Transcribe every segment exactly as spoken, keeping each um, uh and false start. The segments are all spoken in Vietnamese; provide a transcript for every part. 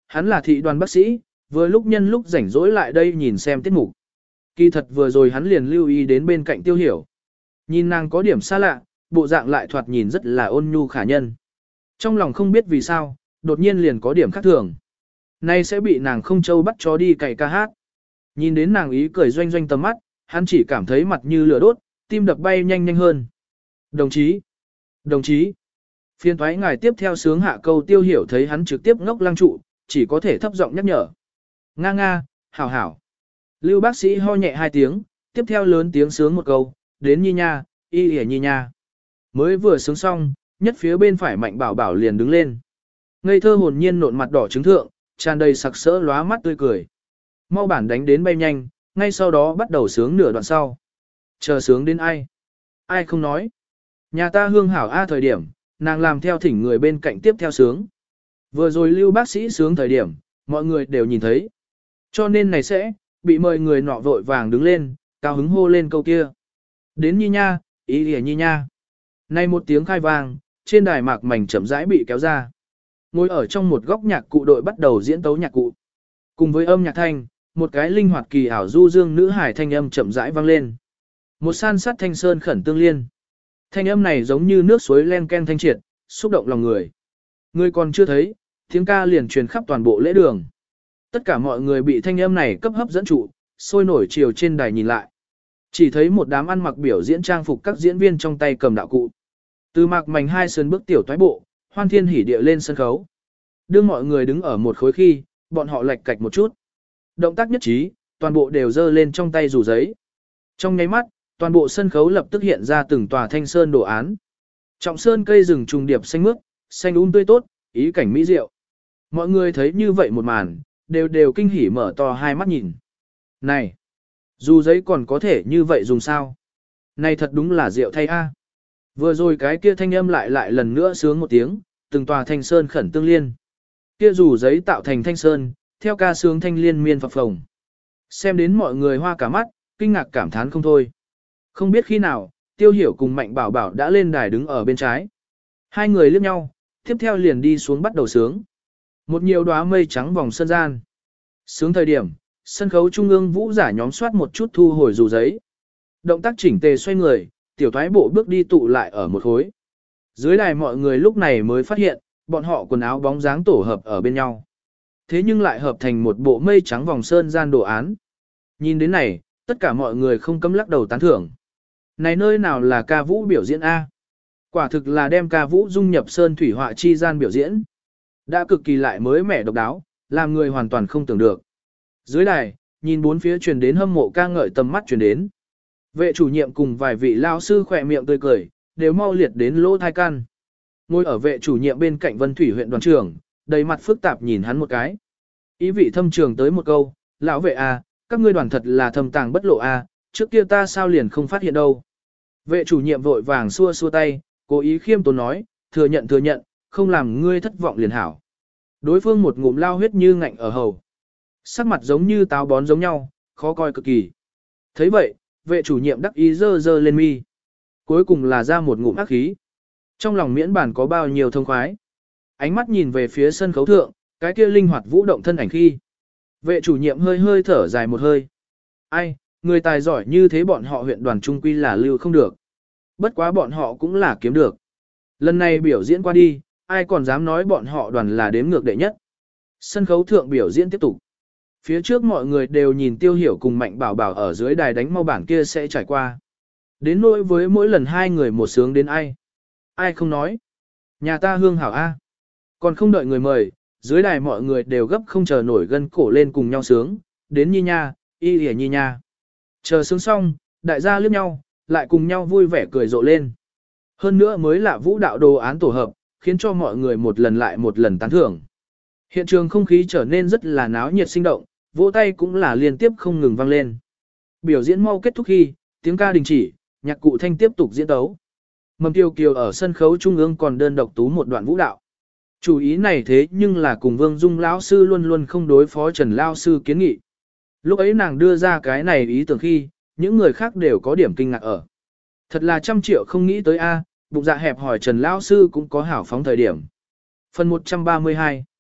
Hắn là thị đoàn bác sĩ, vừa lúc nhân lúc rảnh rỗi lại đây nhìn xem tiết mục. Kỳ thật vừa rồi hắn liền lưu ý đến bên cạnh Tiêu Hiểu. Nhìn nàng có điểm xa lạ, bộ dạng lại thoạt nhìn rất là ôn nhu khả nhân. Trong lòng không biết vì sao, đột nhiên liền có điểm khác thường. Nay sẽ bị nàng không châu bắt chó đi cày ca hát. Nhìn đến nàng ý cười doanh doanh tầm mắt, hắn chỉ cảm thấy mặt như lửa đốt, tim đập bay nhanh nhanh hơn. Đồng chí! Đồng chí! Phiên thoái ngài tiếp theo sướng hạ câu Tiêu Hiểu thấy hắn trực tiếp ngốc lăng trụ, chỉ có thể thấp giọng nhắc nhở. Nga nga, hảo hảo. Lưu bác sĩ ho nhẹ hai tiếng, tiếp theo lớn tiếng sướng một câu, đến nhi nha, y ỉa nhi nha. Mới vừa sướng xong, nhất phía bên phải Mạnh Bảo Bảo liền đứng lên. Ngây thơ hồn nhiên nộn mặt đỏ trứng thượng, tràn đầy sặc sỡ lóa mắt tươi cười. Mau bản đánh đến bay nhanh, ngay sau đó bắt đầu sướng nửa đoạn sau. Chờ sướng đến ai? Ai không nói? Nhà ta hương hảo A thời điểm, nàng làm theo thỉnh người bên cạnh tiếp theo sướng. Vừa rồi lưu bác sĩ sướng thời điểm, mọi người đều nhìn thấy. Cho nên này sẽ, bị mời người nọ vội vàng đứng lên, cao hứng hô lên câu kia. Đến nhi nha, ý lìa nhi nha. Nay một tiếng khai vang, trên đài mạc mảnh chậm rãi bị kéo ra. Ngồi ở trong một góc nhạc cụ đội bắt đầu diễn tấu nhạc cụ. Cùng với âm nhạc thanh, một cái linh hoạt kỳ ảo du dương nữ hải thanh âm chậm rãi vang lên. Một san sát thanh sơn khẩn tương liên. Thanh âm này giống như nước suối len ken thanh triệt, xúc động lòng người. Người còn chưa thấy, tiếng ca liền truyền khắp toàn bộ lễ đường. Tất cả mọi người bị thanh âm này cấp hấp dẫn trụ, sôi nổi chiều trên đài nhìn lại. Chỉ thấy một đám ăn mặc biểu diễn trang phục các diễn viên trong tay cầm đạo cụ. Từ mạc mảnh hai sườn bước tiểu toái bộ, hoan thiên hỉ địa lên sân khấu. Đương mọi người đứng ở một khối khi, bọn họ lệch cạch một chút. Động tác nhất trí, toàn bộ đều giơ lên trong tay rủ giấy. Trong nháy mắt, toàn bộ sân khấu lập tức hiện ra từng tòa thanh sơn đồ án. Trọng sơn cây rừng trùng điệp xanh mướt, xanh um tươi tốt, ý cảnh mỹ diệu. Mọi người thấy như vậy một màn, đều đều kinh hỉ mở to hai mắt nhìn. Này, dù giấy còn có thể như vậy dùng sao? Này thật đúng là diệu thay a. Vừa rồi cái kia thanh âm lại lại lần nữa sướng một tiếng, từng tòa thanh sơn khẩn tương liên. Kia dù giấy tạo thành thanh sơn, theo ca sướng thanh liên miên phập phồng. Xem đến mọi người hoa cả mắt, kinh ngạc cảm thán không thôi. Không biết khi nào, Tiêu Hiểu cùng Mạnh Bảo Bảo đã lên đài đứng ở bên trái. Hai người liếc nhau, tiếp theo liền đi xuống bắt đầu sướng. Một nhiều đóa mây trắng vòng sân gian. Sướng thời điểm, sân khấu trung ương vũ giả nhóm soát một chút thu hồi dù giấy. Động tác chỉnh tề xoay người, tiểu thoái bộ bước đi tụ lại ở một khối. Dưới đài mọi người lúc này mới phát hiện, bọn họ quần áo bóng dáng tổ hợp ở bên nhau. Thế nhưng lại hợp thành một bộ mây trắng vòng sơn gian đồ án. Nhìn đến này, tất cả mọi người không cấm lắc đầu tán thưởng. Này nơi nào là ca vũ biểu diễn A? Quả thực là đem ca vũ dung nhập sơn thủy họa chi gian biểu diễn. Đã cực kỳ lại mới mẻ độc đáo, làm người hoàn toàn không tưởng được. Dưới đài, nhìn bốn phía truyền đến hâm mộ ca ngợi tầm mắt truyền đến. Vệ chủ nhiệm cùng vài vị lao sư khỏe miệng tươi cười, đều mau liệt đến lỗ thai căn. Ngồi ở vệ chủ nhiệm bên cạnh Vân Thủy huyện đoàn trưởng, đầy mặt phức tạp nhìn hắn một cái. Ý vị thâm trường tới một câu, lão vệ a, các ngươi đoàn thật là thâm tàng bất lộ a, trước kia ta sao liền không phát hiện đâu. Vệ chủ nhiệm vội vàng xua xua tay, cố ý khiêm tốn nói, thừa nhận thừa nhận, không làm ngươi thất vọng liền hảo. Đối phương một ngụm lao huyết như ngạnh ở hầu. Sắc mặt giống như táo bón giống nhau, khó coi cực kỳ. thấy vậy, vệ chủ nhiệm đắc ý dơ dơ lên mi. Cuối cùng là ra một ngụm ác khí. Trong lòng miễn bản có bao nhiêu thông khoái. Ánh mắt nhìn về phía sân khấu thượng, cái kia linh hoạt vũ động thân ảnh khi. Vệ chủ nhiệm hơi hơi thở dài một hơi. Ai, người tài giỏi như thế bọn họ huyện đoàn trung quy là lưu không được. Bất quá bọn họ cũng là kiếm được. Lần này biểu diễn qua đi, ai còn dám nói bọn họ đoàn là đếm ngược đệ nhất. Sân khấu thượng biểu diễn tiếp tục. Phía trước mọi người đều nhìn Tiêu Hiểu cùng Mạnh Bảo Bảo ở dưới đài đánh mau bản kia sẽ trải qua. Đến nỗi với mỗi lần hai người một sướng đến ai. Ai không nói. Nhà ta hương hảo A. Còn không đợi người mời, dưới đài mọi người đều gấp không chờ nổi gân cổ lên cùng nhau sướng. Đến nhi nha, y lìa nhi nha. Chờ sướng xong, đại gia liếc nhau, lại cùng nhau vui vẻ cười rộ lên. Hơn nữa mới là vũ đạo đồ án tổ hợp, khiến cho mọi người một lần lại một lần tán thưởng. Hiện trường không khí trở nên rất là náo nhiệt sinh động, vỗ tay cũng là liên tiếp không ngừng vang lên. Biểu diễn mau kết thúc khi, tiếng ca đình chỉ, nhạc cụ thanh tiếp tục diễn tấu. Mầm Tiêu Kiều ở sân khấu trung ương còn đơn độc tú một đoạn vũ đạo. Chủ ý này thế nhưng là cùng Vương Dung lão sư luôn luôn không đối phó Trần lão sư kiến nghị. Lúc ấy nàng đưa ra cái này ý tưởng khi, những người khác đều có điểm kinh ngạc ở. Thật là trăm triệu không nghĩ tới a, bụng dạ hẹp hỏi Trần lão sư cũng có hảo phóng thời điểm. Phần một trăm ba mươi hai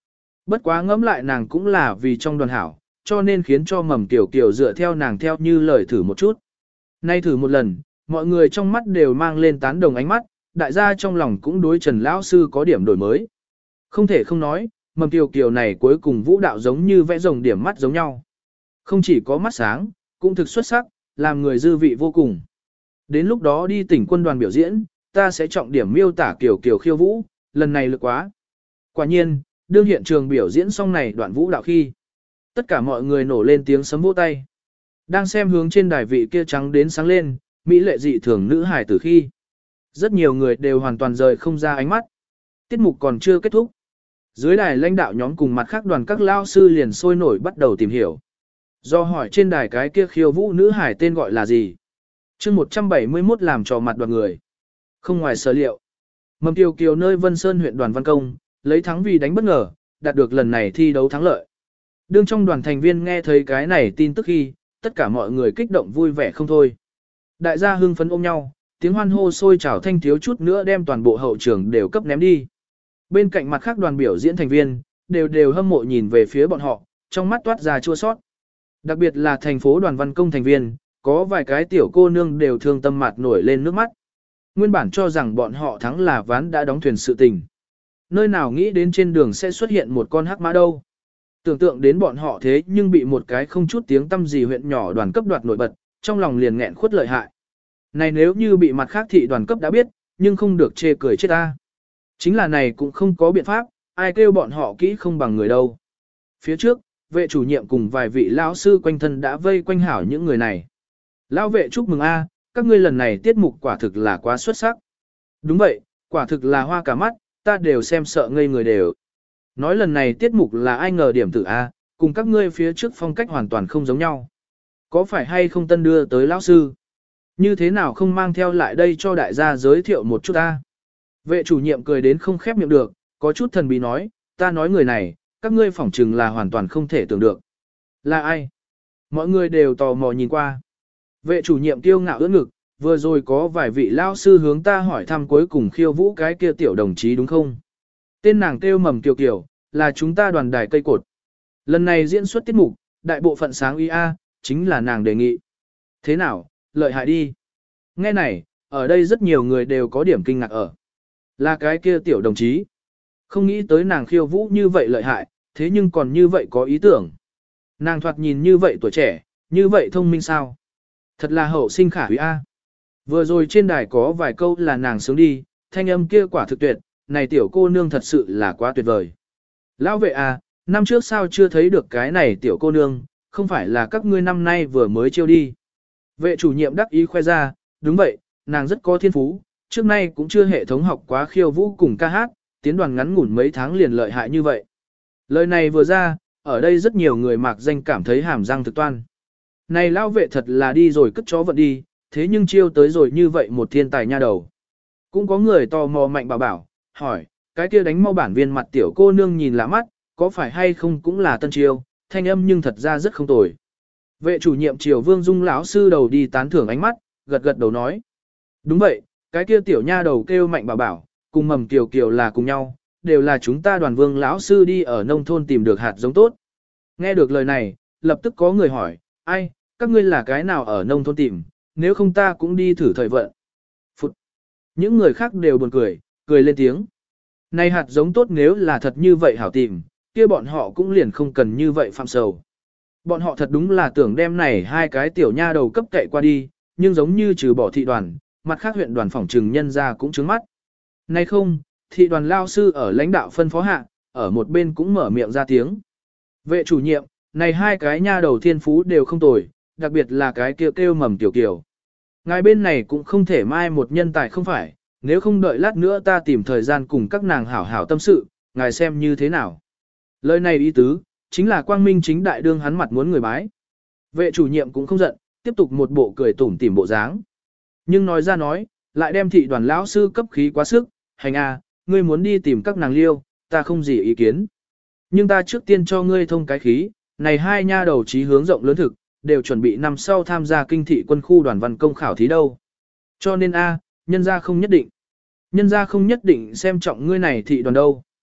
Bất quá ngẫm lại nàng cũng là vì trong đoàn hảo, cho nên khiến cho Mầm Tiểu Kiều dựa theo nàng theo như lời thử một chút. Nay thử một lần, mọi người trong mắt đều mang lên tán đồng ánh mắt, đại gia trong lòng cũng đối Trần Lão Sư có điểm đổi mới. Không thể không nói, Mầm Tiểu Kiều này cuối cùng vũ đạo giống như vẽ rồng điểm mắt giống nhau. Không chỉ có mắt sáng, cũng thực xuất sắc, làm người dư vị vô cùng. Đến lúc đó đi tỉnh quân đoàn biểu diễn, ta sẽ trọng điểm miêu tả Kiều Kiều khiêu vũ, lần này lực quá. Quả nhiên, đương hiện trường biểu diễn xong này đoạn vũ đạo khi. Tất cả mọi người nổ lên tiếng sấm vỗ tay. Đang xem hướng trên đài vị kia trắng đến sáng lên, mỹ lệ dị thường nữ hài tử khi. Rất nhiều người đều hoàn toàn rời không ra ánh mắt. Tiết mục còn chưa kết thúc. Dưới đài lãnh đạo nhóm cùng mặt khác đoàn các lao sư liền sôi nổi bắt đầu tìm hiểu. Do hỏi trên đài cái kia khiêu vũ nữ hài tên gọi là gì? chương một trăm bảy mươi mốt làm trò mặt đoàn người. Không ngoài sở liệu. Mầm Kiều Kiều nơi Vân Sơn huyện đoàn văn công, lấy thắng vì đánh bất ngờ, đạt được lần này thi đấu thắng lợi. Đương trong đoàn thành viên nghe thấy cái này tin tức khi, tất cả mọi người kích động vui vẻ không thôi. Đại gia hưng phấn ôm nhau, tiếng hoan hô sôi trào thanh thiếu chút nữa đem toàn bộ hậu trường đều cấp ném đi. Bên cạnh mặt khác đoàn biểu diễn thành viên, đều đều hâm mộ nhìn về phía bọn họ, trong mắt toát ra chua sót. Đặc biệt là thành phố đoàn văn công thành viên, có vài cái tiểu cô nương đều thương tâm mặt nổi lên nước mắt. Nguyên bản cho rằng bọn họ thắng là ván đã đóng thuyền sự tình. Nơi nào nghĩ đến trên đường sẽ xuất hiện một con hắc mã đâu. Tưởng tượng đến bọn họ thế nhưng bị một cái không chút tiếng tâm gì huyện nhỏ đoàn cấp đoạt nổi bật, trong lòng liền nghẹn khuất lợi hại. Này nếu như bị mặt khác thị đoàn cấp đã biết, nhưng không được chê cười chết ta. Chính là này cũng không có biện pháp, ai kêu bọn họ kỹ không bằng người đâu. Phía trước, vệ chủ nhiệm cùng vài vị lão sư quanh thân đã vây quanh hảo những người này. Lão vệ chúc mừng a, các ngươi lần này tiết mục quả thực là quá xuất sắc. Đúng vậy, quả thực là hoa cả mắt, ta đều xem sợ ngây người đều. Nói lần này tiết mục là ai ngờ điểm tử A, cùng các ngươi phía trước phong cách hoàn toàn không giống nhau. Có phải hay không tân đưa tới lão sư? Như thế nào không mang theo lại đây cho đại gia giới thiệu một chút A? Vệ chủ nhiệm cười đến không khép miệng được, có chút thần bí nói, ta nói người này, các ngươi phỏng chừng là hoàn toàn không thể tưởng được. Là ai? Mọi người đều tò mò nhìn qua. Vệ chủ nhiệm kiêu ngạo ưỡn ngực, vừa rồi có vài vị lao sư hướng ta hỏi thăm cuối cùng khiêu vũ cái kia tiểu đồng chí đúng không? Tên nàng kêu Mầm Kiều Kiều, là chúng ta đoàn đài cây cột. Lần này diễn xuất tiết mục, đại bộ phận sáng i a, chính là nàng đề nghị. Thế nào, lợi hại đi. Nghe này, ở đây rất nhiều người đều có điểm kinh ngạc ở. Là cái kia tiểu đồng chí. Không nghĩ tới nàng khiêu vũ như vậy lợi hại, thế nhưng còn như vậy có ý tưởng. Nàng thoạt nhìn như vậy tuổi trẻ, như vậy thông minh sao? Thật là hậu sinh khả quý a. Vừa rồi trên đài có vài câu là nàng sướng đi, thanh âm kia quả thực tuyệt, này tiểu cô nương thật sự là quá tuyệt vời. Lão vệ à, năm trước sao chưa thấy được cái này tiểu cô nương, không phải là các ngươi năm nay vừa mới chiêu đi. Vệ chủ nhiệm đắc ý khoe ra, đúng vậy, nàng rất có thiên phú, trước nay cũng chưa hệ thống học quá khiêu vũ cùng ca hát, tiến đoàn ngắn ngủn mấy tháng liền lợi hại như vậy. Lời này vừa ra, ở đây rất nhiều người mạc danh cảm thấy hàm răng thực toan. Này lão vệ thật là đi rồi cất chó vận đi, thế nhưng chiêu tới rồi như vậy một thiên tài nha đầu. Cũng có người tò mò mạnh bảo bảo, hỏi, cái kia đánh mau bản viên mặt tiểu cô nương nhìn lạ mắt, có phải hay không cũng là tân chiêu, thanh âm nhưng thật ra rất không tồi. Vệ chủ nhiệm Triều Vương Dung lão sư đầu đi tán thưởng ánh mắt, gật gật đầu nói. Đúng vậy, cái kia tiểu nha đầu kêu mạnh bảo bảo, cùng Mầm Kiều Kiều là cùng nhau, đều là chúng ta đoàn Vương lão sư đi ở nông thôn tìm được hạt giống tốt. Nghe được lời này, lập tức có người hỏi, ai, các ngươi là cái nào ở nông thôn tìm, nếu không ta cũng đi thử thời vận. Phụt. Những người khác đều buồn cười, cười lên tiếng. Này hạt giống tốt nếu là thật như vậy hảo tìm, kia bọn họ cũng liền không cần như vậy phạm sầu. Bọn họ thật đúng là tưởng đem này hai cái tiểu nha đầu cấp cậy qua đi, nhưng giống như trừ bỏ thị đoàn, mặt khác huyện đoàn phỏng trừng nhân ra cũng trướng mắt. Nay không, thị đoàn lao sư ở lãnh đạo phân phó hạ, ở một bên cũng mở miệng ra tiếng. Vệ chủ nhiệm, này hai cái nha đầu thiên phú đều không tồi, đặc biệt là cái kêu kêu Mầm Tiểu Kiều. Ngài bên này cũng không thể mai một nhân tài không phải, nếu không đợi lát nữa ta tìm thời gian cùng các nàng hảo hảo tâm sự, ngài xem như thế nào. Lời này ý tứ, chính là quang minh chính đại đương hắn mặt muốn người bái. Vệ chủ nhiệm cũng không giận, tiếp tục một bộ cười tủm tỉm bộ dáng. Nhưng nói ra nói, lại đem thị đoàn lão sư cấp khí quá sức, hành a, ngươi muốn đi tìm các nàng liêu, ta không gì ý kiến. Nhưng ta trước tiên cho ngươi thông cái khí, này hai nha đầu trí hướng rộng lớn thực, đều chuẩn bị năm sau tham gia kinh thị quân khu đoàn văn công khảo thí đâu. Cho nên a, nhân gia không nhất định. Nhân gia không nhất định xem trọng ngươi này thị đoàn đâu.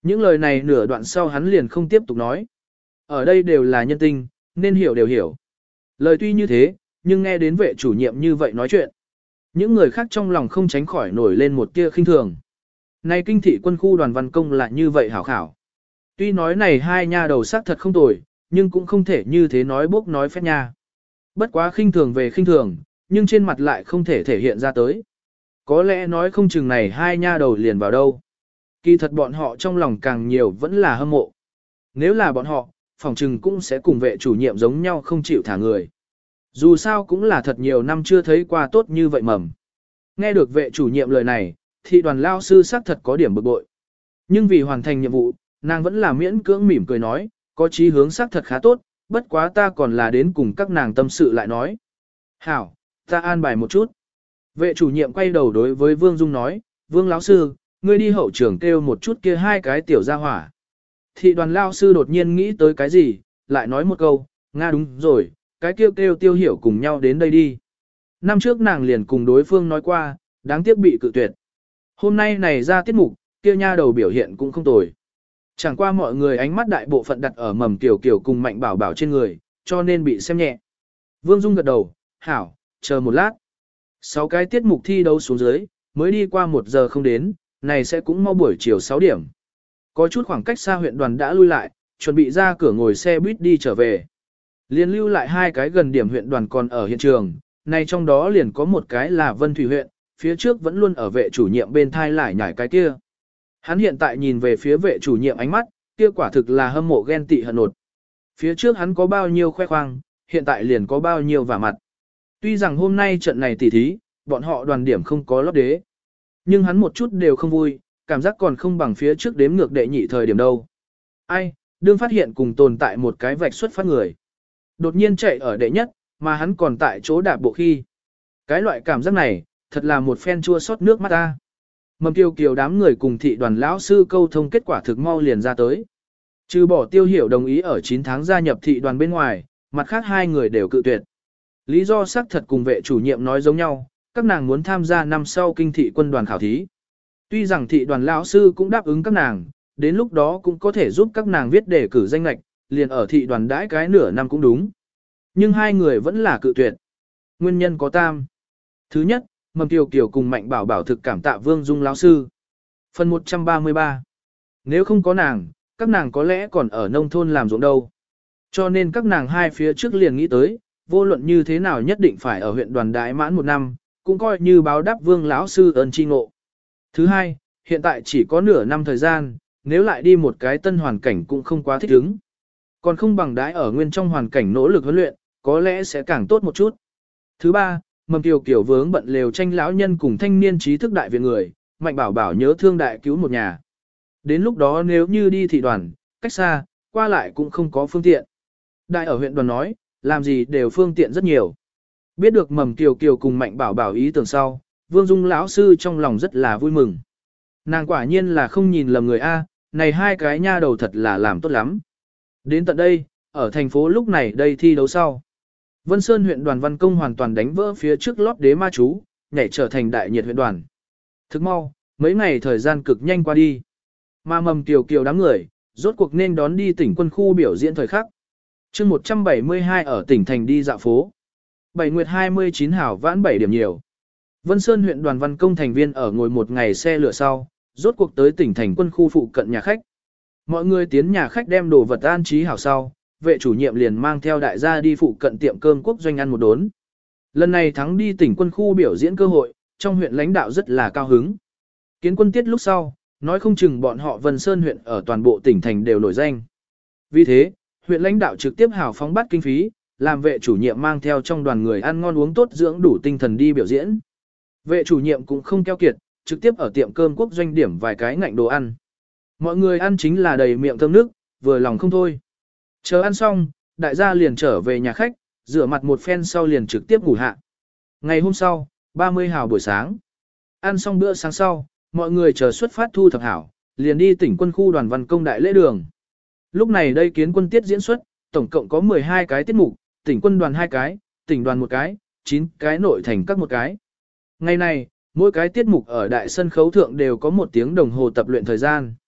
Những lời này nửa đoạn sau hắn liền không tiếp tục nói. Ở đây đều là nhân tinh, nên hiểu đều hiểu. Lời tuy như thế, nhưng nghe đến vệ chủ nhiệm như vậy nói chuyện. Những người khác trong lòng không tránh khỏi nổi lên một tia khinh thường. Này kinh thị quân khu đoàn văn công là như vậy hảo khảo. Tuy nói này hai nha đầu sắc thật không tồi, nhưng cũng không thể như thế nói bốc nói phép nha. Bất quá khinh thường về khinh thường, nhưng trên mặt lại không thể thể hiện ra tới. Có lẽ nói không chừng này hai nha đầu liền vào đâu. Kỳ thật bọn họ trong lòng càng nhiều vẫn là hâm mộ. Nếu là bọn họ, phòng chừng cũng sẽ cùng vệ chủ nhiệm giống nhau không chịu thả người. Dù sao cũng là thật nhiều năm chưa thấy qua tốt như vậy mầm. Nghe được vệ chủ nhiệm lời này, thì đoàn lao sư xác thật có điểm bực bội. Nhưng vì hoàn thành nhiệm vụ, nàng vẫn là miễn cưỡng mỉm cười nói, có chí hướng xác thật khá tốt, bất quá ta còn là đến cùng các nàng tâm sự lại nói. Hảo, ta an bài một chút. Vệ chủ nhiệm quay đầu đối với Vương Dung nói, Vương lão sư, ngươi đi hậu trường kêu một chút kia hai cái tiểu gia hỏa. Thị đoàn lao sư đột nhiên nghĩ tới cái gì, lại nói một câu, Nga đúng rồi, cái kêu kêu tiêu hiểu cùng nhau đến đây đi. Năm trước nàng liền cùng đối phương nói qua, đáng tiếc bị cự tuyệt. Hôm nay này ra tiết mục, kia nha đầu biểu hiện cũng không tồi. Chẳng qua mọi người ánh mắt đại bộ phận đặt ở mầm kiểu kiểu cùng mạnh bảo bảo trên người, cho nên bị xem nhẹ. Vương Dung gật đầu, hảo, chờ một lát. Sáu cái tiết mục thi đấu xuống dưới, mới đi qua một giờ không đến, này sẽ cũng mau buổi chiều sáu điểm. Có chút khoảng cách xa huyện đoàn đã lui lại, chuẩn bị ra cửa ngồi xe buýt đi trở về. Liên lưu lại hai cái gần điểm huyện đoàn còn ở hiện trường, này trong đó liền có một cái là Vân Thủy huyện, phía trước vẫn luôn ở vệ chủ nhiệm bên thai lại nhảy cái kia. Hắn hiện tại nhìn về phía vệ chủ nhiệm ánh mắt, kia quả thực là hâm mộ ghen tị hận nột. Phía trước hắn có bao nhiêu khoe khoang, hiện tại liền có bao nhiêu vả mặt. Tuy rằng hôm nay trận này tỉ thí, bọn họ đoàn điểm không có lót đế. Nhưng hắn một chút đều không vui, cảm giác còn không bằng phía trước đếm ngược đệ nhị thời điểm đâu. Ai, đương phát hiện cùng tồn tại một cái vạch xuất phát người. Đột nhiên chạy ở đệ nhất, mà hắn còn tại chỗ đạp bộ khi. Cái loại cảm giác này, thật là một phen chua xót nước mắt ta. Mầm kiều kiều đám người cùng thị đoàn lão sư câu thông kết quả thực mau liền ra tới. Trừ bỏ tiêu hiểu đồng ý ở chín tháng gia nhập thị đoàn bên ngoài, mặt khác hai người đều cự tuyệt. Lý do xác thật cùng vệ chủ nhiệm nói giống nhau, các nàng muốn tham gia năm sau kinh thị quân đoàn khảo thí. Tuy rằng thị đoàn lão sư cũng đáp ứng các nàng, đến lúc đó cũng có thể giúp các nàng viết đề cử danh lệch, liền ở thị đoàn đãi cái nửa năm cũng đúng. Nhưng hai người vẫn là cự tuyệt. Nguyên nhân có tam. Thứ nhất, Mầm Kiều Kiều cùng Mạnh Bảo Bảo thực cảm tạ Vương Dung lão sư. Phần một trăm ba mươi ba. Nếu không có nàng, các nàng có lẽ còn ở nông thôn làm ruộng đâu. Cho nên các nàng hai phía trước liền nghĩ tới, vô luận như thế nào nhất định phải ở huyện đoàn đại mãn một năm, cũng coi như báo đáp Vương lão sư ơn tri ngộ. Thứ hai, hiện tại chỉ có nửa năm thời gian, nếu lại đi một cái tân hoàn cảnh cũng không quá thích ứng. Còn không bằng đãi ở nguyên trong hoàn cảnh nỗ lực huấn luyện, có lẽ sẽ càng tốt một chút. Thứ ba, Mầm Kiều Kiều vướng bận lều tranh lão nhân cùng thanh niên trí thức đại viện người, Mạnh Bảo Bảo nhớ thương đại cứu một nhà. Đến lúc đó nếu như đi thị đoàn, cách xa, qua lại cũng không có phương tiện. Đại ở huyện đoàn nói, làm gì đều phương tiện rất nhiều. Biết được Mầm Kiều Kiều cùng Mạnh Bảo Bảo ý tưởng sau, Vương Dung lão sư trong lòng rất là vui mừng. Nàng quả nhiên là không nhìn lầm người A, này hai cái nha đầu thật là làm tốt lắm. Đến tận đây, ở thành phố lúc này đây thi đấu sau. Vân Sơn huyện đoàn văn công hoàn toàn đánh vỡ phía trước lót đế ma chú, nhảy trở thành đại nhiệt huyện đoàn. Thức mau, mấy ngày thời gian cực nhanh qua đi. Mà Mầm Kiều Kiều đám người, rốt cuộc nên đón đi tỉnh quân khu biểu diễn thời khắc. chương một trăm bảy mươi hai ở tỉnh thành đi dạo phố. Bảy nguyệt hai mươi chín hảo vãn bảy điểm nhiều. Vân Sơn huyện đoàn văn công thành viên ở ngồi một ngày xe lửa sau, rốt cuộc tới tỉnh thành quân khu phụ cận nhà khách. Mọi người tiến nhà khách đem đồ vật an trí hảo sau, vệ chủ nhiệm liền mang theo đại gia đi phụ cận tiệm cơm quốc doanh ăn một đốn. Lần này thắng đi tỉnh quân khu biểu diễn cơ hội, trong huyện lãnh đạo rất là cao hứng. Kiến quân tiết lúc sau, nói không chừng bọn họ Vân Sơn huyện ở toàn bộ tỉnh thành đều nổi danh. Vì thế, huyện lãnh đạo trực tiếp hào phóng bắt kinh phí, làm vệ chủ nhiệm mang theo trong đoàn người ăn ngon uống tốt dưỡng đủ tinh thần đi biểu diễn. Vệ chủ nhiệm cũng không keo kiệt, trực tiếp ở tiệm cơm quốc doanh điểm vài cái ngạnh đồ ăn. Mọi người ăn chính là đầy miệng thơm nước, vừa lòng không thôi. Chờ ăn xong, đại gia liền trở về nhà khách, rửa mặt một phen sau liền trực tiếp ngủ hạ. Ngày hôm sau, ba mươi hào buổi sáng. Ăn xong bữa sáng sau, mọi người chờ xuất phát thu thập hảo, liền đi tỉnh quân khu đoàn văn công đại lễ đường. Lúc này đây kiến quân tiết diễn xuất, tổng cộng có mười hai cái tiết mục, tỉnh quân đoàn hai cái, tỉnh đoàn một cái, chín cái nội thành các một cái. Ngày này, mỗi cái tiết mục ở đại sân khấu thượng đều có một tiếng đồng hồ tập luyện thời gian.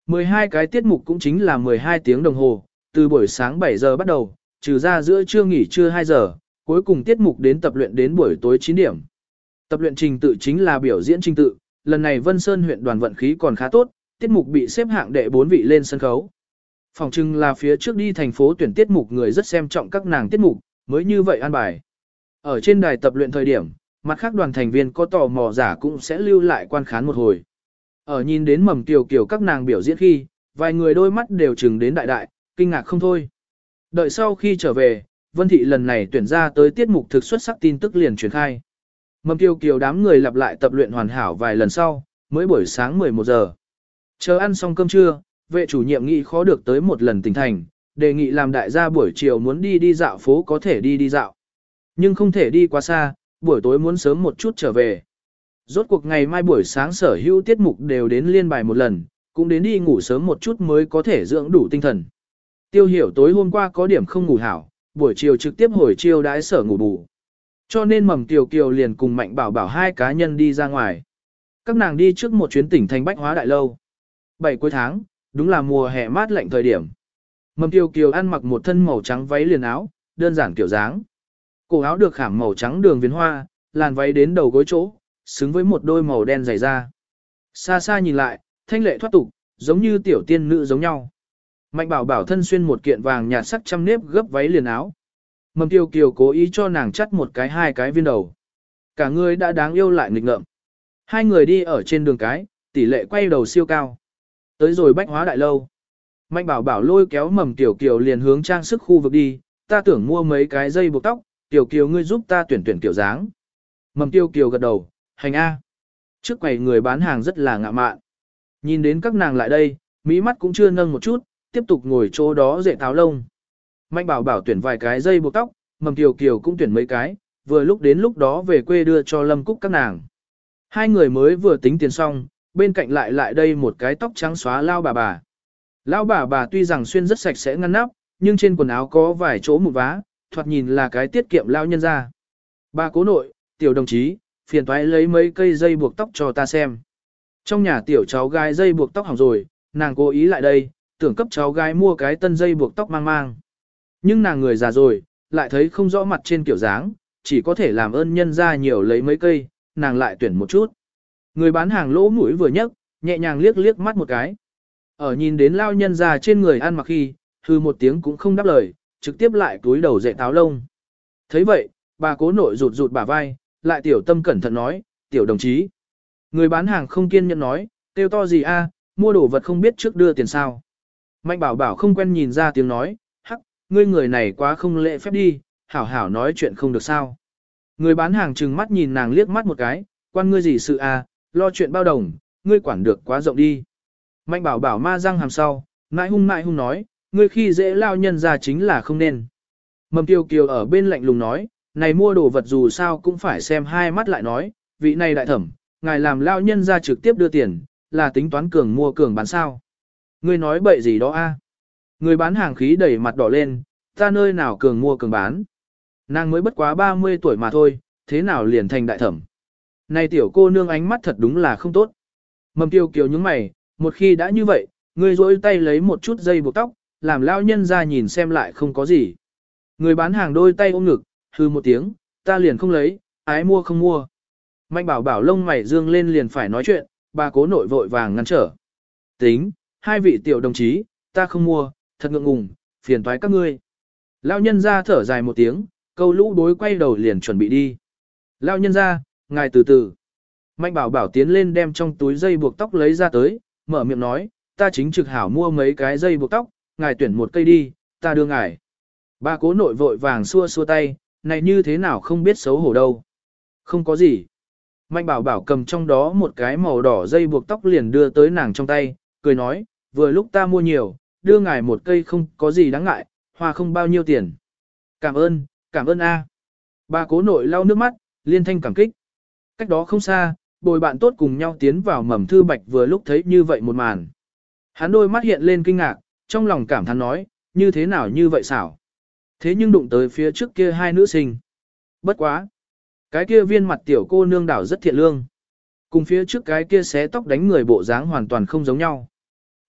mười hai cái tiết mục cũng chính là mười hai tiếng đồng hồ, từ buổi sáng bảy giờ bắt đầu, trừ ra giữa trưa nghỉ trưa hai giờ, cuối cùng tiết mục đến tập luyện đến buổi tối chín điểm. Tập luyện trình tự chính là biểu diễn trình tự, lần này Vân Sơn huyện đoàn vận khí còn khá tốt, tiết mục bị xếp hạng đệ bốn vị lên sân khấu. Phòng trưng là phía trước đi thành phố tuyển tiết mục người rất xem trọng các nàng tiết mục, mới như vậy an bài. Ở trên đài tập luyện thời điểm, mặt khác đoàn thành viên có tò mò giả cũng sẽ lưu lại quan khán một hồi. Ở nhìn đến Mầm Kiều Kiều các nàng biểu diễn khi, vài người đôi mắt đều trừng đến đại đại, kinh ngạc không thôi. Đợi sau khi trở về, Vân Thị lần này tuyển ra tới tiết mục thực xuất sắc tin tức liền truyền khai. Mầm Kiều Kiều đám người lặp lại tập luyện hoàn hảo vài lần sau, mới buổi sáng mười một giờ. Chờ ăn xong cơm trưa, vệ chủ nhiệm nghị khó được tới một lần tỉnh thành, đề nghị làm đại gia buổi chiều muốn đi đi dạo phố có thể đi đi dạo. Nhưng không thể đi quá xa, buổi tối muốn sớm một chút trở về. Rốt cuộc ngày mai buổi sáng sở hữu tiết mục đều đến liên bài một lần, cũng đến đi ngủ sớm một chút mới có thể dưỡng đủ tinh thần. Tiêu Hiểu tối hôm qua có điểm không ngủ hảo, buổi chiều trực tiếp hồi chiêu đãi sở ngủ bù. Cho nên Mầm Kiều Kiều liền cùng Mạnh Bảo Bảo hai cá nhân đi ra ngoài. Các nàng đi trước một chuyến tỉnh thành Bách Hóa Đại Lâu. Bảy cuối tháng, đúng là mùa hè mát lạnh thời điểm. Mầm Kiều Kiều ăn mặc một thân màu trắng váy liền áo, đơn giản kiểu dáng. Cổ áo được khảm màu trắng đường viền hoa, làn váy đến đầu gối chỗ, xứng với một đôi màu đen dày da. Xa xa nhìn lại, thanh lệ thoát tục, giống như tiểu tiên nữ giống nhau. Mạnh Bảo Bảo thân xuyên một kiện vàng nhạt sắc trăm nếp gấp váy liền áo. Mầm Kiều Kiều cố ý cho nàng chắt một cái hai cái viên đầu. Cả người đã đáng yêu lại nghịch ngợm. Hai người đi ở trên đường cái, tỷ lệ quay đầu siêu cao. Tới rồi Bách Hóa Đại Lâu. Mạnh Bảo Bảo lôi kéo Mầm Kiều Kiều liền hướng trang sức khu vực đi, ta tưởng mua mấy cái dây buộc tóc, Kiều Kiều ngươi giúp ta tuyển tuyển kiểu dáng. Mầm Kiều Kiều gật đầu, hành A. Trước quầy người bán hàng rất là ngạ mạn. Nhìn đến các nàng lại đây, mí mắt cũng chưa nâng một chút, tiếp tục ngồi chỗ đó dệt táo lông. Mạnh Bảo Bảo tuyển vài cái dây buộc tóc, Mầm Kiều Kiều cũng tuyển mấy cái, vừa lúc đến lúc đó về quê đưa cho Lâm Cúc các nàng. Hai người mới vừa tính tiền xong, bên cạnh lại lại đây một cái tóc trắng xóa lao bà bà. Lao bà bà tuy rằng xuyên rất sạch sẽ ngăn nắp, nhưng trên quần áo có vài chỗ mụn vá, thoạt nhìn là cái tiết kiệm lao nhân ra. Bà cố nội, tiểu đồng chí, phiền toái lấy mấy cây dây buộc tóc cho ta xem. Trong nhà tiểu cháu gái dây buộc tóc hỏng rồi, nàng cố ý lại đây, tưởng cấp cháu gái mua cái tân dây buộc tóc mang mang. Nhưng nàng người già rồi, lại thấy không rõ mặt trên kiểu dáng, chỉ có thể làm ơn nhân ra nhiều lấy mấy cây, nàng lại tuyển một chút. Người bán hàng lỗ mũi vừa nhấc, nhẹ nhàng liếc liếc mắt một cái. Ở nhìn đến lao nhân ra trên người ăn mặc khi, hư một tiếng cũng không đáp lời, trực tiếp lại túi đầu dậy táo lông. thấy vậy, bà cố nội rụt rụt bả vai, lại tiểu tâm cẩn thận nói, tiểu đồng chí. Người bán hàng không kiên nhẫn nói, tiêu to gì a, mua đồ vật không biết trước đưa tiền sao. Mạnh bảo bảo không quen nhìn ra tiếng nói, hắc, ngươi người này quá không lễ phép đi, hảo hảo nói chuyện không được sao. Người bán hàng trừng mắt nhìn nàng liếc mắt một cái, quan ngươi gì sự a, lo chuyện bao đồng, ngươi quản được quá rộng đi. Mạnh bảo bảo ma răng hàm sau, nãi hung nãi hung nói, ngươi khi dễ lao nhân ra chính là không nên. Mầm Kiều Kiều ở bên lạnh lùng nói, này mua đồ vật dù sao cũng phải xem hai mắt lại nói, vị này đại thẩm, ngài làm lao nhân ra trực tiếp đưa tiền, là tính toán cường mua cường bán sao. Ngươi nói bậy gì đó a? Người bán hàng khí đẩy mặt đỏ lên, ta nơi nào cường mua cường bán. Nàng mới bất quá ba mươi tuổi mà thôi, thế nào liền thành đại thẩm. Này tiểu cô nương ánh mắt thật đúng là không tốt. Mầm Kiều Kiều nhướng mày, một khi đã như vậy, ngươi rỗi tay lấy một chút dây buộc tóc, làm lao nhân ra nhìn xem lại không có gì. Người bán hàng đôi tay ôm ngực, hư một tiếng, ta liền không lấy, ái mua không mua. Mạnh bảo bảo lông mày dương lên liền phải nói chuyện, bà cố nội vội vàng ngăn trở. Tính, hai vị tiểu đồng chí, ta không mua, thật ngượng ngùng, phiền toái các ngươi. Lao nhân ra thở dài một tiếng, câu lũ đối quay đầu liền chuẩn bị đi. Lao nhân ra, ngài từ từ. Mạnh bảo bảo tiến lên đem trong túi dây buộc tóc lấy ra tới, mở miệng nói, ta chính trực hảo mua mấy cái dây buộc tóc, ngài tuyển một cây đi, ta đưa ngài. Bà cố nội vội vàng xua xua tay, này như thế nào không biết xấu hổ đâu. Không có gì. Mạnh bảo bảo cầm trong đó một cái màu đỏ dây buộc tóc liền đưa tới nàng trong tay, cười nói, vừa lúc ta mua nhiều, đưa ngài một cây không có gì đáng ngại, hoa không bao nhiêu tiền. Cảm ơn, cảm ơn a. Bà cố nội lau nước mắt, liên thanh cảm kích. Cách đó không xa, bồi bạn tốt cùng nhau tiến vào mầm thư bạch vừa lúc thấy như vậy một màn. Hắn đôi mắt hiện lên kinh ngạc, trong lòng cảm thán nói, như thế nào như vậy xảo. Thế nhưng đụng tới phía trước kia hai nữ sinh. Bất quá. Cái kia viên mặt tiểu cô nương đảo rất thiện lương. Cùng phía trước cái kia xé tóc đánh người bộ dáng hoàn toàn không giống nhau.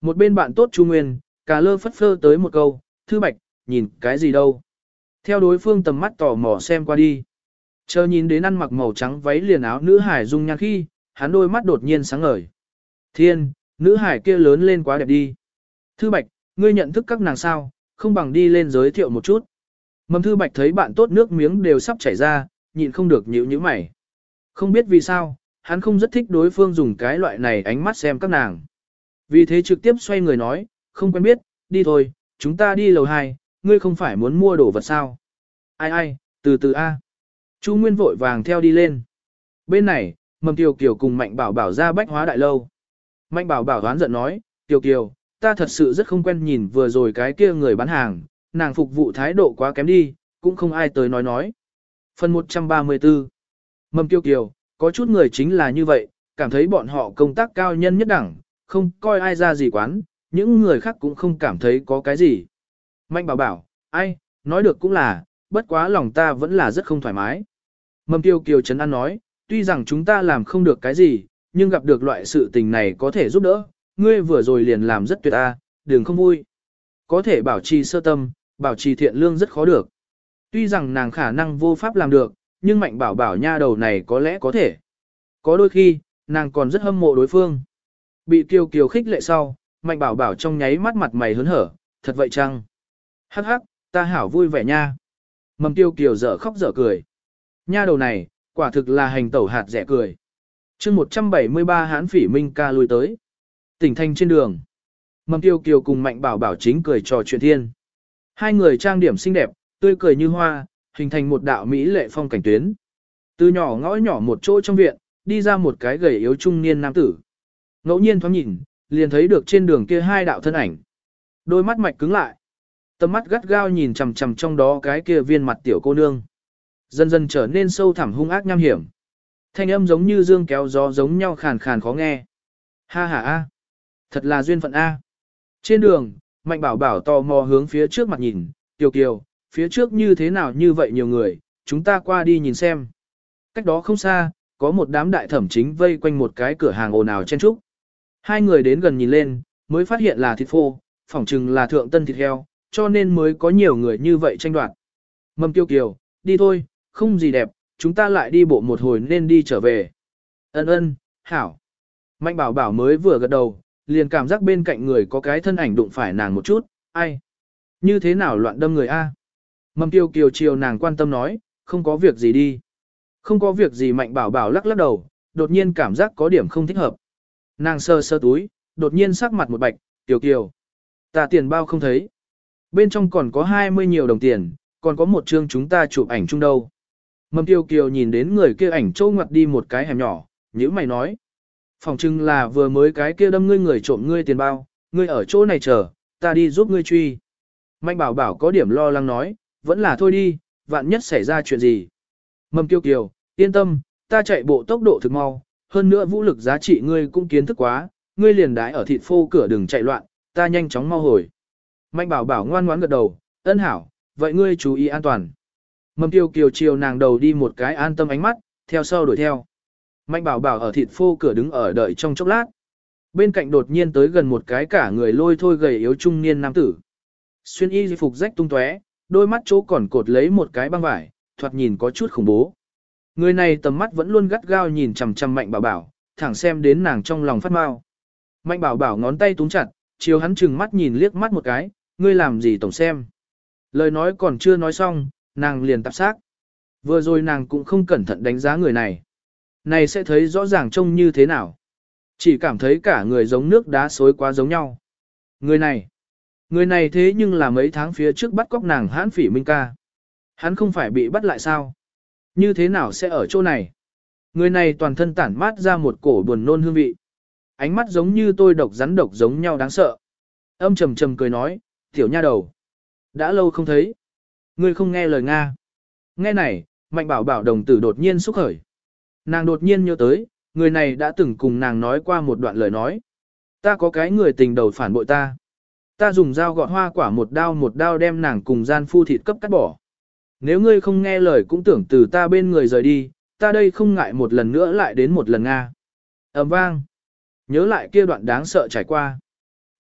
Một bên bạn tốt Chu Nguyên, cà lơ phất phơ tới một câu, Thư Bạch, nhìn cái gì đâu. Theo đối phương tầm mắt tò mò xem qua đi. Chờ nhìn đến ăn mặc màu trắng váy liền áo nữ hải dung nhan khi, hắn đôi mắt đột nhiên sáng ngời. Thiên, nữ hải kia lớn lên quá đẹp đi. Thư Bạch, ngươi nhận thức các nàng sao, không bằng đi lên giới thiệu một chút. Mầm Thư Bạch thấy bạn tốt nước miếng đều sắp chảy ra, nhịn không được nhíu nhíu mày. Không biết vì sao, hắn không rất thích đối phương dùng cái loại này ánh mắt xem các nàng. Vì thế trực tiếp xoay người nói, không quen biết, đi thôi, chúng ta đi lầu hai, ngươi không phải muốn mua đồ vật sao. Ai ai, từ từ a. Chu Nguyên vội vàng theo đi lên. Bên này, Mầm Kiều Kiều cùng Mạnh Bảo Bảo ra bách hóa đại lâu. Mạnh Bảo Bảo đoán giận nói, Kiều Kiều, ta thật sự rất không quen nhìn vừa rồi cái kia người bán hàng, nàng phục vụ thái độ quá kém đi, cũng không ai tới nói nói. Phần một trăm ba mươi tư. Mầm Kiều Kiều, có chút người chính là như vậy, cảm thấy bọn họ công tác cao nhân nhất đẳng, không coi ai ra gì quán, những người khác cũng không cảm thấy có cái gì. Mạnh Bảo Bảo, ai, nói được cũng là, bất quá lòng ta vẫn là rất không thoải mái. Mầm Kiều Kiều Trấn An nói, tuy rằng chúng ta làm không được cái gì, nhưng gặp được loại sự tình này có thể giúp đỡ, ngươi vừa rồi liền làm rất tuyệt a, đừng không vui. Có thể bảo trì sơ tâm, bảo trì thiện lương rất khó được. Tuy rằng nàng khả năng vô pháp làm được, nhưng Mạnh Bảo Bảo nha đầu này có lẽ có thể. Có đôi khi, nàng còn rất hâm mộ đối phương. Bị Kiều Kiều khích lệ sau, Mạnh Bảo Bảo trong nháy mắt mặt mày hớn hở, thật vậy chăng? Hắc hắc, ta hảo vui vẻ nha. Mầm Kiều Kiều dở khóc dở cười. Nha đầu này, quả thực là hành tẩu hạt rẻ cười. chương một trăm bảy mươi ba Hán Phỉ Minh ca lui tới. Tỉnh thành trên đường. Mầm Kiều Kiều cùng Mạnh Bảo Bảo chính cười trò chuyện thiên. Hai người trang điểm xinh đẹp, tươi cười như hoa, hình thành một đạo mỹ lệ phong cảnh tuyến. Từ nhỏ ngõ nhỏ một chỗ trong viện, đi ra một cái gầy yếu trung niên nam tử. Ngẫu nhiên thoáng nhìn, liền thấy được trên đường kia hai đạo thân ảnh. Đôi mắt mạch cứng lại. Tầm mắt gắt gao nhìn chằm chằm trong đó cái kia viên mặt tiểu cô nương. Dần dần trở nên sâu thẳm hung ác nham hiểm. Thanh âm giống như dương kéo gió giống nhau khàn khàn khó nghe. Ha ha a, thật là duyên phận a. Trên đường, Mạnh Bảo Bảo tò mò hướng phía trước mặt nhìn, Kiều Kiều, phía trước như thế nào như vậy nhiều người, chúng ta qua đi nhìn xem. Cách đó không xa, có một đám đại thẩm chính vây quanh một cái cửa hàng ồn ào chen trúc. Hai người đến gần nhìn lên, mới phát hiện là thịt phô, phỏng chừng là thượng tân thịt heo, cho nên mới có nhiều người như vậy tranh đoạt. Mầm Kiều Kiều, đi thôi, không gì đẹp, chúng ta lại đi bộ một hồi nên đi trở về. Ân ân, hảo. Mạnh Bảo Bảo mới vừa gật đầu, liền cảm giác bên cạnh người có cái thân ảnh đụng phải nàng một chút, ai? Như thế nào loạn đâm người a? Mầm Kiều Kiều chiều nàng quan tâm nói, không có việc gì đi. Không có việc gì. Mạnh Bảo Bảo lắc lắc đầu, đột nhiên cảm giác có điểm không thích hợp. Nàng sơ sơ túi, đột nhiên sắc mặt một bạch, Kiều Kiều. Ta tiền bao không thấy. Bên trong còn có hai mươi nhiều đồng tiền, còn có một chương chúng ta chụp ảnh chung đâu. Mầm Kiều Kiều nhìn đến người kia ảnh trâu ngoặt đi một cái hẻm nhỏ, nhữ mày nói. Phòng trưng là vừa mới cái kia đâm ngươi người trộm ngươi tiền bao, ngươi ở chỗ này chờ, ta đi giúp ngươi truy. Mạnh Bảo Bảo có điểm lo lắng nói, vẫn là thôi đi, vạn nhất xảy ra chuyện gì. Mầm Kiều Kiều, yên tâm, ta chạy bộ tốc độ thực mau, hơn nữa vũ lực giá trị ngươi cũng kiến thức quá, ngươi liền đái ở thịt phô cửa đừng chạy loạn, ta nhanh chóng mau hồi. Mạnh Bảo Bảo ngoan ngoãn gật đầu, ân hảo, vậy ngươi chú ý an toàn. Mầm Kiều Kiều chiều nàng đầu đi một cái an tâm ánh mắt, theo sau đuổi theo. Mạnh Bảo Bảo ở thịt phô cửa đứng ở đợi trong chốc lát. Bên cạnh đột nhiên tới gần một cái cả người lôi thôi gầy yếu trung niên nam tử. Xuyên y phục rách tung tóe, đôi mắt chỗ còn cột lấy một cái băng vải, thoạt nhìn có chút khủng bố. Người này tầm mắt vẫn luôn gắt gao nhìn chằm chằm Mạnh Bảo Bảo, thẳng xem đến nàng trong lòng phát mau. Mạnh Bảo Bảo ngón tay túm chặt, chiều hắn chừng mắt nhìn liếc mắt một cái, ngươi làm gì tổng xem. Lời nói còn chưa nói xong, nàng liền tạp xác. Vừa rồi nàng cũng không cẩn thận đánh giá người này. Này sẽ thấy rõ ràng trông như thế nào. Chỉ cảm thấy cả người giống nước đá xối quá giống nhau. Người này, người này thế nhưng là mấy tháng phía trước bắt cóc nàng Hán Phỉ Minh ca. Hắn không phải bị bắt lại sao? Như thế nào sẽ ở chỗ này? Người này toàn thân tản mát ra một cổ buồn nôn hương vị. Ánh mắt giống như tôi độc rắn độc giống nhau đáng sợ. Âm trầm trầm cười nói, tiểu nha đầu. Đã lâu không thấy. Ngươi không nghe lời Nga. Nghe này, Mạnh Bảo Bảo đồng tử đột nhiên xúc khởi. Nàng đột nhiên nhớ tới, người này đã từng cùng nàng nói qua một đoạn lời nói. Ta có cái người tình đầu phản bội ta. Ta dùng dao gọt hoa quả một đao một đao đem nàng cùng gian phu thịt cấp cắt bỏ. Nếu ngươi không nghe lời cũng tưởng từ ta bên người rời đi, ta đây không ngại một lần nữa lại đến một lần Nga. Ầm vang. Nhớ lại kia đoạn đáng sợ trải qua.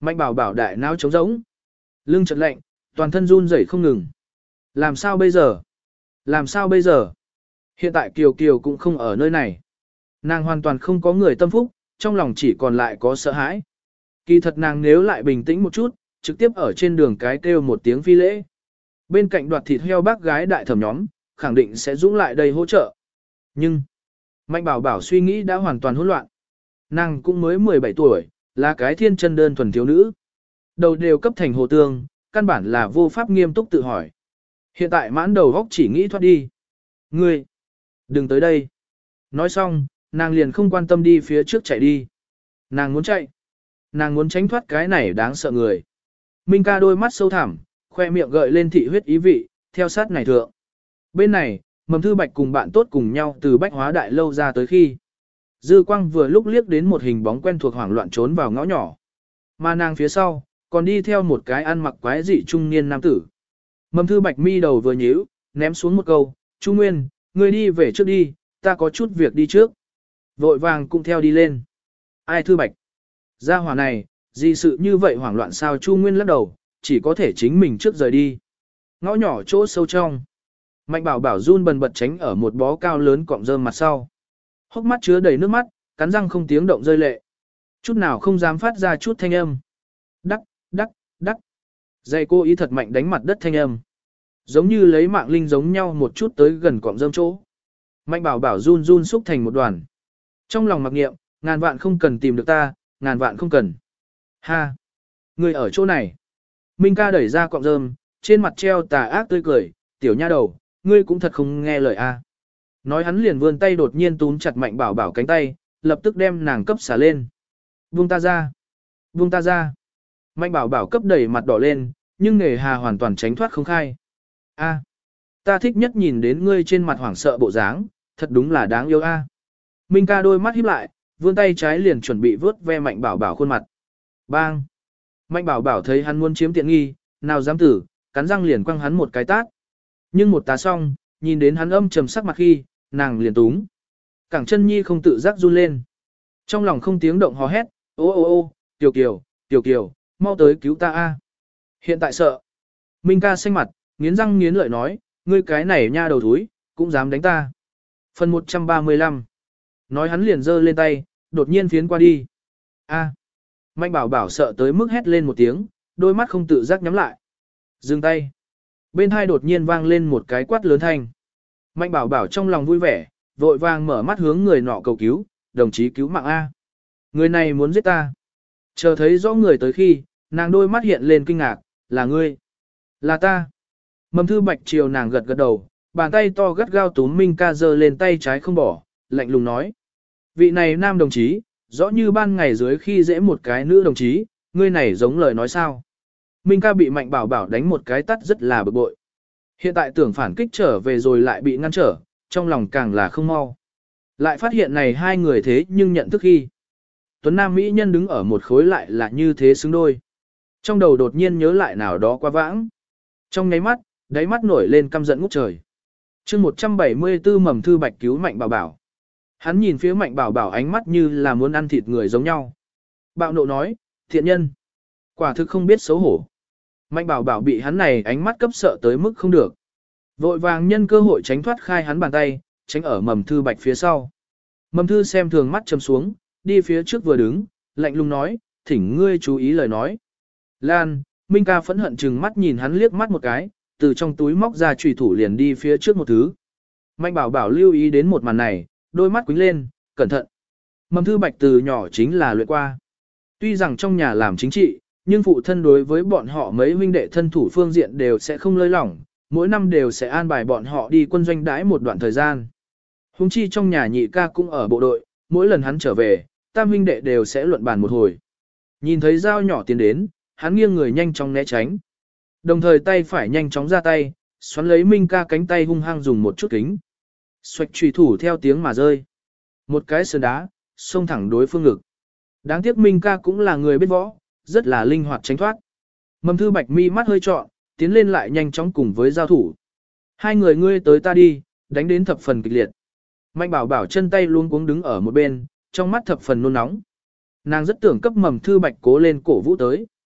Mạnh bảo bảo đại não trống rỗng. Lưng chợt lạnh, toàn thân run rẩy không ngừng. Làm sao bây giờ? Làm sao bây giờ? Hiện tại Kiều Kiều cũng không ở nơi này. Nàng hoàn toàn không có người tâm phúc, trong lòng chỉ còn lại có sợ hãi. Kỳ thật nàng nếu lại bình tĩnh một chút, trực tiếp ở trên đường cái kêu một tiếng phi lễ. Bên cạnh đoạt thịt heo bác gái đại thẩm nhóm, khẳng định sẽ dũng lại đây hỗ trợ. Nhưng, Mạnh bảo bảo suy nghĩ đã hoàn toàn hỗn loạn. Nàng cũng mới mười bảy tuổi, là cái thiên chân đơn thuần thiếu nữ. Đầu đều cấp thành hồ tương, căn bản là vô pháp nghiêm túc tự hỏi. Hiện tại mãn đầu góc chỉ nghĩ thoát đi. Ngươi, đừng tới đây. Nói xong, nàng liền không quan tâm đi phía trước chạy đi. Nàng muốn chạy. Nàng muốn tránh thoát cái này đáng sợ người. Minh ca đôi mắt sâu thẳm, khoe miệng gợi lên thị huyết ý vị, theo sát này thượng. Bên này, Mầm Thư Bạch cùng bạn tốt cùng nhau từ Bách Hóa Đại Lâu ra tới khi. Dư Quang vừa lúc liếc đến một hình bóng quen thuộc hoảng loạn trốn vào ngõ nhỏ. Mà nàng phía sau, còn đi theo một cái ăn mặc quái dị trung niên nam tử. Mầm Thư Bạch mi đầu vừa nhíu, ném xuống một câu, Chu Nguyên, ngươi đi về trước đi, ta có chút việc đi trước. Vội vàng cũng theo đi lên. Ai Thư Bạch? Gia hỏa này, gì sự như vậy hoảng loạn sao Chu Nguyên lắc đầu, chỉ có thể chính mình trước rời đi. Ngõ nhỏ chỗ sâu trong. Mạnh bảo bảo run bần bật tránh ở một bó cao lớn cọng rơm mặt sau. Hốc mắt chứa đầy nước mắt, cắn răng không tiếng động rơi lệ. Chút nào không dám phát ra chút thanh âm. Đắc, đắc, đắc. Dây cô ý thật mạnh đánh mặt đất thanh âm. Giống như lấy mạng linh giống nhau một chút tới gần cọng rơm chỗ. Mạnh bảo bảo run run xúc thành một đoàn. Trong lòng mặc niệm, ngàn vạn không cần tìm được ta, ngàn vạn không cần. Ha! Người ở chỗ này. Minh ca đẩy ra cọng rơm, trên mặt treo tà ác tươi cười, tiểu nha đầu, ngươi cũng thật không nghe lời a. Nói hắn liền vươn tay đột nhiên túm chặt Mạnh bảo bảo cánh tay, lập tức đem nàng cấp xả lên. Buông ta ra! Buông ta ra! Mạnh bảo bảo cấp đẩy mặt đỏ lên, nhưng nghề hà hoàn toàn tránh thoát không khai. A! Ta thích nhất nhìn đến ngươi trên mặt hoảng sợ bộ dáng, thật đúng là đáng yêu a. Minh ca đôi mắt híp lại, vươn tay trái liền chuẩn bị vớt ve Mạnh bảo bảo khuôn mặt. Bang! Mạnh bảo bảo thấy hắn muốn chiếm tiện nghi, nào dám tử, cắn răng liền quăng hắn một cái tát. Nhưng một tá xong, nhìn đến hắn âm trầm sắc mặt khi, nàng liền túng. Cẳng chân nhi không tự giác run lên. Trong lòng không tiếng động hò hét, ô ô ô, tiểu kiều, tiểu kiều, mau tới cứu ta a. Hiện tại sợ. Minh ca xanh mặt, nghiến răng nghiến lợi nói, ngươi cái này nha đầu thúi, cũng dám đánh ta. Phần một trăm ba mươi lăm. Nói hắn liền giơ lên tay, đột nhiên phiến qua đi. A. Mạnh bảo bảo sợ tới mức hét lên một tiếng, đôi mắt không tự giác nhắm lại. Dừng tay. Bên hai đột nhiên vang lên một cái quát lớn thanh. Mạnh bảo bảo trong lòng vui vẻ, vội vàng mở mắt hướng người nọ cầu cứu, đồng chí cứu mạng A. Người này muốn giết ta. Chờ thấy rõ người tới khi, nàng đôi mắt hiện lên kinh ngạc, là ngươi. Là ta. Mầm Thư Bạch chiều nàng gật gật đầu, bàn tay to gắt gao túm Minh ca giơ lên tay trái không bỏ, lạnh lùng nói. Vị này nam đồng chí, rõ như ban ngày dưới khi dễ một cái nữ đồng chí, ngươi này giống lời nói sao. Minh ca bị Mạnh bảo bảo đánh một cái tắt rất là bực bội. Hiện tại tưởng phản kích trở về rồi lại bị ngăn trở, trong lòng càng là không mau. Lại phát hiện này hai người thế nhưng nhận thức khi. Tuấn Nam Mỹ nhân đứng ở một khối lại là như thế xứng đôi. Trong đầu đột nhiên nhớ lại nào đó quá vãng. Trong nháy mắt, đáy mắt nổi lên căm giận ngút trời. chương một trăm bảy mươi tư Mầm Thư Bạch cứu Mạnh bảo bảo. Hắn nhìn phía Mạnh bảo bảo ánh mắt như là muốn ăn thịt người giống nhau. Bạo nộ nói, thiện nhân. Quả thực không biết xấu hổ. Mạnh bảo bảo bị hắn này ánh mắt cấp sợ tới mức không được. Vội vàng nhân cơ hội tránh thoát khai hắn bàn tay, tránh ở Mầm Thư Bạch phía sau. Mầm Thư xem thường mắt chầm xuống, đi phía trước vừa đứng, lạnh lùng nói, thỉnh ngươi chú ý lời nói. Lan, Minh ca phẫn hận chừng mắt nhìn hắn liếc mắt một cái, từ trong túi móc ra chùy thủ liền đi phía trước một thứ. Mạnh bảo bảo lưu ý đến một màn này, đôi mắt quính lên, cẩn thận. Mầm Thư Bạch từ nhỏ chính là luyện qua. Tuy rằng trong nhà làm chính trị, nhưng phụ thân đối với bọn họ mấy huynh đệ thân thủ phương diện đều sẽ không lơi lỏng, mỗi năm đều sẽ an bài bọn họ đi quân doanh đãi một đoạn thời gian. Hùng chi trong nhà nhị ca cũng ở bộ đội, mỗi lần hắn trở về, tam huynh đệ đều sẽ luận bàn một hồi. Nhìn thấy dao nhỏ tiến đến, hắn nghiêng người nhanh chóng né tránh. Đồng thời tay phải nhanh chóng ra tay, xoắn lấy Minh ca cánh tay hung hăng dùng một chút kính. Xoạch chùy thủ theo tiếng mà rơi. Một cái sườn đá, xông thẳng đối phương ngực. Đáng tiếc Minh ca cũng là người biết võ, rất là linh hoạt tránh thoát. Mầm Thư Bạch mi mắt hơi trọn, tiến lên lại nhanh chóng cùng với giao thủ. Hai người ngươi tới ta đi, đánh đến thập phần kịch liệt. Mạnh bảo bảo chân tay luôn cuống đứng ở một bên, trong mắt thập phần nôn nóng. Nàng rất tưởng cấp Mầm Thư Bạch cố lên cổ vũ tới.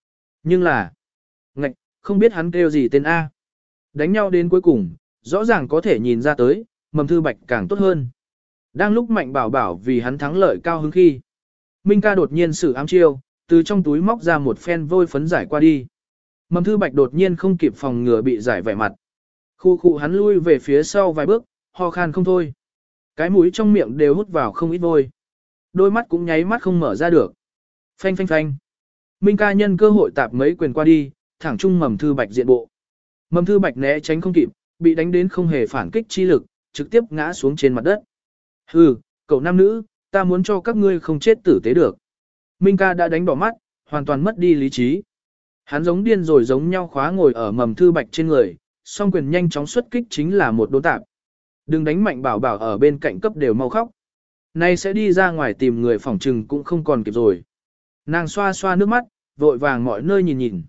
Nhưng là, ngạch, không biết hắn kêu gì tên A. Đánh nhau đến cuối cùng, rõ ràng có thể nhìn ra tới, Mầm Thư Bạch càng tốt hơn. Đang lúc Mạnh Bảo Bảo vì hắn thắng lợi cao hứng khi, Minh ca đột nhiên sử ám chiêu, từ trong túi móc ra một phen vôi phấn giải qua đi. Mầm Thư Bạch đột nhiên không kịp phòng ngừa bị giải vẻ mặt. Khu khu hắn lui về phía sau vài bước, ho khan không thôi. Cái mũi trong miệng đều hút vào không ít vôi. Đôi mắt cũng nháy mắt không mở ra được. Phanh phanh phanh. Minh ca nhân cơ hội tạp mấy quyền qua đi, thẳng trung Mầm Thư Bạch diện bộ. Mầm Thư Bạch né tránh không kịp, bị đánh đến không hề phản kích chi lực, trực tiếp ngã xuống trên mặt đất. Hừ, cậu nam nữ, ta muốn cho các ngươi không chết tử tế được. Minh ca đã đánh đỏ mắt, hoàn toàn mất đi lý trí. Hắn giống điên rồi giống nhau khóa ngồi ở Mầm Thư Bạch trên người, song quyền nhanh chóng xuất kích chính là một đốn tạp. Đừng đánh Mạnh Bảo Bảo ở bên cạnh cấp đều mau khóc. Nay sẽ đi ra ngoài tìm người phỏng trừng cũng không còn kịp rồi. Nàng xoa xoa nước mắt, vội vàng mọi nơi nhìn nhìn.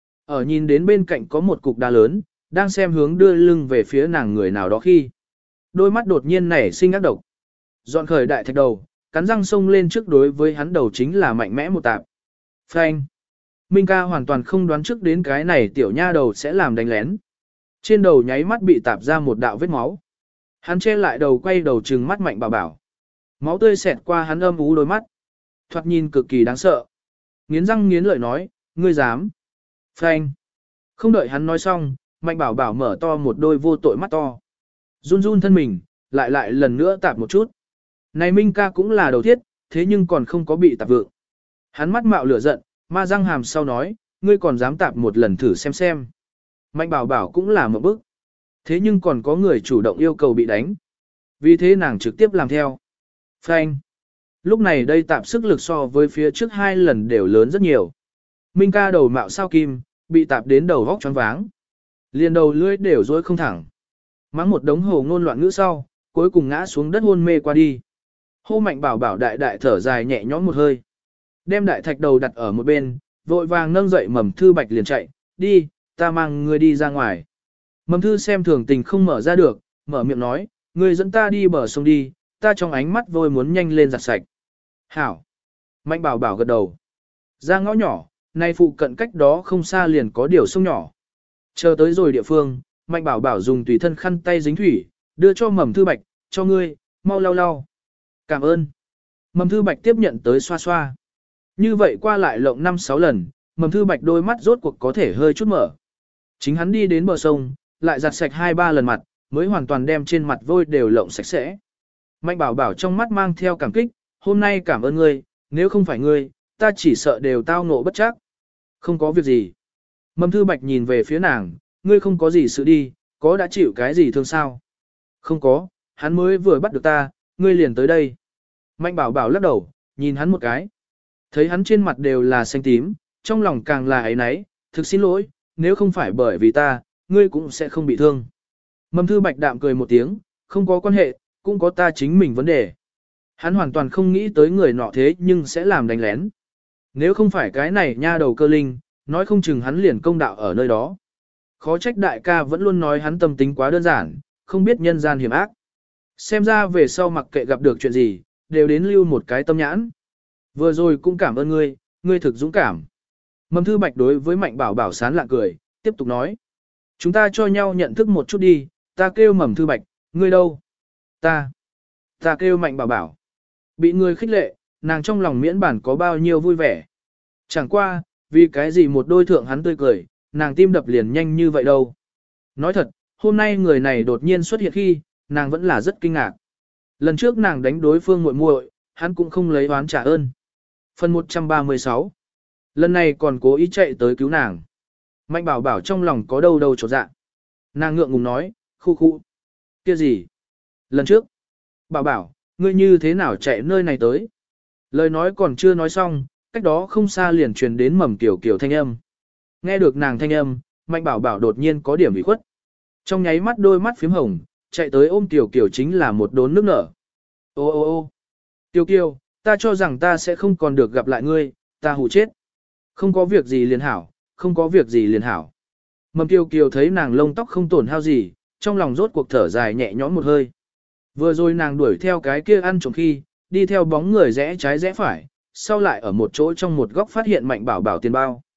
Ở nhìn đến bên cạnh có một cục đá lớn, đang xem hướng đưa lưng về phía nàng người nào đó khi. Đôi mắt đột nhiên nảy sinh ác độc. Dọn khởi đại thạch đầu, cắn răng xông lên trước đối với hắn đầu chính là mạnh mẽ một tạp. Phanh. Minh ca hoàn toàn không đoán trước đến cái này tiểu nha đầu sẽ làm đánh lén. Trên đầu nháy mắt bị tạp ra một đạo vết máu. Hắn che lại đầu quay đầu trừng mắt Mạnh Bảo Bảo. Máu tươi xẹt qua hắn âm ú đôi mắt. Thoạt nhìn cực kỳ đáng sợ. Nghiến răng nghiến lợi nói, ngươi dám. Phanh. Không đợi hắn nói xong, Mạnh Bảo Bảo mở to một đôi vô tội mắt to. Run run thân mình, lại lại lần nữa tạp một chút. Này Minh ca cũng là đầu thiết, thế nhưng còn không có bị tạp vượng. Hắn mắt mạo lửa giận, ma răng hàm sau nói, ngươi còn dám tạp một lần thử xem xem. Mạnh Bảo Bảo cũng là một bức. Thế nhưng còn có người chủ động yêu cầu bị đánh. Vì thế nàng trực tiếp làm theo. Phanh. Lúc này đây tạp sức lực so với phía trước hai lần đều lớn rất nhiều. Minh ca đầu mạo sao kim, bị tạp đến đầu vóc choáng váng. Liền đầu lưỡi đều dối không thẳng. Mắng một đống hồ ngôn loạn ngữ sau, cuối cùng ngã xuống đất hôn mê qua đi. Hô Mạnh Bảo Bảo đại đại thở dài nhẹ nhõm một hơi. Đem đại thạch đầu đặt ở một bên, vội vàng nâng dậy Mầm Thư Bạch liền chạy, đi, ta mang ngươi đi ra ngoài. Mầm Thư xem thường tình không mở ra được, mở miệng nói, ngươi dẫn ta đi bờ sông đi, ta trong ánh mắt vôi muốn nhanh lên giặt sạch. Hảo. Mạnh Bảo Bảo gật đầu. Ra ngõ nhỏ, nay phụ cận cách đó không xa liền có điều sông nhỏ. Chờ tới rồi địa phương, Mạnh Bảo Bảo dùng tùy thân khăn tay dính thủy, đưa cho Mầm Thư Bạch, cho ngươi, mau lau lau. Cảm ơn. Mầm Thư Bạch tiếp nhận tới xoa xoa. Như vậy qua lại lộng năm sáu lần, Mầm Thư Bạch đôi mắt rốt cuộc có thể hơi chút mở. Chính hắn đi đến bờ sông, lại giặt sạch hai ba lần mặt, mới hoàn toàn đem trên mặt vôi đều lộng sạch sẽ. Mạnh Bảo Bảo trong mắt mang theo cảm kích, hôm nay cảm ơn ngươi, nếu không phải ngươi, ta chỉ sợ đều tao ngộ bất chắc. Không có việc gì. Mầm Thư Bạch nhìn về phía nàng, ngươi không có gì sự đi, có đã chịu cái gì thương sao? Không có, hắn mới vừa bắt được ta, ngươi liền tới đây. Mạnh Bảo Bảo lắc đầu, nhìn hắn một cái. Thấy hắn trên mặt đều là xanh tím, trong lòng càng là ấy náy, thực xin lỗi, nếu không phải bởi vì ta, ngươi cũng sẽ không bị thương. Mầm Thư Bạch đạm cười một tiếng, không có quan hệ, cũng có ta chính mình vấn đề. Hắn hoàn toàn không nghĩ tới người nọ thế nhưng sẽ làm đánh lén. Nếu không phải cái này nha đầu cơ linh, nói không chừng hắn liền công đạo ở nơi đó. Khó trách đại ca vẫn luôn nói hắn tâm tính quá đơn giản, không biết nhân gian hiểm ác. Xem ra về sau mặc kệ gặp được chuyện gì, đều đến lưu một cái tâm nhãn. Vừa rồi cũng cảm ơn ngươi, ngươi thực dũng cảm. Mầm Thư Bạch đối với Mạnh Bảo Bảo sán lạ cười, tiếp tục nói. Chúng ta cho nhau nhận thức một chút đi, ta kêu Mầm Thư Bạch, ngươi đâu? Ta. Ta kêu Mạnh Bảo Bảo. Bị người khích lệ, nàng trong lòng miễn bản có bao nhiêu vui vẻ. Chẳng qua, vì cái gì một đôi thượng hắn tươi cười, nàng tim đập liền nhanh như vậy đâu. Nói thật, hôm nay người này đột nhiên xuất hiện khi, nàng vẫn là rất kinh ngạc. Lần trước nàng đánh đối phương muội muội, hắn cũng không lấy oán trả ơn. Phần một trăm ba mươi sáu. Lần này còn cố ý chạy tới cứu nàng. Mạnh Bảo Bảo trong lòng có đâu đâu trột dạ. Nàng ngượng ngùng nói, khu khu. Kia gì? Lần trước. Bảo Bảo, ngươi như thế nào chạy nơi này tới? Lời nói còn chưa nói xong, cách đó không xa liền truyền đến Mầm Kiều Kiều thanh âm. Nghe được nàng thanh âm, Mạnh Bảo Bảo đột nhiên có điểm ủy khuất. Trong nháy mắt đôi mắt phím hồng, chạy tới ôm Kiều Kiều chính là một đốn nước nở. Ô ô ô Kiều Kiều, ta cho rằng ta sẽ không còn được gặp lại ngươi, ta hù chết. Không có việc gì liền hảo, không có việc gì liền hảo. Mầm Kiều Kiều thấy nàng lông tóc không tổn hao gì, trong lòng rốt cuộc thở dài nhẹ nhõm một hơi. Vừa rồi nàng đuổi theo cái kia ăn trộm khi, đi theo bóng người rẽ trái rẽ phải, sau lại ở một chỗ trong một góc phát hiện Mạnh Bảo Bảo tiền bao.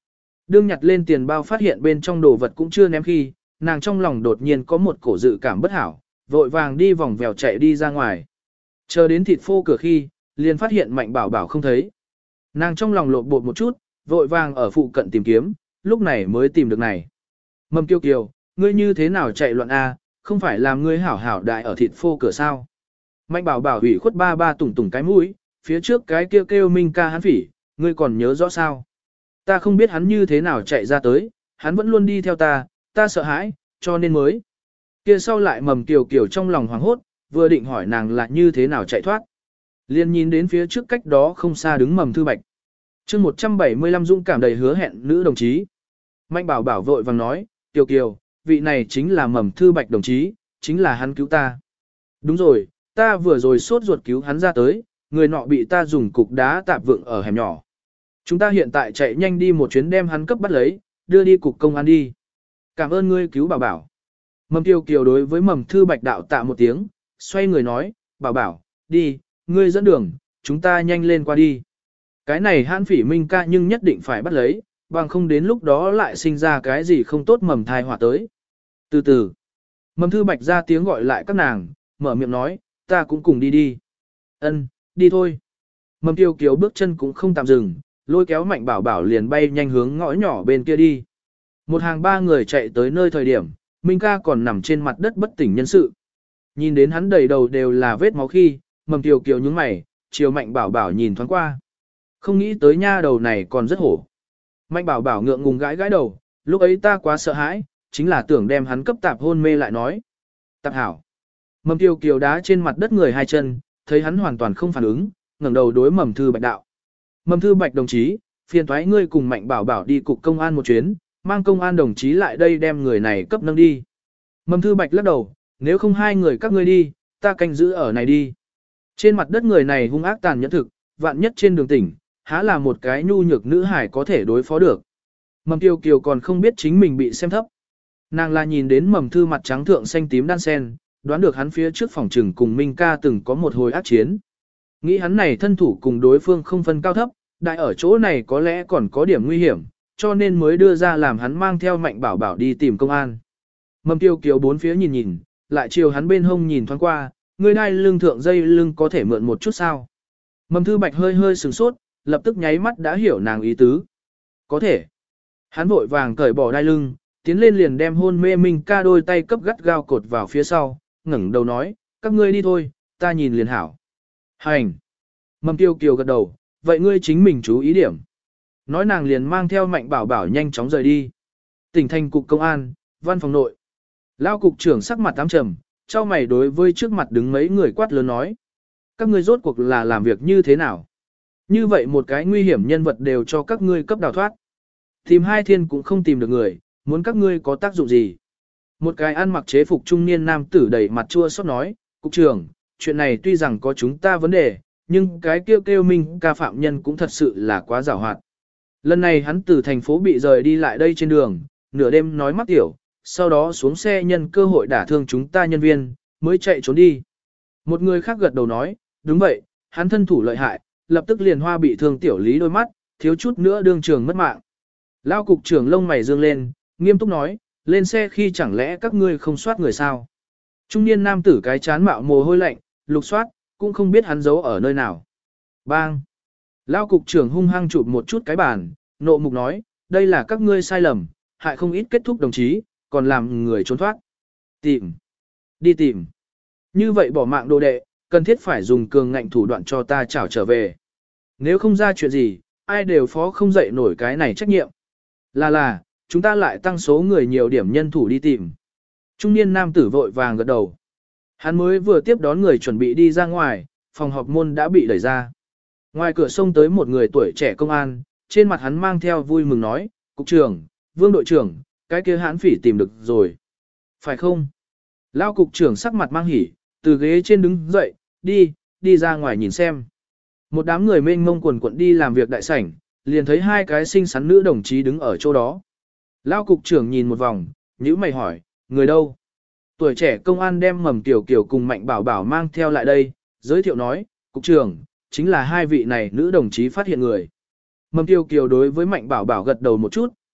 Đương nhặt lên tiền bao phát hiện bên trong đồ vật cũng chưa ném khi, nàng trong lòng đột nhiên có một cổ dự cảm bất hảo, vội vàng đi vòng vèo chạy đi ra ngoài. Chờ đến thịt phô cửa khi, liền phát hiện Mạnh Bảo Bảo không thấy. Nàng trong lòng lộn bột một chút, vội vàng ở phụ cận tìm kiếm, lúc này mới tìm được này. Mầm Kiều Kiều, ngươi như thế nào chạy loạn a? Không phải làm ngươi hảo hảo đại ở thịt phô cửa sao? Mạnh Bảo Bảo ủy khuất ba ba tủng tủng cái mũi, phía trước cái kêu kêu Minh ca hắn phỉ, ngươi còn nhớ rõ sao? Ta không biết hắn như thế nào chạy ra tới, hắn vẫn luôn đi theo ta, ta sợ hãi, cho nên mới. Kia sau lại Mầm Kiều Kiều trong lòng hoảng hốt, vừa định hỏi nàng là như thế nào chạy thoát. Liên nhìn đến phía trước cách đó không xa đứng Mầm Thư Bạch. chương một trăm bảy mươi lăm dũng cảm đầy hứa hẹn nữ đồng chí. Mạnh Bảo Bảo vội vàng nói, Kiều Kiều, vị này chính là Mầm Thư Bạch đồng chí, chính là hắn cứu ta. Đúng rồi, ta vừa rồi sốt ruột cứu hắn ra tới, người nọ bị ta dùng cục đá tạp vượng ở hẻm nhỏ. Chúng ta hiện tại chạy nhanh đi một chuyến đem hắn cấp bắt lấy, đưa đi cục công an đi. Cảm ơn ngươi cứu Bảo Bảo. Mầm Kiều Kiều đối với Mầm Thư Bạch đạo tạ một tiếng, xoay người nói, Bảo Bảo, đi, ngươi dẫn đường, chúng ta nhanh lên qua đi. Cái này hãn phỉ Minh ca nhưng nhất định phải bắt lấy, bằng không đến lúc đó lại sinh ra cái gì không tốt mầm thai họa tới. Từ từ, Mầm Thư Bạch ra tiếng gọi lại các nàng, mở miệng nói, ta cũng cùng đi đi. Ân, đi thôi. Mầm Kiều Kiều bước chân cũng không tạm dừng, lôi kéo Mạnh Bảo Bảo liền bay nhanh hướng ngõ nhỏ bên kia đi. Một hàng ba người chạy tới nơi thời điểm, Minh ca còn nằm trên mặt đất bất tỉnh nhân sự. Nhìn đến hắn đầy đầu đều là vết máu khi, Mầm Kiều Kiều nhướng mày, chiều Mạnh Bảo Bảo nhìn thoáng qua. Không nghĩ tới nha đầu này còn rất hổ. Mạnh Bảo Bảo ngượng ngùng gãi gãi đầu, lúc ấy ta quá sợ hãi, chính là tưởng đem hắn cấp tạp hôn mê lại nói. Tạp hảo. Mầm Kiều Kiều đá trên mặt đất người hai chân, thấy hắn hoàn toàn không phản ứng, ngẩng đầu đối Mầm Thư Bạch đạo. Mầm Thư Bạch đồng chí, phiền thoái ngươi cùng Mạnh Bảo Bảo đi cục công an một chuyến, mang công an đồng chí lại đây đem người này cấp nâng đi. Mầm Thư Bạch lắc đầu, nếu không hai người các ngươi đi, ta canh giữ ở này đi. Trên mặt đất người này hung ác tàn nhẫn thực, vạn nhất trên đường tỉnh, há là một cái nhu nhược nữ hải có thể đối phó được. Mầm Kiều Kiều còn không biết chính mình bị xem thấp. Nàng là nhìn đến Mầm Thư mặt trắng thượng xanh tím đan sen, đoán được hắn phía trước phòng trừng cùng Minh ca từng có một hồi ác chiến. Nghĩ hắn này thân thủ cùng đối phương không phân cao thấp, đại ở chỗ này có lẽ còn có điểm nguy hiểm, cho nên mới đưa ra làm hắn mang theo Mạnh Bảo Bảo đi tìm công an. Mầm Kiều Kiều bốn phía nhìn nhìn, lại chiều hắn bên hông nhìn thoáng qua, người đai lưng thượng dây lưng có thể mượn một chút sao. Mầm Thư Bạch hơi hơi sửng sốt, lập tức nháy mắt đã hiểu nàng ý tứ. Có thể. Hắn vội vàng cởi bỏ đai lưng, tiến lên liền đem hôn mê Minh ca đôi tay cấp gắt gao cột vào phía sau, ngẩng đầu nói, các ngươi đi thôi, ta nhìn liền hảo. Hành. Mầm Kiều Kiều gật đầu, vậy ngươi chính mình chú ý điểm. Nói nàng liền mang theo Mạnh Bảo Bảo nhanh chóng rời đi. Tỉnh thành cục công an, văn phòng nội. Lao cục trưởng sắc mặt tám trầm, trao mày đối với trước mặt đứng mấy người quát lớn nói. Các ngươi rốt cuộc là làm việc như thế nào? Như vậy một cái nguy hiểm nhân vật đều cho các ngươi cấp đào thoát. Tìm hai thiên cũng không tìm được người, muốn các ngươi có tác dụng gì? Một cái ăn mặc chế phục trung niên nam tử đầy mặt chua xót nói, cục trưởng, chuyện này tuy rằng có chúng ta vấn đề, nhưng cái kêu kêu minh ca phạm nhân cũng thật sự là quá giàu hoạt. Lần này hắn từ thành phố bị rời đi lại đây trên đường, nửa đêm nói mắc tiểu, sau đó xuống xe nhân cơ hội đả thương chúng ta nhân viên, mới chạy trốn đi. Một người khác gật đầu nói, đúng vậy, hắn thân thủ lợi hại, lập tức liền hoa bị thương tiểu lý đôi mắt, thiếu chút nữa đương trường mất mạng. Lao cục trưởng lông mày dương lên, nghiêm túc nói, lên xe khi chẳng lẽ các ngươi không soát người sao? Trung niên nam tử cái chán mạo mồ hôi lạnh, lục soát, cũng không biết hắn giấu ở nơi nào. Bang! Lao cục trưởng hung hăng chụp một chút cái bàn, nộ mục nói, đây là các ngươi sai lầm, hại không ít kết thúc đồng chí, còn làm người trốn thoát. Tìm! Đi tìm! Như vậy bỏ mạng đồ đệ, cần thiết phải dùng cường ngạnh thủ đoạn cho ta trảo trở về. Nếu không ra chuyện gì, ai đều phó không dậy nổi cái này trách nhiệm. Là là, chúng ta lại tăng số người nhiều điểm nhân thủ đi tìm. Trung niên nam tử vội vàng gật đầu. Hắn mới vừa tiếp đón người chuẩn bị đi ra ngoài, phòng họp môn đã bị đẩy ra. Ngoài cửa sông tới một người tuổi trẻ công an, trên mặt hắn mang theo vui mừng nói, cục trưởng, vương đội trưởng, cái kia hãn phỉ tìm được rồi. Phải không? Lao cục trưởng sắc mặt mang hỉ, từ ghế trên đứng dậy, đi, đi ra ngoài nhìn xem. Một đám người mênh mông quần quận đi làm việc đại sảnh, liền thấy hai cái xinh xắn nữ đồng chí đứng ở chỗ đó. Lao cục trưởng nhìn một vòng, nhíu mày hỏi, người đâu? Tuổi trẻ công an đem Mầm Tiểu Kiều cùng Mạnh Bảo Bảo mang theo lại đây, giới thiệu nói, cục trưởng, chính là hai vị này nữ đồng chí phát hiện người. Mầm Tiểu Kiều đối với Mạnh Bảo Bảo gật đầu một chút,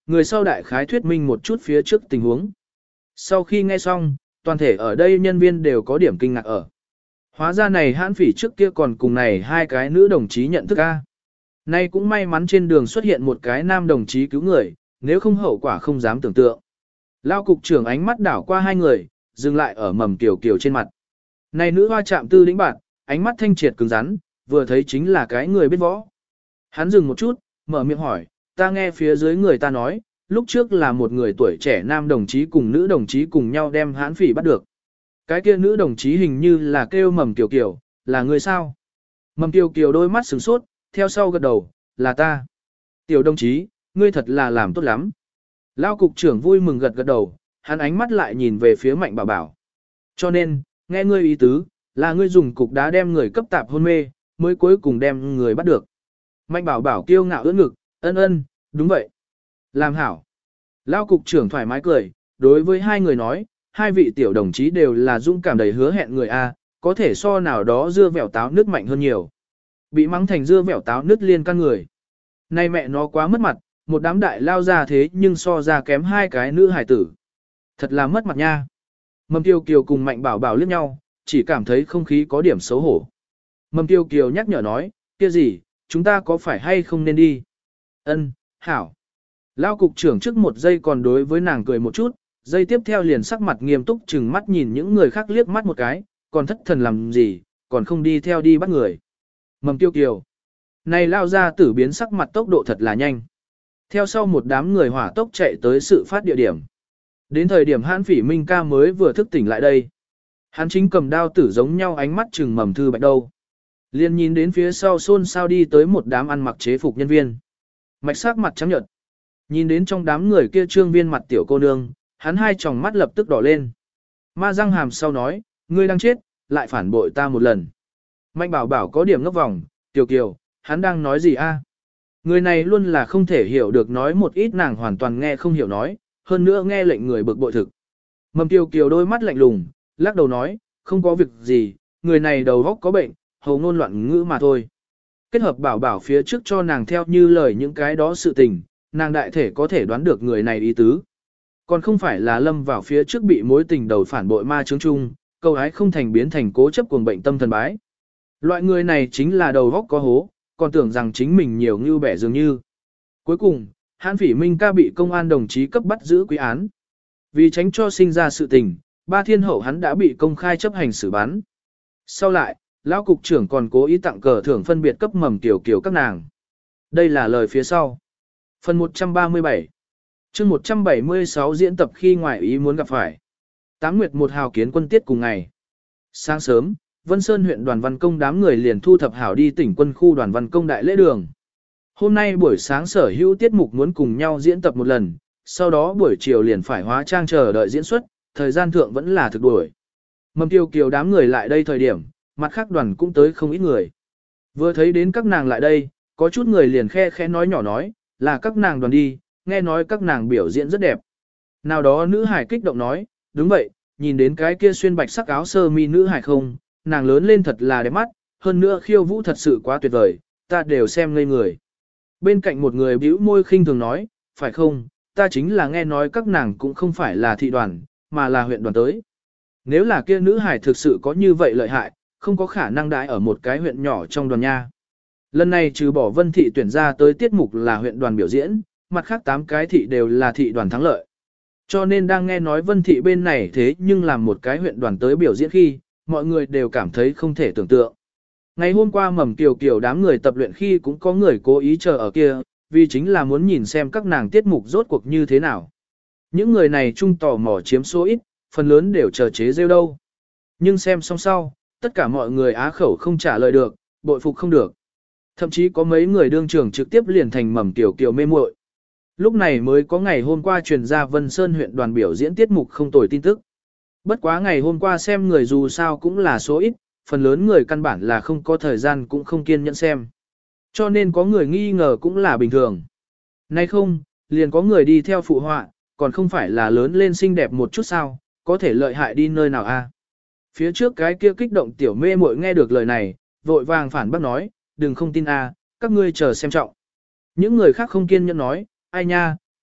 Người sau đại khái thuyết minh một chút phía trước tình huống. Sau khi nghe xong, toàn thể ở đây nhân viên đều có điểm kinh ngạc ở. Hóa ra này hãn phỉ trước kia còn cùng này hai cái nữ đồng chí nhận thức a. Nay cũng may mắn trên đường xuất hiện một cái nam đồng chí cứu người, nếu không hậu quả không dám tưởng tượng. Lao cục trưởng ánh mắt đảo qua hai người, dừng lại ở mầm tiểu kiều trên mặt. Này nữ hoa chạm tư lĩnh bạn, ánh mắt thanh triệt cứng rắn, vừa thấy chính là cái người biết võ. Hắn dừng một chút, mở miệng hỏi, ta nghe phía dưới người ta nói, lúc trước là một người tuổi trẻ nam đồng chí cùng nữ đồng chí cùng nhau đem hãn phỉ bắt được. Cái kia nữ đồng chí hình như là kêu mầm tiểu kiều, là người sao? Mầm tiểu kiều đôi mắt sửng sốt, theo sau gật đầu, là ta. Tiểu đồng chí, ngươi thật là làm tốt lắm. Lao cục trưởng vui mừng gật gật đầu, hắn ánh mắt lại nhìn về phía Mạnh Bảo Bảo. Cho nên, nghe ngươi ý tứ, là ngươi dùng cục đá đem người cấp tạp hôn mê, mới cuối cùng đem người bắt được. Mạnh Bảo Bảo kiêu ngạo ưỡn ngực, ân ân, đúng vậy. Làm hảo. Lao cục trưởng thoải mái cười, đối với hai người nói, hai vị tiểu đồng chí đều là dũng cảm đầy hứa hẹn người A, có thể so nào đó dưa vẻo táo nước mạnh hơn nhiều. Bị mắng thành dưa vẻo táo nước liên căn người. Nay mẹ nó quá mất mặt, một đám đại lao ra thế nhưng so ra kém hai cái nữ hải tử. Thật là mất mặt nha. Mầm Tiêu Kiều cùng Mạnh Bảo Bảo liếc nhau, chỉ cảm thấy không khí có điểm xấu hổ. Mầm Tiêu Kiều nhắc nhở nói, kia gì, chúng ta có phải hay không nên đi? Ân, hảo. Lao cục trưởng trước một giây còn đối với nàng cười một chút, giây tiếp theo liền sắc mặt nghiêm túc chừng mắt nhìn những người khác liếc mắt một cái, còn thất thần làm gì, còn không đi theo đi bắt người. Mầm Tiêu Kiều. Này lao ra tử biến sắc mặt tốc độ thật là nhanh. Theo sau một đám người hỏa tốc chạy tới sự phát địa điểm. Đến thời điểm hãn phỉ Minh ca mới vừa thức tỉnh lại đây. Hắn chính cầm đao tử giống nhau ánh mắt trừng mầm thư bạch đâu. Liên nhìn đến phía sau xôn xao đi tới một đám ăn mặc chế phục nhân viên. Mạch sắc mặt trắng nhợt. Nhìn đến trong đám người kia trương viên mặt tiểu cô nương, hắn hai tròng mắt lập tức đỏ lên. Ma răng hàm sau nói, ngươi đang chết, lại phản bội ta một lần. Mạnh Bảo Bảo có điểm ngốc vòng, Tiểu Kiều, hắn đang nói gì a? Người này luôn là không thể hiểu được nói một ít nàng hoàn toàn nghe không hiểu nói, hơn nữa nghe lệnh người bực bội thực. Mầm Tiêu Kiều đôi mắt lạnh lùng, lắc đầu nói, không có việc gì, người này đầu óc có bệnh, hầu ngôn loạn ngữ mà thôi. Kết hợp Bảo Bảo phía trước cho nàng theo như lời những cái đó sự tình, nàng đại thể có thể đoán được người này ý tứ. Còn không phải là lâm vào phía trước bị mối tình đầu phản bội ma chướng chung, câu ái không thành biến thành cố chấp cuồng bệnh tâm thần bái. Loại người này chính là đầu óc có hố, còn tưởng rằng chính mình nhiều như bẻ dường như. Cuối cùng, hãn phỉ Minh ca bị công an đồng chí cấp bắt giữ quý án. Vì tránh cho sinh ra sự tình, ba thiên hậu hắn đã bị công khai chấp hành xử bắn. Sau lại, lão cục trưởng còn cố ý tặng cờ thưởng phân biệt cấp mầm tiểu kiều các nàng. Đây là lời phía sau. Phần một trăm ba mươi bảy chương một trăm bảy mươi sáu diễn tập khi ngoại ý muốn gặp phải. Tám nguyệt một hào kiến quân tiết cùng ngày. Sáng sớm, Vân Sơn huyện đoàn văn công đám người liền thu thập hảo đi tỉnh quân khu đoàn văn công đại lễ đường. Hôm nay buổi sáng sở hữu tiết mục muốn cùng nhau diễn tập một lần, sau đó buổi chiều liền phải hóa trang chờ đợi diễn xuất, thời gian thượng vẫn là thực đuổi. Mầm Tiêu Kiều đám người lại đây thời điểm, mặt khác đoàn cũng tới không ít người. Vừa thấy đến các nàng lại đây, có chút người liền khe khẽ nói nhỏ nói, là các nàng đoàn đi, nghe nói các nàng biểu diễn rất đẹp. Nào đó nữ hải kích động nói, đúng vậy, nhìn đến cái kia xuyên bạch sắc áo sơ mi nữ hải không, nàng lớn lên thật là đẹp mắt, hơn nữa khiêu vũ thật sự quá tuyệt vời, ta đều xem ngây người. Bên cạnh một người bĩu môi khinh thường nói, phải không, ta chính là nghe nói các nàng cũng không phải là thị đoàn, mà là huyện đoàn tới. Nếu là kia nữ hải thực sự có như vậy lợi hại, không có khả năng đãi ở một cái huyện nhỏ trong đoàn nha. Lần này trừ bỏ Vân thị tuyển ra tới tiết mục là huyện đoàn biểu diễn, mặt khác tám cái thị đều là thị đoàn thắng lợi. Cho nên đang nghe nói Vân thị bên này thế nhưng làm một cái huyện đoàn tới biểu diễn khi, mọi người đều cảm thấy không thể tưởng tượng. Ngày hôm qua mầm kiều kiều đám người tập luyện khi cũng có người cố ý chờ ở kia, vì chính là muốn nhìn xem các nàng tiết mục rốt cuộc như thế nào. Những người này chung tò mò chiếm số ít, phần lớn đều chờ chế rêu đâu. Nhưng xem xong sau, tất cả mọi người á khẩu không trả lời được, bội phục không được. Thậm chí có mấy người đương trường trực tiếp liền thành mầm kiều kiều mê muội. Lúc này mới có ngày hôm qua truyền ra Vân Sơn huyện đoàn biểu diễn tiết mục không tồi tin tức. Bất quá ngày hôm qua xem người dù sao cũng là số ít, phần lớn người căn bản là không có thời gian cũng không kiên nhẫn xem. Cho nên có người nghi ngờ cũng là bình thường. Nay không, liền có người đi theo phụ họa, còn không phải là lớn lên xinh đẹp một chút sao, có thể lợi hại đi nơi nào a? Phía trước cái kia kích động tiểu mê muội nghe được lời này, vội vàng phản bác nói, đừng không tin a, các ngươi chờ xem trọng. Những người khác không kiên nhẫn nói, ai nha,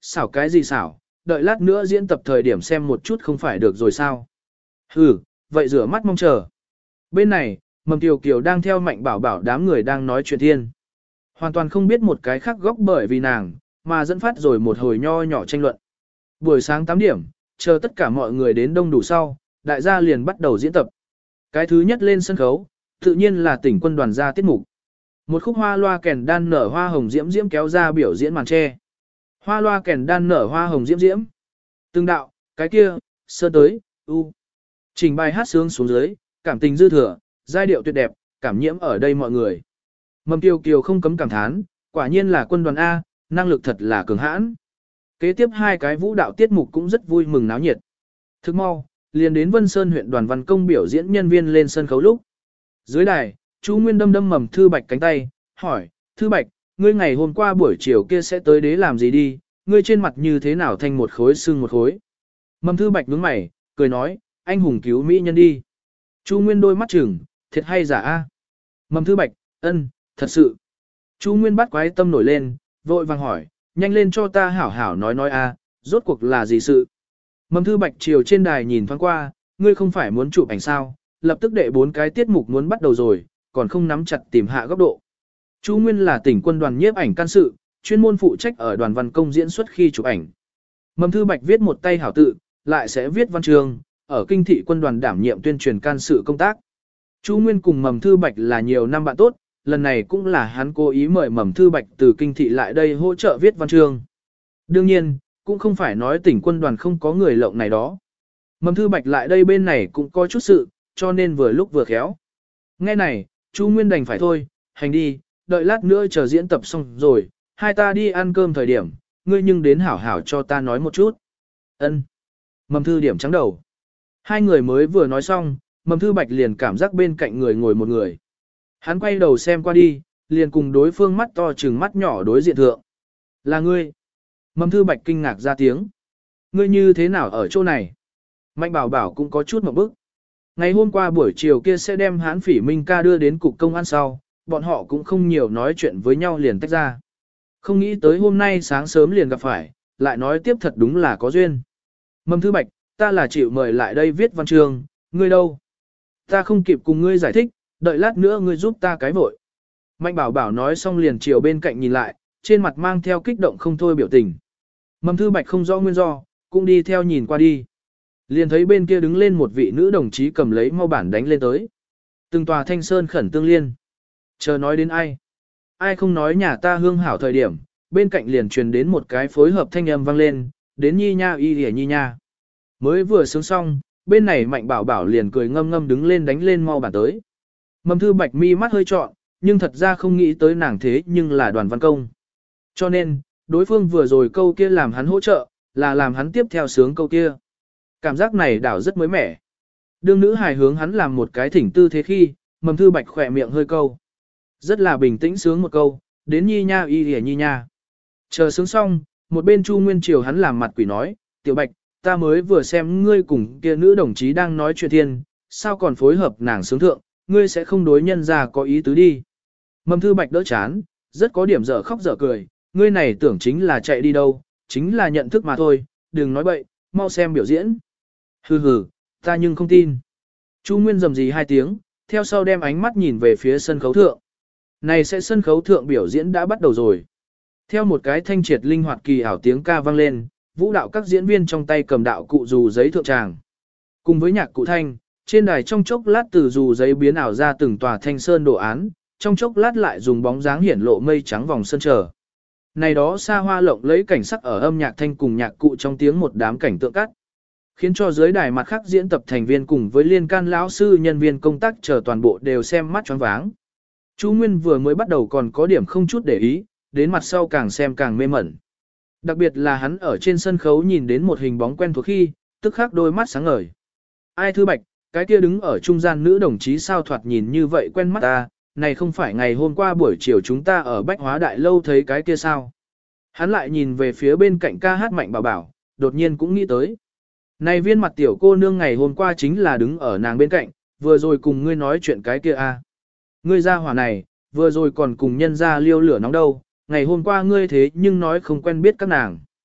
xảo cái gì xảo, đợi lát nữa diễn tập thời điểm xem một chút không phải được rồi sao. Ừ, vậy rửa mắt mong chờ. Bên này, Mầm Kiều Kiều đang theo Mạnh Bảo Bảo đám người đang nói chuyện thiên. Hoàn toàn không biết một cái khác góc bởi vì nàng, mà dẫn phát rồi một hồi nho nhỏ tranh luận. Buổi sáng tám điểm, chờ tất cả mọi người đến đông đủ sau, đại gia liền bắt đầu diễn tập. Cái thứ nhất lên sân khấu, tự nhiên là tỉnh quân đoàn gia tiết mục. Một khúc hoa loa kèn đan nở hoa hồng diễm diễm kéo ra biểu diễn màn tre. Hoa loa kèn đan nở hoa hồng diễm diễm. Từng đạo, cái kia, sơn tới, u. Trình bài hát sướng xuống dưới, cảm tình dư thừa, giai điệu tuyệt đẹp, cảm nhiễm ở đây mọi người. Mầm Kiều Kiều không cấm cảm thán, quả nhiên là quân đoàn A, năng lực thật là cường hãn. Kế tiếp hai cái vũ đạo tiết mục cũng rất vui mừng náo nhiệt. Thức mau, liền đến Vân Sơn huyện đoàn văn công biểu diễn nhân viên lên sân khấu lúc. Dưới đài, chú Nguyên đâm đâm Mầm Thư Bạch cánh tay, hỏi, Thư Bạch, ngươi ngày hôm qua buổi chiều kia sẽ tới đế làm gì đi, ngươi trên mặt như thế nào thành một khối xương một khối. Mầm Thư Bạch nhướng mày, cười nói, anh hùng cứu mỹ nhân đi. Chu Nguyên đôi mắt chừng, thiệt hay giả a? Mầm Thư Bạch, ân, thật sự. Chu Nguyên bắt quái tâm nổi lên, vội vàng hỏi, nhanh lên cho ta hảo hảo nói nói a, rốt cuộc là gì sự. Mầm Thư Bạch chiều trên đài nhìn thoáng qua, ngươi không phải muốn chụp ảnh sao, lập tức đệ bốn cái tiết mục muốn bắt đầu rồi, còn không nắm chặt tìm hạ góc độ. Chu Nguyên là tỉnh quân đoàn nhiếp ảnh can sự, chuyên môn phụ trách ở đoàn văn công diễn xuất khi chụp ảnh. Mầm Thư Bạch viết một tay hảo tự, lại sẽ viết văn chương, ở kinh thị quân đoàn đảm nhiệm tuyên truyền can sự công tác. Chu Nguyên cùng Mầm Thư Bạch là nhiều năm bạn tốt, lần này cũng là hắn cố ý mời Mầm Thư Bạch từ kinh thị lại đây hỗ trợ viết văn chương. Đương nhiên, cũng không phải nói tỉnh quân đoàn không có người lộng này đó. Mầm Thư Bạch lại đây bên này cũng có chút sự, cho nên vừa lúc vừa khéo. Nghe này, Chu Nguyên đành phải thôi, hành đi, đợi lát nữa chờ diễn tập xong rồi, hai ta đi ăn cơm thời điểm, ngươi nhưng đến hảo hảo cho ta nói một chút. Ân. Mầm Thư điểm trắng đầu. Hai người mới vừa nói xong, Mầm Thư Bạch liền cảm giác bên cạnh người ngồi một người. Hắn quay đầu xem qua đi, liền cùng đối phương mắt to trừng mắt nhỏ đối diện thượng. Là ngươi. Mầm Thư Bạch kinh ngạc ra tiếng. Ngươi như thế nào ở chỗ này? Mạnh Bảo Bảo cũng có chút một bức. Ngày hôm qua buổi chiều kia sẽ đem Hán Phỉ Minh ca đưa đến cục công an sau, bọn họ cũng không nhiều nói chuyện với nhau liền tách ra. Không nghĩ tới hôm nay sáng sớm liền gặp phải, lại nói tiếp thật đúng là có duyên. Mầm Thư Bạch, ta là chịu mời lại đây viết văn chương, ngươi đâu? Ta không kịp cùng ngươi giải thích, đợi lát nữa ngươi giúp ta cái vội. Mạnh Bảo Bảo nói xong liền chiều bên cạnh nhìn lại, trên mặt mang theo kích động không thôi biểu tình. Mầm Thư Bạch không rõ nguyên do, cũng đi theo nhìn qua đi. Liền thấy bên kia đứng lên một vị nữ đồng chí cầm lấy mau bản đánh lên tới. Từng tòa thanh sơn khẩn tương liên. Chờ nói đến ai? Ai không nói nhà ta hương hảo thời điểm, bên cạnh liền truyền đến một cái phối hợp thanh âm vang lên, đến nhi nha y lìa nhi nha. Mới vừa sướng xong, bên này Mạnh Bảo Bảo liền cười ngâm ngâm đứng lên đánh lên mau bản tới. Mầm Thư Bạch mi mắt hơi trọn, nhưng thật ra không nghĩ tới nàng thế nhưng là đoàn văn công. Cho nên, đối phương vừa rồi câu kia làm hắn hỗ trợ, là làm hắn tiếp theo sướng câu kia. Cảm giác này đảo rất mới mẻ. Đương nữ hài hướng hắn làm một cái thỉnh tư thế khi, Mầm Thư Bạch khỏe miệng hơi câu. Rất là bình tĩnh sướng một câu, đến nhi nha y lìa nhi nha. Chờ sướng xong, một bên Chu Nguyên Triều hắn làm mặt quỷ nói, Tiểu Bạch, ta mới vừa xem ngươi cùng kia nữ đồng chí đang nói chuyện thiên, sao còn phối hợp nàng sướng thượng, ngươi sẽ không đối nhân ra có ý tứ đi. Mầm Thư Bạch đỡ chán, rất có điểm dở khóc dở cười, ngươi này tưởng chính là chạy đi đâu, chính là nhận thức mà thôi, đừng nói bậy, mau xem biểu diễn. Hừ hừ, ta nhưng không tin. Chu Nguyên rầm rì hai tiếng, theo sau đem ánh mắt nhìn về phía sân khấu thượng. Này sẽ sân khấu thượng biểu diễn đã bắt đầu rồi. Theo một cái thanh triệt linh hoạt kỳ ảo tiếng ca vang lên, vũ đạo các diễn viên trong tay cầm đạo cụ dù giấy thượng tràng. Cùng với nhạc cụ thanh, trên đài trong chốc lát từ dù giấy biến ảo ra từng tòa thanh sơn đồ án, trong chốc lát lại dùng bóng dáng hiển lộ mây trắng vòng sân trở. Này đó xa hoa lộng lấy cảnh sắc ở âm nhạc thanh cùng nhạc cụ trong tiếng một đám cảnh tượng cắt. Khiến cho dưới đài mặt khác diễn tập thành viên cùng với liên can lão sư nhân viên công tác chờ toàn bộ đều xem mắt choáng váng. Chu Nguyên vừa mới bắt đầu còn có điểm không chút để ý, đến mặt sau càng xem càng mê mẩn. Đặc biệt là hắn ở trên sân khấu nhìn đến một hình bóng quen thuộc khi, tức khắc đôi mắt sáng ngời. Ai Thư Bạch, cái kia đứng ở trung gian nữ đồng chí sao thoạt nhìn như vậy quen mắt ta, này không phải ngày hôm qua buổi chiều chúng ta ở Bách Hóa Đại Lâu thấy cái kia sao. Hắn lại nhìn về phía bên cạnh ca hát Mạnh Bảo Bảo, đột nhiên cũng nghĩ tới. Này viên mặt tiểu cô nương ngày hôm qua chính là đứng ở nàng bên cạnh, vừa rồi cùng ngươi nói chuyện cái kia a. Ngươi ra hỏa này, vừa rồi còn cùng nhân ra liêu lửa nóng đâu, ngày hôm qua ngươi thế nhưng nói không quen biết các nàng.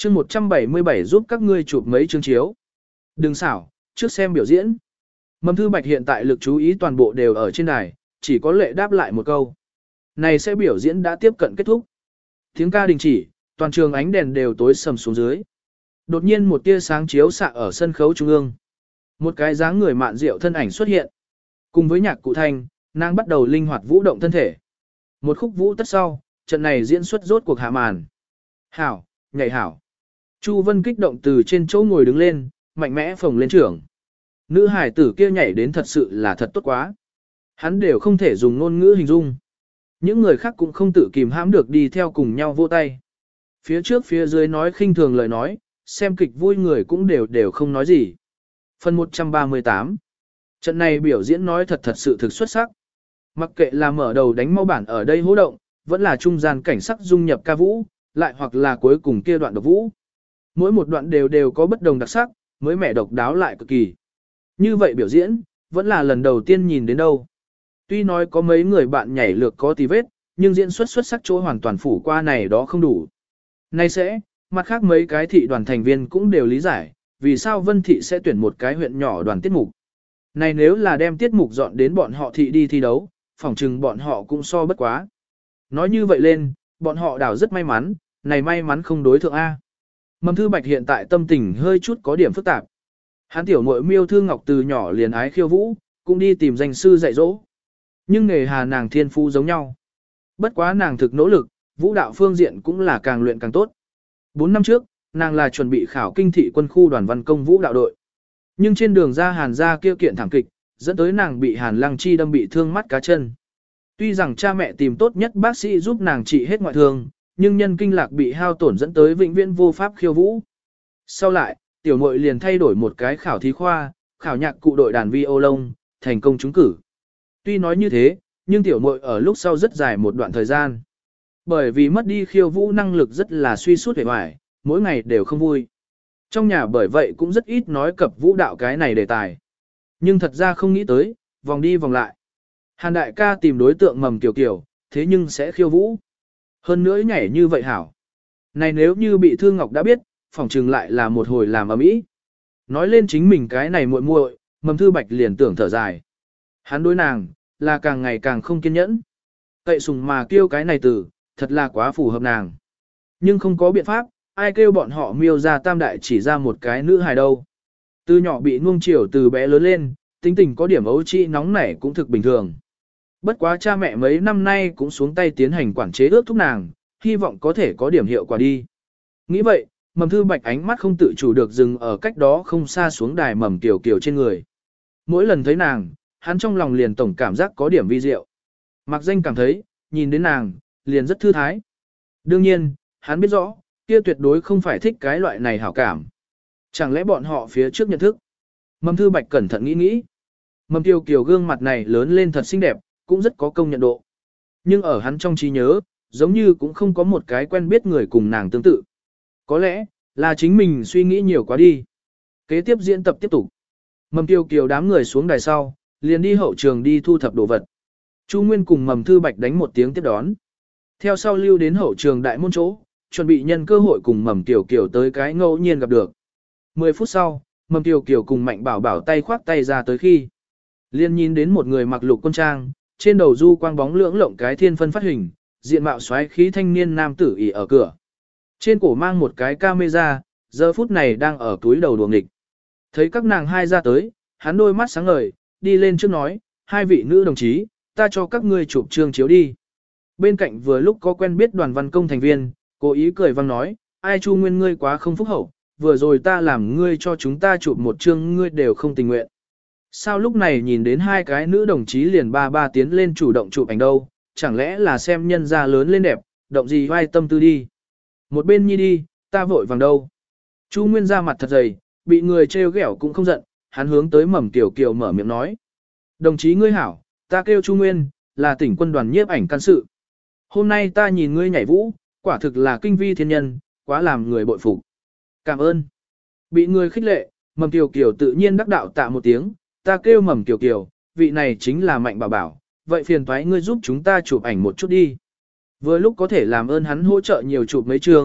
chương một trăm bảy mươi bảy giúp các ngươi chụp mấy chương chiếu. Đừng xảo, trước xem biểu diễn. Mầm Thư Bạch hiện tại lực chú ý toàn bộ đều ở trên đài, chỉ có lệ đáp lại một câu. Này sẽ biểu diễn đã tiếp cận kết thúc. Tiếng ca đình chỉ, toàn trường ánh đèn đều tối sầm xuống dưới. Đột nhiên một tia sáng chiếu xạ ở sân khấu trung ương. Một cái dáng người mạn diệu thân ảnh xuất hiện. Cùng với nhạc cụ thanh, nàng bắt đầu linh hoạt vũ động thân thể. Một khúc vũ tất sau, trận này diễn xuất rốt cuộc hạ màn. Hảo, nhảy hảo. Chu Vân kích động từ trên chỗ ngồi đứng lên, mạnh mẽ phồng lên trưởng. Nữ hải tử kia nhảy đến thật sự là thật tốt quá. Hắn đều không thể dùng ngôn ngữ hình dung. Những người khác cũng không tự kìm hãm được đi theo cùng nhau vô tay. Phía trước phía dưới nói khinh thường lời nói, xem kịch vui người cũng đều đều không nói gì. Phần một trăm ba mươi tám. Trận này biểu diễn nói thật thật sự thực xuất sắc. Mặc kệ là mở đầu đánh mau bản ở đây hô động, vẫn là trung gian cảnh sắc dung nhập ca vũ, lại hoặc là cuối cùng kia đoạn độc vũ. Mỗi một đoạn đều đều có bất đồng đặc sắc, mới mẻ độc đáo lại cực kỳ. Như vậy biểu diễn, vẫn là lần đầu tiên nhìn đến đâu. Tuy nói có mấy người bạn nhảy lược có tí vết, nhưng diễn xuất xuất sắc chỗ hoàn toàn phủ qua này đó không đủ. Nay sẽ, mặt khác mấy cái thị đoàn thành viên cũng đều lý giải, vì sao Vân Thị sẽ tuyển một cái huyện nhỏ đoàn tiết mục. Này nếu là đem tiết mục dọn đến bọn họ thị đi thi đấu, phỏng chừng bọn họ cũng so bất quá. Nói như vậy lên, bọn họ đảo rất may mắn, này may mắn không đối thượng A. Mầm Thư Bạch hiện tại tâm tình hơi chút có điểm phức tạp. Hắn tiểu muội Miêu Thư Ngọc từ nhỏ liền ái khiêu vũ, cũng đi tìm danh sư dạy dỗ. Nhưng nghề hà nàng thiên phú giống nhau. Bất quá nàng thực nỗ lực, vũ đạo phương diện cũng là càng luyện càng tốt. Bốn năm trước, nàng là chuẩn bị khảo kinh thị quân khu đoàn văn công vũ đạo đội. Nhưng trên đường ra Hàn gia kia kiện thảm kịch, dẫn tới nàng bị Hàn Lăng Chi đâm bị thương mắt cá chân. Tuy rằng cha mẹ tìm tốt nhất bác sĩ giúp nàng trị hết ngoại thương, nhưng nhân kinh lạc bị hao tổn dẫn tới vĩnh viễn vô pháp khiêu vũ. Sau lại, tiểu muội liền thay đổi một cái khảo thí khoa, khảo nhạc cụ đội đàn vi ô lông, thành công trúng cử. Tuy nói như thế, nhưng tiểu muội ở lúc sau rất dài một đoạn thời gian. Bởi vì mất đi khiêu vũ năng lực rất là suy sút vẻ vải, mỗi ngày đều không vui. Trong nhà bởi vậy cũng rất ít nói cập vũ đạo cái này đề tài. Nhưng thật ra không nghĩ tới, vòng đi vòng lại. Hàn đại ca tìm đối tượng Mầm Kiều Kiều, thế nhưng sẽ khiêu vũ. Hơn nữa nhảy như vậy hảo. Này nếu như bị Thương Ngọc đã biết, phỏng trừng lại là một hồi làm ầm ĩ. Nói lên chính mình cái này muội muội, Mầm Thư Bạch liền tưởng thở dài. Hắn đối nàng, là càng ngày càng không kiên nhẫn. Cậy sùng mà kêu cái này từ, thật là quá phù hợp nàng. Nhưng không có biện pháp, ai kêu bọn họ miêu ra tam đại chỉ ra một cái nữ hài đâu. Từ nhỏ bị nuông chiều từ bé lớn lên, tính tình có điểm ấu trĩ nóng nảy cũng thực bình thường. Bất quá cha mẹ mấy năm nay cũng xuống tay tiến hành quản chế ước thúc nàng, hy vọng có thể có điểm hiệu quả đi. Nghĩ vậy, Mầm Thư Bạch ánh mắt không tự chủ được dừng ở cách đó không xa xuống đài Mầm Kiều Kiều trên người. Mỗi lần thấy nàng, hắn trong lòng liền tổng cảm giác có điểm vi diệu. Mặc danh cảm thấy, nhìn đến nàng, liền rất thư thái. Đương nhiên, hắn biết rõ, kia tuyệt đối không phải thích cái loại này hảo cảm. Chẳng lẽ bọn họ phía trước nhận thức? Mầm Thư Bạch cẩn thận nghĩ nghĩ. Mầm Kiều Kiều gương mặt này lớn lên thật xinh đẹp, cũng rất có công nhận độ. Nhưng ở hắn trong trí nhớ, giống như cũng không có một cái quen biết người cùng nàng tương tự. Có lẽ, là chính mình suy nghĩ nhiều quá đi. Kế tiếp diễn tập tiếp tục. Mầm Kiều Kiều đám người xuống đài sau, liền đi hậu trường đi thu thập đồ vật. Chu Nguyên cùng Mầm Thư Bạch đánh một tiếng tiếp đón. Theo sau lưu đến hậu trường đại môn chỗ, chuẩn bị nhân cơ hội cùng Mầm Kiều Kiều tới cái ngẫu nhiên gặp được. Mười phút sau, Mầm Kiều Kiều cùng Mạnh Bảo Bảo tay khoác tay ra tới khi. Liên nhìn đến một người mặc lục quân trang, trên đầu du quang bóng lưỡng lộng cái thiên phân phát hình, diện mạo xoáy khí thanh niên nam tử ỉ ở cửa. Trên cổ mang một cái camera, giờ phút này đang ở túi đầu đuồng địch. Thấy các nàng hai ra tới, hắn đôi mắt sáng ngời, đi lên trước nói, hai vị nữ đồng chí, ta cho các ngươi chụp trương chiếu đi. Bên cạnh vừa lúc có quen biết đoàn văn công thành viên, cố ý cười vang nói, ai Chu Nguyên ngươi quá không phúc hậu, vừa rồi ta làm ngươi cho chúng ta chụp một trương ngươi đều không tình nguyện. Sao lúc này nhìn đến hai cái nữ đồng chí liền ba ba tiến lên chủ động chụp ảnh đâu, chẳng lẽ là xem nhân gia lớn lên đẹp, động gì vai tâm tư đi. Một bên nhi đi, ta vội vàng đâu. Chu Nguyên ra mặt thật dày, bị người trêu ghẹo cũng không giận, hắn hướng tới Mầm Kiều Kiều mở miệng nói. Đồng chí ngươi hảo, ta kêu Chu Nguyên, là tỉnh quân đoàn nhiếp ảnh can sự. Hôm nay ta nhìn ngươi nhảy vũ, quả thực là kinh vi thiên nhân, quá làm người bội phục. Cảm ơn. Bị người khích lệ, Mầm Kiều Kiều tự nhiên đắc đạo tạ một tiếng, ta kêu Mầm Kiều Kiều, vị này chính là Mạnh Bảo Bảo, vậy phiền toái ngươi giúp chúng ta chụp ảnh một chút đi. Vừa lúc có thể làm ơn hắn hỗ trợ nhiều chụp mấy chương,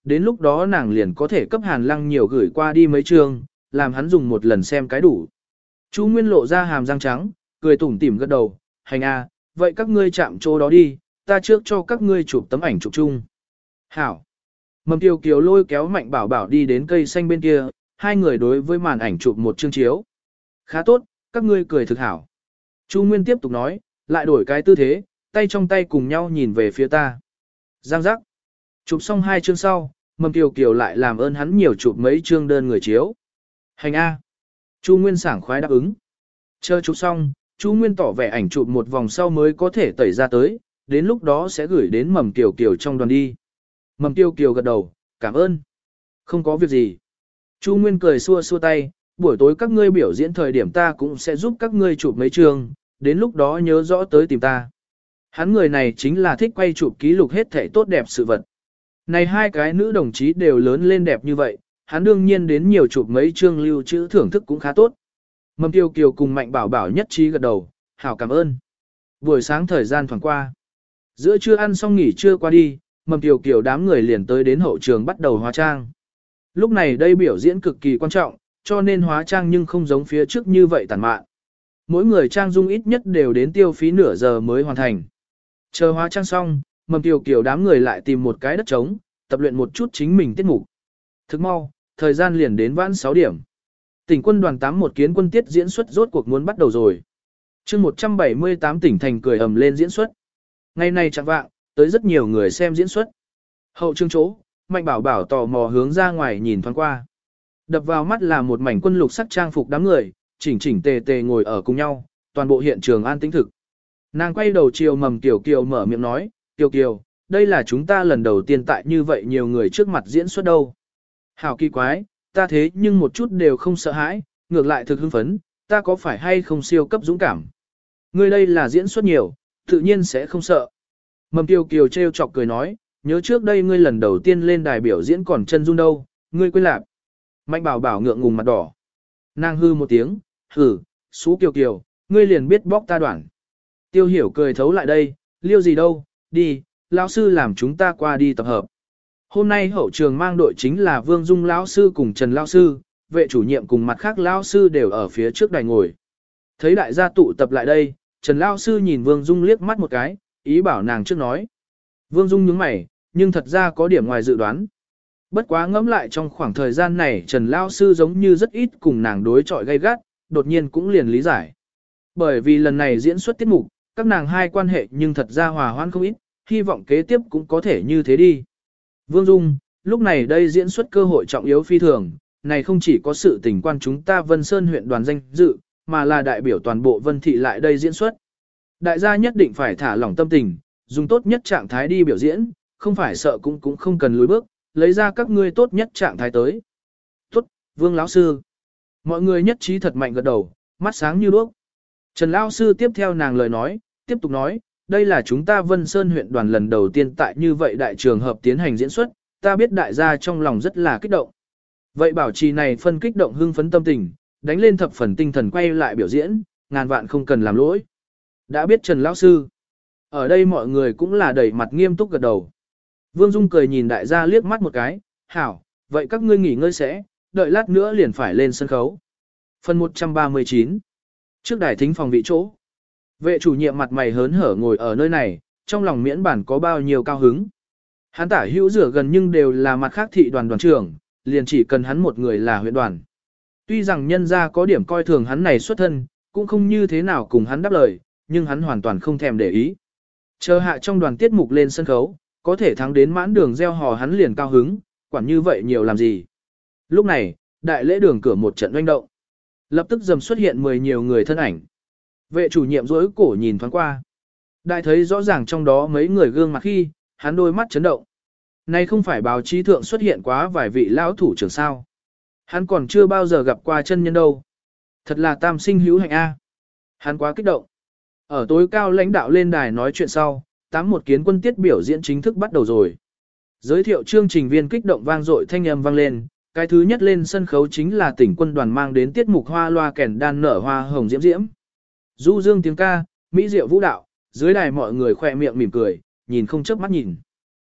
đến lúc đó nàng liền có thể cấp Hàn Lăng nhiều gửi qua đi mấy chương, làm hắn dùng một lần xem cái đủ. Chu Nguyên lộ ra hàm răng trắng, cười tủm tỉm gật đầu, hành a, vậy các ngươi chạm chỗ đó đi, ta trước cho các ngươi chụp tấm ảnh chụp chung. Hảo. Mầm Kiều Kiều lôi kéo Mạnh Bảo Bảo đi đến cây xanh bên kia, hai người đối với màn ảnh chụp một chương chiếu. Khá tốt, các ngươi cười thực hảo. Chu Nguyên tiếp tục nói, lại đổi cái tư thế, tay trong tay cùng nhau nhìn về phía ta. Giang giác. Chụp xong hai chương sau, Mầm Kiều Kiều lại làm ơn hắn nhiều chụp mấy chương đơn người chiếu. Hành A. Chu Nguyên sảng khoái đáp ứng. Chờ chụp xong, Chu Nguyên tỏ vẻ ảnh chụp một vòng sau mới có thể tẩy ra tới, đến lúc đó sẽ gửi đến Mầm Kiều Kiều trong đoàn đi. Mầm Kiều Kiều gật đầu, cảm ơn. Không có việc gì. Chu Nguyên cười xua xua tay, buổi tối các ngươi biểu diễn thời điểm ta cũng sẽ giúp các ngươi chụp mấy chương, đến lúc đó nhớ rõ tới tìm ta. Hắn người này chính là thích quay chụp ký lục hết thể tốt đẹp sự vật. Này hai cái nữ đồng chí đều lớn lên đẹp như vậy, hắn đương nhiên đến nhiều chụp mấy chương lưu trữ thưởng thức cũng khá tốt. Mầm Kiều Kiều cùng Mạnh Bảo Bảo nhất trí gật đầu, hảo cảm ơn. Buổi sáng thời gian thoảng qua. Giữa trưa ăn xong nghỉ trưa qua đi, Mầm Kiều Kiều đám người liền tới đến hậu trường bắt đầu hóa trang. Lúc này đây biểu diễn cực kỳ quan trọng, cho nên hóa trang nhưng không giống phía trước như vậy tàn mạn. Mỗi người trang dung ít nhất đều đến tiêu phí nửa giờ mới hoàn thành. Chờ hóa trang xong, Mầm Kiều Kiều đám người lại tìm một cái đất trống, tập luyện một chút chính mình tiết mục. Thức mau, thời gian liền đến vãn sáu điểm. Tỉnh quân đoàn tám một kiến quân tiết diễn xuất rốt cuộc muốn bắt đầu rồi. chương một trăm bảy mươi tám tỉnh thành cười ầm lên diễn xuất. Ngày nay chẳng vạng, tới rất nhiều người xem diễn xuất. Hậu trường chỗ, Mạnh Bảo Bảo tò mò hướng ra ngoài nhìn thoáng qua. Đập vào mắt là một mảnh quân lục sắc trang phục đám người, chỉnh chỉnh tề tề ngồi ở cùng nhau, toàn bộ hiện trường an tĩnh thực. Nàng quay đầu chiều Mầm Kiều Kiều mở miệng nói, Kiều Kiều, đây là chúng ta lần đầu tiên tại như vậy nhiều người trước mặt diễn xuất đâu. Hảo kỳ quái, ta thế nhưng một chút đều không sợ hãi, ngược lại thực hưng phấn, ta có phải hay không siêu cấp dũng cảm. Ngươi đây là diễn xuất nhiều, tự nhiên sẽ không sợ. Mầm Kiều Kiều trêu chọc cười nói, nhớ trước đây ngươi lần đầu tiên lên đài biểu diễn còn chân run đâu, ngươi quên lạc. Mạnh Bảo Bảo ngượng ngùng mặt đỏ. Nàng hư một tiếng, hừ, xú Kiều Kiều, ngươi liền biết bóc ta đoạn. Tiêu Hiểu cười thấu lại đây, liêu gì đâu, đi, lão sư làm chúng ta qua đi tập hợp. Hôm nay hậu trường mang đội chính là Vương Dung lão sư cùng Trần lão sư, vệ chủ nhiệm cùng mặt khác lão sư đều ở phía trước đài ngồi. Thấy đại gia tụ tập lại đây, Trần lão sư nhìn Vương Dung liếc mắt một cái, ý bảo nàng trước nói. Vương Dung nhướng mày, nhưng thật ra có điểm ngoài dự đoán. Bất quá ngẫm lại trong khoảng thời gian này Trần lão sư giống như rất ít cùng nàng đối chọi gay gắt, đột nhiên cũng liền lý giải. Bởi vì lần này diễn xuất tiết mục, các nàng hai quan hệ nhưng thật ra hòa hoãn không ít, hy vọng kế tiếp cũng có thể như thế đi. Vương Dung, lúc này đây diễn xuất cơ hội trọng yếu phi thường, này không chỉ có sự tình quan chúng ta Vân Sơn huyện đoàn danh dự, mà là đại biểu toàn bộ Vân Thị lại đây diễn xuất. Đại gia nhất định phải thả lỏng tâm tình, dùng tốt nhất trạng thái đi biểu diễn, không phải sợ cũng cũng không cần lùi bước, lấy ra các ngươi tốt nhất trạng thái tới. Tốt, Vương lão sư. Mọi người nhất trí thật mạnh gật đầu, mắt sáng như đuốc. Trần lão sư tiếp theo nàng lời nói, tiếp tục nói, đây là chúng ta Vân Sơn huyện đoàn lần đầu tiên tại như vậy đại trường hợp tiến hành diễn xuất, ta biết đại gia trong lòng rất là kích động. Vậy bảo trì này phân kích động hưng phấn tâm tình, đánh lên thập phần tinh thần quay lại biểu diễn, ngàn vạn không cần làm lỗi. Đã biết Trần lão sư. Ở đây mọi người cũng là đầy mặt nghiêm túc gật đầu. Vương Dung cười nhìn đại gia liếc mắt một cái, hảo, vậy các ngươi nghỉ ngơi sẽ, đợi lát nữa liền phải lên sân khấu. Phần một trăm ba mươi chín. Trước đài thính phòng vị chỗ. Vệ chủ nhiệm mặt mày hớn hở ngồi ở nơi này, trong lòng miễn bản có bao nhiêu cao hứng. Hắn tả hữu rửa gần nhưng đều là mặt khác thị đoàn đoàn trưởng, liền chỉ cần hắn một người là huyện đoàn. Tuy rằng nhân gia có điểm coi thường hắn này xuất thân, cũng không như thế nào cùng hắn đáp lời, nhưng hắn hoàn toàn không thèm để ý. Chờ hạ trong đoàn tiết mục lên sân khấu, có thể thắng đến mãn đường gieo hò hắn liền cao hứng, quản như vậy nhiều làm gì. Lúc này, đại lễ đường cửa một trận oanh động. Lập tức dầm xuất hiện mười nhiều người thân ảnh. Vệ chủ nhiệm rỗi cổ nhìn thoáng qua. Đại thấy rõ ràng trong đó mấy người gương mặt khi, hắn đôi mắt chấn động. Này không phải báo chí thượng xuất hiện quá vài vị lão thủ trưởng sao. Hắn còn chưa bao giờ gặp qua chân nhân đâu. Thật là tam sinh hữu hạnh A. Hắn quá kích động. Ở tối cao lãnh đạo lên đài nói chuyện sau, tám một kiến quân tiết biểu diễn chính thức bắt đầu rồi. Giới thiệu chương trình viên kích động vang dội thanh âm vang lên, cái thứ nhất lên sân khấu chính là tỉnh quân đoàn mang đến tiết mục hoa loa kèn đan nở hoa hồng diễm diễm. Du dương tiếng ca, mỹ diệu vũ đạo, dưới đài mọi người khỏe miệng mỉm cười, nhìn không chớp mắt nhìn.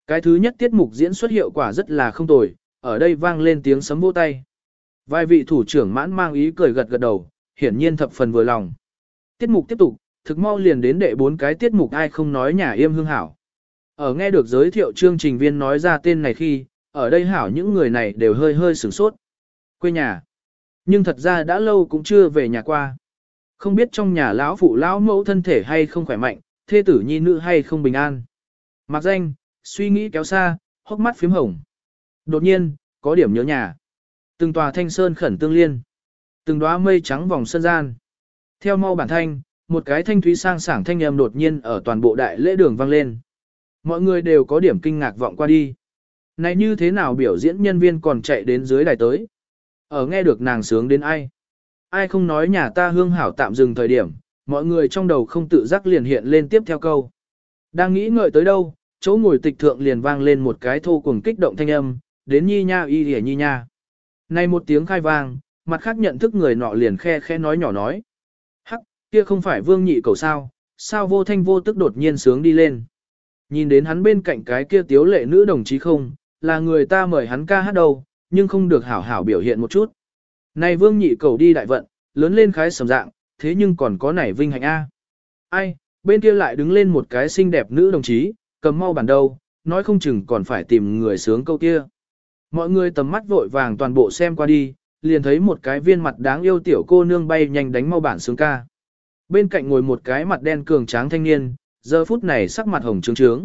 Cái thứ nhất tiết mục diễn xuất hiệu quả rất là không tồi, ở đây vang lên tiếng sấm vỗ tay. Vài vị thủ trưởng mãn mang ý cười gật gật đầu, hiển nhiên thập phần vừa lòng. Tiết mục tiếp tục, thực mau liền đến đệ bốn cái tiết mục ai không nói nhà yêm hương hảo. Ở nghe được giới thiệu chương trình viên nói ra tên này khi, ở đây hảo những người này đều hơi hơi sửng sốt. Quê nhà. Nhưng thật ra đã lâu cũng chưa về nhà qua. Không biết trong nhà lão phụ lão mẫu thân thể hay không khỏe mạnh, thê tử nhi nữ hay không bình an. Mặc danh, suy nghĩ kéo xa, hốc mắt phím hồng. Đột nhiên, có điểm nhớ nhà. Từng tòa thanh sơn khẩn tương liên. Từng đóa mây trắng vòng sân gian. Theo mau bản thanh, một cái thanh thúy sang sảng thanh âm đột nhiên ở toàn bộ đại lễ đường vang lên. Mọi người đều có điểm kinh ngạc vọng qua đi. Này như thế nào biểu diễn nhân viên còn chạy đến dưới đài tới. Ở nghe được nàng sướng đến ai. Ai không nói nhà ta hương hảo tạm dừng thời điểm, mọi người trong đầu không tự giác liền hiện lên tiếp theo câu. Đang nghĩ ngợi tới đâu, chỗ ngồi tịch thượng liền vang lên một cái thô cuồng kích động thanh âm, đến nhi nha y hề nhi nha. Này một tiếng khai vang, mặt khác nhận thức người nọ liền khe khe nói nhỏ nói. Hắc, kia không phải vương nhị cầu sao, sao vô thanh vô tức đột nhiên sướng đi lên. Nhìn đến hắn bên cạnh cái kia tiếu lệ nữ đồng chí không, là người ta mời hắn ca hát đâu, nhưng không được hảo hảo biểu hiện một chút. Này vương nhị cầu đi đại vận, lớn lên khái sầm dạng, thế nhưng còn có nảy vinh hạnh A. Ai, bên kia lại đứng lên một cái xinh đẹp nữ đồng chí, cầm mau bản đâu, nói không chừng còn phải tìm người sướng câu kia. Mọi người tầm mắt vội vàng toàn bộ xem qua đi, liền thấy một cái viên mặt đáng yêu tiểu cô nương bay nhanh đánh mau bản sướng ca. Bên cạnh ngồi một cái mặt đen cường tráng thanh niên, giờ phút này sắc mặt hồng trướng trướng.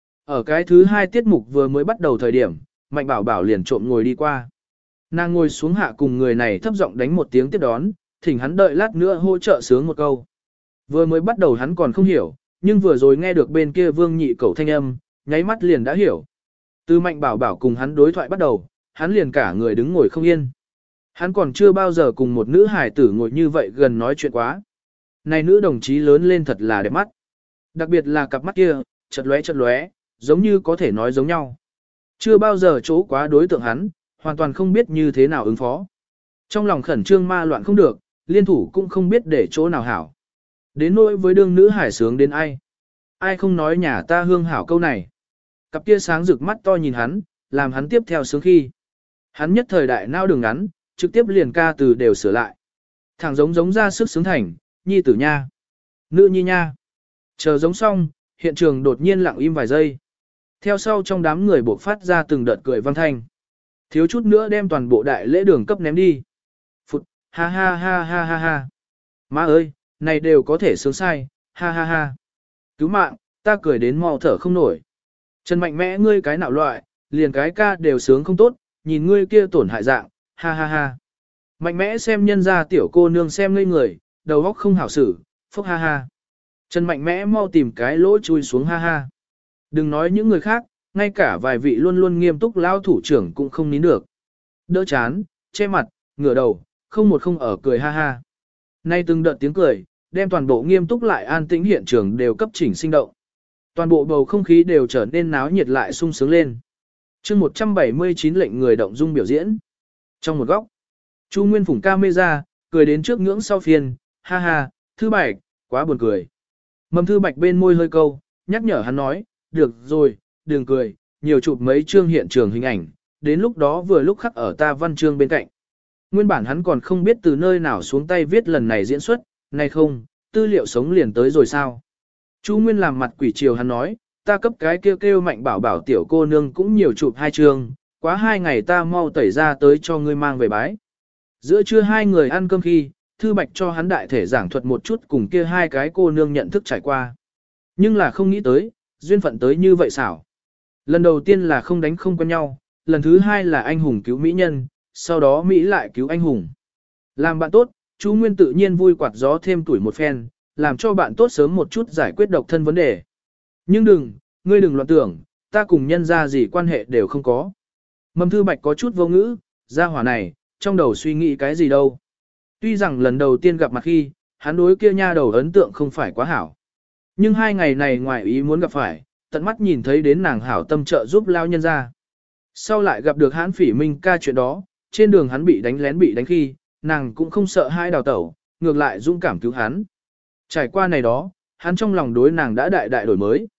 Ở cái thứ hai tiết mục vừa mới bắt đầu thời điểm, Mạnh Bảo Bảo liền trộm ngồi đi qua. Nàng ngồi xuống hạ cùng người này thấp giọng đánh một tiếng tiếp đón, thỉnh hắn đợi lát nữa hỗ trợ sướng một câu. Vừa mới bắt đầu hắn còn không hiểu, nhưng vừa rồi nghe được bên kia Vương Nhị Cẩu thanh âm, nháy mắt liền đã hiểu. Từ Mạnh Bảo Bảo cùng hắn đối thoại bắt đầu, hắn liền cả người đứng ngồi không yên. Hắn còn chưa bao giờ cùng một nữ hài tử ngồi như vậy gần nói chuyện quá. Này nữ đồng chí lớn lên thật là đẹp mắt. Đặc biệt là cặp mắt kia, chật lóe chật lóe, giống như có thể nói giống nhau. Chưa bao giờ chỗ quá đối tượng hắn, hoàn toàn không biết như thế nào ứng phó. Trong lòng khẩn trương ma loạn không được, liên thủ cũng không biết để chỗ nào hảo. Đến nỗi với đương nữ hải sướng đến ai. Ai không nói nhà ta hương hảo câu này. Cặp kia sáng rực mắt to nhìn hắn, làm hắn tiếp theo sướng khi. Hắn nhất thời đại nao đường ngắn, trực tiếp liền ca từ đều sửa lại. Thẳng giống giống ra sức sướng thành, nhi tử nha. Nữ nhi nha. Chờ giống xong, hiện trường đột nhiên lặng im vài giây. Theo sau trong đám người buộc phát ra từng đợt cười vang thanh. Thiếu chút nữa đem toàn bộ đại lễ đường cấp ném đi. Phụt, ha ha ha ha ha ha. Má ơi, này đều có thể sướng sai, ha ha ha. Cứu mạng, ta cười đến mò thở không nổi. Trần Mạnh Mẽ ngươi cái nạo loại, liền cái ca đều sướng không tốt, nhìn ngươi kia tổn hại dạng, ha ha ha. Mạnh Mẽ xem nhân ra tiểu cô nương xem ngây người, đầu óc không hảo xử, phúc ha ha. Trần Mạnh Mẽ mau tìm cái lỗ chui xuống ha ha. Đừng nói những người khác, ngay cả vài vị luôn luôn nghiêm túc lao thủ trưởng cũng không nín được. Đỡ chán, che mặt, ngửa đầu, không một không ở cười ha ha. Nay từng đợt tiếng cười, đem toàn bộ nghiêm túc lại an tĩnh hiện trường đều cấp chỉnh sinh động. Toàn bộ bầu không khí đều trở nên náo nhiệt lại sung sướng lên. chương một trăm bảy mươi chín lệnh người động dung biểu diễn. Trong một góc, Chu Nguyên phủng camera, cười đến trước ngưỡng sau phiên, ha ha, Thư Bạch, quá buồn cười. Mầm Thư Bạch bên môi hơi câu, nhắc nhở hắn nói, được rồi, đừng cười, nhiều chụp mấy chương hiện trường hình ảnh, đến lúc đó vừa lúc khắc ở ta văn chương bên cạnh. Nguyên bản hắn còn không biết từ nơi nào xuống tay viết lần này diễn xuất, này không, tư liệu sống liền tới rồi sao. Chu Nguyên làm mặt quỷ chiều hắn nói, ta cấp cái kêu kêu Mạnh Bảo Bảo tiểu cô nương cũng nhiều chụp hai chương, quá hai ngày ta mau tẩy ra tới cho ngươi mang về bái. Giữa trưa hai người ăn cơm khi, Thư Bạch cho hắn đại thể giảng thuật một chút cùng kia hai cái cô nương nhận thức trải qua. Nhưng là không nghĩ tới, duyên phận tới như vậy xảo. Lần đầu tiên là không đánh không quen nhau, lần thứ hai là anh hùng cứu mỹ nhân, sau đó Mỹ lại cứu anh hùng. Làm bạn tốt, chú Nguyên tự nhiên vui quạt gió thêm tuổi một phen, làm cho bạn tốt sớm một chút giải quyết độc thân vấn đề. Nhưng đừng, ngươi đừng loạn tưởng, ta cùng nhân ra gì quan hệ đều không có. Mầm Thư Bạch có chút vô ngữ, ra hỏa này, trong đầu suy nghĩ cái gì đâu. Tuy rằng lần đầu tiên gặp mặt khi, hắn đối kia nha đầu ấn tượng không phải quá hảo. Nhưng hai ngày này ngoài ý muốn gặp phải, tận mắt nhìn thấy đến nàng hảo tâm trợ giúp lao nhân ra. Sau lại gặp được hãn phỉ minh ca chuyện đó, trên đường hắn bị đánh lén bị đánh khi, nàng cũng không sợ hai đào tẩu, ngược lại dũng cảm cứu hắn. Trải qua này đó, hắn trong lòng đối nàng đã đại đại đổi mới.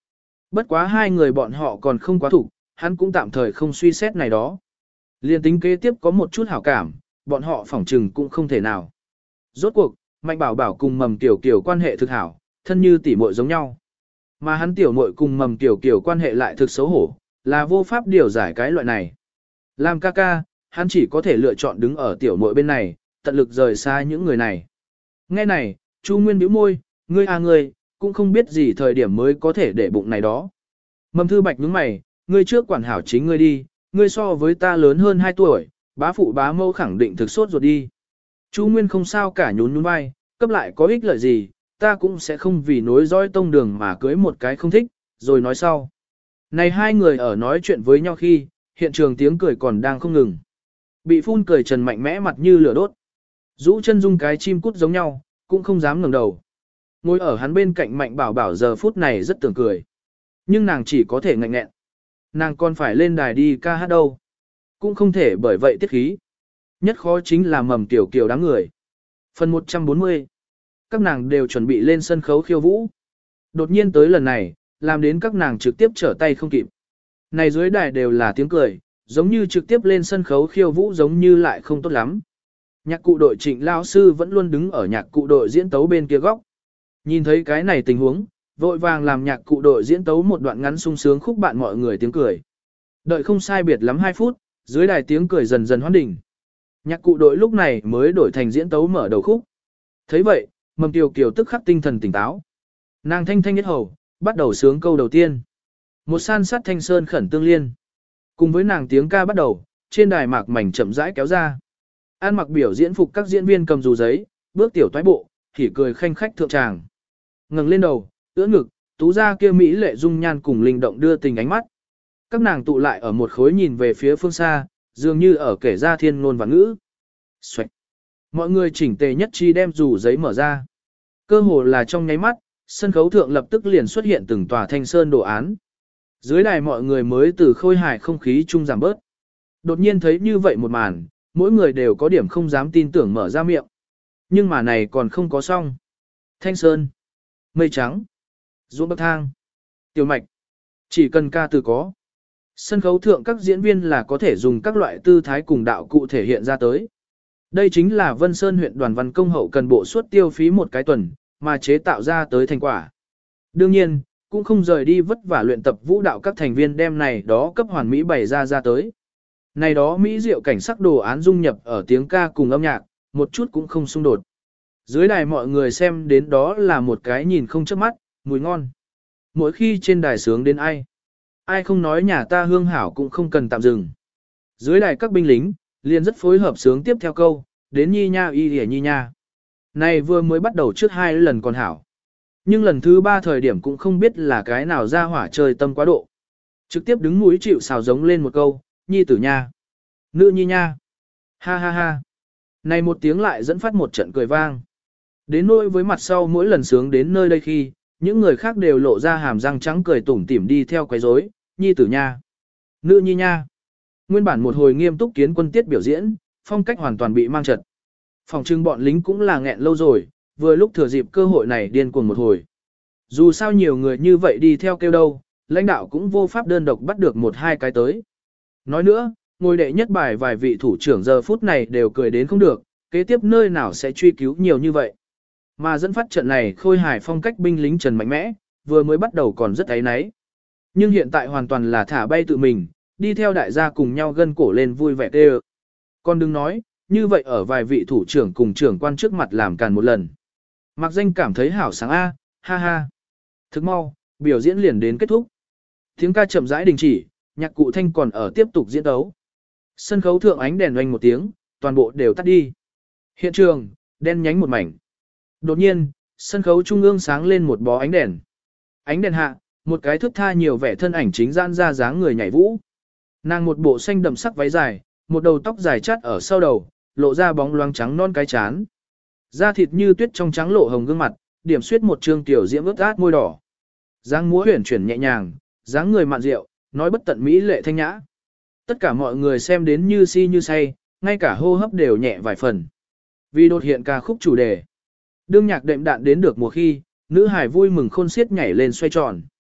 Bất quá hai người bọn họ còn không quá thủ, hắn cũng tạm thời không suy xét này đó. Liên tính kế tiếp có một chút hảo cảm, bọn họ phỏng trừng cũng không thể nào. Rốt cuộc, Mạnh Bảo Bảo cùng Mầm Tiểu Kiều quan hệ thực hảo, thân như tỉ muội giống nhau. Mà hắn tiểu muội cùng Mầm Tiểu Kiều quan hệ lại thực xấu hổ, là vô pháp điều giải cái loại này. Làm ca ca, hắn chỉ có thể lựa chọn đứng ở tiểu muội bên này, tận lực rời xa những người này. Nghe này, Chu Nguyên bĩu môi, ngươi à ngươi, cũng không biết gì thời điểm mới có thể để bụng này đó. Mầm Thư Bạch nhướng mày, ngươi trước quản hảo chính ngươi đi, ngươi so với ta lớn hơn hai tuổi, bá phụ bá mâu khẳng định thực sốt ruột đi. Chu Nguyên không sao cả nhún nhún vai, cấp lại có ích lợi gì, ta cũng sẽ không vì nối dõi tông đường mà cưới một cái không thích, rồi nói sau. Này hai người ở nói chuyện với nhau khi, hiện trường tiếng cười còn đang không ngừng. Bị phun cười trần mạnh mẽ mặt như lửa đốt. Rũ chân dung cái chim cút giống nhau, cũng không dám ngẩng đầu. Ngồi ở hắn bên cạnh Mạnh Bảo Bảo giờ phút này rất tưởng cười. Nhưng nàng chỉ có thể ngạnh nghẹn. Nàng còn phải lên đài đi ca hát đâu. Cũng không thể bởi vậy tiết khí. Nhất khó chính là Mầm Tiểu Kiều đáng người. Phần một trăm bốn mươi. Các nàng đều chuẩn bị lên sân khấu khiêu vũ. Đột nhiên tới lần này, làm đến các nàng trực tiếp trở tay không kịp. Này dưới đài đều là tiếng cười, giống như trực tiếp lên sân khấu khiêu vũ giống như lại không tốt lắm. Nhạc cụ đội Trịnh lao sư vẫn luôn đứng ở nhạc cụ đội diễn tấu bên kia góc. Nhìn thấy cái này tình huống, vội vàng làm nhạc cụ đội diễn tấu một đoạn ngắn sung sướng khúc bạn mọi người tiếng cười. Đợi không sai biệt lắm hai phút, dưới đài tiếng cười dần dần hoán đỉnh. Nhạc cụ đội lúc này mới đổi thành diễn tấu mở đầu khúc. Thấy vậy, Mầm Tiểu Kiều tức khắc tinh thần tỉnh táo. Nàng thanh thanh nhất hầu, bắt đầu sướng câu đầu tiên. Một san sát thanh sơn khẩn tương liên. Cùng với nàng tiếng ca bắt đầu, trên đài mạc mảnh chậm rãi kéo ra. An mặc biểu diễn phục các diễn viên cầm dù giấy, bước tiểu toái bộ, thì cười khanh khách thượng tràng. Ngẩng lên đầu, ưỡn ngực, tú ra kia mỹ lệ dung nhan cùng linh động đưa tình ánh mắt. Các nàng tụ lại ở một khối nhìn về phía phương xa, dường như ở kể ra thiên ngôn và ngữ. Xoạch. Mọi người chỉnh tề nhất chi đem dù giấy mở ra. Cơ hồ là trong nháy mắt, sân khấu thượng lập tức liền xuất hiện từng tòa thanh sơn đồ án. Dưới đài mọi người mới từ khôi hài không khí chung giảm bớt. Đột nhiên thấy như vậy một màn, mỗi người đều có điểm không dám tin tưởng mở ra miệng. Nhưng mà này còn không có xong. Thanh sơn, mây trắng, ruộng bậc thang, tiểu mạch, chỉ cần ca từ có. Sân khấu thượng các diễn viên là có thể dùng các loại tư thái cùng đạo cụ thể hiện ra tới. Đây chính là Vân Sơn huyện đoàn văn công hậu cần bộ suất tiêu phí một cái tuần, mà chế tạo ra tới thành quả. Đương nhiên, cũng không rời đi vất vả luyện tập vũ đạo các thành viên đem này đó cấp hoàn mỹ bày ra ra tới. Này đó mỹ diệu cảnh sắc đồ án dung nhập ở tiếng ca cùng âm nhạc, một chút cũng không xung đột. Dưới đài mọi người xem đến đó là một cái nhìn không chớp mắt, mùi ngon. Mỗi khi trên đài sướng đến ai, ai không nói nhà ta hương hảo cũng không cần tạm dừng. Dưới đài các binh lính, liền rất phối hợp sướng tiếp theo câu, đến nhi nha y hề nhi nha. Này vừa mới bắt đầu trước hai lần còn hảo. Nhưng lần thứ ba thời điểm cũng không biết là cái nào ra hỏa chơi tâm quá độ. Trực tiếp đứng mũi chịu xào giống lên một câu, nhi tử nha. Nữ nhi nha. Ha ha ha. Này một tiếng lại dẫn phát một trận cười vang. Đến nỗi với mặt sau mỗi lần sướng đến nơi đây khi, những người khác đều lộ ra hàm răng trắng cười tủm tỉm đi theo quấy rối, nhi tử nha. Nữ nhi nha. Nguyên bản một hồi nghiêm túc kiến quân tiết biểu diễn, phong cách hoàn toàn bị mang trật. Phòng trưng bọn lính cũng là nghẹn lâu rồi, vừa lúc thừa dịp cơ hội này điên cuồng một hồi. Dù sao nhiều người như vậy đi theo kêu đâu, lãnh đạo cũng vô pháp đơn độc bắt được một hai cái tới. Nói nữa, ngôi đệ nhất bài vài vị thủ trưởng giờ phút này đều cười đến không được, kế tiếp nơi nào sẽ truy cứu nhiều như vậy. Mà dẫn phát trận này khôi hài phong cách binh lính Trần mạnh mẽ, vừa mới bắt đầu còn rất áy náy. Nhưng hiện tại hoàn toàn là thả bay tự mình, đi theo đại gia cùng nhau gân cổ lên vui vẻ tê. Còn đừng nói, như vậy ở vài vị thủ trưởng cùng trưởng quan trước mặt làm càn một lần. Mạc Danh cảm thấy hảo sáng a, ha ha. Thức mau, biểu diễn liền đến kết thúc. Tiếng ca chậm rãi đình chỉ, nhạc cụ thanh còn ở tiếp tục diễn đấu. Sân khấu thượng ánh đèn oanh một tiếng, toàn bộ đều tắt đi. Hiện trường, đen nhánh một mảnh. Đột nhiên, sân khấu trung ương sáng lên một bó ánh đèn. Ánh đèn hạ, một cái thước tha nhiều vẻ thân ảnh chính gian ra dáng người nhảy vũ. Nàng một bộ xanh đậm sắc váy dài, một đầu tóc dài chát ở sau đầu, lộ ra bóng loáng trắng non cái chán. Da thịt như tuyết trong trắng lộ hồng gương mặt, điểm xuyết một trương tiểu diễm ướt át môi đỏ. Dáng múa huyền chuyển nhẹ nhàng, dáng người mạn diệu, nói bất tận mỹ lệ thanh nhã. Tất cả mọi người xem đến như si như say, ngay cả hô hấp đều nhẹ vài phần. Vì đột hiện ca khúc chủ đề. Đương nhạc đệm đạn đến được mùa khi, nữ hải vui mừng khôn xiết nhảy lên xoay tròn.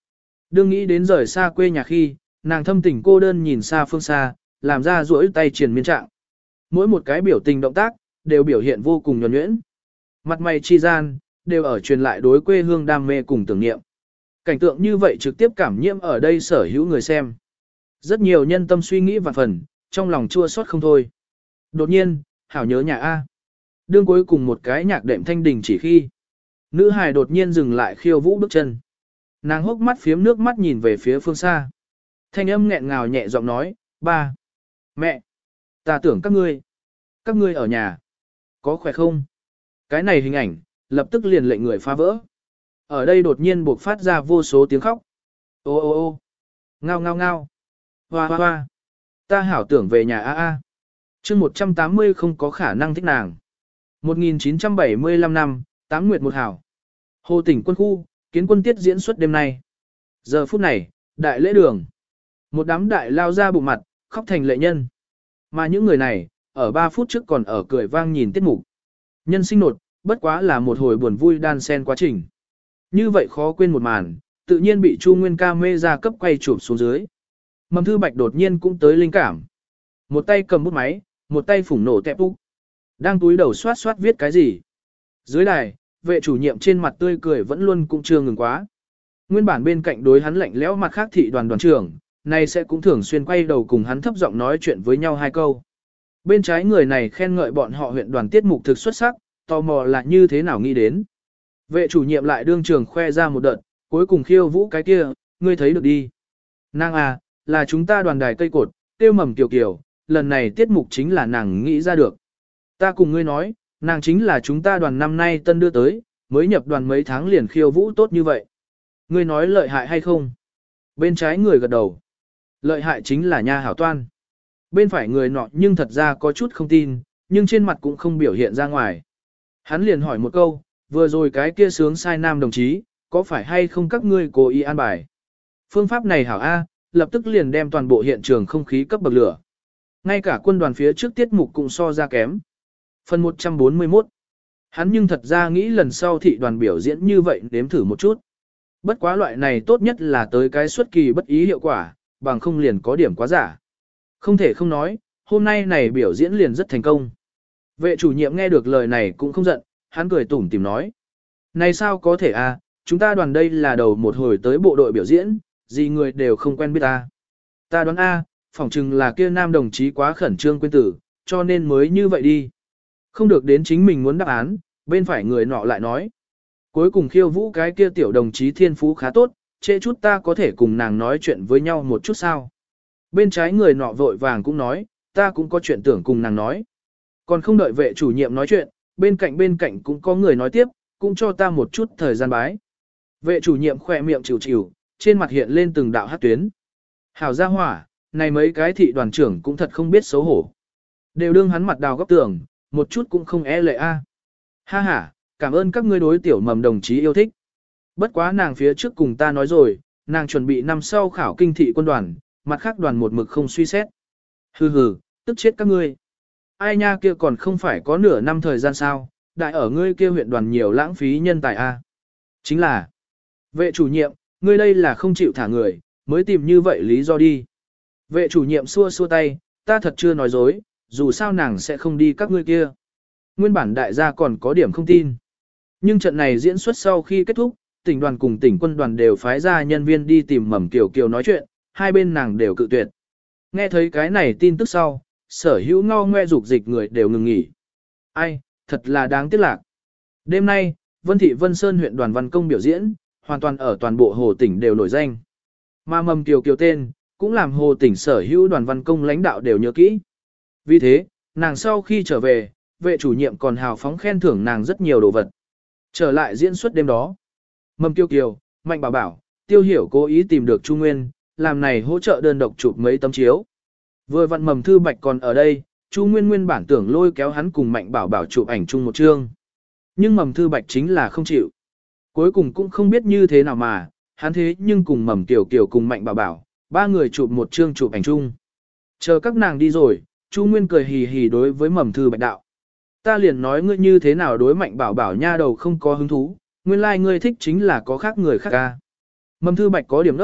Đương nghĩ đến rời xa quê nhà khi, nàng thâm tình cô đơn nhìn xa phương xa, làm ra duỗi tay triền miên trạng. Mỗi một cái biểu tình động tác, đều biểu hiện vô cùng nhuần nhuyễn. Mặt mày chi gian, đều ở truyền lại đối quê hương đam mê cùng tưởng niệm. Cảnh tượng như vậy trực tiếp cảm nhiễm ở đây sở hữu người xem. Rất nhiều nhân tâm suy nghĩ vạn phần, trong lòng chua xót không thôi. Đột nhiên, hảo nhớ nhà A. Đương cuối cùng một cái nhạc đệm thanh đình chỉ khi. Nữ hài đột nhiên dừng lại khiêu vũ bước chân. Nàng hốc mắt phiếm nước mắt nhìn về phía phương xa. Thanh âm nghẹn ngào nhẹ giọng nói, ba, mẹ, ta tưởng các ngươi, các ngươi ở nhà, có khỏe không? Cái này hình ảnh, lập tức liền lệnh người phá vỡ. Ở đây đột nhiên buộc phát ra vô số tiếng khóc. Ô ô ô, ngao ngao ngao, hoa hoa hoa, ta hảo tưởng về nhà a a. Chương một trăm tám mươi không có khả năng thích nàng. một nghìn chín trăm bảy mươi lăm năm, tám nguyệt một hảo. Hồ tỉnh quân khu, kiến quân tiết diễn xuất đêm nay. Giờ phút này, đại lễ đường. Một đám đại lao ra bụng mặt, khóc thành lệ nhân. Mà những người này, ở ba phút trước còn ở cười vang nhìn tiết mục. Nhân sinh nột, bất quá là một hồi buồn vui đan xen quá trình. Như vậy khó quên một màn, tự nhiên bị Chu Nguyên ca mê ra cấp quay chụp xuống dưới. Mầm Thư Bạch đột nhiên cũng tới linh cảm. Một tay cầm bút máy, một tay phủng nổ tẹp úc. Đang túi đầu soát soát viết cái gì. Dưới đài, vệ chủ nhiệm trên mặt tươi cười vẫn luôn cũng chưa ngừng quá. Nguyên bản bên cạnh đối hắn lạnh lẽo mặt khác thị đoàn đoàn trưởng, nay sẽ cũng thường xuyên quay đầu cùng hắn thấp giọng nói chuyện với nhau hai câu. Bên trái người này khen ngợi bọn họ huyện đoàn tiết mục thực xuất sắc, tò mò là như thế nào nghĩ đến. Vệ chủ nhiệm lại đương trường khoe ra một đợt, cuối cùng khiêu vũ cái kia, ngươi thấy được đi. Nàng à, là chúng ta đoàn đài cây cột, tiêu mầm kiều kiều, lần này tiết mục chính là nàng nghĩ ra được. Ta cùng ngươi nói, nàng chính là chúng ta đoàn năm nay tân đưa tới, mới nhập đoàn mấy tháng liền khiêu vũ tốt như vậy. Ngươi nói lợi hại hay không? Bên trái người gật đầu. Lợi hại chính là nha hảo toan. Bên phải người nọ nhưng thật ra có chút không tin, nhưng trên mặt cũng không biểu hiện ra ngoài. Hắn liền hỏi một câu, vừa rồi cái kia sướng sai nam đồng chí, có phải hay không các ngươi cố ý an bài? Phương pháp này hảo A, lập tức liền đem toàn bộ hiện trường không khí cấp bậc lửa. Ngay cả quân đoàn phía trước tiết mục cũng so ra kém. Phần một trăm bốn mươi mốt. Hắn nhưng thật ra nghĩ lần sau thị đoàn biểu diễn như vậy nếm thử một chút. Bất quá loại này tốt nhất là tới cái xuất kỳ bất ý hiệu quả, bằng không liền có điểm quá giả. Không thể không nói, hôm nay này biểu diễn liền rất thành công. Vệ chủ nhiệm nghe được lời này cũng không giận, hắn cười tủm tỉm nói. Này sao có thể à, chúng ta đoàn đây là đầu một hồi tới bộ đội biểu diễn, gì người đều không quen biết ta. Ta đoán A, phỏng chừng là kia nam đồng chí quá khẩn trương quên tử, cho nên mới như vậy đi. Không được đến chính mình muốn đáp án, bên phải người nọ lại nói. Cuối cùng khiêu vũ cái kia tiểu đồng chí thiên phú khá tốt, trễ chút ta có thể cùng nàng nói chuyện với nhau một chút sao. Bên trái người nọ vội vàng cũng nói, ta cũng có chuyện tưởng cùng nàng nói. Còn không đợi vệ chủ nhiệm nói chuyện, bên cạnh bên cạnh cũng có người nói tiếp, cũng cho ta một chút thời gian bái. Vệ chủ nhiệm khỏe miệng chịu chịu, trên mặt hiện lên từng đạo hát tuyến. Hảo gia hỏa, này mấy cái thị đoàn trưởng cũng thật không biết xấu hổ. Đều đương hắn mặt đào góc tường, một chút cũng không e lệ a. Ha ha, cảm ơn các ngươi đối tiểu mầm đồng chí yêu thích. Bất quá nàng phía trước cùng ta nói rồi, nàng chuẩn bị năm sau khảo kinh thị quân đoàn, mặt khác đoàn một mực không suy xét. Hừ hừ, tức chết các ngươi. Ai nha kia còn không phải có nửa năm thời gian sao, đại ở ngươi kia huyện đoàn nhiều lãng phí nhân tài a. Chính là, vệ chủ nhiệm, ngươi đây là không chịu thả người, mới tìm như vậy lý do đi. Vệ chủ nhiệm xua xua tay, ta thật chưa nói dối, dù sao nàng sẽ không đi các ngươi kia. Nguyên bản đại gia còn có điểm không tin. Nhưng trận này diễn xuất sau khi kết thúc, tỉnh đoàn cùng tỉnh quân đoàn đều phái ra nhân viên đi tìm Mầm Kiều Kiều nói chuyện, hai bên nàng đều cự tuyệt. Nghe thấy cái này tin tức sau, sở hữu ngao ngoe dục dịch người đều ngừng nghỉ. Ai, thật là đáng tiếc lạc. Đêm nay, Vân Thị Vân Sơn huyện đoàn văn công biểu diễn, hoàn toàn ở toàn bộ hồ tỉnh đều nổi danh. Mà Mầm Kiều Kiều tên, cũng làm hồ tỉnh sở hữu đoàn văn công lãnh đạo đều nhớ kỹ. Vì thế, nàng sau khi trở về, vệ chủ nhiệm còn hào phóng khen thưởng nàng rất nhiều đồ vật. Trở lại diễn xuất đêm đó. Mầm Kiều Kiều, Mạnh Bảo Bảo, Tiêu Hiểu cố ý tìm được Chu Nguyên, làm này hỗ trợ đơn độc chụp mấy tấm chiếu. Vừa vặn Mầm Thư Bạch còn ở đây, Chu Nguyên nguyên bản tưởng lôi kéo hắn cùng Mạnh Bảo Bảo chụp ảnh chung một chương. Nhưng Mầm Thư Bạch chính là không chịu. Cuối cùng cũng không biết như thế nào mà, hắn thế nhưng cùng Mầm Kiều Kiều cùng Mạnh Bảo Bảo, ba người chụp một chương chụp ảnh chung. Chờ các nàng đi rồi, Chu Nguyên cười hì hì đối với Mầm Thư Bạch đạo. Ta liền nói ngươi như thế nào đối Mạnh Bảo Bảo nha đầu không có hứng thú, nguyên lai like ngươi thích chính là có khác người khác ca. Mầm Thư Bạch có điểm đốc,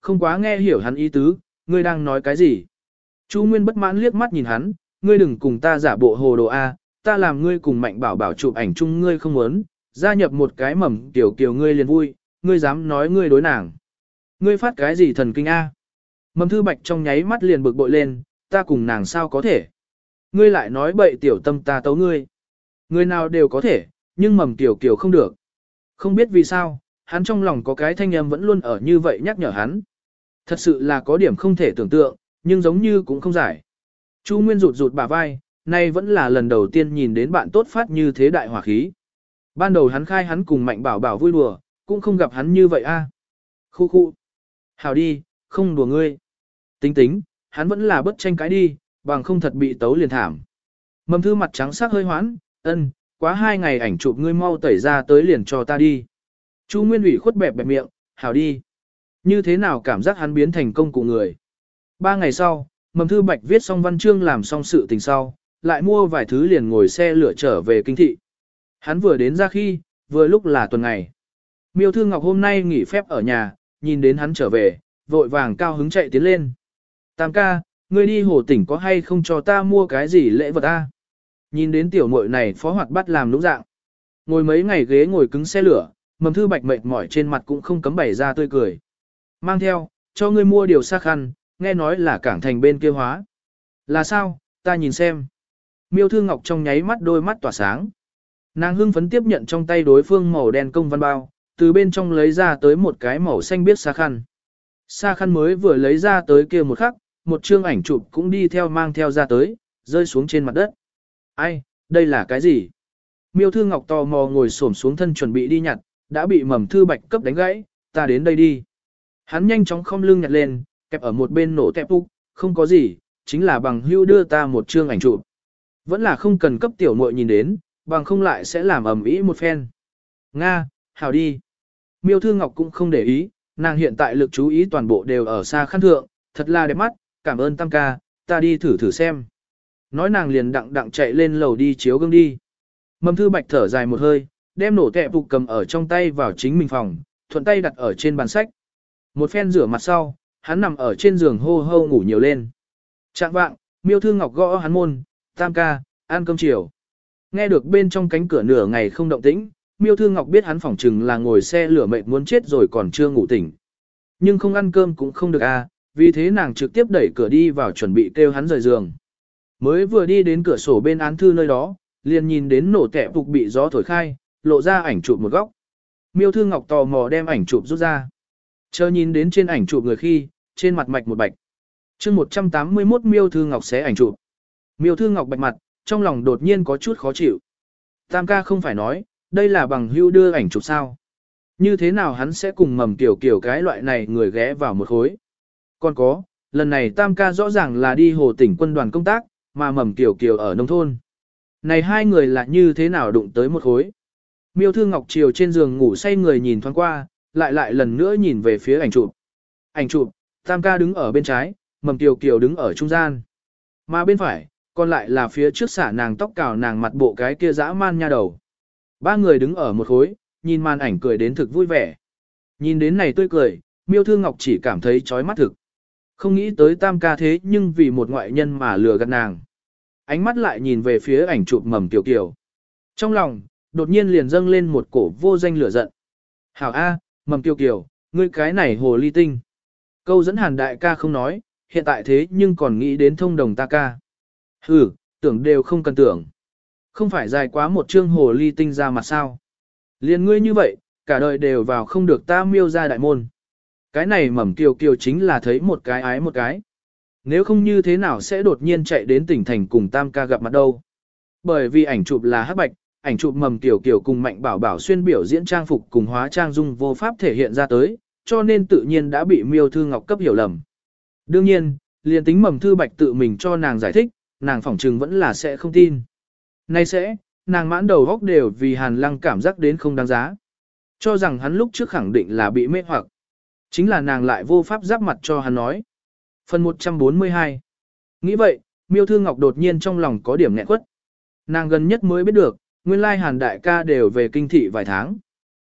không quá nghe hiểu hắn ý tứ, ngươi đang nói cái gì. Chu Nguyên bất mãn liếc mắt nhìn hắn, ngươi đừng cùng ta giả bộ hồ đồ A, ta làm ngươi cùng Mạnh Bảo Bảo chụp ảnh chung ngươi không muốn, gia nhập một cái mầm tiểu kiều ngươi liền vui, ngươi dám nói ngươi đối nàng. Ngươi phát cái gì thần kinh A. Mầm Thư Bạch trong nháy mắt liền bực bội lên, ta cùng nàng sao có thể. Ngươi lại nói bậy tiểu tâm ta tấu ngươi. Người nào đều có thể, nhưng mầm tiểu kiều không được. Không biết vì sao, hắn trong lòng có cái thanh âm vẫn luôn ở như vậy nhắc nhở hắn. Thật sự là có điểm không thể tưởng tượng, nhưng giống như cũng không giải. Chu Nguyên rụt rụt bả vai, nay vẫn là lần đầu tiên nhìn đến bạn tốt phát như thế đại hỏa khí. Ban đầu hắn khai hắn cùng Mạnh Bảo Bảo vui đùa, cũng không gặp hắn như vậy a. Khu khu. Hảo đi, không đùa ngươi. Tính tính, hắn vẫn là bất tranh cái đi, bằng không thật bị tấu liền thảm. Mầm Thư mặt trắng sắc hơi hoãn, ân, quá hai ngày ảnh chụp ngươi mau tẩy ra tới liền cho ta đi. Chu Nguyên ủy khuất bẹp bẹp miệng, hảo đi. Như thế nào cảm giác hắn biến thành công cụ người. Ba ngày sau, Mầm Thư Bạch viết xong văn chương làm xong sự tình sau, lại mua vài thứ liền ngồi xe lửa trở về kinh thị. Hắn vừa đến ra khi, vừa lúc là tuần ngày. Miêu Thư Ngọc hôm nay nghỉ phép ở nhà, nhìn đến hắn trở về, vội vàng cao hứng chạy tiến lên. Tam ca, ngươi đi hồ tỉnh có hay không cho ta mua cái gì lễ vật ta? Nhìn đến tiểu muội này phó hoạt bắt làm lũng dạng. Ngồi mấy ngày ghế ngồi cứng xe lửa, Mầm Thư Bạch mệt mỏi trên mặt cũng không cấm bày ra tươi cười. Mang theo, cho ngươi mua điều xa khăn, nghe nói là cảng thành bên kia hóa. Là sao, ta nhìn xem. Miêu Thư Ngọc trong nháy mắt đôi mắt tỏa sáng. Nàng hưng phấn tiếp nhận trong tay đối phương màu đen công văn bao, từ bên trong lấy ra tới một cái màu xanh biếc xa khăn. Xa khăn mới vừa lấy ra tới kia một khắc, một chương ảnh chụp cũng đi theo mang theo ra tới, rơi xuống trên mặt đất. Ai, đây là cái gì? Miêu Thư Ngọc tò mò ngồi xổm xuống thân chuẩn bị đi nhặt, đã bị Mầm Thư Bạch cấp đánh gãy, ta đến đây đi. Hắn nhanh chóng khom lưng nhặt lên, kẹp ở một bên nổ tẹp úc, không có gì, chính là bằng hưu đưa ta một chương ảnh chụp. Vẫn là không cần cấp tiểu muội nhìn đến, bằng không lại sẽ làm ầm ĩ một phen. Nga, hảo đi. Miêu Thư Ngọc cũng không để ý, nàng hiện tại lực chú ý toàn bộ đều ở xa khăn thượng, thật là đẹp mắt, cảm ơn Tam ca, ta đi thử thử xem. Nói nàng liền đặng đặng chạy lên lầu đi chiếu gương đi. Mầm Thư Bạch thở dài một hơi, đem nổ tẹp úc cầm ở trong tay vào chính mình phòng, thuận tay đặt ở trên bàn sách. Một phen rửa mặt sau, hắn nằm ở trên giường hô hô ngủ nhiều lên. Trạng vạng, Miêu Thư Ngọc gõ hắn môn, Tam ca, ăn cơm chiều. Nghe được bên trong cánh cửa nửa ngày không động tĩnh, Miêu Thư Ngọc biết hắn phỏng chừng là ngồi xe lửa mệt muốn chết rồi còn chưa ngủ tỉnh. Nhưng không ăn cơm cũng không được à, vì thế nàng trực tiếp đẩy cửa đi vào chuẩn bị kêu hắn rời giường. Mới vừa đi đến cửa sổ bên án thư nơi đó, liền nhìn đến nổ tẹp phục bị gió thổi khai, lộ ra ảnh chụp một góc. Miêu Thư Ngọc tò mò đem ảnh chụp rút ra. Chờ nhìn đến trên ảnh chụp người khi, trên mặt mạch một bạch. chương một trăm tám mươi mốt Miêu Thư Ngọc xé ảnh chụp. Miêu Thư Ngọc bạch mặt, trong lòng đột nhiên có chút khó chịu. Tam ca không phải nói, đây là bằng hưu đưa ảnh chụp sao. Như thế nào hắn sẽ cùng Mầm Tiểu Kiều cái loại này người ghé vào một khối. Còn có, lần này Tam ca rõ ràng là đi hồ tỉnh quân đoàn công tác, mà Mầm Tiểu Kiều ở nông thôn. Này hai người là như thế nào đụng tới một khối. Miêu Thư Ngọc chiều trên giường ngủ say người nhìn thoáng qua, lại lại lần nữa nhìn về phía ảnh chụp. Ảnh chụp, Tam ca đứng ở bên trái, Mầm Tiểu Kiều đứng ở trung gian. Mà bên phải, còn lại là phía trước xả nàng tóc cào nàng mặt bộ cái kia dã man nha đầu. Ba người đứng ở một khối, nhìn màn ảnh cười đến thực vui vẻ. Nhìn đến này tươi cười, Miêu Thư Ngọc chỉ cảm thấy chói mắt thực. Không nghĩ tới Tam ca thế nhưng vì một ngoại nhân mà lừa gạt nàng. Ánh mắt lại nhìn về phía ảnh chụp Mầm Tiểu Kiều. Trong lòng, đột nhiên liền dâng lên một cổ vô danh lửa giận. Hảo A, Mầm Tiểu Kiều, ngươi cái này hồ ly tinh. Câu dẫn Hàn đại ca không nói, hiện tại thế nhưng còn nghĩ đến thông đồng ta ca. Hừ, tưởng đều không cần tưởng. Không phải dài quá một chương hồ ly tinh ra mặt sao. Liên ngươi như vậy, cả đời đều vào không được ta Miêu ra đại môn. Cái này Mầm Kiều Kiều chính là thấy một cái ái một cái. Nếu không như thế nào sẽ đột nhiên chạy đến tỉnh thành cùng Tam ca gặp mặt đâu. Bởi vì ảnh chụp là hắc bạch, ảnh chụp Mầm Kiều Kiều cùng Mạnh Bảo Bảo xuyên biểu diễn trang phục cùng hóa trang dung vô pháp thể hiện ra tới, cho nên tự nhiên đã bị Miêu Thư Ngọc cấp hiểu lầm. Đương nhiên, liền tính Mầm Thư Bạch tự mình cho nàng giải thích, nàng phỏng trừng vẫn là sẽ không tin. Nay sẽ, nàng mãn đầu góc đều vì Hàn Lăng cảm giác đến không đáng giá. Cho rằng hắn lúc trước khẳng định là bị mê hoặc. Chính là nàng lại vô pháp giáp mặt cho hắn nói. Phần một trăm bốn mươi hai. Nghĩ vậy, Miêu Thư Ngọc đột nhiên trong lòng có điểm nghẹn quất. Nàng gần nhất mới biết được, nguyên lai Hàn đại ca đều về kinh thị vài tháng.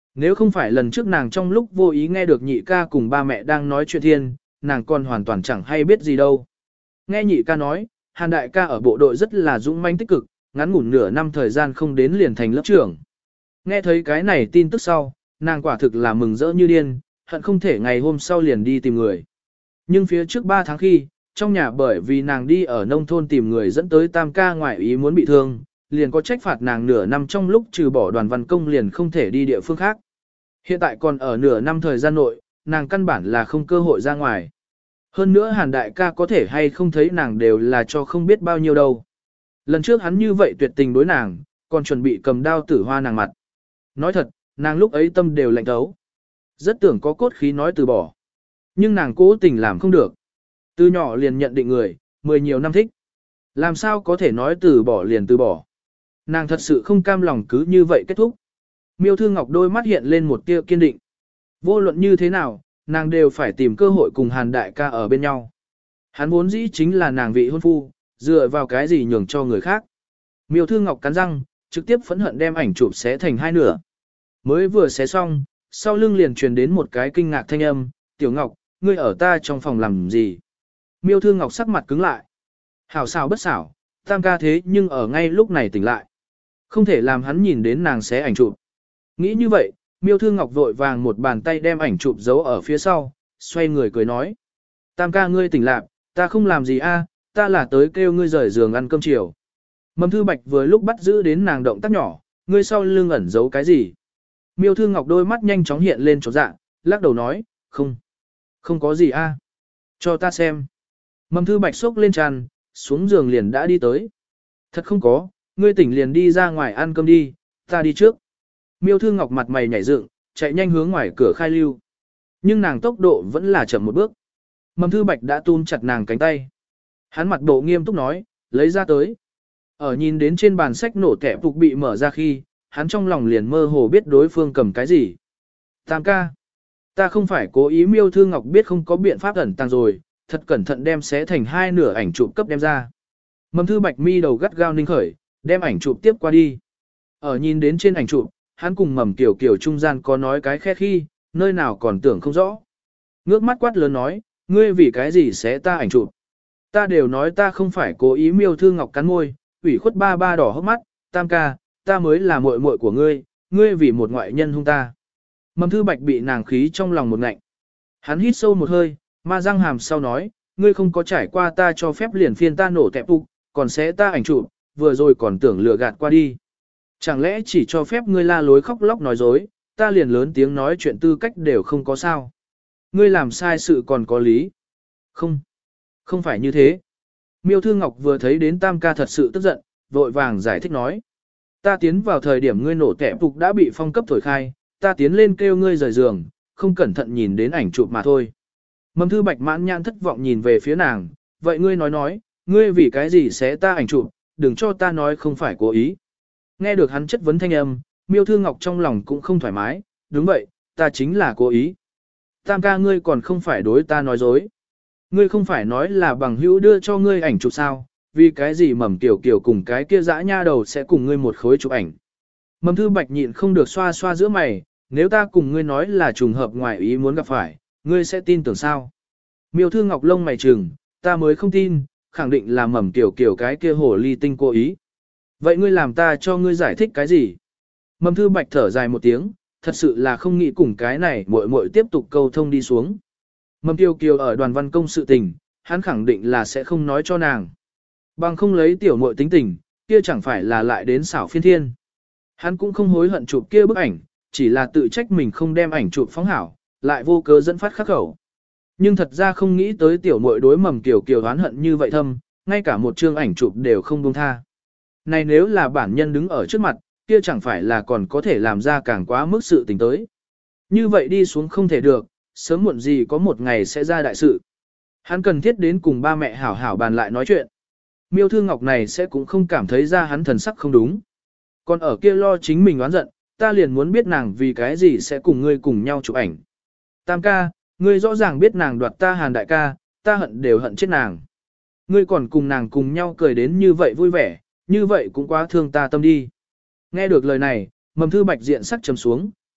Nếu không phải lần trước nàng trong lúc vô ý nghe được nhị ca cùng ba mẹ đang nói chuyện thiên, nàng còn hoàn toàn chẳng hay biết gì đâu. Nghe nhị ca nói, Hàn đại ca ở bộ đội rất là dũng manh tích cực, ngắn ngủn nửa năm thời gian không đến liền thành lớp trưởng. Nghe thấy cái này tin tức sau, nàng quả thực là mừng rỡ như điên, hận không thể ngày hôm sau liền đi tìm người. Nhưng phía trước ba tháng khi, trong nhà bởi vì nàng đi ở nông thôn tìm người dẫn tới tam ca ngoại ý muốn bị thương, liền có trách phạt nàng nửa năm trong lúc trừ bỏ đoàn văn công liền không thể đi địa phương khác. Hiện tại còn ở nửa năm thời gian nội, nàng căn bản là không cơ hội ra ngoài. Hơn nữa Hàn đại ca có thể hay không thấy nàng đều là cho không biết bao nhiêu đâu. Lần trước hắn như vậy tuyệt tình đối nàng, còn chuẩn bị cầm đao tử hoa nàng mặt. Nói thật, nàng lúc ấy tâm đều lạnh thấu. Rất tưởng có cốt khí nói từ bỏ. Nhưng nàng cố tình làm không được. Từ nhỏ liền nhận định người, mười nhiều năm thích. Làm sao có thể nói từ bỏ liền từ bỏ. Nàng thật sự không cam lòng cứ như vậy kết thúc. Miêu Thư Ngọc đôi mắt hiện lên một tia kiên định. Vô luận như thế nào, nàng đều phải tìm cơ hội cùng Hàn đại ca ở bên nhau. Hắn vốn dĩ chính là nàng vị hôn phu, dựa vào cái gì nhường cho người khác. Miêu Thư Ngọc cắn răng, trực tiếp phẫn hận đem ảnh chụp xé thành hai nửa. Mới vừa xé xong, sau lưng liền truyền đến một cái kinh ngạc thanh âm, Tiểu Ngọc, ngươi ở ta trong phòng làm gì? Miêu Thư Ngọc sắc mặt cứng lại. Hảo xảo bất xảo, tam ca thế nhưng ở ngay lúc này tỉnh lại. Không thể làm hắn nhìn đến nàng xé ảnh chụp. Nghĩ như vậy, Miêu Thư Ngọc vội vàng một bàn tay đem ảnh chụp giấu ở phía sau, xoay người cười nói. Tam ca ngươi tỉnh lạc, ta không làm gì a, ta là tới kêu ngươi rời giường ăn cơm chiều. Mầm Thư Bạch vừa lúc bắt giữ đến nàng động tác nhỏ, ngươi sau lưng ẩn giấu cái gì? Miêu Thư Ngọc đôi mắt nhanh chóng hiện lên chột dạ, lắc đầu nói, không, không có gì a. Cho ta xem. Mầm Thư Bạch xốc lên tràn, xuống giường liền đã đi tới. Thật không có, ngươi tỉnh liền đi ra ngoài ăn cơm đi, ta đi trước. Miêu Thư Ngọc mặt mày nhảy dựng, chạy nhanh hướng ngoài cửa khai lưu. Nhưng nàng tốc độ vẫn là chậm một bước. Mầm Thư Bạch đã túm chặt nàng cánh tay. Hắn mặt bộ nghiêm túc nói, lấy ra tới. Ở nhìn đến trên bàn sách nổ kẻ phục bị mở ra khi, hắn trong lòng liền mơ hồ biết đối phương cầm cái gì. Tam ca. Ta không phải cố ý. Miêu Thư Ngọc biết không có biện pháp ẩn tàng rồi, thật cẩn thận đem xé thành hai nửa ảnh chụp cấp đem ra. Mầm Thư Bạch mi đầu gắt gao ninh khởi, đem ảnh chụp tiếp qua đi. Ở nhìn đến trên ảnh chụp, hắn cùng Mầm Kiều Kiều trung gian có nói cái khe khi, nơi nào còn tưởng không rõ. Ngước mắt quát lớn nói, ngươi vì cái gì xé ta ảnh chụp? Ta đều nói ta không phải cố ý. Miêu Thư Ngọc cắn môi, ủy khuất ba ba đỏ hốc mắt, tam ca, ta mới là muội muội của ngươi, ngươi vì một ngoại nhân hung ta. Mầm Thư Bạch bị nàng khí trong lòng một ngạnh. Hắn hít sâu một hơi, ma răng hàm sau nói, ngươi không có trải qua ta cho phép liền phiên ta nổ tẹp phục, còn xé ta ảnh chụp, vừa rồi còn tưởng lừa gạt qua đi. Chẳng lẽ chỉ cho phép ngươi la lối khóc lóc nói dối, ta liền lớn tiếng nói chuyện tư cách đều không có sao. Ngươi làm sai sự còn có lý. Không, không phải như thế. Miêu Thư Ngọc vừa thấy đến tam ca thật sự tức giận, vội vàng giải thích nói. Ta tiến vào thời điểm ngươi nổ tẹp phục đã bị phong cấp thổi khai, ta tiến lên kêu ngươi rời giường, không cẩn thận nhìn đến ảnh chụp mà thôi. Mầm Thư Bạch mãn nhãn thất vọng nhìn về phía nàng, vậy ngươi nói nói, ngươi vì cái gì sẽ ta ảnh chụp, đừng cho ta nói không phải cố ý. Nghe được hắn chất vấn thanh âm, Miêu Thư Ngọc trong lòng cũng không thoải mái, đúng vậy, ta chính là cố ý. Tam ca ngươi còn không phải đối ta nói dối. Ngươi không phải nói là bằng hữu đưa cho ngươi ảnh chụp sao, vì cái gì Mầm Kiều Kiều cùng cái kia dã nha đầu sẽ cùng ngươi một khối chụp ảnh. Mầm Thư Bạch nhịn không được xoa xoa giữa mày, nếu ta cùng ngươi nói là trùng hợp ngoài ý muốn gặp phải, ngươi sẽ tin tưởng sao? Miêu Thư Ngọc lông mày trừng, ta mới không tin, khẳng định là Mầm Kiều Kiều cái kia hồ ly tinh cố ý. Vậy ngươi làm ta cho ngươi giải thích cái gì? Mầm Thư Bạch thở dài một tiếng, thật sự là không nghĩ cùng cái này muội muội tiếp tục câu thông đi xuống. Mầm Kiều Kiều ở đoàn văn công sự tình, hắn khẳng định là sẽ không nói cho nàng. Bằng không lấy tiểu muội tính tình, kia chẳng phải là lại đến xảo phiên thiên. Hắn cũng không hối hận chụp kia bức ảnh, chỉ là tự trách mình không đem ảnh chụp phóng hảo, lại vô cớ dẫn phát khắc khẩu. Nhưng thật ra không nghĩ tới tiểu muội đối Mầm Kiều Kiều oán hận như vậy thâm, ngay cả một chương ảnh chụp đều không buông tha. Này nếu là bản nhân đứng ở trước mặt, kia chẳng phải là còn có thể làm ra càng quá mức sự tình tới. Như vậy đi xuống không thể được, sớm muộn gì có một ngày sẽ ra đại sự. Hắn cần thiết đến cùng ba mẹ hảo hảo bàn lại nói chuyện. Miêu Thư Ngọc này sẽ cũng không cảm thấy ra hắn thần sắc không đúng. Còn ở kia lo chính mình oán giận, ta liền muốn biết nàng vì cái gì sẽ cùng ngươi cùng nhau chụp ảnh. Tam ca, ngươi rõ ràng biết nàng đoạt ta Hàn đại ca, ta hận đều hận chết nàng. Ngươi còn cùng nàng cùng nhau cười đến như vậy vui vẻ, như vậy cũng quá thương ta tâm đi. Nghe được lời này, Mầm Thư Bạch diện sắc trầm xuống,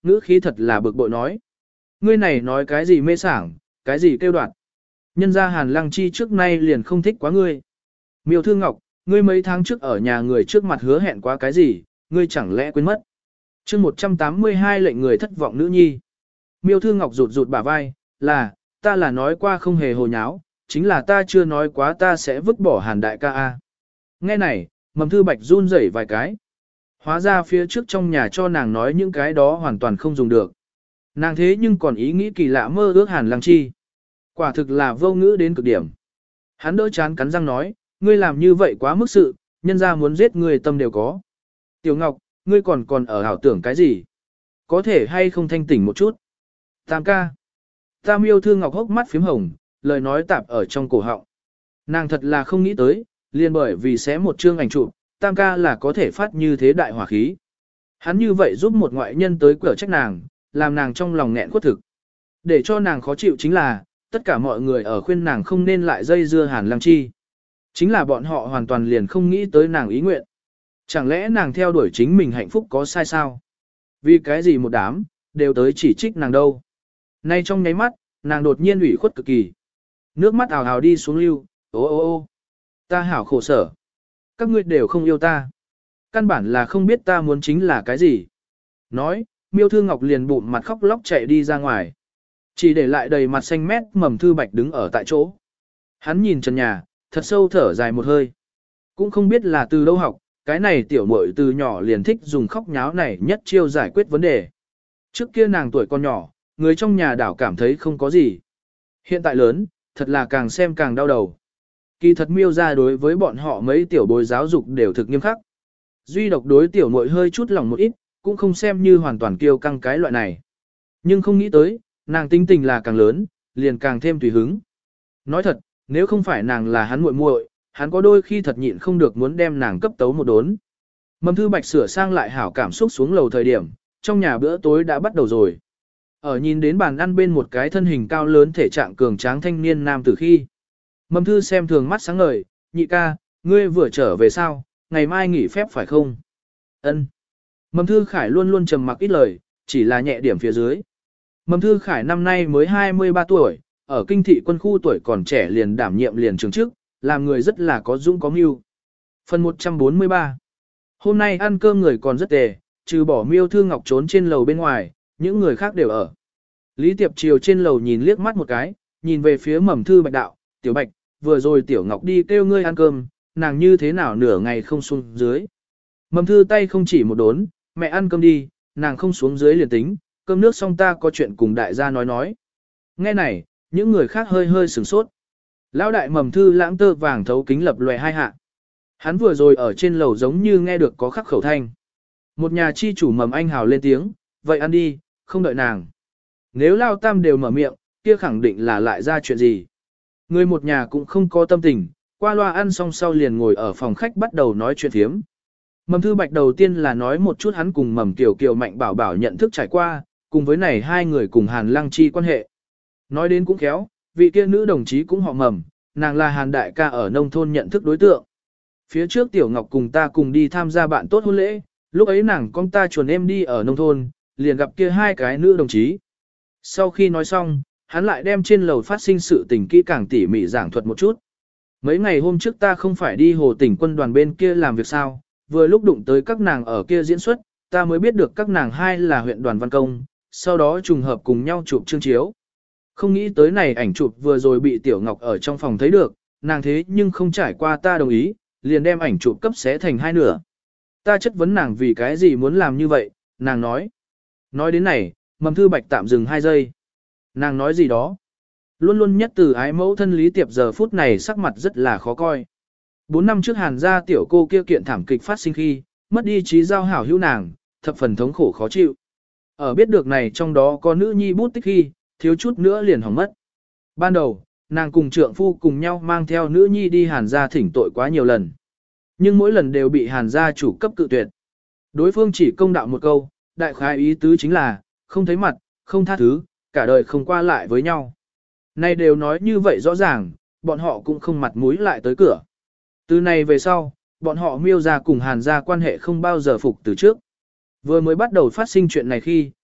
ngữ khí thật là bực bội nói. Ngươi này nói cái gì mê sảng, cái gì kêu đoạt. Nhân ra Hàn Lăng Chi trước nay liền không thích quá ngươi. Miêu Thư Ngọc, ngươi mấy tháng trước ở nhà người trước mặt hứa hẹn quá cái gì, ngươi chẳng lẽ quên mất. chương một trăm tám mươi hai lệnh người thất vọng nữ nhi. Miêu Thư Ngọc rụt rụt bả vai, là, ta là nói qua không hề hồ nháo, chính là ta chưa nói quá ta sẽ vứt bỏ Hàn đại ca a. Nghe này, Mầm Thư Bạch run rẩy vài cái. Hóa ra phía trước trong nhà cho nàng nói những cái đó hoàn toàn không dùng được. Nàng thế nhưng còn ý nghĩ kỳ lạ mơ ước Hàn Lăng Chi. Quả thực là vô ngữ đến cực điểm. Hắn đỡ chán cắn răng nói, ngươi làm như vậy quá mức sự, nhân ra muốn giết ngươi tâm đều có. Tiểu Ngọc, ngươi còn còn ở ảo tưởng cái gì? Có thể hay không thanh tỉnh một chút? Tam ca. Tam Yêu Thương Ngọc hốc mắt phím hồng, lời nói tạp ở trong cổ họng. Nàng thật là không nghĩ tới, liền bởi vì xé một chương ảnh chụp, Tam ca là có thể phát như thế đại hỏa khí. Hắn như vậy giúp một ngoại nhân tới cửa trách nàng, làm nàng trong lòng nghẹn khuất thực. Để cho nàng khó chịu chính là, tất cả mọi người ở khuyên nàng không nên lại dây dưa Hàn Lăng Chi. Chính là bọn họ hoàn toàn liền không nghĩ tới nàng ý nguyện. Chẳng lẽ nàng theo đuổi chính mình hạnh phúc có sai sao? Vì cái gì một đám, đều tới chỉ trích nàng đâu. Nay trong nháy mắt, nàng đột nhiên ủy khuất cực kỳ. Nước mắt ào ào đi xuống lưu, ô ô ô. Ta hảo khổ sở. Các ngươi đều không yêu ta. Căn bản là không biết ta muốn chính là cái gì. Nói, Miêu Thư Ngọc liền bụng mặt khóc lóc chạy đi ra ngoài. Chỉ để lại đầy mặt xanh mét Mầm Thư Bạch đứng ở tại chỗ. Hắn nhìn trần nhà, thật sâu thở dài một hơi. Cũng không biết là từ đâu học, cái này tiểu muội từ nhỏ liền thích dùng khóc nháo này nhất chiêu giải quyết vấn đề. Trước kia nàng tuổi còn nhỏ, người trong nhà đảo cảm thấy không có gì. Hiện tại lớn, thật là càng xem càng đau đầu. Kỳ thật Miêu ra đối với bọn họ mấy tiểu bối giáo dục đều thực nghiêm khắc. Duy độc đối tiểu muội hơi chút lòng một ít, cũng không xem như hoàn toàn kiêu căng cái loại này. Nhưng không nghĩ tới, nàng tính tình là càng lớn, liền càng thêm tùy hứng. Nói thật, nếu không phải nàng là hắn muội muội, hắn có đôi khi thật nhịn không được muốn đem nàng cấp tấu một đốn. Mầm Thư Bạch sửa sang lại hảo cảm xúc xuống lầu thời điểm, trong nhà bữa tối đã bắt đầu rồi. Ở nhìn đến bàn ăn bên một cái thân hình cao lớn thể trạng cường tráng thanh niên nam tử khi. Mầm Thư xem thường mắt sáng ngời, nhị ca, ngươi vừa trở về sao, ngày mai nghỉ phép phải không? Ân. Mầm Thư Khải luôn luôn trầm mặc ít lời, chỉ là nhẹ điểm phía dưới. Mầm Thư Khải năm nay mới hai mươi ba tuổi, ở kinh thị quân khu tuổi còn trẻ liền đảm nhiệm liền trường chức, làm người rất là có dũng có mưu. Phần một trăm bốn mươi ba. Hôm nay ăn cơm người còn rất tề, trừ bỏ Miêu Thư Ngọc trốn trên lầu bên ngoài, những người khác đều ở. Lý Tiệp Triều trên lầu nhìn liếc mắt một cái, nhìn về phía Mầm Thư Bạch đạo, Tiểu Bạch, vừa rồi Tiểu Ngọc đi kêu ngươi ăn cơm, nàng như thế nào nửa ngày không xuống dưới. Mầm Thư tay không chỉ một đốn, mẹ ăn cơm đi, nàng không xuống dưới liền tính, cơm nước xong ta có chuyện cùng đại gia nói nói. Nghe này, những người khác hơi hơi sửng sốt. Lão đại Mầm Thư lãng tơ vàng thấu kính lập lòe hai hạ. Hắn vừa rồi ở trên lầu giống như nghe được có khắc khẩu thanh. Một nhà chi chủ Mầm Anh Hào lên tiếng, vậy ăn đi, không đợi nàng. Nếu Lao Tam đều mở miệng, kia khẳng định là lại ra chuyện gì. Người một nhà cũng không có tâm tình, qua loa ăn xong sau liền ngồi ở phòng khách bắt đầu nói chuyện thiếm. Mầm Thư Bạch đầu tiên là nói một chút hắn cùng Mầm Kiều Kiều Mạnh Bảo Bảo nhận thức trải qua, cùng với này hai người cùng Hàn Lăng Chi quan hệ. Nói đến cũng khéo, vị kia nữ đồng chí cũng họ Mầm, nàng là Hàn đại ca ở nông thôn nhận thức đối tượng. Phía trước Tiểu Ngọc cùng ta cùng đi tham gia bạn tốt hôn lễ, lúc ấy nàng con ta chuồn em đi ở nông thôn, liền gặp kia hai cái nữ đồng chí. Sau khi nói xong, hắn lại đem trên lầu phát sinh sự tình kỹ càng tỉ mỉ giảng thuật một chút. Mấy ngày hôm trước ta không phải đi hồ tỉnh quân đoàn bên kia làm việc sao, vừa lúc đụng tới các nàng ở kia diễn xuất, ta mới biết được các nàng hai là huyện đoàn văn công, sau đó trùng hợp cùng nhau chụp chương chiếu. Không nghĩ tới này ảnh chụp vừa rồi bị Tiểu Ngọc ở trong phòng thấy được, nàng thế nhưng không trải qua ta đồng ý, liền đem ảnh chụp cấp xé thành hai nửa. Ta chất vấn nàng vì cái gì muốn làm như vậy, nàng nói. Nói đến này, Mầm Thư Bạch tạm dừng hai giây. Nàng nói gì đó. Luôn luôn nhất từ ái mẫu thân Lý Tiệp giờ phút này sắc mặt rất là khó coi. Bốn năm trước Hàn gia tiểu cô kia kiện thảm kịch phát sinh khi, mất đi trí giao hảo hữu nàng, thập phần thống khổ khó chịu. Ở biết được này trong đó có nữ nhi bút tích khi, thiếu chút nữa liền hỏng mất. Ban đầu, nàng cùng trượng phu cùng nhau mang theo nữ nhi đi Hàn gia thỉnh tội quá nhiều lần. Nhưng mỗi lần đều bị Hàn gia chủ cấp cự tuyệt. Đối phương chỉ công đạo một câu, đại khái ý tứ chính là, không thấy mặt, không tha thứ, cả đời không qua lại với nhau. Nay đều nói như vậy rõ ràng, bọn họ cũng không mặt mũi lại tới cửa. Từ này về sau, bọn họ Miêu gia cùng Hàn gia quan hệ không bao giờ phục từ trước. Vừa mới bắt đầu phát sinh chuyện này khi,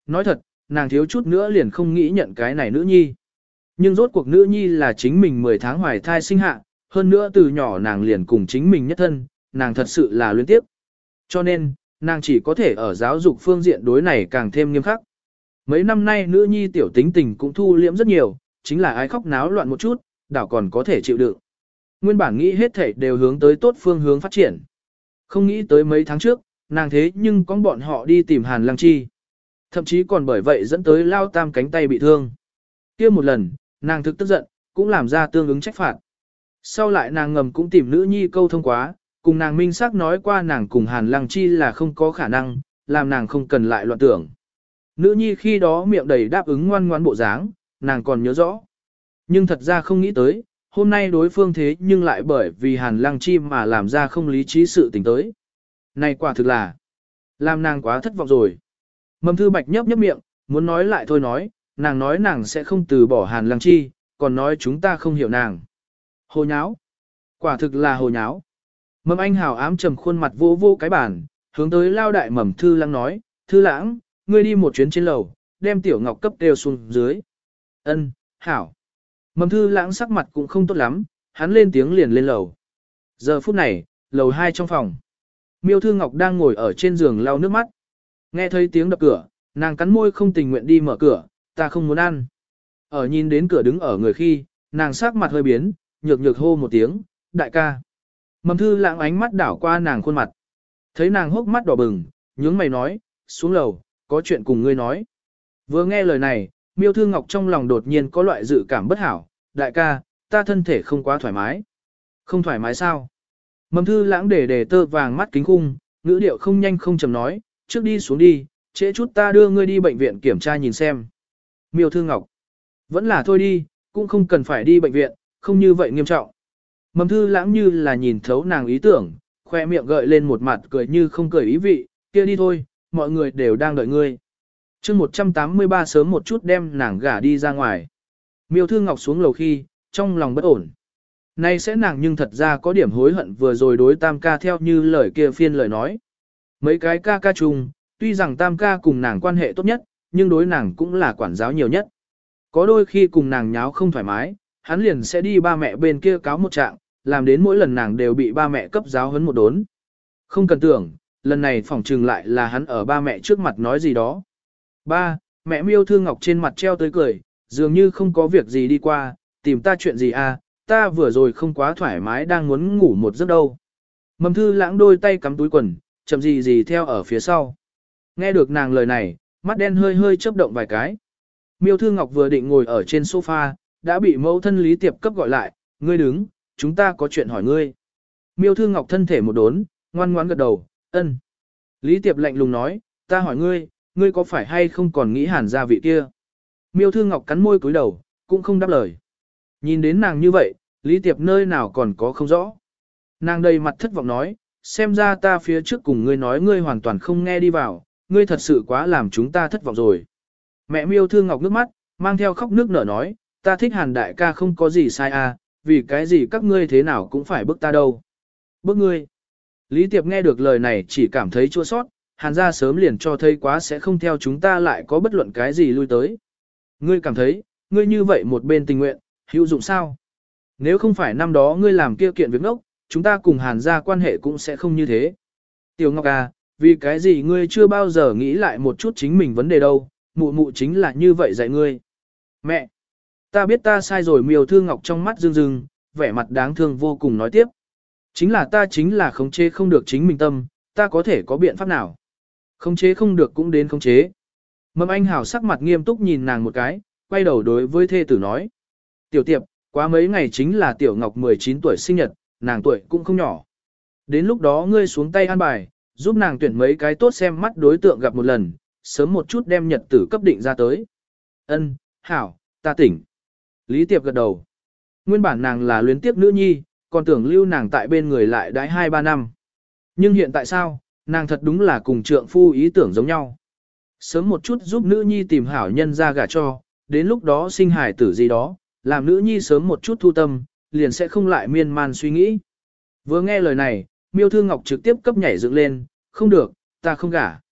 Nói thật, nàng thiếu chút nữa liền không nghĩ nhận cái này nữ nhi. Nhưng rốt cuộc nữ nhi là chính mình mười tháng hoài thai sinh hạ, hơn nữa từ nhỏ nàng liền cùng chính mình nhất thân, nàng thật sự là luyến tiếp. Cho nên, nàng chỉ có thể ở giáo dục phương diện đối này càng thêm nghiêm khắc. Mấy năm nay nữ nhi tiểu tính tình cũng thu liễm rất nhiều, chính là ai khóc náo loạn một chút, đảo còn có thể chịu đựng. Nguyên bản nghĩ hết thảy đều hướng tới tốt phương hướng phát triển. Không nghĩ tới mấy tháng trước, nàng thế nhưng có bọn họ đi tìm Hàn Lăng Chi. Thậm chí còn bởi vậy dẫn tới Lao Tam cánh tay bị thương. Kia một lần, nàng thực tức giận, cũng làm ra tương ứng trách phạt. Sau lại nàng ngầm cũng tìm nữ nhi câu thông quá, cùng nàng minh xác nói qua nàng cùng Hàn Lăng Chi là không có khả năng, làm nàng không cần lại loạn tưởng. Nữ nhi khi đó miệng đầy đáp ứng ngoan ngoãn bộ dáng, nàng còn nhớ rõ. Nhưng thật ra không nghĩ tới, hôm nay đối phương thế nhưng lại bởi vì Hàn Lăng Chi mà làm ra không lý trí sự tình tới. Này quả thực là, làm nàng quá thất vọng rồi. Mầm Thư Bạch nhấp nhấp miệng, muốn nói lại thôi nói, nàng nói nàng sẽ không từ bỏ Hàn Lăng Chi, còn nói chúng ta không hiểu nàng. Hồ nháo. Quả thực là hồ nháo. Mầm Anh Hào ám trầm khuôn mặt vô vô cái bàn, hướng tới lao đại Mầm Thư Lãng nói, Thư Lãng, ngươi đi một chuyến trên lầu, đem Tiểu Ngọc cấp đều xuống dưới. Ân, hảo. Mầm Thư Lãng sắc mặt cũng không tốt lắm, hắn lên tiếng liền lên lầu. Giờ phút này, lầu hai trong phòng. Miêu Thư Ngọc đang ngồi ở trên giường lau nước mắt. Nghe thấy tiếng đập cửa, nàng cắn môi không tình nguyện đi mở cửa, ta không muốn ăn. Ở nhìn đến cửa đứng ở người khi, nàng sắc mặt hơi biến, nhược nhược hô một tiếng, đại ca. Mầm Thư Lãng ánh mắt đảo qua nàng khuôn mặt. Thấy nàng hốc mắt đỏ bừng, nhướng mày nói, xuống lầu, có chuyện cùng ngươi nói. Vừa nghe lời này, Miêu Thư Ngọc trong lòng đột nhiên có loại dự cảm bất hảo, đại ca, ta thân thể không quá thoải mái. Không thoải mái sao? Mầm Thư Lãng để để tơ vàng mắt kính khung, ngữ điệu không nhanh không chậm nói, trước đi xuống đi, trễ chút ta đưa ngươi đi bệnh viện kiểm tra nhìn xem. Miêu Thư Ngọc, vẫn là thôi đi, cũng không cần phải đi bệnh viện, không như vậy nghiêm trọng. Mầm Thư Lãng như là nhìn thấu nàng ý tưởng, khoe miệng gợi lên một mặt cười như không cười ý vị, kia đi thôi, mọi người đều đang đợi ngươi. chương một trăm tám mươi ba sớm một chút đem nàng gả đi ra ngoài. Miêu Thư Ngọc xuống lầu khi, trong lòng bất ổn. Nay sẽ nàng nhưng thật ra có điểm hối hận vừa rồi đối tam ca theo như lời kia phiên lời nói. Mấy cái ca ca chung, tuy rằng tam ca cùng nàng quan hệ tốt nhất, nhưng đối nàng cũng là quản giáo nhiều nhất. Có đôi khi cùng nàng nháo không thoải mái, hắn liền sẽ đi ba mẹ bên kia cáo một trạng, làm đến mỗi lần nàng đều bị ba mẹ cấp giáo huấn một đốn. Không cần tưởng, lần này phỏng trừng lại là hắn ở ba mẹ trước mặt nói gì đó. Ba, mẹ Miêu Thư Ngọc trên mặt treo tới cười, dường như không có việc gì đi qua, tìm ta chuyện gì à, ta vừa rồi không quá thoải mái đang muốn ngủ một giấc đâu. Mầm Thư Lãng đôi tay cắm túi quần, chậm gì gì theo ở phía sau. Nghe được nàng lời này, mắt đen hơi hơi chớp động vài cái. Miêu Thư Ngọc vừa định ngồi ở trên sofa, đã bị mẫu thân Lý Tiệp cấp gọi lại, ngươi đứng, chúng ta có chuyện hỏi ngươi. Miêu Thư Ngọc thân thể một đốn, ngoan ngoãn gật đầu, ân. Lý Tiệp lạnh lùng nói, ta hỏi ngươi, ngươi có phải hay không còn nghĩ Hàn gia vị kia? Miêu Thư Ngọc cắn môi cúi đầu, cũng không đáp lời. Nhìn đến nàng như vậy, Lý Tiệp nơi nào còn có không rõ. Nàng đầy mặt thất vọng nói, xem ra ta phía trước cùng ngươi nói ngươi hoàn toàn không nghe đi vào, ngươi thật sự quá làm chúng ta thất vọng rồi. Mẹ Miêu Thư Ngọc nước mắt, mang theo khóc nước nở nói, ta thích Hàn đại ca không có gì sai à, vì cái gì các ngươi thế nào cũng phải bức ta đâu. Bức ngươi. Lý Tiệp nghe được lời này chỉ cảm thấy chua sót, Hàn gia sớm liền cho thấy quá sẽ không theo chúng ta lại có bất luận cái gì lui tới. Ngươi cảm thấy, ngươi như vậy một bên tình nguyện, hữu dụng sao? Nếu không phải năm đó ngươi làm kia kiện việc ngốc, chúng ta cùng Hàn gia quan hệ cũng sẽ không như thế. Tiểu Ngọc à, vì cái gì ngươi chưa bao giờ nghĩ lại một chút chính mình vấn đề đâu, mụ mụ chính là như vậy dạy ngươi. Mẹ! Ta biết ta sai rồi. Miêu Thư Ngọc trong mắt rưng rưng, vẻ mặt đáng thương vô cùng nói tiếp. Chính là ta chính là khống chế không được chính mình tâm, ta có thể có biện pháp nào? Khống chế không được cũng đến khống chế. Mầm Anh Hảo sắc mặt nghiêm túc nhìn nàng một cái, quay đầu đối với thê tử nói. Tiểu Tiệp, quá mấy ngày chính là Tiểu Ngọc mười chín tuổi sinh nhật, nàng tuổi cũng không nhỏ. Đến lúc đó ngươi xuống tay an bài, giúp nàng tuyển mấy cái tốt xem mắt đối tượng gặp một lần, sớm một chút đem nhật tử cấp định ra tới. Ân, Hảo, ta tỉnh. Lý Tiệp gật đầu. Nguyên bản nàng là luyến tiếp nữ nhi, còn tưởng lưu nàng tại bên người lại đãi hai ba năm. Nhưng hiện tại sao, nàng thật đúng là cùng trượng phu ý tưởng giống nhau. Sớm một chút giúp nữ nhi tìm hảo nhân ra gả cho, đến lúc đó sinh hài tử gì đó, làm nữ nhi sớm một chút thu tâm, liền sẽ không lại miên man suy nghĩ. Vừa nghe lời này, Miêu Thư Ngọc trực tiếp cấp nhảy dựng lên, không được, ta không gả.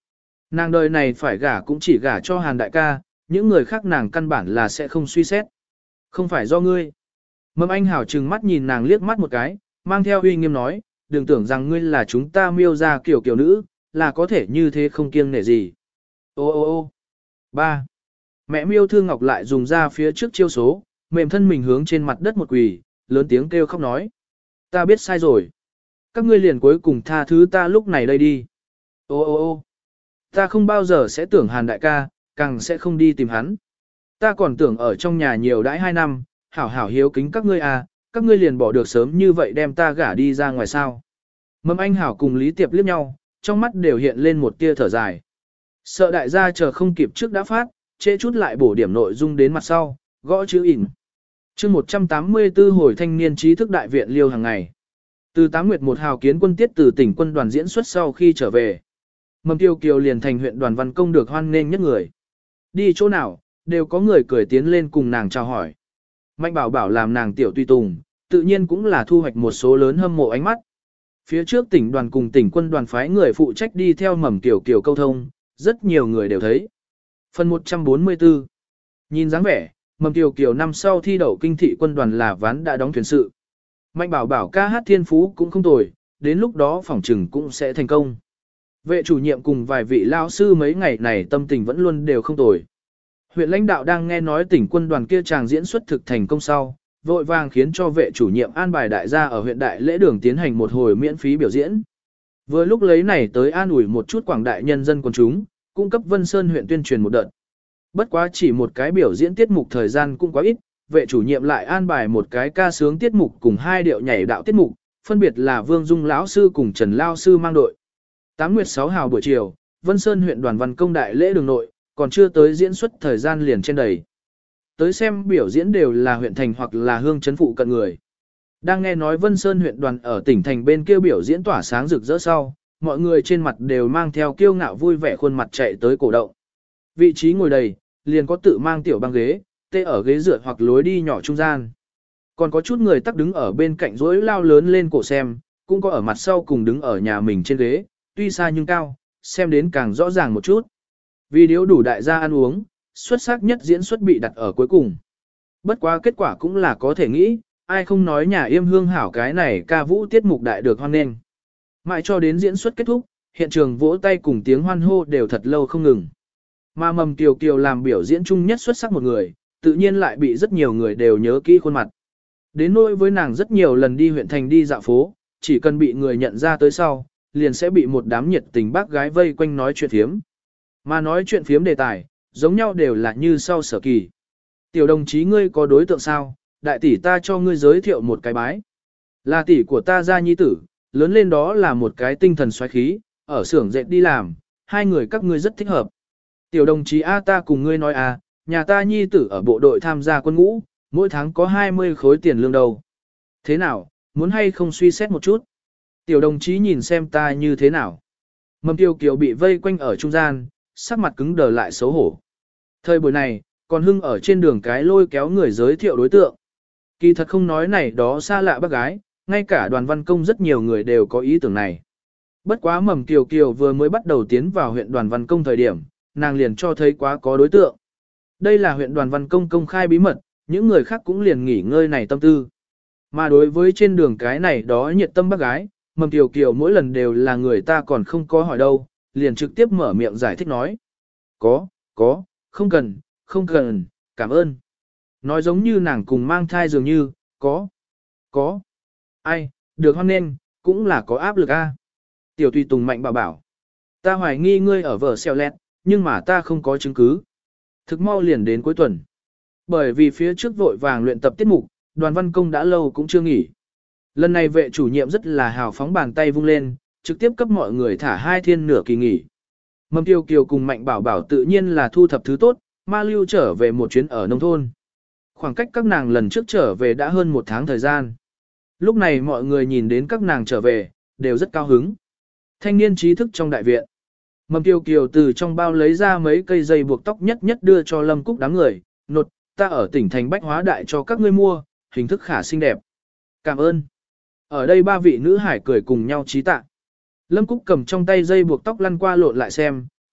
Nàng đời này phải gả cũng chỉ gả cho Hàn đại ca, những người khác nàng căn bản là sẽ không suy xét. Không phải do ngươi. Mâm Anh Hảo trừng mắt nhìn nàng liếc mắt một cái, mang theo uy nghiêm nói, đừng tưởng rằng ngươi là chúng ta miêu ra kiểu kiểu nữ, là có thể như thế không kiêng nể gì. Ô ô ô ba. Mẹ miêu thương ngọc lại dùng ra phía trước chiêu số, mềm thân mình hướng trên mặt đất một quỳ, lớn tiếng kêu khóc nói. Ta biết sai rồi. Các ngươi liền cuối cùng tha thứ ta lúc này đây đi. Ô ô ô ta không bao giờ sẽ tưởng Hàn đại ca, càng sẽ không đi tìm hắn. Ta còn tưởng ở trong nhà nhiều đãi hai năm, hảo hảo hiếu kính các ngươi à, các ngươi liền bỏ được sớm như vậy đem ta gả đi ra ngoài sao. Mâm Anh Hảo cùng Lý Tiệp liếc nhau, trong mắt đều hiện lên một tia thở dài. Sợ đại gia chờ không kịp trước đã phát, trễ chút lại bổ điểm nội dung đến mặt sau, gõ chữ ỉn. chương một trăm tám mươi tư hồi thanh niên trí thức đại viện liêu hàng ngày. Từ tám nguyệt một hào kiến quân tiết từ tỉnh quân đoàn diễn xuất sau khi trở về. Mầm Tiêu Kiều liền thành huyện đoàn văn công được hoan nghênh nhất người. Đi chỗ nào, đều có người cười tiến lên cùng nàng chào hỏi. Mạnh bảo bảo làm nàng tiểu tùy tùng, tự nhiên cũng là thu hoạch một số lớn hâm mộ ánh mắt. Phía trước tỉnh đoàn cùng tỉnh quân đoàn phái người phụ trách đi theo Mầm Kiều Kiều câu thông, rất nhiều người đều thấy. Phần một trăm bốn mươi tư. Nhìn dáng vẻ, Mầm Kiều Kiều năm sau thi đậu kinh thị quân đoàn là ván đã đóng thuyền sự. Mạnh bảo bảo ca hát thiên phú cũng không tồi, đến lúc đó phỏng trừng cũng sẽ thành công. Vệ chủ nhiệm cùng vài vị lao sư mấy ngày này tâm tình vẫn luôn đều không tồi. Huyện lãnh đạo đang nghe nói tỉnh quân đoàn kia chàng diễn xuất thực thành công sau, vội vàng khiến cho vệ chủ nhiệm an bài đại gia ở huyện đại lễ đường tiến hành một hồi miễn phí biểu diễn. Vừa lúc lấy này tới an ủi một chút quảng đại nhân dân quần chúng, cung cấp Vân Sơn huyện tuyên truyền một đợt. Bất quá chỉ một cái biểu diễn tiết mục thời gian cũng quá ít, vệ chủ nhiệm lại an bài một cái ca sướng tiết mục cùng hai điệu nhảy đạo tiết mục, phân biệt là Vương Dung lão sư cùng Trần Lao sư mang đội. Tám nguyệt sáu hào buổi chiều, Vân Sơn huyện đoàn văn công đại lễ đường nội, còn chưa tới diễn xuất thời gian liền trên đầy. Tới xem biểu diễn đều là huyện thành hoặc là hương chấn phụ cận người. Đang nghe nói Vân Sơn huyện đoàn ở tỉnh thành bên kia biểu diễn tỏa sáng rực rỡ sau, mọi người trên mặt đều mang theo kiêu ngạo vui vẻ khuôn mặt chạy tới cổ động. Vị trí ngồi đầy, liền có tự mang tiểu băng ghế, tê ở ghế dựa hoặc lối đi nhỏ trung gian. Còn có chút người tắc đứng ở bên cạnh rối lao lớn lên cổ xem, cũng có ở mặt sau cùng đứng ở nhà mình trên ghế, tuy xa nhưng cao, xem đến càng rõ ràng một chút. Vì điếu đủ đại gia ăn uống, xuất sắc nhất diễn xuất bị đặt ở cuối cùng. Bất quá kết quả cũng là có thể nghĩ, ai không nói nhà yêm hương hảo cái này ca vũ tiết mục đại được hoan nghênh. Mãi cho đến diễn xuất kết thúc, hiện trường vỗ tay cùng tiếng hoan hô đều thật lâu không ngừng. Mà Mầm Kiều Kiều làm biểu diễn chung nhất xuất sắc một người, tự nhiên lại bị rất nhiều người đều nhớ kỹ khuôn mặt. Đến nỗi với nàng rất nhiều lần đi huyện thành đi dạo phố, chỉ cần bị người nhận ra tới sau, liền sẽ bị một đám nhiệt tình bác gái vây quanh nói chuyện phiếm. Mà nói chuyện phiếm đề tài, giống nhau đều là như sau sở kỳ. Tiểu đồng chí ngươi có đối tượng sao, đại tỷ ta cho ngươi giới thiệu một cái bái. Là tỷ của ta gia nhi tử, lớn lên đó là một cái tinh thần xoáy khí, ở xưởng dệt đi làm, hai người các ngươi rất thích hợp. Tiểu đồng chí A ta cùng ngươi nói à, nhà ta nhi tử ở bộ đội tham gia quân ngũ, mỗi tháng có hai mươi khối tiền lương đầu. Thế nào, muốn hay không suy xét một chút? Tiểu đồng chí nhìn xem ta như thế nào? Mầm Tiêu Kiều bị vây quanh ở trung gian, sắc mặt cứng đờ lại xấu hổ. Thời buổi này, còn hưng ở trên đường cái lôi kéo người giới thiệu đối tượng. Kỳ thật không nói này đó xa lạ bác gái, ngay cả đoàn văn công rất nhiều người đều có ý tưởng này. Bất quá Mầm Kiều Kiều vừa mới bắt đầu tiến vào huyện đoàn văn công thời điểm, nàng liền cho thấy quá có đối tượng. Đây là huyện đoàn văn công công khai bí mật, những người khác cũng liền nghỉ ngơi này tâm tư. Mà đối với trên đường cái này đó nhiệt tâm bác gái, Mầm Kiều Kiều mỗi lần đều là người ta còn không có hỏi đâu, liền trực tiếp mở miệng giải thích nói. Có, có, không cần, không cần, cảm ơn. Nói giống như nàng cùng mang thai dường như, có, có. Ai, được hoan nên, cũng là có áp lực a. Tiểu Tùy Tùng mạnh bảo bảo. Ta hoài nghi ngươi ở vở xèo lẹt, nhưng mà ta không có chứng cứ. Thực mau liền đến cuối tuần. Bởi vì phía trước vội vàng luyện tập tiết mục, đoàn văn công đã lâu cũng chưa nghỉ. Lần này vệ chủ nhiệm rất là hào phóng bàn tay vung lên, trực tiếp cấp mọi người thả hai thiên nửa kỳ nghỉ. Mầm Tiêu Kiều cùng Mạnh Bảo Bảo tự nhiên là thu thập thứ tốt, ma lưu trở về một chuyến ở nông thôn. Khoảng cách các nàng lần trước trở về đã hơn một tháng thời gian. Lúc này mọi người nhìn đến các nàng trở về, đều rất cao hứng. Thanh niên trí thức trong đại viện. Mầm Tiêu Kiều từ trong bao lấy ra mấy cây dây buộc tóc nhất nhất đưa cho Lâm Cúc đám người, nột, ta ở tỉnh thành Bách Hóa Đại cho các ngươi mua, hình thức khả xinh đẹp. Cảm ơn. Ở đây ba vị nữ hải cười cùng nhau trí tạ. Lâm Cúc cầm trong tay dây buộc tóc lăn qua lộn lại xem,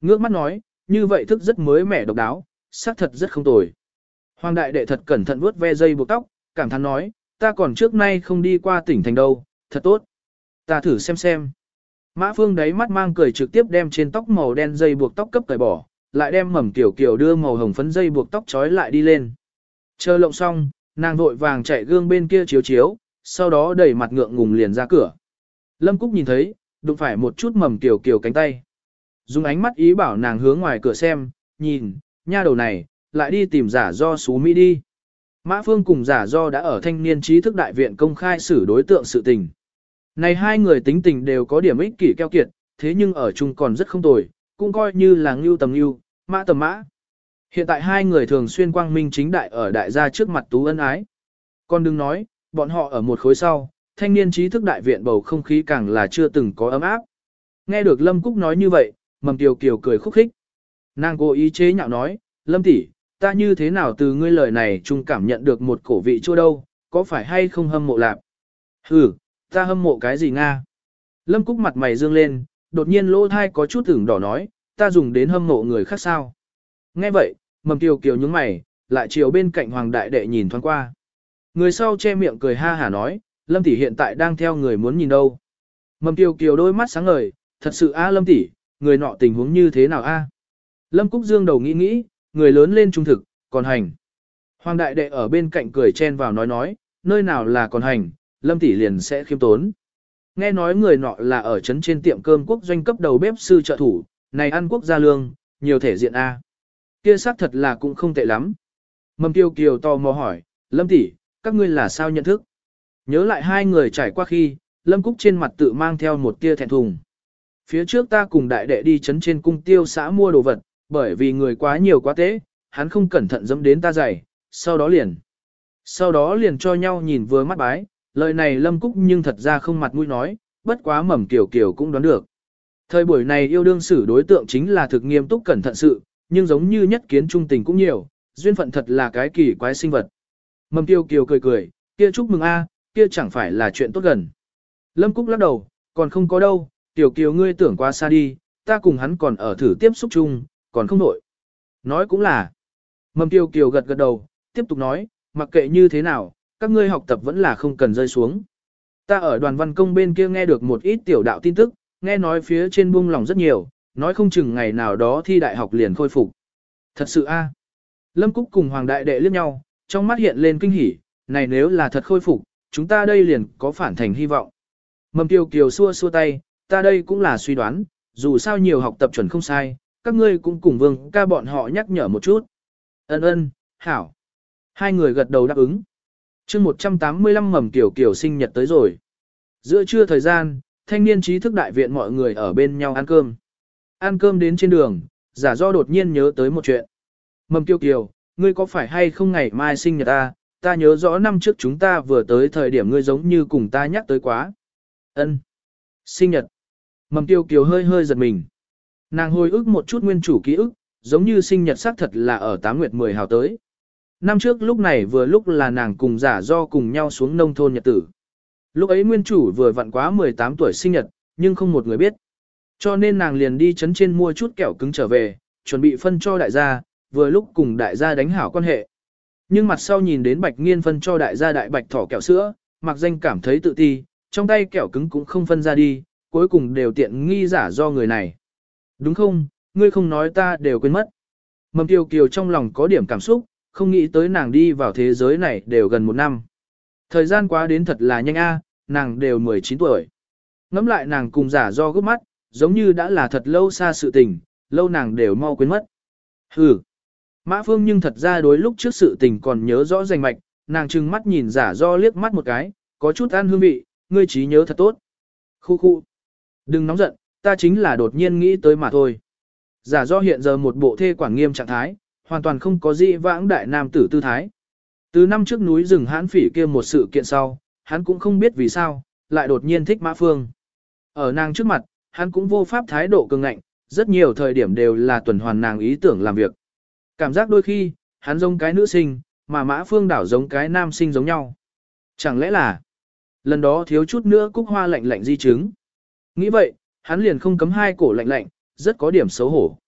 Ngước mắt nói, như vậy thức rất mới mẻ độc đáo, xác thật rất không tồi. Hoàng đại đệ thật cẩn thận vuốt ve dây buộc tóc, cảm thán nói, ta còn trước nay không đi qua tỉnh thành đâu, thật tốt. Ta thử xem xem. Mã Phương đáy mắt mang cười trực tiếp đem trên tóc màu đen dây buộc tóc cấp cởi bỏ, lại đem mầm kiểu kiểu đưa màu hồng phấn dây buộc tóc trói lại đi lên. Chờ lộng xong, nàng vội vàng chạy gương bên kia chiếu chiếu, sau đó đẩy mặt ngượng ngùng liền ra cửa. Lâm Cúc nhìn thấy, đụng phải một chút mầm kiểu kiểu cánh tay. Dùng ánh mắt ý bảo nàng hướng ngoài cửa xem, nhìn, nha đầu này, lại đi tìm giả do xú Mỹ đi. Mã Phương cùng giả do đã ở thanh niên trí thức đại viện công khai xử đối tượng sự tình. Này hai người tính tình đều có điểm ích kỷ keo kiệt, thế nhưng ở chung còn rất không tồi, cũng coi như là ngưu tầm ngưu, mã tầm mã. Hiện tại hai người thường xuyên quang minh chính đại ở đại gia trước mặt tú ân ái. Còn đừng nói, bọn họ ở một khối sau, thanh niên trí thức đại viện bầu không khí càng là chưa từng có ấm áp. Nghe được Lâm Cúc nói như vậy, Mầm Kiều Kiều cười khúc khích. Nàng cố ý chế nhạo nói, Lâm tỷ, ta như thế nào từ ngươi lời này chung cảm nhận được một cổ vị chua đâu, có phải hay không hâm mộ lạc? Ừ, ta hâm mộ cái gì Nga? Lâm Cúc mặt mày dương lên, đột nhiên lỗ thai có chút ửng đỏ nói, ta dùng đến hâm mộ người khác sao? Nghe vậy, Mầm Kiều Kiều nhướng mày, lại chiều bên cạnh Hoàng đại đệ nhìn thoáng qua. Người sau che miệng cười ha hả nói, Lâm tỷ hiện tại đang theo người muốn nhìn đâu. Mầm Kiều Kiều đôi mắt sáng ngời, thật sự a Lâm tỷ, người nọ tình huống như thế nào a? Lâm Cúc dương đầu nghĩ nghĩ, người lớn lên trung thực, còn hành. Hoàng đại đệ ở bên cạnh cười chen vào nói nói, nơi nào là còn hành, Lâm tỷ liền sẽ khiêm tốn. Nghe nói người nọ là ở trấn trên tiệm cơm quốc doanh cấp đầu bếp sư trợ thủ, này ăn quốc gia lương, nhiều thể diện a. Kia xác thật là cũng không tệ lắm. Mầm Kiều Kiều tò mò hỏi, Lâm tỷ, các ngươi là sao nhận thức? Nhớ lại hai người trải qua khi, Lâm Cúc trên mặt tự mang theo một tia thẹn thùng. Phía trước ta cùng đại đệ đi trấn trên cung tiêu xã mua đồ vật, bởi vì người quá nhiều quá tế, hắn không cẩn thận dẫm đến ta giày, sau đó liền. Sau đó liền cho nhau nhìn vừa mắt bái, lời này Lâm Cúc nhưng thật ra không mặt mũi nói, bất quá Mầm Kiều Kiều cũng đoán được. Thời buổi này yêu đương xử đối tượng chính là thực nghiêm túc cẩn thận sự, nhưng giống như nhất kiến trung tình cũng nhiều, duyên phận thật là cái kỳ quái sinh vật. Mầm Kiều Kiều cười cười, kia chúc mừng a, kia chẳng phải là chuyện tốt gần. Lâm Cúc lắc đầu, còn không có đâu, Kiều Kiều ngươi tưởng quá xa đi, ta cùng hắn còn ở thử tiếp xúc chung, còn không nổi. Nói cũng là. Mầm Kiều Kiều gật gật đầu, tiếp tục nói, mặc kệ như thế nào, các ngươi học tập vẫn là không cần rơi xuống. Ta ở đoàn văn công bên kia nghe được một ít tiểu đạo tin tức, nghe nói phía trên buông lòng rất nhiều, nói không chừng ngày nào đó thi đại học liền khôi phục. Thật sự a. Lâm Cúc cùng Hoàng đại đệ liếc nhau, trong mắt hiện lên kinh hỉ, này nếu là thật khôi phục, chúng ta đây liền có phản thành hy vọng. Mầm Kiều Kiều xua xua tay, ta đây cũng là suy đoán, dù sao nhiều học tập chuẩn không sai, các ngươi cũng cùng Vương ca bọn họ nhắc nhở một chút. Ân ân, hảo. Hai người gật đầu đáp ứng. Chương một trăm tám mươi lăm Mầm Kiều Kiều sinh nhật tới rồi. Giữa trưa thời gian, thanh niên trí thức đại viện mọi người ở bên nhau ăn cơm. Ăn cơm đến trên đường, giả do đột nhiên nhớ tới một chuyện. Mầm Kiều Kiều, ngươi có phải hay không ngày mai sinh nhật ta, ta nhớ rõ năm trước chúng ta vừa tới thời điểm ngươi giống như cùng ta nhắc tới quá. Ân. Sinh nhật. Mầm Kiều Kiều hơi hơi giật mình. Nàng hồi ức một chút nguyên chủ ký ức, giống như sinh nhật xác thật là ở tám nguyệt mười hào tới. Năm trước lúc này vừa lúc là nàng cùng giả do cùng nhau xuống nông thôn nhật tử. Lúc ấy nguyên chủ vừa vặn quá mười tám tuổi sinh nhật, nhưng không một người biết. Cho nên nàng liền đi trấn trên mua chút kẹo cứng trở về, chuẩn bị phân cho đại gia, vừa lúc cùng đại gia đánh hảo quan hệ. Nhưng mặt sau nhìn đến Bạch Nghiên phân cho đại gia đại bạch thỏ kẹo sữa, mặc danh cảm thấy tự ti, trong tay kẹo cứng cũng không phân ra đi, cuối cùng đều tiện nghi giả do người này. Đúng không, ngươi không nói ta đều quên mất. Mầm Kiều Kiều trong lòng có điểm cảm xúc, không nghĩ tới nàng đi vào thế giới này đều gần một năm. Thời gian quá đến thật là nhanh a, nàng đều mười chín tuổi. Ngắm lại nàng cùng giả do gấp mắt, giống như đã là thật lâu xa sự tình, lâu nàng đều mau quên mất. Hừ. Mã Phương nhưng thật ra đối lúc trước sự tình còn nhớ rõ rành mạch, nàng trừng mắt nhìn giả do liếc mắt một cái, có chút ăn hương vị, ngươi trí nhớ thật tốt. Khu khu. Đừng nóng giận, ta chính là đột nhiên nghĩ tới mà thôi. Giả do hiện giờ một bộ thê quản nghiêm trạng thái, hoàn toàn không có gì vãng đại nam tử tư thái. Từ năm trước núi rừng hãn phỉ kia một sự kiện sau, hắn cũng không biết vì sao, lại đột nhiên thích Mã Phương. Ở nàng trước mặt, hắn cũng vô pháp thái độ cường ngạnh, rất nhiều thời điểm đều là tuần hoàn nàng ý tưởng làm việc. Cảm giác đôi khi, hắn giống cái nữ sinh, mà Mã Phương đảo giống cái nam sinh giống nhau. Chẳng lẽ là, lần đó thiếu chút nữa cúc hoa lạnh lạnh di chứng. Nghĩ vậy, hắn liền không cấm hai cổ lạnh lạnh, rất có điểm xấu hổ.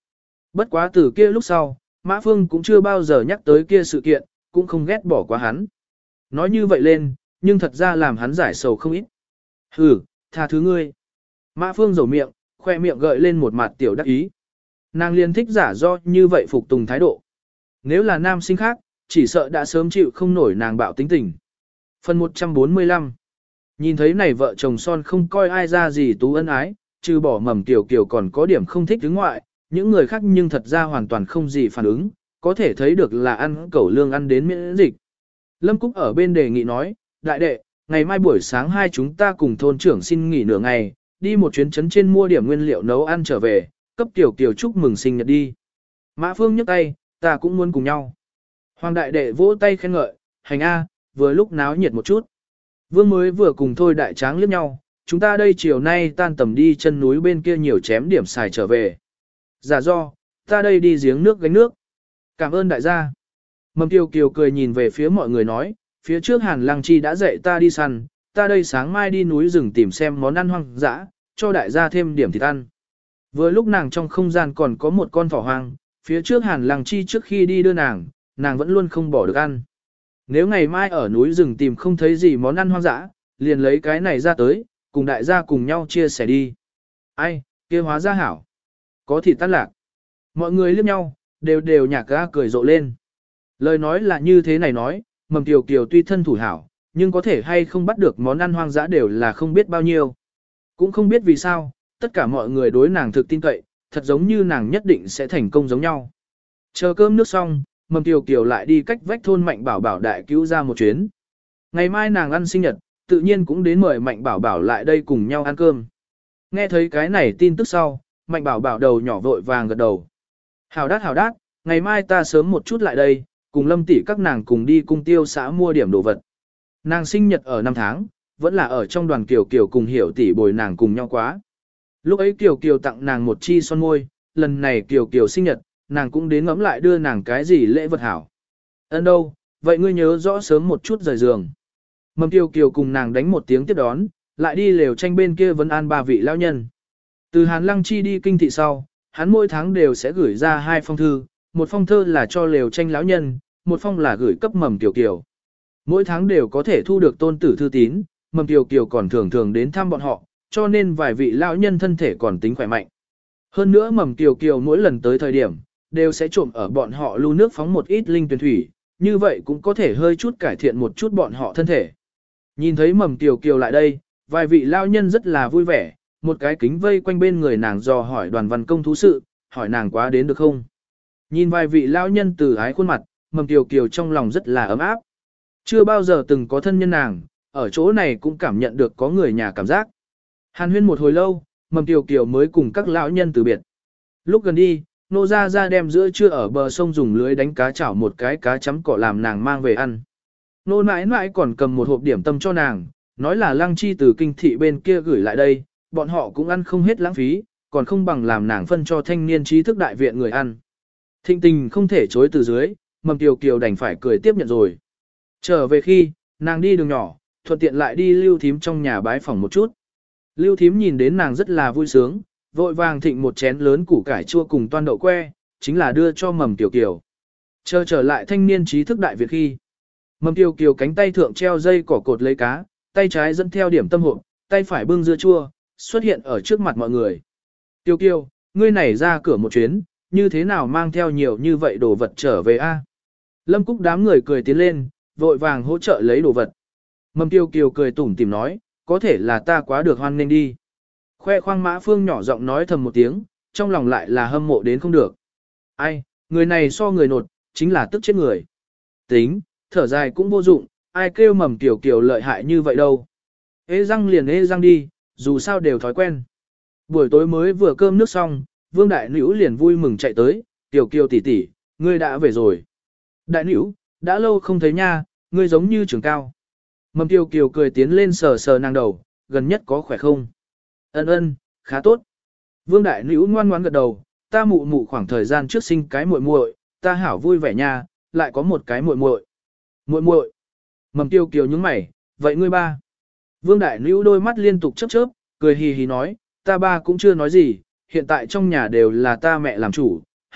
Bất quá từ kia lúc sau, Mã Phương cũng chưa bao giờ nhắc tới kia sự kiện, cũng không ghét bỏ quá hắn. Nói như vậy lên, nhưng thật ra làm hắn giải sầu không ít. Hừ, tha thứ ngươi. Mã Phương rầu miệng, khoe miệng gợi lên một mặt tiểu đắc ý. Nàng liên thích giả do như vậy phục tùng thái độ. Nếu là nam sinh khác, chỉ sợ đã sớm chịu không nổi nàng bạo tính tình. Phần một trăm bốn mươi lăm. Nhìn thấy này vợ chồng son không coi ai ra gì tú ân ái, trừ bỏ mầm tiểu kiều còn có điểm không thích đứng ngoại, những người khác nhưng thật ra hoàn toàn không gì phản ứng, có thể thấy được là ăn cẩu lương ăn đến miễn dịch. Lâm Cúc ở bên đề nghị nói, đại đệ, ngày mai buổi sáng hai chúng ta cùng thôn trưởng xin nghỉ nửa ngày, đi một chuyến chấn trên mua điểm nguyên liệu nấu ăn trở về, cấp tiểu kiều chúc mừng sinh nhật đi. Mã Phương nhấc tay, ta cũng muốn cùng nhau. Hoàng đại đệ vỗ tay khen ngợi, hành A, vừa lúc náo nhiệt một chút. Vương mới vừa cùng thôi đại tráng liếc nhau, chúng ta đây chiều nay tan tầm đi chân núi bên kia nhiều chém điểm xài trở về. Giả do, ta đây đi giếng nước gánh nước. Cảm ơn đại gia. Mầm Kiều Kiều cười nhìn về phía mọi người nói, phía trước Hàn Lăng Chi đã dạy ta đi săn, ta đây sáng mai đi núi rừng tìm xem món ăn hoang dã, cho đại gia thêm điểm thịt ăn. Vừa lúc nàng trong không gian còn có một con thỏ hoang, phía trước Hàn Lăng Chi trước khi đi đưa nàng, nàng vẫn luôn không bỏ được ăn. Nếu ngày mai ở núi rừng tìm không thấy gì món ăn hoang dã, liền lấy cái này ra tới, cùng đại gia cùng nhau chia sẻ đi. Ai, kia hóa ra hảo. Có thịt tan lạc. Mọi người liếc nhau, đều đều nhạc ga cười rộ lên. Lời nói là như thế này nói, Mầm Kiều Kiều tuy thân thủ hảo, nhưng có thể hay không bắt được món ăn hoang dã đều là không biết bao nhiêu. Cũng không biết vì sao, tất cả mọi người đối nàng thực tin cậy, thật giống như nàng nhất định sẽ thành công giống nhau. Chờ cơm nước xong, Mầm Kiều Kiều lại đi cách vách thôn Mạnh Bảo Bảo đại cứu ra một chuyến. Ngày mai nàng ăn sinh nhật, tự nhiên cũng đến mời Mạnh Bảo Bảo lại đây cùng nhau ăn cơm. Nghe thấy cái này tin tức sau, Mạnh Bảo Bảo đầu nhỏ vội vàng gật đầu. Hảo đát hảo đát, ngày mai ta sớm một chút lại đây, cùng Lâm tỷ các nàng cùng đi cung tiêu xã mua điểm đồ vật. Nàng sinh nhật ở năm tháng, vẫn là ở trong đoàn Kiều Kiều cùng Hiểu tỷ bồi nàng cùng nhau quá. Lúc ấy Kiều Kiều tặng nàng một chi son môi, lần này Kiều Kiều sinh nhật, nàng cũng đến ngẫm lại đưa nàng cái gì lễ vật hảo. Ấn đâu, vậy ngươi nhớ rõ sớm một chút rời giường. Mầm Kiều Kiều cùng nàng đánh một tiếng tiếp đón, lại đi lều tranh bên kia vấn an ba vị lão nhân. Từ Hàn Lăng Chi đi kinh thị sau, hắn mỗi tháng đều sẽ gửi ra hai phong thư, một phong thơ là cho lều tranh lão nhân, một phong là gửi cấp Mầm Kiều Kiều. Mỗi tháng đều có thể thu được tôn tử thư tín, Mầm Kiều Kiều còn thường thường đến thăm bọn họ, cho nên vài vị lão nhân thân thể còn tính khỏe mạnh. Hơn nữa Mầm Kiều Kiều mỗi lần tới thời điểm, đều sẽ trộm ở bọn họ lưu nước phóng một ít linh tuyển thủy, như vậy cũng có thể hơi chút cải thiện một chút bọn họ thân thể. Nhìn thấy Mầm Kiều Kiều lại đây, vài vị lão nhân rất là vui vẻ, một cái kính vây quanh bên người nàng dò hỏi Đoàn Văn Công thú sự, hỏi nàng quá đến được không. Nhìn vài vị lão nhân từ ái khuôn mặt, Mầm Kiều Kiều trong lòng rất là ấm áp. Chưa bao giờ từng có thân nhân nàng, ở chỗ này cũng cảm nhận được có người nhà cảm giác. Hàn huyên một hồi lâu, Mầm Kiều Kiều mới cùng các lão nhân từ biệt. Lúc gần đi, Nô Gia Gia đem giữa trưa ở bờ sông dùng lưới đánh cá chảo một cái cá chấm cỏ làm nàng mang về ăn. Nô nãi nãi còn cầm một hộp điểm tâm cho nàng, nói là Lăng Chi từ kinh thị bên kia gửi lại đây, bọn họ cũng ăn không hết lãng phí, còn không bằng làm nàng phân cho thanh niên trí thức đại viện người ăn. Thịnh tình không thể chối từ dưới, Mầm Kiều Kiều đành phải cười tiếp nhận rồi. Trở về khi, nàng đi đường nhỏ, thuận tiện lại đi Lưu Thím trong nhà bái phỏng một chút. Lưu Thím nhìn đến nàng rất là vui sướng, vội vàng thịnh một chén lớn củ cải chua cùng toan đậu que, chính là đưa cho Mầm Kiều Kiều. Chờ trở lại thanh niên trí thức đại viện khi. Mầm Kiều Kiều cánh tay thượng treo dây cỏ cột lấy cá, tay trái dẫn theo điểm tâm hộp, tay phải bưng dưa chua, xuất hiện ở trước mặt mọi người. Kiều Kiều, ngươi này ra cửa một chuyến, như thế nào mang theo nhiều như vậy đồ vật trở về a? Lâm Cúc đám người cười tiến lên, vội vàng hỗ trợ lấy đồ vật. Mầm Kiều Kiều cười tủm tỉm nói, có thể là ta quá được hoan nên đi. Khoe khoang Mã Phương nhỏ giọng nói thầm một tiếng, trong lòng lại là hâm mộ đến không được. Ai, người này so người nột, chính là tức chết người. Tính, thở dài cũng vô dụng, ai kêu Mầm Kiều Kiều lợi hại như vậy đâu. Ê răng liền ê răng đi, dù sao đều thói quen. Buổi tối mới vừa cơm nước xong, Vương Đại Nữu liền vui mừng chạy tới, Kiều Kiều tỷ tỷ, ngươi đã về rồi. Đại Nữu, đã lâu không thấy nha, ngươi giống như trưởng cao. Mầm Kiều Kiều cười tiến lên sờ sờ nàng đầu, gần nhất có khỏe không? Ân ân, khá tốt. Vương Đại Nữu ngoan ngoãn gật đầu, ta mụ mụ khoảng thời gian trước sinh cái muội muội, ta hảo vui vẻ nha, lại có một cái muội muội. Muội muội. Mầm Kiều Kiều nhướng mày, vậy ngươi ba? Vương Đại Nữu đôi mắt liên tục chớp chớp, cười hì hì nói, ta ba cũng chưa nói gì, hiện tại trong nhà đều là ta mẹ làm chủ,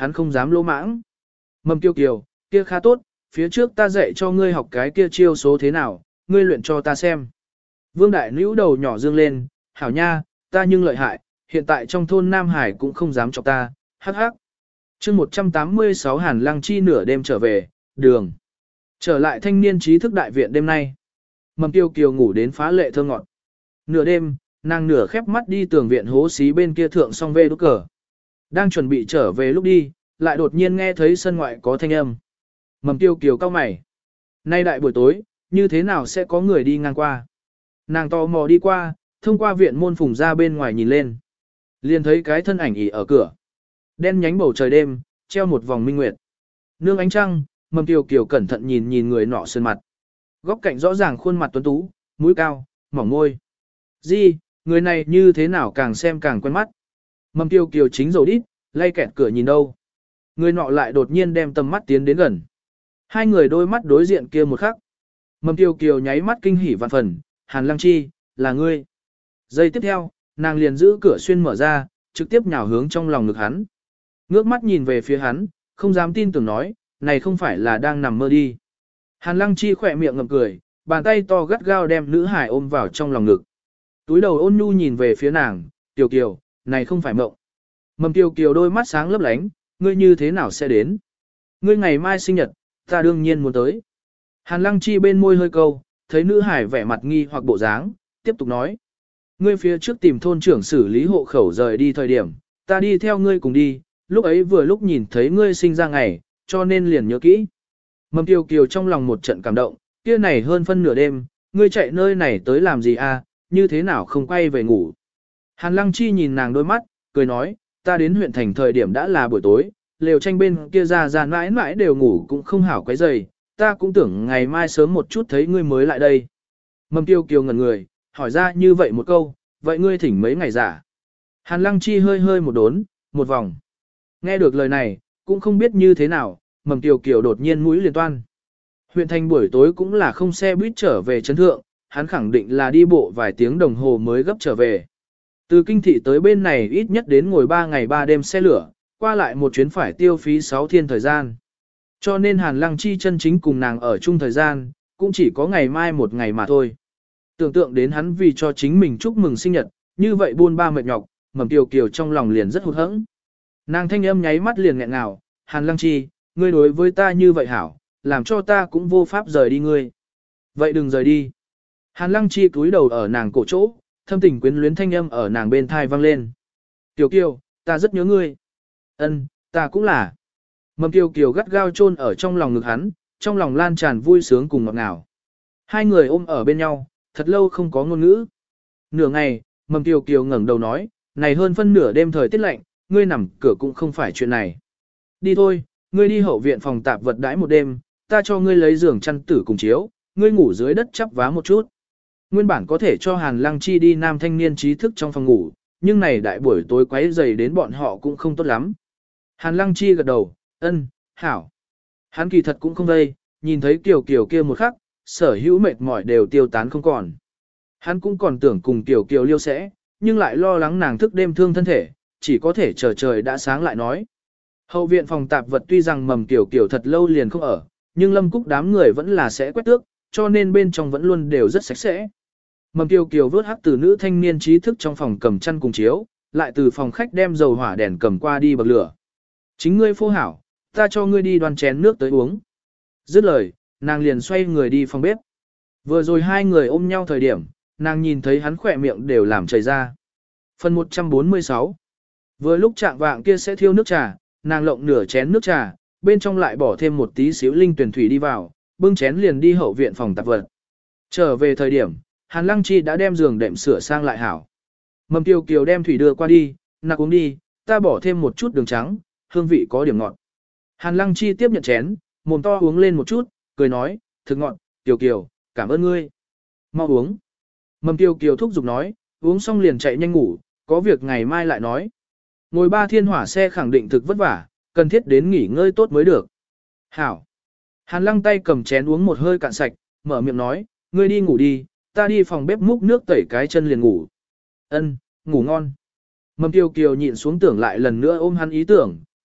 hắn không dám lỗ mãng. Mầm Kiều Kiều, kia khá tốt, phía trước ta dạy cho ngươi học cái kia chiêu số thế nào, ngươi luyện cho ta xem. Vương Đại Nữu đầu nhỏ dương lên, hảo nha, ta nhưng lợi hại, hiện tại trong thôn Nam Hải cũng không dám chọc ta, hắc hắc. chương một trăm tám mươi sáu Hàn Lăng Chi nửa đêm trở về, đường. Trở lại thanh niên trí thức đại viện đêm nay. Mầm Kiều Kiều ngủ đến phá lệ thơ ngọt. Nửa đêm, nàng nửa khép mắt đi tường viện hố xí bên kia thượng song vê đút cờ. Đang chuẩn bị trở về lúc đi, lại đột nhiên nghe thấy sân ngoại có thanh âm. Mầm Kiều Kiều cau mày. Nay đại buổi tối, như thế nào sẽ có người đi ngang qua? Nàng tò mò đi qua, thông qua viện môn phùng ra bên ngoài nhìn lên. Liền thấy cái thân ảnh ỉ ở cửa. Đen nhánh bầu trời đêm, treo một vòng minh nguyệt. Nương ánh trăng, Mầm Kiều Kiều cẩn thận nhìn nhìn người nọ sơn mặt. Góc cạnh rõ ràng khuôn mặt tuấn tú, mũi cao, mỏng môi. Di, người này như thế nào càng xem càng quen mắt. Mầm Kiều Kiều chính dầu đít, lay kẹt cửa nhìn đâu. Người nọ lại đột nhiên đem tầm mắt tiến đến gần. Hai người đôi mắt đối diện kia một khắc. Mầm Kiều Kiều nháy mắt kinh hỉ vạn phần, Hàn Lăng Chi, là ngươi. Giây tiếp theo, nàng liền giữ cửa xuyên mở ra, trực tiếp nhào hướng trong lòng ngực hắn. Ngước mắt nhìn về phía hắn, không dám tin tưởng nói, này không phải là đang nằm mơ đi. Hàn Lăng Chi khỏe miệng ngậm cười, bàn tay to gắt gao đem nữ hải ôm vào trong lòng ngực. Túi đầu ôn nhu nhìn về phía nàng, Kiều Kiều, này không phải mộng. Mầm Kiều Kiều đôi mắt sáng lấp lánh, ngươi như thế nào sẽ đến? Ngươi ngày mai sinh nhật, ta đương nhiên muốn tới. Hàn Lăng Chi bên môi hơi câu, thấy nữ hải vẻ mặt nghi hoặc bộ dáng, tiếp tục nói. Ngươi phía trước tìm thôn trưởng xử lý hộ khẩu rời đi thời điểm, ta đi theo ngươi cùng đi, lúc ấy vừa lúc nhìn thấy ngươi sinh ra ngày, cho nên liền nhớ kỹ. Mầm Kiều Kiều trong lòng một trận cảm động, kia này hơn phân nửa đêm, ngươi chạy nơi này tới làm gì à, như thế nào không quay về ngủ. Hàn Lăng Chi nhìn nàng đôi mắt, cười nói, ta đến huyện thành thời điểm đã là buổi tối, lều tranh bên kia ra ra mãi mãi đều ngủ cũng không hảo quấy giày, ta cũng tưởng ngày mai sớm một chút thấy ngươi mới lại đây. Mầm Kiều Kiều ngẩn người, hỏi ra như vậy một câu, vậy ngươi thỉnh mấy ngày giả. Hàn Lăng Chi hơi hơi một đốn, một vòng. Nghe được lời này, cũng không biết như thế nào, Mầm Kiều Kiều đột nhiên mũi liền toan. Huyện thành buổi tối cũng là không xe buýt trở về trấn thượng, hắn khẳng định là đi bộ vài tiếng đồng hồ mới gấp trở về. Từ kinh thị tới bên này ít nhất đến ngồi ba ngày ba đêm xe lửa, qua lại một chuyến phải tiêu phí sáu thiên thời gian. Cho nên Hàn Lăng Chi chân chính cùng nàng ở chung thời gian, cũng chỉ có ngày mai một ngày mà thôi. Tưởng tượng đến hắn vì cho chính mình chúc mừng sinh nhật, như vậy buôn ba mệt nhọc, Mầm Kiều Kiều trong lòng liền rất hụt hẫng. Nàng thanh âm nháy mắt liền nghẹn ngào, Hàn Lăng Chi, ngươi đối với ta như vậy hảo, làm cho ta cũng vô pháp rời đi ngươi. Vậy đừng rời đi. Hàn Lăng Chi cúi đầu ở nàng cổ chỗ, thâm tình quyến luyến thanh âm ở nàng bên thai vang lên. Kiều Kiều, ta rất nhớ ngươi. Ân, ta cũng là. Mầm Kiều Kiều gắt gao chôn ở trong lòng ngực hắn, trong lòng lan tràn vui sướng cùng ngọt ngào. Hai người ôm ở bên nhau, thật lâu không có ngôn ngữ. Nửa ngày, Mầm Kiều Kiều ngẩng đầu nói, này hơn phân nửa đêm thời tiết lạnh, ngươi nằm cửa cũng không phải chuyện này. Đi thôi, ngươi đi hậu viện phòng tạp vật đãi một đêm, ta cho ngươi lấy giường chăn tử cùng chiếu, ngươi ngủ dưới đất chắp vá một chút. Nguyên bản có thể cho Hàn Lăng Chi đi nam thanh niên trí thức trong phòng ngủ, nhưng này đại buổi tối quấy rầy đến bọn họ cũng không tốt lắm. Hàn Lăng Chi gật đầu, ân, hảo. Hắn kỳ thật cũng không vây, nhìn thấy Kiều Kiều kia một khắc, sở hữu mệt mỏi đều tiêu tán không còn. Hắn cũng còn tưởng cùng Kiều Kiều liêu sẽ, nhưng lại lo lắng nàng thức đêm thương thân thể, chỉ có thể chờ trời đã sáng lại nói. Hậu viện phòng tạp vật tuy rằng Mầm Kiều Kiều thật lâu liền không ở, nhưng Lâm Cúc đám người vẫn là sẽ quét tước, cho nên bên trong vẫn luôn đều rất sạch sẽ. Mầm Kiều Kiều vớt hắc từ nữ thanh niên trí thức trong phòng cầm chăn cùng chiếu, lại từ phòng khách đem dầu hỏa đèn cầm qua đi bậc lửa. Chính ngươi phô hảo, ta cho ngươi đi đoan chén nước tới uống. Dứt lời, nàng liền xoay người đi phòng bếp. Vừa rồi hai người ôm nhau thời điểm, nàng nhìn thấy hắn khỏe miệng đều làm chảy ra. Phần một trăm bốn mươi sáu. Vừa lúc trạng vạng kia sẽ thiêu nước trà, nàng lộng nửa chén nước trà, bên trong lại bỏ thêm một tí xíu linh tuyển thủy đi vào, bưng chén liền đi hậu viện phòng tạp vật. Trở về thời điểm, Hàn Lăng Chi đã đem giường đệm sửa sang lại hảo. Mầm Kiều Kiều đem thủy đưa qua đi, nạc uống đi, ta bỏ thêm một chút đường trắng, hương vị có điểm ngọt. Hàn Lăng Chi tiếp nhận chén, mồm to uống lên một chút, cười nói, thực ngọt, Kiều Kiều, cảm ơn ngươi. Mau uống. Mầm Kiều Kiều thúc giục nói, uống xong liền chạy nhanh ngủ, có việc ngày mai lại nói. Ngồi ba thiên hỏa xe khẳng định thực vất vả, cần thiết đến nghỉ ngơi tốt mới được. Hảo. Hàn Lăng tay cầm chén uống một hơi cạn sạch, mở miệng nói, ngươi đi ngủ đi, ta đi phòng bếp múc nước tẩy cái chân liền ngủ. Ân, ngủ ngon. Mầm Kiều Kiều nhịn xuống tưởng lại lần nữa ôm hắn ý tưởng,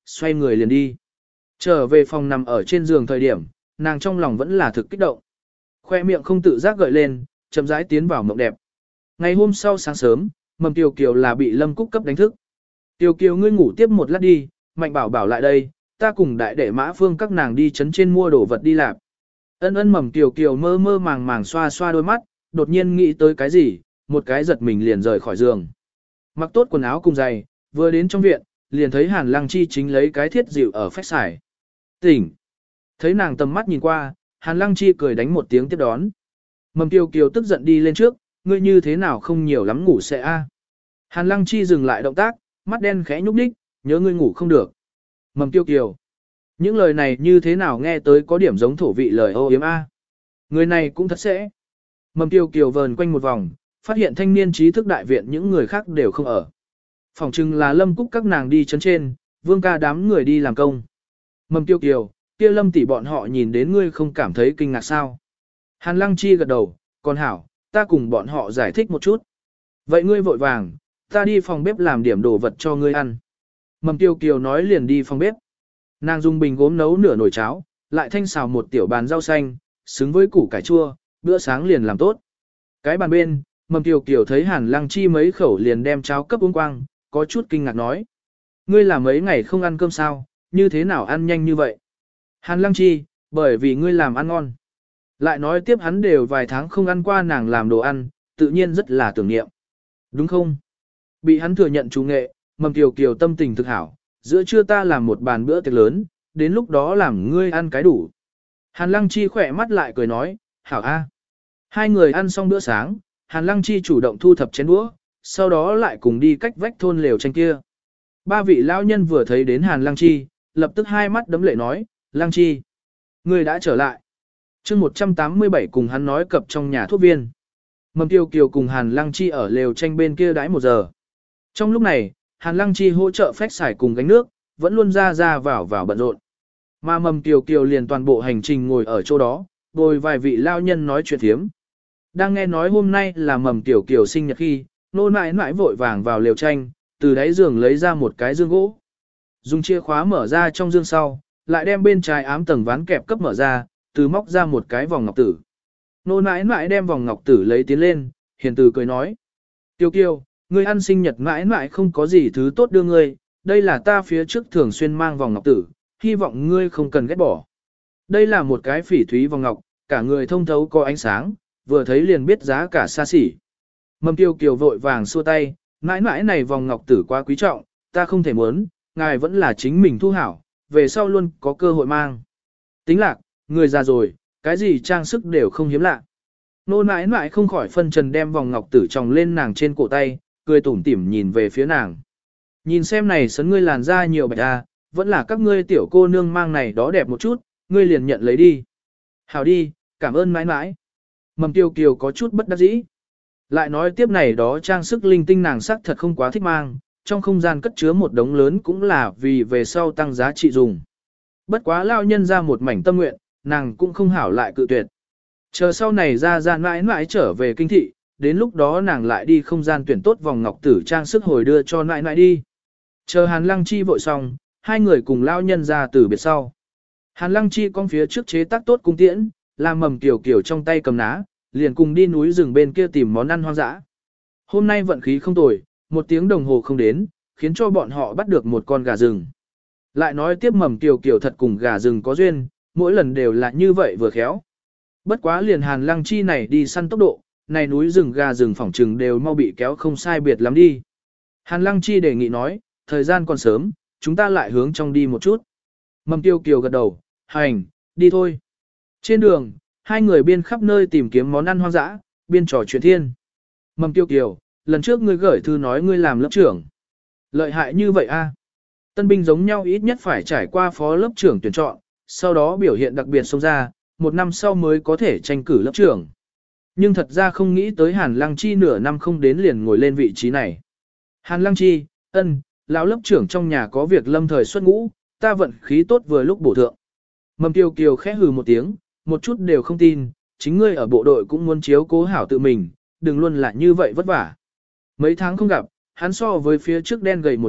xoay người liền đi. Trở về phòng nằm ở trên giường thời điểm, nàng trong lòng vẫn là thực kích động. Khoe miệng không tự giác gợi lên, chậm rãi tiến vào mộng đẹp. Ngày hôm sau sáng sớm, Mầm Tiểu Kiều là bị Lâm Cúc cấp đánh thức. Tiểu Kiều ngươi ngủ tiếp một lát đi, Mạnh Bảo Bảo lại đây, ta cùng đại đệ Mã Phương các nàng đi trấn trên mua đồ vật đi làm. Ân ân Mầm Tiểu Kiều mơ mơ màng màng xoa xoa đôi mắt, đột nhiên nghĩ tới cái gì, một cái giật mình liền rời khỏi giường. Mặc tốt quần áo cùng giày, vừa đến trong viện, liền thấy Hàn Lăng Chi chính lấy cái thiết dịu ở phách xài. Tỉnh! Thấy nàng tầm mắt nhìn qua, Hàn Lăng Chi cười đánh một tiếng tiếp đón. Mầm Tiểu Kiều tức giận đi lên trước, ngươi như thế nào không nhiều lắm ngủ sẽ a? Hàn Lăng Chi dừng lại động tác, mắt đen khẽ nhúc nhích, nhớ ngươi ngủ không được. Mầm Tiểu Kiều. Những lời này như thế nào nghe tới có điểm giống thổ vị lời ô yếm a. Người này cũng thật sẽ. Mầm Tiểu Kiều vờn quanh một vòng, phát hiện thanh niên trí thức đại viện những người khác đều không ở. Phòng chừng là Lâm Cúc các nàng đi chấn trên, Vương ca đám người đi làm công. Mầm Tiểu Kiều, kia Lâm tỷ bọn họ nhìn đến ngươi không cảm thấy kinh ngạc sao? Hàn Lăng Chi gật đầu, còn hảo, ta cùng bọn họ giải thích một chút. Vậy ngươi vội vàng, ta đi phòng bếp làm điểm đồ vật cho ngươi ăn. Mầm Tiểu Kiều nói liền đi phòng bếp. Nàng dùng bình gốm nấu nửa nồi cháo, lại thanh xào một tiểu bàn rau xanh, xứng với củ cải chua, bữa sáng liền làm tốt. Cái bàn bên, Mầm Tiểu Kiều thấy Hàn Lăng Chi mấy khẩu liền đem cháo cấp uống quang, có chút kinh ngạc nói. Ngươi làm mấy ngày không ăn cơm sao, như thế nào ăn nhanh như vậy? Hàn Lăng Chi, bởi vì ngươi làm ăn ngon. Lại nói tiếp hắn đều vài tháng không ăn qua nàng làm đồ ăn, tự nhiên rất là tưởng niệm. Đúng không? Bị hắn thừa nhận chủ nghệ, Mầm Tiểu Kiều tâm tình thực hảo, giữa trưa ta làm một bàn bữa tiệc lớn, đến lúc đó làm ngươi ăn cái đủ. Hàn Lăng Chi khỏe mắt lại cười nói, hảo a. Hai người ăn xong bữa sáng, Hàn Lăng Chi chủ động thu thập chén đũa, sau đó lại cùng đi cách vách thôn lều tranh kia. Ba vị lão nhân vừa thấy đến Hàn Lăng Chi, lập tức hai mắt đấm lệ nói, Lăng Chi, ngươi đã trở lại. chương một trăm tám mươi bảy cùng hắn nói cập trong nhà thuốc viên. Mầm Tiểu Kiều cùng Hàn Lăng Chi ở lều tranh bên kia đãi một giờ. Trong lúc này, Hàn Lăng Chi hỗ trợ phách xài cùng gánh nước, vẫn luôn ra ra vào vào bận rộn. Mà Mầm Tiểu Kiều liền toàn bộ hành trình ngồi ở chỗ đó, bồi vài vị lao nhân nói chuyện thiếm. Đang nghe nói hôm nay là Mầm Tiểu Kiều sinh nhật khi, nô nãi nãi vội vàng vào lều tranh, từ đáy giường lấy ra một cái dương gỗ. Dùng chìa khóa mở ra trong dương sau, lại đem bên trái ám tầng ván kẹp cấp mở ra, từ móc ra một cái vòng ngọc tử. Nô nãi nãi đem vòng ngọc tử lấy tiến lên, hiền từ cười nói. Tiểu Kiều, ngươi ăn sinh nhật mãi mãi không có gì thứ tốt đưa ngươi, đây là ta phía trước thường xuyên mang vòng ngọc tử, hy vọng ngươi không cần ghét bỏ. Đây là một cái phỉ thúy vòng ngọc, cả người thông thấu có ánh sáng, vừa thấy liền biết giá cả xa xỉ. Mầm Tiểu Kiều vội vàng xua tay, mãi mãi này vòng ngọc tử quá quý trọng, ta không thể muốn, ngài vẫn là chính mình thu hảo, về sau luôn có cơ hội mang. Tính lạc, người già rồi, cái gì trang sức đều không hiếm lạ. Nô nãi nãi không khỏi phân trần đem vòng ngọc tử tròng lên nàng trên cổ tay, cười tủm tỉm nhìn về phía nàng. Nhìn xem này sấn ngươi làn da nhiều bạch à, vẫn là các ngươi tiểu cô nương mang này đó đẹp một chút, ngươi liền nhận lấy đi. Hảo đi, cảm ơn mãi mãi. Mầm Tiểu Kiều có chút bất đắc dĩ. Lại nói tiếp này đó trang sức linh tinh nàng sắc thật không quá thích mang, trong không gian cất chứa một đống lớn cũng là vì về sau tăng giá trị dùng. Bất quá lao nhân ra một mảnh tâm nguyện, nàng cũng không hảo lại cự tuyệt. Chờ sau này ra ra mãi mãi trở về kinh thị, đến lúc đó nàng lại đi không gian tuyển tốt vòng ngọc tử trang sức hồi đưa cho mãi mãi đi. Chờ Hàn Lăng Chi vội xong, hai người cùng lao nhân ra từ biệt sau. Hàn Lăng Chi con phía trước chế tác tốt cung tiễn, làm Mầm Tiểu Kiều trong tay cầm ná, liền cùng đi núi rừng bên kia tìm món ăn hoang dã. Hôm nay vận khí không tồi, một tiếng đồng hồ không đến, khiến cho bọn họ bắt được một con gà rừng. Lại nói tiếp Mầm Tiểu Kiều thật cùng gà rừng có duyên, mỗi lần đều là như vậy vừa khéo. Bất quá liền Hàn Lăng Chi này đi săn tốc độ, này núi rừng gà rừng phỏng trừng đều mau bị kéo không sai biệt lắm đi. Hàn Lăng Chi đề nghị nói, thời gian còn sớm, chúng ta lại hướng trong đi một chút. Mầm Tiểu Kiều gật đầu, hành, đi thôi. Trên đường, hai người biên khắp nơi tìm kiếm món ăn hoang dã, biên trò chuyện thiên. Mầm Tiểu Kiều, lần trước ngươi gửi thư nói ngươi làm lớp trưởng. Lợi hại như vậy a? Tân binh giống nhau ít nhất phải trải qua phó lớp trưởng tuyển chọn, sau đó biểu hiện đặc biệt xông ra, một năm sau mới có thể tranh cử lớp trưởng. Nhưng thật ra không nghĩ tới Hàn Lăng Chi nửa năm không đến liền ngồi lên vị trí này. Hàn Lăng Chi, ân, lão lớp trưởng trong nhà có việc lâm thời xuất ngũ, ta vận khí tốt vừa lúc bổ thượng. Mầm Tiểu Kiều khẽ hừ một tiếng, một chút đều không tin, chính ngươi ở bộ đội cũng muốn chiếu cố hảo tự mình, đừng luôn là như vậy vất vả. Mấy tháng không gặp, hắn so với phía trước đen gầy một ít,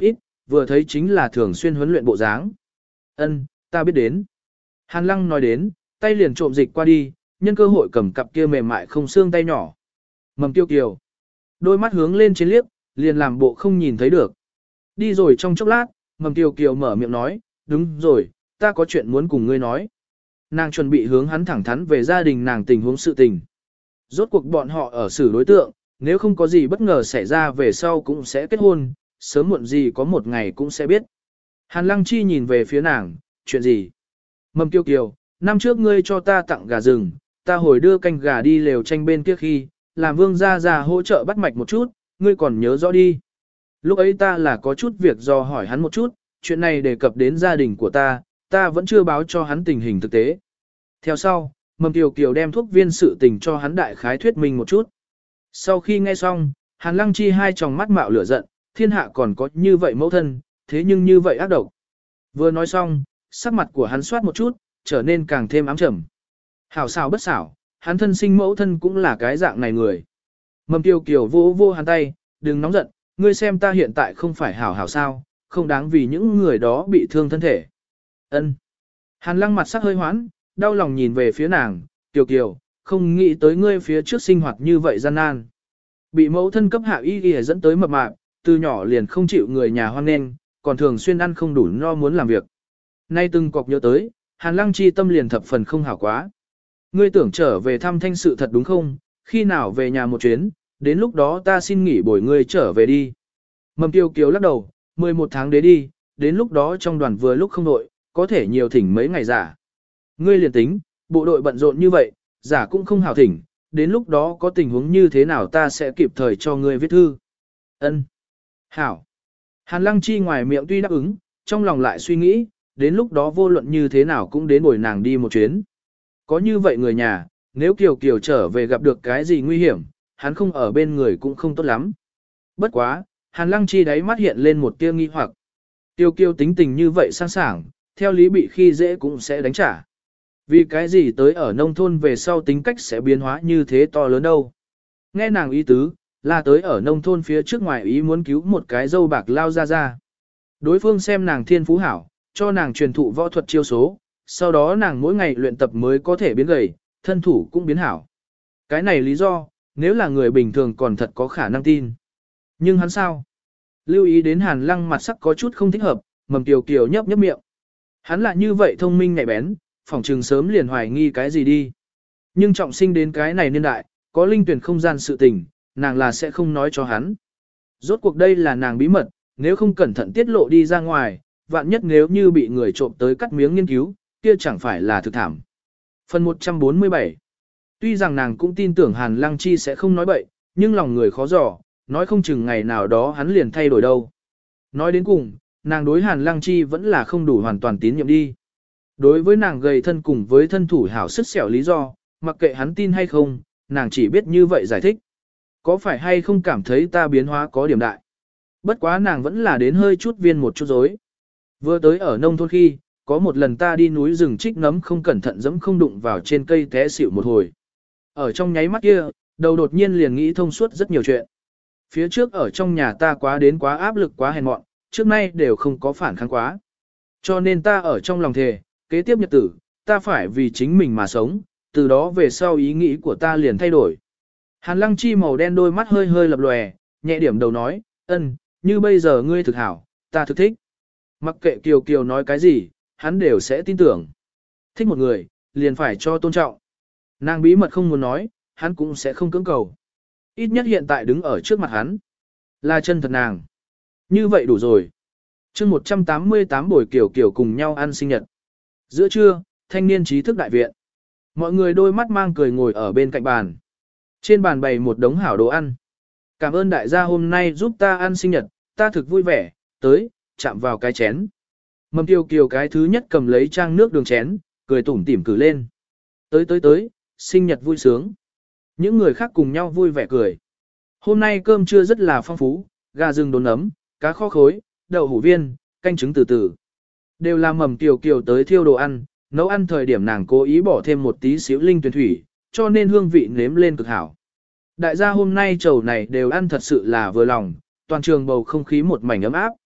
vừa thấy chính là thường xuyên huấn luyện bộ dáng. Ân, ta biết đến. Hàn Lăng nói đến, tay liền trộm dịch qua đi, nhân cơ hội cầm cặp kia mềm mại không xương tay nhỏ. Mầm Tiêu Kiều. Đôi mắt hướng lên trên liếc, liền làm bộ không nhìn thấy được. Đi rồi trong chốc lát, Mầm Tiêu Kiều mở miệng nói, đúng rồi, ta có chuyện muốn cùng ngươi nói. Nàng chuẩn bị hướng hắn thẳng thắn về gia đình nàng tình huống sự tình. Rốt cuộc bọn họ ở xử đối tượng, nếu không có gì bất ngờ xảy ra về sau cũng sẽ kết hôn, sớm muộn gì có một ngày cũng sẽ biết. Hàn Lăng Chi nhìn về phía nàng, chuyện gì? Mầm Kiều Kiều, năm trước ngươi cho ta tặng gà rừng, ta hồi đưa canh gà đi lều tranh bên kia khi, làm vương gia già hỗ trợ bắt mạch một chút, ngươi còn nhớ rõ đi. Lúc ấy ta là có chút việc do hỏi hắn một chút, chuyện này đề cập đến gia đình của ta, ta vẫn chưa báo cho hắn tình hình thực tế. Theo sau, Mầm Kiều Kiều đem thuốc viên sự tình cho hắn đại khái thuyết minh một chút. Sau khi nghe xong, Hàn Lăng Chi hai tròng mắt mạo lửa giận, thiên hạ còn có như vậy mẫu thân, thế nhưng như vậy ác độc. Vừa nói xong, sắc mặt của hắn soát một chút, trở nên càng thêm ám trầm. Hảo xảo bất xảo, hắn thân sinh mẫu thân cũng là cái dạng này người. Mầm Kiều Kiều vô vô hắn tay, đừng nóng giận, ngươi xem ta hiện tại không phải hảo hảo sao, không đáng vì những người đó bị thương thân thể. Ân. Hàn Lăng mặt sắc hơi hoãn, đau lòng nhìn về phía nàng, Kiều Kiều, không nghĩ tới ngươi phía trước sinh hoạt như vậy gian nan. Bị mẫu thân cấp hạ y y dẫn tới mập mạp, từ nhỏ liền không chịu người nhà hoan nghênh, còn thường xuyên ăn không đủ no muốn làm việc. Nay từng cọc nhớ tới, Hàn Lăng Chi tâm liền thập phần không hảo quá. Ngươi tưởng trở về thăm thanh sự thật đúng không, khi nào về nhà một chuyến, đến lúc đó ta xin nghỉ bồi ngươi trở về đi. Mầm Kiều Kiều lắc đầu, mười một tháng đế đi, đến lúc đó trong đoàn vừa lúc không đội, có thể nhiều thỉnh mấy ngày giả. Ngươi liền tính, bộ đội bận rộn như vậy, giả cũng không hảo thỉnh, đến lúc đó có tình huống như thế nào ta sẽ kịp thời cho ngươi viết thư. Ân. Hảo. Hàn Lăng Chi ngoài miệng tuy đáp ứng, trong lòng lại suy nghĩ, đến lúc đó vô luận như thế nào cũng đến bồi nàng đi một chuyến. Có như vậy người nhà, nếu Kiều Kiều trở về gặp được cái gì nguy hiểm, hắn không ở bên người cũng không tốt lắm. Bất quá, Hàn Lăng Chi đáy mắt hiện lên một tia nghi hoặc. Kiều Kiều tính tình như vậy sang sảng, theo lý bị khi dễ cũng sẽ đánh trả. Vì cái gì tới ở nông thôn về sau tính cách sẽ biến hóa như thế to lớn đâu. Nghe nàng ý tứ, là tới ở nông thôn phía trước ngoài ý muốn cứu một cái dâu bạc lao ra ra. Đối phương xem nàng thiên phú hảo, cho nàng truyền thụ võ thuật chiêu số, sau đó nàng mỗi ngày luyện tập mới có thể biến gầy, thân thủ cũng biến hảo. Cái này lý do, nếu là người bình thường còn thật có khả năng tin. Nhưng hắn sao? Lưu ý đến Hàn Lăng mặt sắc có chút không thích hợp, Mầm Kiều Kiều nhấp nhấp miệng. Hắn là như vậy thông minh nhạy bén, phỏng trừng sớm liền hoài nghi cái gì đi. Nhưng trọng sinh đến cái này niên đại, có linh tuyển không gian sự tình, nàng là sẽ không nói cho hắn. Rốt cuộc đây là nàng bí mật, nếu không cẩn thận tiết lộ đi ra ngoài, vạn nhất nếu như bị người trộm tới cắt miếng nghiên cứu, kia chẳng phải là thực thảm. Phần một trăm bốn mươi bảy. Tuy rằng nàng cũng tin tưởng Hàn Lăng Chi sẽ không nói bậy, nhưng lòng người khó dò, nói không chừng ngày nào đó hắn liền thay đổi đâu. Nói đến cùng, nàng đối Hàn Lăng Chi vẫn là không đủ hoàn toàn tín nhiệm đi. Đối với nàng gầy thân cùng với thân thủ hảo sức xẻo lý do, mặc kệ hắn tin hay không, nàng chỉ biết như vậy giải thích. Có phải hay không cảm thấy ta biến hóa có điểm đại? Bất quá nàng vẫn là đến hơi chút viên một chút dối. Vừa tới ở nông thôn khi, có một lần ta đi núi rừng trích nấm không cẩn thận dẫm không đụng vào trên cây té xỉu một hồi. Ở trong nháy mắt kia, đầu đột nhiên liền nghĩ thông suốt rất nhiều chuyện. Phía trước ở trong nhà ta quá đến quá áp lực quá hèn mọn, trước nay đều không có phản kháng quá. Cho nên ta ở trong lòng thề, kế tiếp nhật tử, ta phải vì chính mình mà sống, từ đó về sau ý nghĩ của ta liền thay đổi. Hàn Lăng Chi màu đen đôi mắt hơi hơi lập lòe, nhẹ điểm đầu nói, ân, như bây giờ ngươi thực hảo, ta thực thích. Mặc kệ Kiều Kiều nói cái gì, hắn đều sẽ tin tưởng. Thích một người, liền phải cho tôn trọng. Nàng bí mật không muốn nói, hắn cũng sẽ không cưỡng cầu. Ít nhất hiện tại đứng ở trước mặt hắn. Là chân thật nàng. Như vậy đủ rồi. chương một trăm tám mươi tám buổi Kiều Kiều cùng nhau ăn sinh nhật. Giữa trưa, thanh niên trí thức đại viện. Mọi người đôi mắt mang cười ngồi ở bên cạnh bàn. Trên bàn bày một đống hảo đồ ăn. Cảm ơn đại gia hôm nay giúp ta ăn sinh nhật, ta thực vui vẻ, tới, chạm vào cái chén. Mầm Kiều Kiều cái thứ nhất cầm lấy trang nước đường chén, cười tủm tỉm cử lên. Tới tới tới, sinh nhật vui sướng. Những người khác cùng nhau vui vẻ cười. Hôm nay cơm trưa rất là phong phú, gà rừng đốn ấm, cá kho khối, đậu hủ viên, canh trứng từ từ. Đều là Mầm Kiều Kiều tới thiêu đồ ăn, nấu ăn thời điểm nàng cố ý bỏ thêm một tí xíu linh tuyển thủy, cho nên hương vị nếm lên cực hảo. Đại gia hôm nay trầu này đều ăn thật sự là vừa lòng, toàn trường bầu không khí một mảnh ấm áp.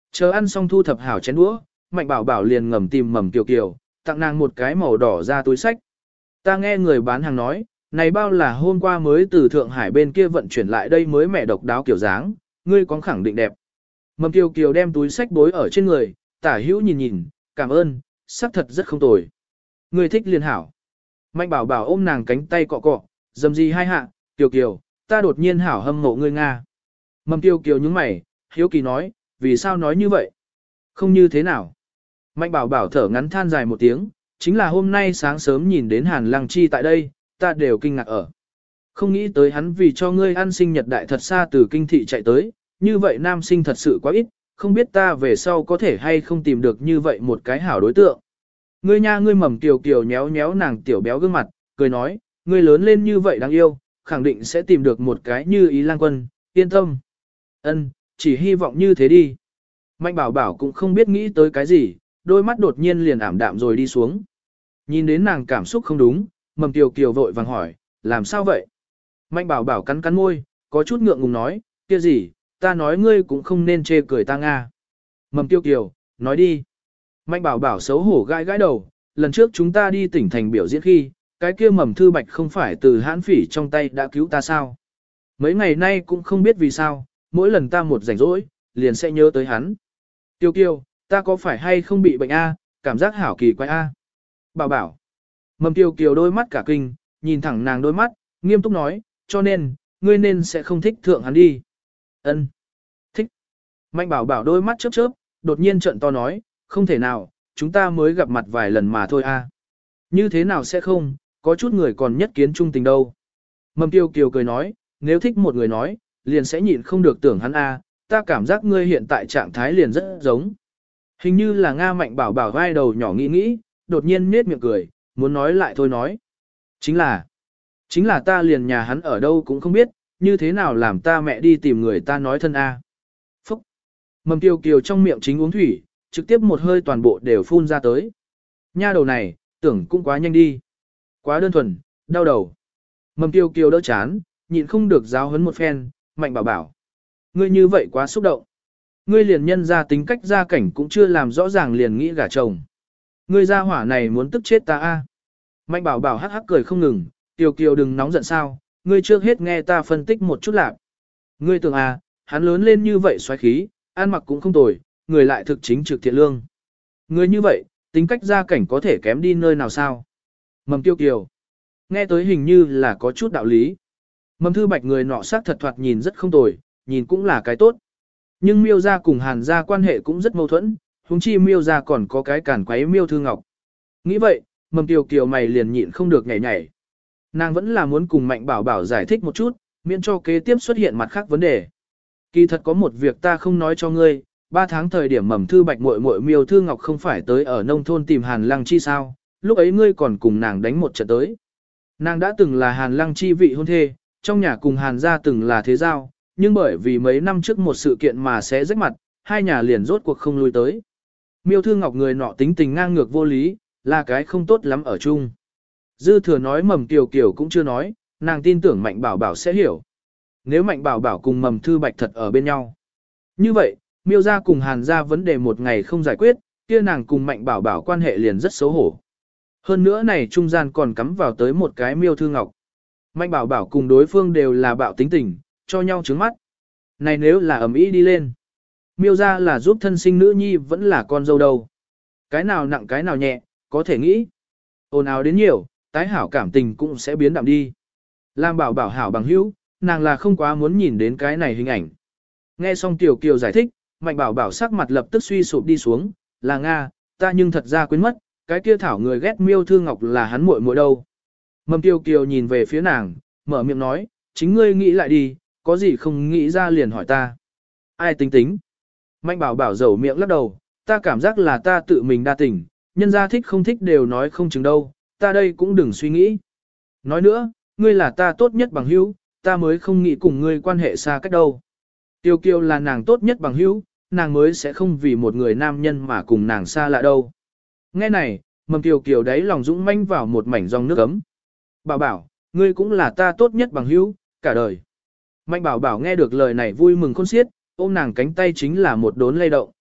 Chờ ăn xong thu thập hảo chén đũa, Mạnh Bảo Bảo liền ngầm tìm Mầm Kiều Kiều, tặng nàng một cái màu đỏ ra túi sách. Ta nghe người bán hàng nói, này bao là hôm qua mới từ Thượng Hải bên kia vận chuyển lại đây mới mẻ độc đáo kiểu dáng, ngươi có khẳng định đẹp. Mầm Kiều Kiều đem túi sách bối ở trên người, tả hữu nhìn nhìn, cảm ơn, sắc thật rất không tồi. Ngươi thích liền hảo. Mạnh Bảo Bảo ôm nàng cánh tay cọ cọ, dầm gì hai hạ, Kiều Kiều, ta đột nhiên hảo hâm mộ ngươi Nga. Mầm Kiều Kiều nhướng mày, hiếu kỳ nói, vì sao nói như vậy? Không như thế nào? Mạnh Bảo Bảo thở ngắn than dài một tiếng, chính là hôm nay sáng sớm nhìn đến Hàn Lăng Chi tại đây, ta đều kinh ngạc ở. Không nghĩ tới hắn vì cho ngươi ăn sinh nhật đại thật xa từ kinh thị chạy tới, như vậy nam sinh thật sự quá ít, không biết ta về sau có thể hay không tìm được như vậy một cái hảo đối tượng. Ngươi nha ngươi Mầm Kiều Kiều nhéo nhéo nàng tiểu béo gương mặt, cười nói, ngươi lớn lên như vậy đáng yêu, khẳng định sẽ tìm được một cái như ý lang quân, yên tâm. Ân, chỉ hy vọng như thế đi. Mạnh Bảo Bảo cũng không biết nghĩ tới cái gì, đôi mắt đột nhiên liền ảm đạm rồi đi xuống. Nhìn đến nàng cảm xúc không đúng, Mầm Kiều Kiều vội vàng hỏi, làm sao vậy? Mạnh Bảo Bảo cắn cắn môi, có chút ngượng ngùng nói, kia gì, ta nói ngươi cũng không nên chê cười ta Nga. Mầm Kiều Kiều, nói đi. Mạnh Bảo Bảo xấu hổ gãi gãi đầu, lần trước chúng ta đi tỉnh thành biểu diễn khi, cái kia Mầm Thư Bạch không phải từ hãn phỉ trong tay đã cứu ta sao? Mấy ngày nay cũng không biết vì sao, mỗi lần ta một rảnh rỗi, liền sẽ nhớ tới hắn. Kiều Kiều, ta có phải hay không bị bệnh A, cảm giác hảo kỳ quái A. Bảo Bảo. Mầm Kiều Kiều đôi mắt cả kinh, nhìn thẳng nàng đôi mắt, nghiêm túc nói, cho nên, ngươi nên sẽ không thích thượng hắn đi. Ân, thích. Mạnh Bảo Bảo đôi mắt chớp chớp, đột nhiên trợn to nói, không thể nào, chúng ta mới gặp mặt vài lần mà thôi a. Như thế nào sẽ không, có chút người còn nhất kiến trung tình đâu. Mầm Kiều Kiều cười nói, nếu thích một người nói, liền sẽ nhịn không được tưởng hắn a, ta cảm giác ngươi hiện tại trạng thái liền rất giống. Hình như là Nga. Mạnh Bảo Bảo vai đầu nhỏ nghĩ nghĩ, đột nhiên nết miệng cười, muốn nói lại thôi nói. Chính là, chính là ta liền nhà hắn ở đâu cũng không biết, như thế nào làm ta mẹ đi tìm người ta nói thân a. Phúc. Mầm Kiều Kiều trong miệng chính uống thủy, trực tiếp một hơi toàn bộ đều phun ra tới. Nha đầu này, tưởng cũng quá nhanh đi. Quá đơn thuần, đau đầu. Mầm Kiều Kiều đỡ chán, nhịn không được giáo huấn một phen, Mạnh Bảo Bảo. Ngươi như vậy quá xúc động. Ngươi liền nhân ra tính cách gia cảnh cũng chưa làm rõ ràng liền nghĩ gả chồng. Ngươi gia hỏa này muốn tức chết ta a. Mạnh Bảo Bảo hắc hắc cười không ngừng, Kiều Kiều đừng nóng giận sao, ngươi trước hết nghe ta phân tích một chút lạc. Ngươi tưởng à, hắn lớn lên như vậy xoáy khí, ăn mặc cũng không tồi, người lại thực chính trực thiện lương. Ngươi như vậy, tính cách gia cảnh có thể kém đi nơi nào sao? Mầm Kiều Kiều. Nghe tới hình như là có chút đạo lý. Mầm Thư Bạch người nọ sắc thật thoạt nhìn rất không tồi, nhìn cũng là cái tốt. Nhưng Miêu gia cùng Hàn gia quan hệ cũng rất mâu thuẫn, huống chi Miêu gia còn có cái cản quấy Miêu Thư Ngọc. Nghĩ vậy, Mầm Kiều Kiều mày liền nhịn không được nhảy nhảy. Nàng vẫn là muốn cùng Mạnh Bảo Bảo giải thích một chút, miễn cho kế tiếp xuất hiện mặt khác vấn đề. Kỳ thật có một việc ta không nói cho ngươi, ba tháng thời điểm Mầm Thư Bạch muội muội Miêu Thư Ngọc không phải tới ở nông thôn tìm Hàn Lăng Chi sao, lúc ấy ngươi còn cùng nàng đánh một trận tới. Nàng đã từng là Hàn Lăng Chi vị hôn thê, trong nhà cùng Hàn gia từng là thế giao, nhưng bởi vì mấy năm trước một sự kiện mà sẽ rách mặt, hai nhà liền rốt cuộc không lui tới. Miêu Thư Ngọc người nọ tính tình ngang ngược vô lý, là cái không tốt lắm ở chung. Dư thừa nói Mầm Kiều Kiều cũng chưa nói, nàng tin tưởng Mạnh Bảo Bảo sẽ hiểu. Nếu Mạnh Bảo Bảo cùng Mầm Thư Bạch thật ở bên nhau. Như vậy, Miêu gia cùng Hàn gia vấn đề một ngày không giải quyết, kia nàng cùng Mạnh Bảo Bảo quan hệ liền rất xấu hổ. Hơn nữa này trung gian còn cắm vào tới một cái Miêu Thư Ngọc. Mạnh Bảo Bảo cùng đối phương đều là bạo tính tình, cho nhau trứng mắt. Này nếu là ầm ĩ đi lên. Miêu gia là giúp thân sinh nữ nhi vẫn là con dâu đâu. Cái nào nặng cái nào nhẹ, có thể nghĩ. Ồn ào đến nhiều, tái hảo cảm tình cũng sẽ biến đạm đi. Làm Bảo Bảo hảo bằng hữu, nàng là không quá muốn nhìn đến cái này hình ảnh. Nghe xong Tiểu Kiều giải thích, Mạnh Bảo Bảo sắc mặt lập tức suy sụp đi xuống, là Nga, ta nhưng thật ra quên mất, cái kia thảo người ghét Miêu Thư Ngọc là hắn muội muội đâu. Mầm Tiểu Kiều nhìn về phía nàng, mở miệng nói, chính ngươi nghĩ lại đi, có gì không nghĩ ra liền hỏi ta. Ai tính tính? Mạnh Bảo Bảo dầu miệng lắc đầu, ta cảm giác là ta tự mình đa tình, nhân gia thích không thích đều nói không chừng đâu, ta đây cũng đừng suy nghĩ. Nói nữa, ngươi là ta tốt nhất bằng hữu, ta mới không nghĩ cùng ngươi quan hệ xa cách đâu. Tiêu Kiều là nàng tốt nhất bằng hữu, nàng mới sẽ không vì một người nam nhân mà cùng nàng xa lạ đâu. Nghe này, Mầm Tiêu Kiều đấy lòng dũng manh vào một mảnh dòng nước ấm. Bảo Bảo, ngươi cũng là ta tốt nhất bằng hữu, cả đời. Mạnh Bảo Bảo nghe được lời này vui mừng khôn xiết, ôm nàng cánh tay chính là một đốn lay động.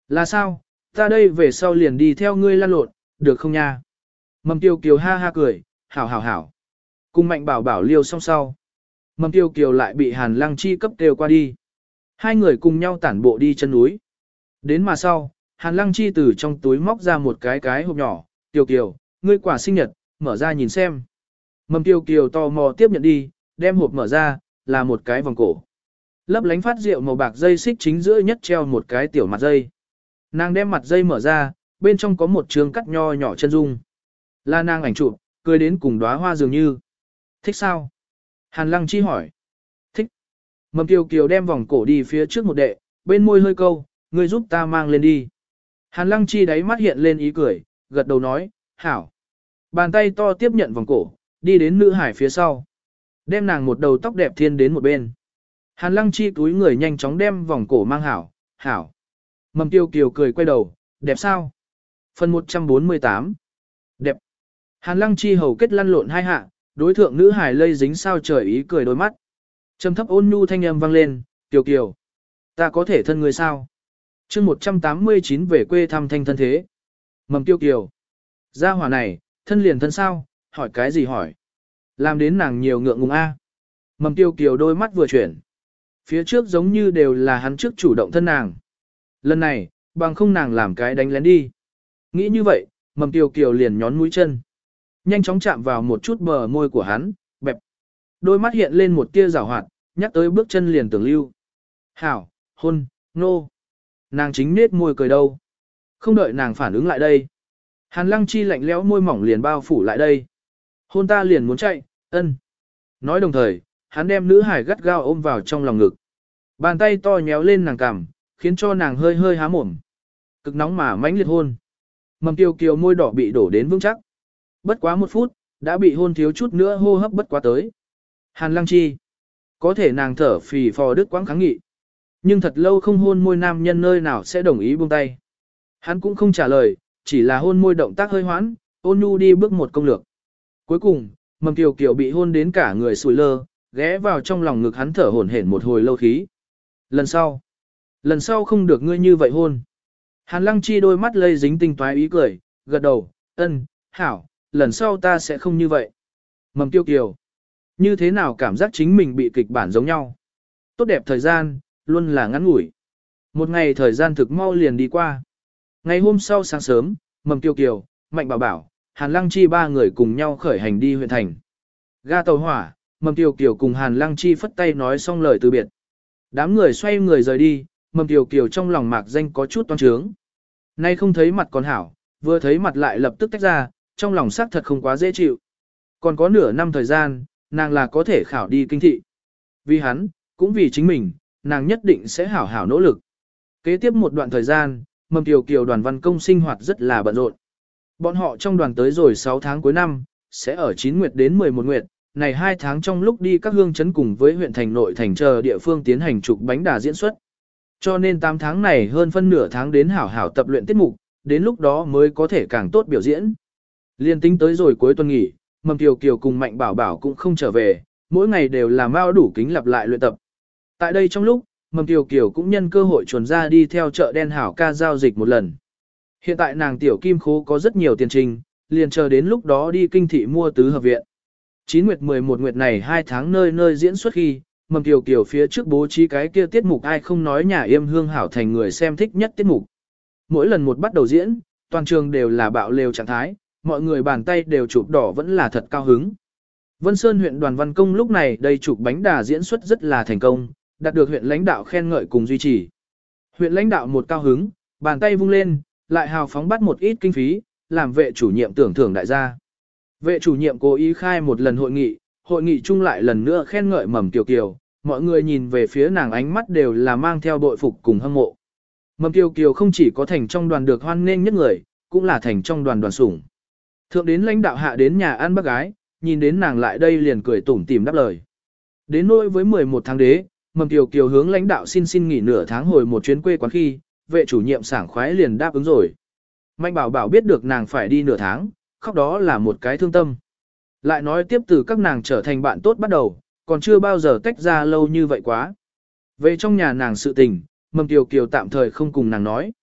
Là sao, ta đây về sau liền đi theo ngươi lan lộn, được không nha? Mầm tiêu kiều ha ha cười, hảo hảo hảo. Cùng mạnh bảo bảo liêu xong sau. Mầm tiêu kiều lại bị Hàn Lăng Chi cấp đều qua đi. Hai người cùng nhau tản bộ đi chân núi. Đến mà sau, Hàn Lăng Chi từ trong túi móc ra một cái cái hộp nhỏ, Tiêu Kiều, ngươi quả sinh nhật, mở ra nhìn xem. Mầm Tiêu Kiều tò mò tiếp nhận đi, đem hộp mở ra, là một cái vòng cổ. Lấp lánh phát rượu màu bạc dây xích chính giữa nhất treo một cái tiểu mặt dây. Nàng đem mặt dây mở ra, bên trong có một trường cắt nho nhỏ chân dung. Là nàng ảnh chụp, cười đến cùng đóa hoa dường như. Thích sao? Hàn Lăng Chi hỏi. Thích. Mầm Tiêu Kiều đem vòng cổ đi phía trước một đệ, bên môi hơi câu, ngươi giúp ta mang lên đi. Hàn Lăng Chi đáy mắt hiện lên ý cười, gật đầu nói, hảo. Bàn tay to tiếp nhận vòng cổ, đi đến nữ hải phía sau. Đem nàng một đầu tóc đẹp thiên đến một bên. Hàn Lăng Chi túi người nhanh chóng đem vòng cổ mang hảo, hảo. Mầm Tiêu Kiều cười quay đầu, đẹp sao? Phần một trăm bốn mươi tám. Đẹp. Hàn Lăng Chi hầu kết lăn lộn hai hạ, đối thượng nữ hải lây dính sao trời ý cười đôi mắt. Trầm thấp ôn nhu thanh âm vang lên, Kiều Kiều. Ta có thể thân người sao? chương một trăm tám mươi chín về quê thăm thanh thân thế. Mầm Tiêu Kiều. Gia hỏa này, thân liền thân sao, hỏi cái gì hỏi. Làm đến nàng nhiều ngượng ngùng a. Mầm Tiêu Kiều đôi mắt vừa chuyển. Phía trước giống như đều là hắn trước chủ động thân nàng. Lần này, bằng không nàng làm cái đánh lén đi. Nghĩ như vậy, Mầm Tiêu Kiều liền nhón mũi chân. Nhanh chóng chạm vào một chút bờ môi của hắn, bẹp. Đôi mắt hiện lên một tia rào hoạt, nhắc tới bước chân liền tưởng lưu. Hảo, hôn, nô. Nàng chính nết môi cười đâu. Không đợi nàng phản ứng lại đây. Hàn Lăng Chi lạnh lẽo môi mỏng liền bao phủ lại đây. Hôn ta liền muốn chạy, ân. Nói đồng thời, hắn đem nữ hải gắt gao ôm vào trong lòng ngực. Bàn tay to nhéo lên nàng cằm, khiến cho nàng hơi hơi há mồm. Cực nóng mà mãnh liệt hôn. Mầm Tiêu Kiều môi đỏ bị đổ đến vững chắc. Bất quá một phút, đã bị hôn thiếu chút nữa hô hấp bất quá tới. Hàn Lăng Chi. Có thể nàng thở phì phò đứt quãng kháng nghị. Nhưng thật lâu không hôn môi nam nhân nơi nào sẽ đồng ý buông tay. Hắn cũng không trả lời, chỉ là hôn môi động tác hơi hoãn, ôn nhu đi bước một công lược. Cuối cùng, Mầm Kiều Kiều bị hôn đến cả người sùi lơ, ghé vào trong lòng ngực hắn thở hổn hển một hồi lâu khí. Lần sau, lần sau không được ngươi như vậy hôn. Hàn Lăng Chi đôi mắt lây dính tinh toái ý cười, gật đầu, ân, hảo, lần sau ta sẽ không như vậy. Mầm Kiều Kiều, như thế nào cảm giác chính mình bị kịch bản giống nhau. Tốt đẹp thời gian, luôn là ngắn ngủi. Một ngày thời gian thực mau liền đi qua. Ngày hôm sau sáng sớm, Mầm Kiều Kiều, Mạnh Bảo Bảo, Hàn Lăng Chi ba người cùng nhau khởi hành đi huyện thành. Ga tàu hỏa, Mầm Kiều Kiều cùng Hàn Lăng Chi phất tay nói xong lời từ biệt. Đám người xoay người rời đi, Mầm Kiều Kiều trong lòng mạc danh có chút toan trướng. Nay không thấy mặt còn hảo, vừa thấy mặt lại lập tức tách ra, trong lòng xác thật không quá dễ chịu. Còn có nửa năm thời gian, nàng là có thể khảo đi kinh thị. Vì hắn, cũng vì chính mình, nàng nhất định sẽ hảo hảo nỗ lực. Kế tiếp một đoạn thời gian, Mầm Kiều Kiều đoàn văn công sinh hoạt rất là bận rộn. Bọn họ trong đoàn tới rồi sáu tháng cuối năm, sẽ ở chín nguyệt đến mười một nguyệt, này hai tháng trong lúc đi các hương chấn cùng với huyện thành nội thành chờ địa phương tiến hành trục bánh đà diễn xuất. Cho nên tám tháng này hơn phân nửa tháng đến hảo hảo tập luyện tiết mục, đến lúc đó mới có thể càng tốt biểu diễn. Liên tính tới rồi cuối tuần nghỉ, Mầm Kiều Kiều cùng Mạnh Bảo Bảo cũng không trở về, mỗi ngày đều là mau đủ kính lặp lại luyện tập. Tại đây trong lúc, Mầm Kiều Kiều cũng nhân cơ hội chuồn ra đi theo chợ đen hảo ca giao dịch một lần. Hiện tại nàng tiểu kim khố có rất nhiều tiền trình, liền chờ đến lúc đó đi kinh thị mua tứ hợp viện. chín nguyệt mười một nguyệt này hai tháng nơi nơi diễn xuất khi, Mầm Kiều Kiều phía trước bố trí cái kia tiết mục ai không nói nhà yêm hương hảo thành người xem thích nhất tiết mục. Mỗi lần một bắt đầu diễn, toàn trường đều là bạo lều trạng thái, mọi người bàn tay đều chụp đỏ vẫn là thật cao hứng. Vân Sơn huyện đoàn văn công lúc này đây chụp bánh đà diễn xuất rất là thành công, đạt được huyện lãnh đạo khen ngợi cùng duy trì. Huyện lãnh đạo một cao hứng, bàn tay vung lên, lại hào phóng bắt một ít kinh phí, làm vệ chủ nhiệm tưởng thưởng đại gia. Vệ chủ nhiệm cố ý khai một lần hội nghị, hội nghị chung lại lần nữa khen ngợi Mầm Kiều Kiều, mọi người nhìn về phía nàng ánh mắt đều là mang theo bội phục cùng hâm mộ. Mầm Kiều Kiều không chỉ có thành trong đoàn được hoan nghênh nhất người, cũng là thành trong đoàn đoàn sủng. Thượng đến lãnh đạo hạ đến nhà ăn bác gái, nhìn đến nàng lại đây liền cười tủm tỉm đáp lời. Đến nỗi với mười một tháng đế, Mầm Kiều Kiều hướng lãnh đạo xin xin nghỉ nửa tháng hồi một chuyến quê quán khi, vệ chủ nhiệm sảng khoái liền đáp ứng rồi. Mạnh Bảo Bảo biết được nàng phải đi nửa tháng, khóc đó là một cái thương tâm. Lại nói tiếp từ các nàng trở thành bạn tốt bắt đầu, còn chưa bao giờ tách ra lâu như vậy quá. Về trong nhà nàng sự tình, Mầm Kiều Kiều tạm thời không cùng nàng nói.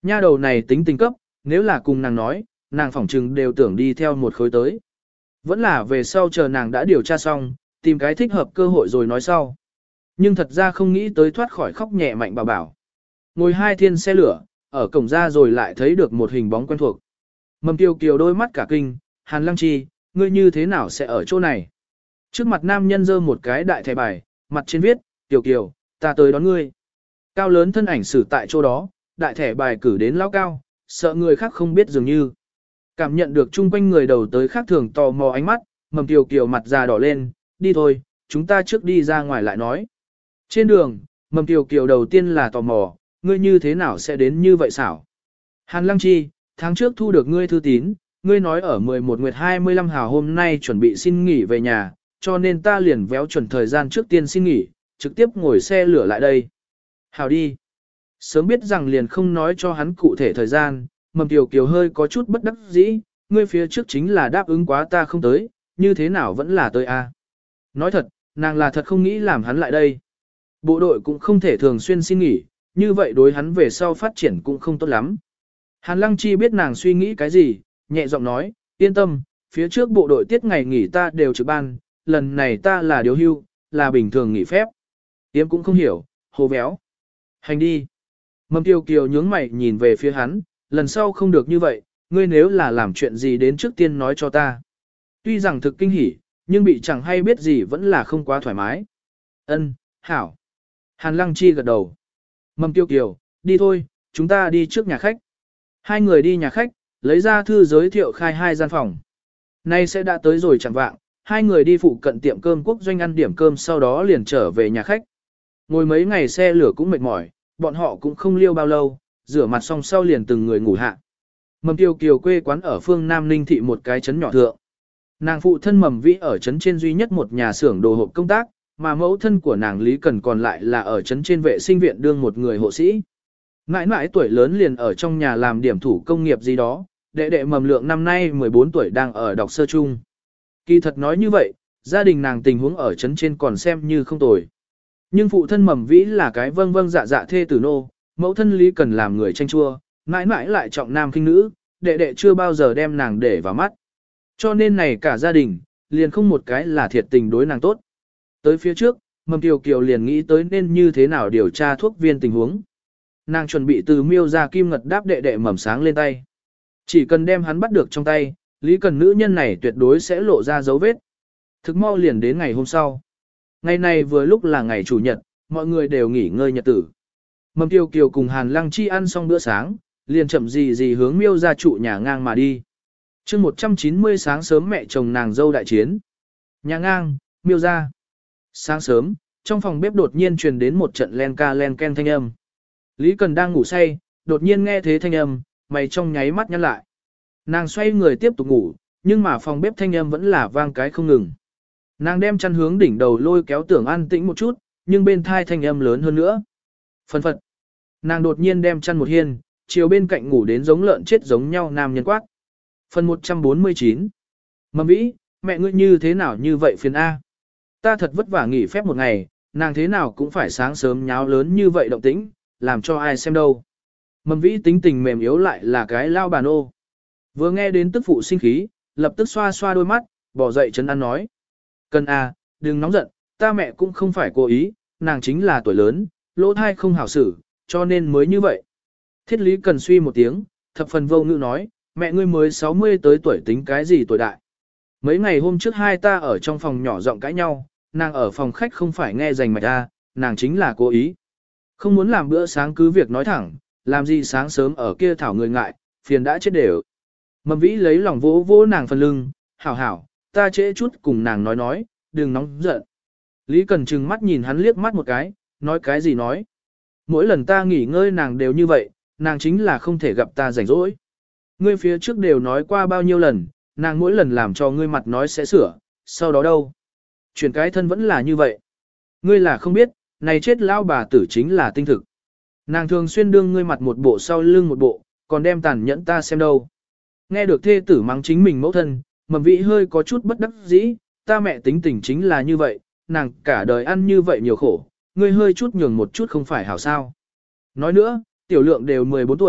Nha đầu này tính tình cấp, nếu là cùng nàng nói, nàng phỏng trừng đều tưởng đi theo một khối tới. Vẫn là về sau chờ nàng đã điều tra xong, tìm cái thích hợp cơ hội rồi nói sau. Nhưng thật ra không nghĩ tới thoát khỏi khóc nhẹ mạnh bảo bảo. Ngồi hai thiên xe lửa, ở cổng ra rồi lại thấy được một hình bóng quen thuộc. Mầm Kiều Kiều đôi mắt cả kinh, Hàn Lăng Chi, ngươi như thế nào sẽ ở chỗ này? Trước mặt nam nhân giơ một cái đại thẻ bài, mặt trên viết, Kiều Kiều, ta tới đón ngươi. Cao lớn thân ảnh xử tại chỗ đó, đại thẻ bài cử đến lão cao, sợ người khác không biết dường như. Cảm nhận được chung quanh người đầu tới khác thường tò mò ánh mắt, Mầm Kiều Kiều mặt già đỏ lên, đi thôi, chúng ta trước đi ra ngoài lại nói. Trên đường, Mầm Kiều Kiều đầu tiên là tò mò, ngươi như thế nào sẽ đến như vậy xảo? Hàn Lăng Chi, tháng trước thu được ngươi thư tín, ngươi nói ở mười một nguyệt hai mươi lăm hào hôm nay chuẩn bị xin nghỉ về nhà, cho nên ta liền véo chuẩn thời gian trước tiên xin nghỉ, trực tiếp ngồi xe lửa lại đây. Hào đi. Sớm biết rằng liền không nói cho hắn cụ thể thời gian, Mầm Kiều Kiều hơi có chút bất đắc dĩ, ngươi phía trước chính là đáp ứng quá ta không tới, như thế nào vẫn là tới a? Nói thật, nàng là thật không nghĩ làm hắn lại đây. Bộ đội cũng không thể thường xuyên xin nghỉ, như vậy đối hắn về sau phát triển cũng không tốt lắm. Hàn Lăng Chi biết nàng suy nghĩ cái gì, nhẹ giọng nói, yên tâm, phía trước bộ đội tiết ngày nghỉ ta đều trực ban, lần này ta là điều hưu, là bình thường nghỉ phép. Tiêm cũng không hiểu, hồ véo. Hành đi. Mầm Kiều Kiều nhướng mày nhìn về phía hắn, lần sau không được như vậy, ngươi nếu là làm chuyện gì đến trước tiên nói cho ta. Tuy rằng thực kinh hỉ, nhưng bị chẳng hay biết gì vẫn là không quá thoải mái. Ân, hảo. Hàn Lăng Chi gật đầu. Mầm Kiều Kiều, đi thôi, chúng ta đi trước nhà khách. Hai người đi nhà khách, lấy ra thư giới thiệu khai hai gian phòng. Nay sẽ đã tới rồi chẳng vạng, hai người đi phụ cận tiệm cơm quốc doanh ăn điểm cơm sau đó liền trở về nhà khách. Ngồi mấy ngày xe lửa cũng mệt mỏi, bọn họ cũng không liêu bao lâu, rửa mặt xong sau liền từng người ngủ hạ. Mầm Kiều Kiều quê quán ở phương Nam Ninh thị một cái trấn nhỏ thượng. Nàng phụ thân Mầm Vĩ ở trấn trên duy nhất một nhà xưởng đồ hộp công tác, mà mẫu thân của nàng Lý Cần còn lại là ở trấn trên vệ sinh viện đương một người hộ sĩ. Mãi mãi tuổi lớn liền ở trong nhà làm điểm thủ công nghiệp gì đó, đệ đệ Mầm Lượng năm nay mười bốn tuổi đang ở đọc sơ trung. Kỳ thật nói như vậy, gia đình nàng tình huống ở trấn trên còn xem như không tồi. Nhưng phụ thân Mầm Vĩ là cái vâng vâng dạ dạ thê tử nô, mẫu thân Lý Cần làm người tranh chua, mãi mãi lại trọng nam khinh nữ, đệ đệ chưa bao giờ đem nàng để vào mắt. Cho nên này cả gia đình, liền không một cái là thiệt tình đối nàng tốt. Tới phía trước, Mầm Kiều Kiều liền nghĩ tới nên như thế nào điều tra thuốc viên tình huống. Nàng chuẩn bị từ miêu ra kim ngật đáp đệ đệ Mầm Sáng lên tay. Chỉ cần đem hắn bắt được trong tay, Lý Cần nữ nhân này tuyệt đối sẽ lộ ra dấu vết. Thực mau liền đến ngày hôm sau. Ngày này vừa lúc là ngày chủ nhật, mọi người đều nghỉ ngơi nhật tử. Mầm Kiều Kiều cùng Hàn Lăng Chi ăn xong bữa sáng, liền chậm gì gì hướng miêu ra trụ nhà ngang mà đi. chương một trăm chín mươi sáng sớm mẹ chồng nàng dâu đại chiến. Nhà ngang, miêu ra. Sáng sớm, trong phòng bếp đột nhiên truyền đến một trận len ca len ken thanh âm. Lý Cần đang ngủ say, đột nhiên nghe thế thanh âm, mày trong nháy mắt nhăn lại. Nàng xoay người tiếp tục ngủ, nhưng mà phòng bếp thanh âm vẫn là vang cái không ngừng. Nàng đem chăn hướng đỉnh đầu lôi kéo tưởng an tĩnh một chút, nhưng bên thai thanh âm lớn hơn nữa. Phân phật. Nàng đột nhiên đem chăn một hiên, chiều bên cạnh ngủ đến giống lợn chết giống nhau nam nhân quát. Phần một trăm bốn mươi chín. Mầm Vĩ, mẹ ngươi như thế nào như vậy phiền A. Ta thật vất vả nghỉ phép một ngày, nàng thế nào cũng phải sáng sớm nháo lớn như vậy động tĩnh, làm cho ai xem đâu. Mầm Vĩ tính tình mềm yếu lại là cái lao bàn ô. Vừa nghe đến tức phụ sinh khí, lập tức xoa xoa đôi mắt, bỏ dậy trấn an nói. Cần A, đừng nóng giận, ta mẹ cũng không phải cố ý, nàng chính là tuổi lớn, lỗ thai không hảo xử, cho nên mới như vậy. Thiết Lý Cần suy một tiếng, thập phần vô ngữ nói, mẹ ngươi mới sáu mươi tới tuổi tính cái gì tuổi đại. Mấy ngày hôm trước hai ta ở trong phòng nhỏ giọng cãi nhau, nàng ở phòng khách không phải nghe rành mạch ra, nàng chính là cố ý. Không muốn làm bữa sáng cứ việc nói thẳng, làm gì sáng sớm ở kia thảo người ngại, phiền đã chết đều. Mầm Vĩ lấy lòng vỗ vỗ nàng phần lưng, hảo hảo, ta trễ chút cùng nàng nói nói, đừng nóng giận. Lý Cần trừng mắt nhìn hắn liếc mắt một cái, nói cái gì nói. Mỗi lần ta nghỉ ngơi nàng đều như vậy, nàng chính là không thể gặp ta rảnh rỗi. Ngươi phía trước đều nói qua bao nhiêu lần, nàng mỗi lần làm cho ngươi mặt nói sẽ sửa, sau đó đâu. Chuyển cái thân vẫn là như vậy. Ngươi là không biết, này chết lão bà tử chính là tinh thực. Nàng thường xuyên đương ngươi mặt một bộ sau lưng một bộ, còn đem tàn nhẫn ta xem đâu. Nghe được thê tử mắng chính mình mẫu thân, Mầm Vĩ hơi có chút bất đắc dĩ, ta mẹ tính tình chính là như vậy, nàng cả đời ăn như vậy nhiều khổ, ngươi hơi chút nhường một chút không phải hảo sao. Nói nữa, tiểu lượng đều mười bốn tuổi,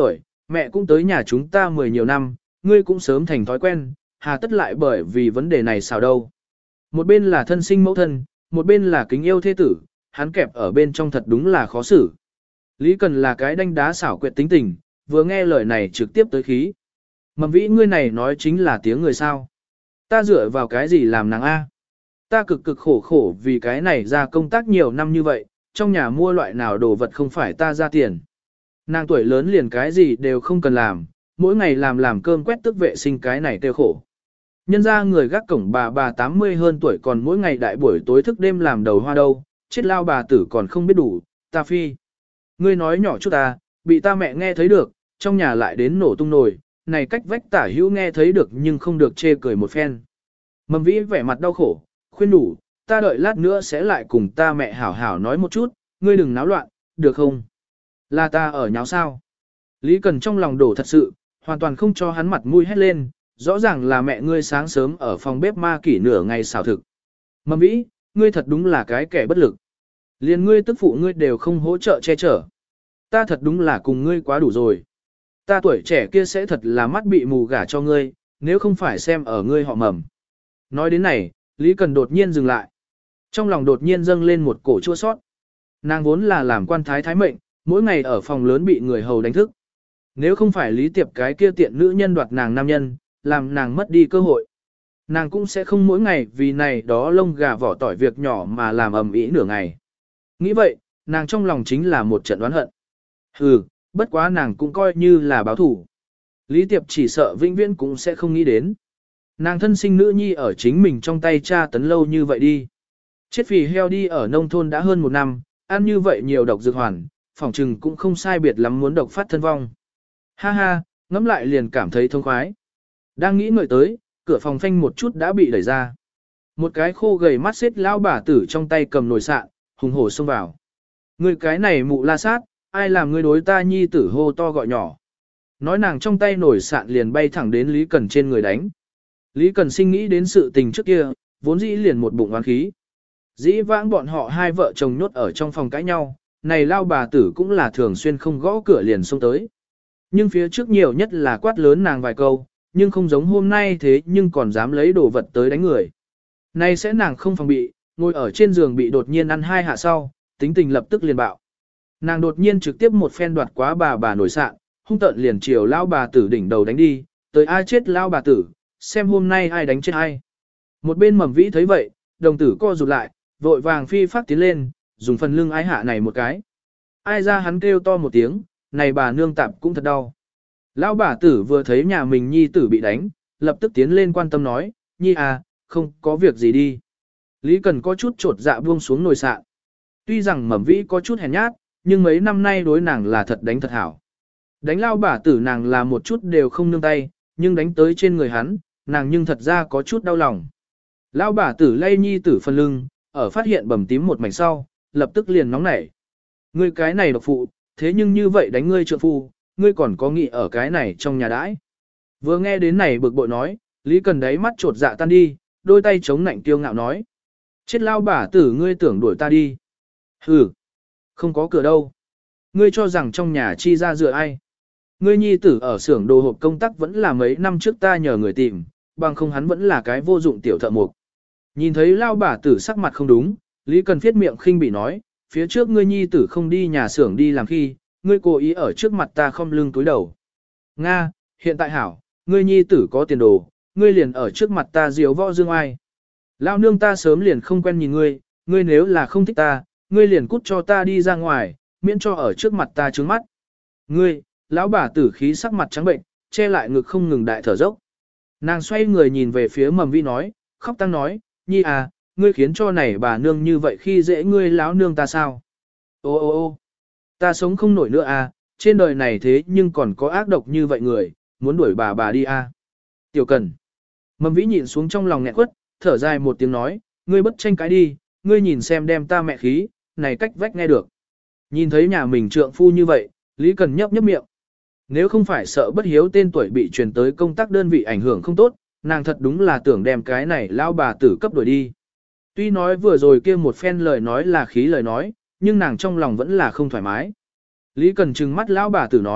mẹ cũng tới nhà chúng ta mười nhiều năm, ngươi cũng sớm thành thói quen, hà tất lại bởi vì vấn đề này sao đâu. Một bên là thân sinh mẫu thân, một bên là kính yêu thế tử, hắn kẹp ở bên trong thật đúng là khó xử. Lý Cần là cái đanh đá xảo quyệt tính tình, vừa nghe lời này trực tiếp tới khí. Mầm vĩ ngươi này nói chính là tiếng người sao. Ta dựa vào cái gì làm nàng A. Ta cực cực khổ khổ vì cái này ra công tác nhiều năm như vậy, trong nhà mua loại nào đồ vật không phải ta ra tiền. Nàng tuổi lớn liền cái gì đều không cần làm, mỗi ngày làm làm cơm quét tước vệ sinh cái này tiêu khổ. Nhân ra người gác cổng bà bà tám mươi hơn tuổi còn mỗi ngày đại buổi tối thức đêm làm đầu hoa đâu, chết lao bà tử còn không biết đủ, ta phi. Ngươi nói nhỏ chút ta, bị ta mẹ nghe thấy được, trong nhà lại đến nổ tung nồi, này cách vách tả hữu nghe thấy được nhưng không được chê cười một phen. Mầm vĩ vẻ mặt đau khổ, khuyên đủ, ta đợi lát nữa sẽ lại cùng ta mẹ hảo hảo nói một chút, ngươi đừng náo loạn, được không? Là ta ở nháo sao? Lý Cần trong lòng đổ thật sự, hoàn toàn không cho hắn mặt mũi hét lên, rõ ràng là mẹ ngươi sáng sớm ở phòng bếp ma kỷ nửa ngày xào thực. Mầm vĩ, ngươi thật đúng là cái kẻ bất lực. Liền ngươi tức phụ ngươi đều không hỗ trợ che chở. Ta thật đúng là cùng ngươi quá đủ rồi. Ta tuổi trẻ kia sẽ thật là mắt bị mù gả cho ngươi, nếu không phải xem ở ngươi họ Mầm. Nói đến này, Lý Cần đột nhiên dừng lại. Trong lòng đột nhiên dâng lên một cổ chua sót. Nàng vốn là làm quan thái thái mệnh, mỗi ngày ở phòng lớn bị người hầu đánh thức. Nếu không phải Lý Tiệp cái kia tiện nữ nhân đoạt nàng nam nhân, làm nàng mất đi cơ hội. Nàng cũng sẽ không mỗi ngày vì này đó lông gà vỏ tỏi việc nhỏ mà làm ầm ĩ nửa ngày. Nghĩ vậy, nàng trong lòng chính là một trận đoán hận. Hừ, bất quá nàng cũng coi như là báo thủ. Lý Tiệp chỉ sợ vĩnh viễn cũng sẽ không nghĩ đến. Nàng thân sinh nữ nhi ở chính mình trong tay cha tấn lâu như vậy đi. Chết phì heo đi ở nông thôn đã hơn một năm, ăn như vậy nhiều độc dược hoàn, phỏng trừng cũng không sai biệt lắm muốn độc phát thân vong. Ha ha, ngẫm lại liền cảm thấy thông khoái. Đang nghĩ ngợi tới, cửa phòng phanh một chút đã bị đẩy ra. Một cái khô gầy mắt xếp lão bà tử trong tay cầm nồi sạn, hùng hổ xông vào. Ngươi cái này mụ la sát, ai làm ngươi đối ta nhi tử hô to gọi nhỏ. Nói nàng trong tay nồi sạn liền bay thẳng đến Lý Cần trên người đánh. Lý Cần sinh nghĩ đến sự tình trước kia, vốn dĩ liền một bụng oán khí. Dĩ vãng bọn họ hai vợ chồng nhốt ở trong phòng cãi nhau, này lao bà tử cũng là thường xuyên không gõ cửa liền xông tới. Nhưng phía trước nhiều nhất là quát lớn nàng vài câu, nhưng không giống hôm nay thế nhưng còn dám lấy đồ vật tới đánh người. Nay sẽ nàng không phòng bị, ngồi ở trên giường bị đột nhiên ăn hai hạ sau, tính tình lập tức liền bạo. Nàng đột nhiên trực tiếp một phen đoạt quá bà bà nổi sạn, hung tợn liền chiều lao bà tử đỉnh đầu đánh đi, tới ai chết lao bà tử, xem hôm nay ai đánh chết ai. Một bên Mầm Vĩ thấy vậy, đồng tử co rụt lại, vội vàng phi phát tiến lên, dùng phần lưng ái hạ này một cái. Ai ra hắn kêu to một tiếng, này bà nương tạp cũng thật đau. Lão bà tử vừa thấy nhà mình nhi tử bị đánh, lập tức tiến lên quan tâm nói, nhi à, không có việc gì đi. Lý Cần có chút trột dạ buông xuống nồi sạn. Tuy rằng Mầm Vĩ có chút hèn nhát, nhưng mấy năm nay đối nàng là thật đánh thật hảo. Đánh lao bà tử nàng là một chút đều không nương tay, nhưng đánh tới trên người hắn, nàng nhưng thật ra có chút đau lòng. Lão bà tử lay nhi tử phần lưng, ở phát hiện bầm tím một mảnh sau, lập tức liền nóng nảy. Ngươi cái này độc phụ, thế nhưng như vậy đánh ngươi trượng phu, ngươi còn có nghị ở cái này trong nhà đãi. Vừa nghe đến này bực bội nói, Lý Cần đáy mắt trột dạ tan đi, đôi tay chống nạnh kiêu ngạo nói. Chết lao bà tử ngươi tưởng đuổi ta đi. Hừ, không có cửa đâu. Ngươi cho rằng trong nhà chi ra dựa ai. Ngươi nhi tử ở xưởng đồ hộp công tác vẫn là mấy năm trước ta nhờ người tìm, bằng không hắn vẫn là cái vô dụng tiểu thợ mộc. Nhìn thấy lao bà tử sắc mặt không đúng, Lý Cần phiết miệng khinh bị nói, phía trước ngươi nhi tử không đi nhà xưởng đi làm khi, ngươi cố ý ở trước mặt ta không lưng túi đầu. Nga, hiện tại hảo, ngươi nhi tử có tiền đồ, ngươi liền ở trước mặt ta diếu võ dương ai. Lao nương ta sớm liền không quen nhìn ngươi, ngươi nếu là không thích ta, ngươi liền cút cho ta đi ra ngoài, miễn cho ở trước mặt ta trướng mắt. Ngươi, lão bà tử khí sắc mặt trắng bệnh, che lại ngực không ngừng đại thở dốc. Nàng xoay người nhìn về phía Mầm Vĩ nói, khóc tăng nói, nhi à, ngươi khiến cho này bà nương như vậy khi dễ ngươi lão nương ta sao? Ô ô ô ta sống không nổi nữa à, trên đời này thế nhưng còn có ác độc như vậy người, muốn đuổi bà bà đi à. Tiểu Cần. Mầm Vĩ nhịn xuống trong lòng nghẹn quất, thở dài một tiếng nói, ngươi bất tranh cãi đi, ngươi nhìn xem đem ta mẹ khí, này cách vách nghe được. Nhìn thấy nhà mình trượng phu như vậy, Lý Cần nhấp nhấp miệng. Nếu không phải sợ bất hiếu tên tuổi bị truyền tới công tác đơn vị ảnh hưởng không tốt, nàng thật đúng là tưởng đem cái này lao bà tử cấp đuổi đi. Tuy nói vừa rồi kia một phen lời nói là khí lời nói, nhưng nàng trong lòng vẫn là không thoải mái. Lý Cần trừng mắt lão bà tử nói,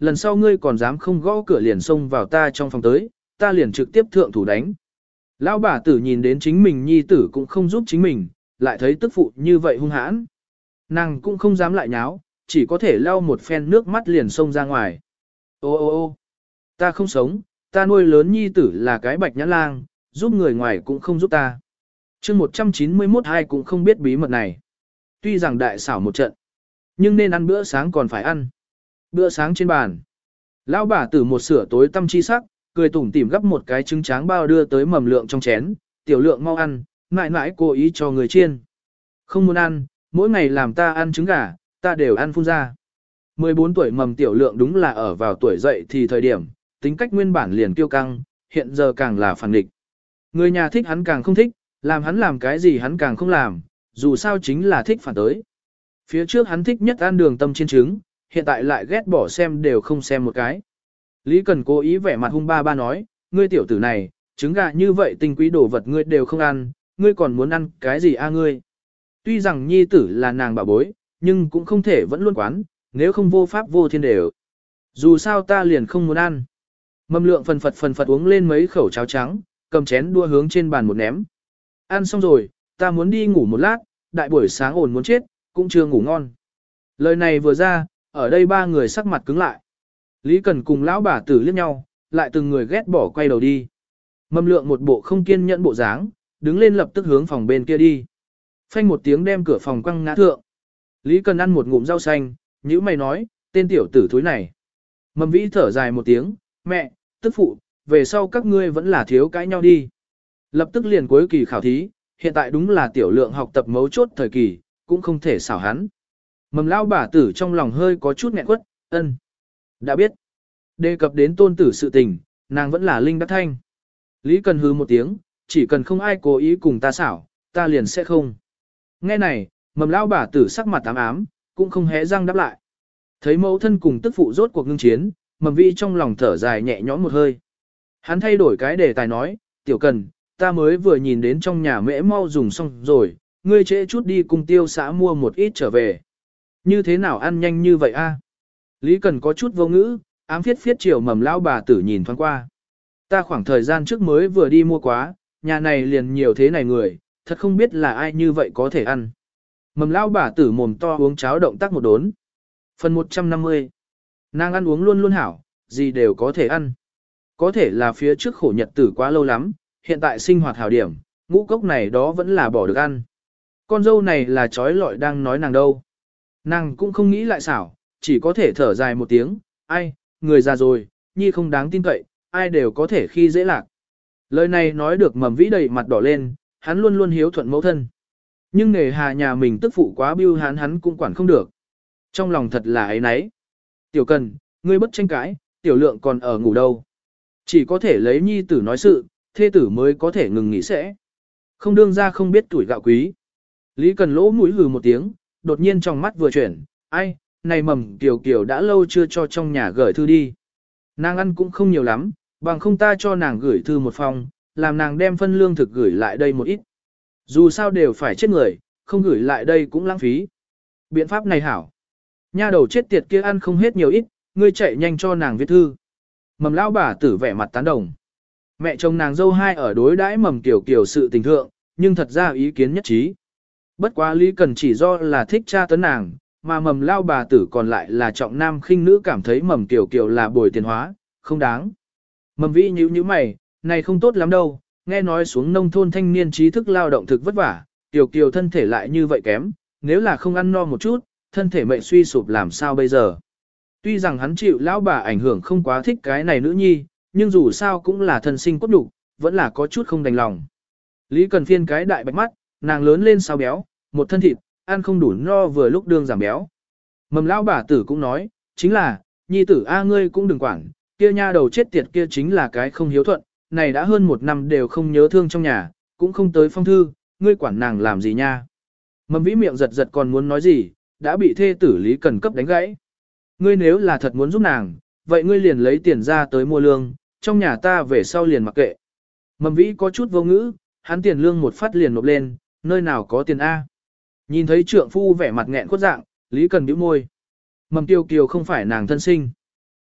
lần sau ngươi còn dám không gõ cửa liền xông vào ta trong phòng tới, ta liền trực tiếp thượng thủ đánh. Lão bà tử nhìn đến chính mình nhi tử cũng không giúp chính mình, lại thấy tức phụ như vậy hung hãn. Nàng cũng không dám lại nháo, chỉ có thể lau một phen nước mắt liền xông ra ngoài. Ô ô ô ta không sống, ta nuôi lớn nhi tử là cái bạch nhãn lang, giúp người ngoài cũng không giúp ta. chương một trăm chín mươi mốt ai cũng không biết bí mật này. Tuy rằng đại xảo một trận, nhưng nên ăn bữa sáng còn phải ăn. Bữa sáng trên bàn. Lão bà tử một sửa tối tâm chi sắc, cười tủm tỉm gấp một cái trứng tráng bao đưa tới mầm lượng trong chén, tiểu lượng mau ăn, mãi mãi cố ý cho người chiên. Không muốn ăn, mỗi ngày làm ta ăn trứng gà, ta đều ăn phun ra. mười bốn tuổi mầm tiểu lượng đúng là ở vào tuổi dậy thì thời điểm, tính cách nguyên bản liền kiêu căng, hiện giờ càng là phản nghịch. Người nhà thích hắn càng không thích, làm hắn làm cái gì hắn càng không làm, dù sao chính là thích phản tới. Phía trước hắn thích nhất ăn đường tâm chiên trứng, hiện tại lại ghét bỏ xem đều không xem một cái. Lý Cần cố ý vẻ mặt hung ba ba nói, ngươi tiểu tử này, trứng gà như vậy tinh quý đồ vật ngươi đều không ăn, ngươi còn muốn ăn cái gì a ngươi? Tuy rằng nhi tử là nàng bà bối, nhưng cũng không thể vẫn luôn quán, nếu không vô pháp vô thiên đều. Dù sao ta liền không muốn ăn. Mâm lượng phần phật phần phật uống lên mấy khẩu cháo trắng, cầm chén đua hướng trên bàn một ném. Ăn xong rồi, ta muốn đi ngủ một lát, đại buổi sáng ổn muốn chết, cũng chưa ngủ ngon. Lời này vừa ra, ở đây ba người sắc mặt cứng lại. Lý Cần cùng lão bà tử liếc nhau, lại từng người ghét bỏ quay đầu đi. Mâm lượng một bộ không kiên nhẫn bộ dáng, đứng lên lập tức hướng phòng bên kia đi. Phanh một tiếng đem cửa phòng quăng ngã thượng. Lý Cần ăn một ngụm rau xanh, nhữ mày nói, tên tiểu tử thúi này. Mầm vĩ thở dài một tiếng, mẹ, tức phụ, về sau các ngươi vẫn là thiếu cãi nhau đi. Lập tức liền cuối kỳ khảo thí, hiện tại đúng là tiểu lượng học tập mấu chốt thời kỳ, cũng không thể xảo hắn. Mầm lao bà tử trong lòng hơi có chút nghẹn quất, ân. Đã biết. Đề cập đến tôn tử sự tình, nàng vẫn là linh đắc thanh. Lý Cần hư một tiếng, chỉ cần không ai cố ý cùng ta xảo, ta liền sẽ không. Nghe này, mầm lao bà tử sắc mặt ám ám, cũng không hé răng đáp lại. Thấy mẫu thân cùng tức phụ rốt cuộc ngưng chiến, mầm vi trong lòng thở dài nhẹ nhõm một hơi. Hắn thay đổi cái đề tài nói, tiểu Cần, ta mới vừa nhìn đến trong nhà mễ mau dùng xong rồi, ngươi trễ chút đi cùng tiêu xã mua một ít trở về. Như thế nào ăn nhanh như vậy a? Lý Cần có chút vô ngữ, ám phiết phiết chiều mầm lao bà tử nhìn thoáng qua. Ta khoảng thời gian trước mới vừa đi mua quá, nhà này liền nhiều thế này người, thật không biết là ai như vậy có thể ăn. Mầm lao bà tử mồm to uống cháo động tác một đốn. Phần một trăm năm mươi. Nàng ăn uống luôn luôn hảo, gì đều có thể ăn. Có thể là phía trước khổ nhật tử quá lâu lắm, hiện tại sinh hoạt hảo điểm, ngũ cốc này đó vẫn là bỏ được ăn. Con dâu này là trói lọi đang nói nàng đâu. Nàng cũng không nghĩ lại xảo, chỉ có thể thở dài một tiếng, ai, người già rồi, nhi không đáng tin cậy, ai đều có thể khi dễ lạc. Lời này nói được mầm vĩ đầy mặt đỏ lên, hắn luôn luôn hiếu thuận mẫu thân. Nhưng nghề hà nhà mình tức phụ quá biêu hắn hắn cũng quản không được. Trong lòng thật là ấy nấy. Tiểu Cần, ngươi bất tranh cãi, tiểu lượng còn ở ngủ đâu. Chỉ có thể lấy nhi tử nói sự, thê tử mới có thể ngừng nghỉ sẽ. Không đương ra không biết tuổi gạo quý. Lý Cần lỗ mũi hừ một tiếng, đột nhiên trong mắt vừa chuyển, ai, này mầm Kiều Kiều đã lâu chưa cho trong nhà gửi thư đi. Nàng ăn cũng không nhiều lắm, bằng không ta cho nàng gửi thư một phòng, làm nàng đem phân lương thực gửi lại đây một ít. Dù sao đều phải chết người, không gửi lại đây cũng lãng phí. Biện pháp này hảo. Nha đầu chết tiệt kia ăn không hết nhiều ít, ngươi chạy nhanh cho nàng viết thư. Mầm lão bà tử vẻ mặt tán đồng. Mẹ chồng nàng dâu hai ở đối đãi mầm Kiều Kiều sự tình thượng, nhưng thật ra ý kiến nhất trí. Bất quá Lý Cần chỉ do là thích cha tấn nàng, mà mầm lao bà tử còn lại là trọng nam khinh nữ cảm thấy mầm Kiều Kiều là bồi tiền hóa, không đáng. Mầm vĩ nhíu nhíu mày, này không tốt lắm đâu, nghe nói xuống nông thôn thanh niên trí thức lao động thực vất vả, Kiều Kiều thân thể lại như vậy kém, nếu là không ăn no một chút, thân thể mệnh suy sụp làm sao bây giờ. Tuy rằng hắn chịu lão bà ảnh hưởng không quá thích cái này nữ nhi, nhưng dù sao cũng là thân sinh cốt đủ, vẫn là có chút không đành lòng. Lý Cần phiên cái đại bạch mắt, nàng lớn lên sao béo, một thân thịt, ăn không đủ no vừa lúc đương giảm béo. Mầm lão bà tử cũng nói, chính là, nhi tử a ngươi cũng đừng quản, kia nha đầu chết tiệt kia chính là cái không hiếu thuận, này đã hơn một năm đều không nhớ thương trong nhà, cũng không tới phong thư, ngươi quản nàng làm gì nha. Mầm vĩ miệng giật giật còn muốn nói gì, đã bị thê tử Lý Cần cấp đánh gãy. Ngươi nếu là thật muốn giúp nàng, vậy ngươi liền lấy tiền ra tới mua lương, trong nhà ta về sau liền mặc kệ. Mầm vĩ có chút vô ngữ, hắn tiền lương một phát liền nộp lên, nơi nào có tiền A. Nhìn thấy trượng phu vẻ mặt nghẹn khuất dạng, Lý Cần bĩu môi. Mầm Tiêu Kiều không phải nàng thân sinh.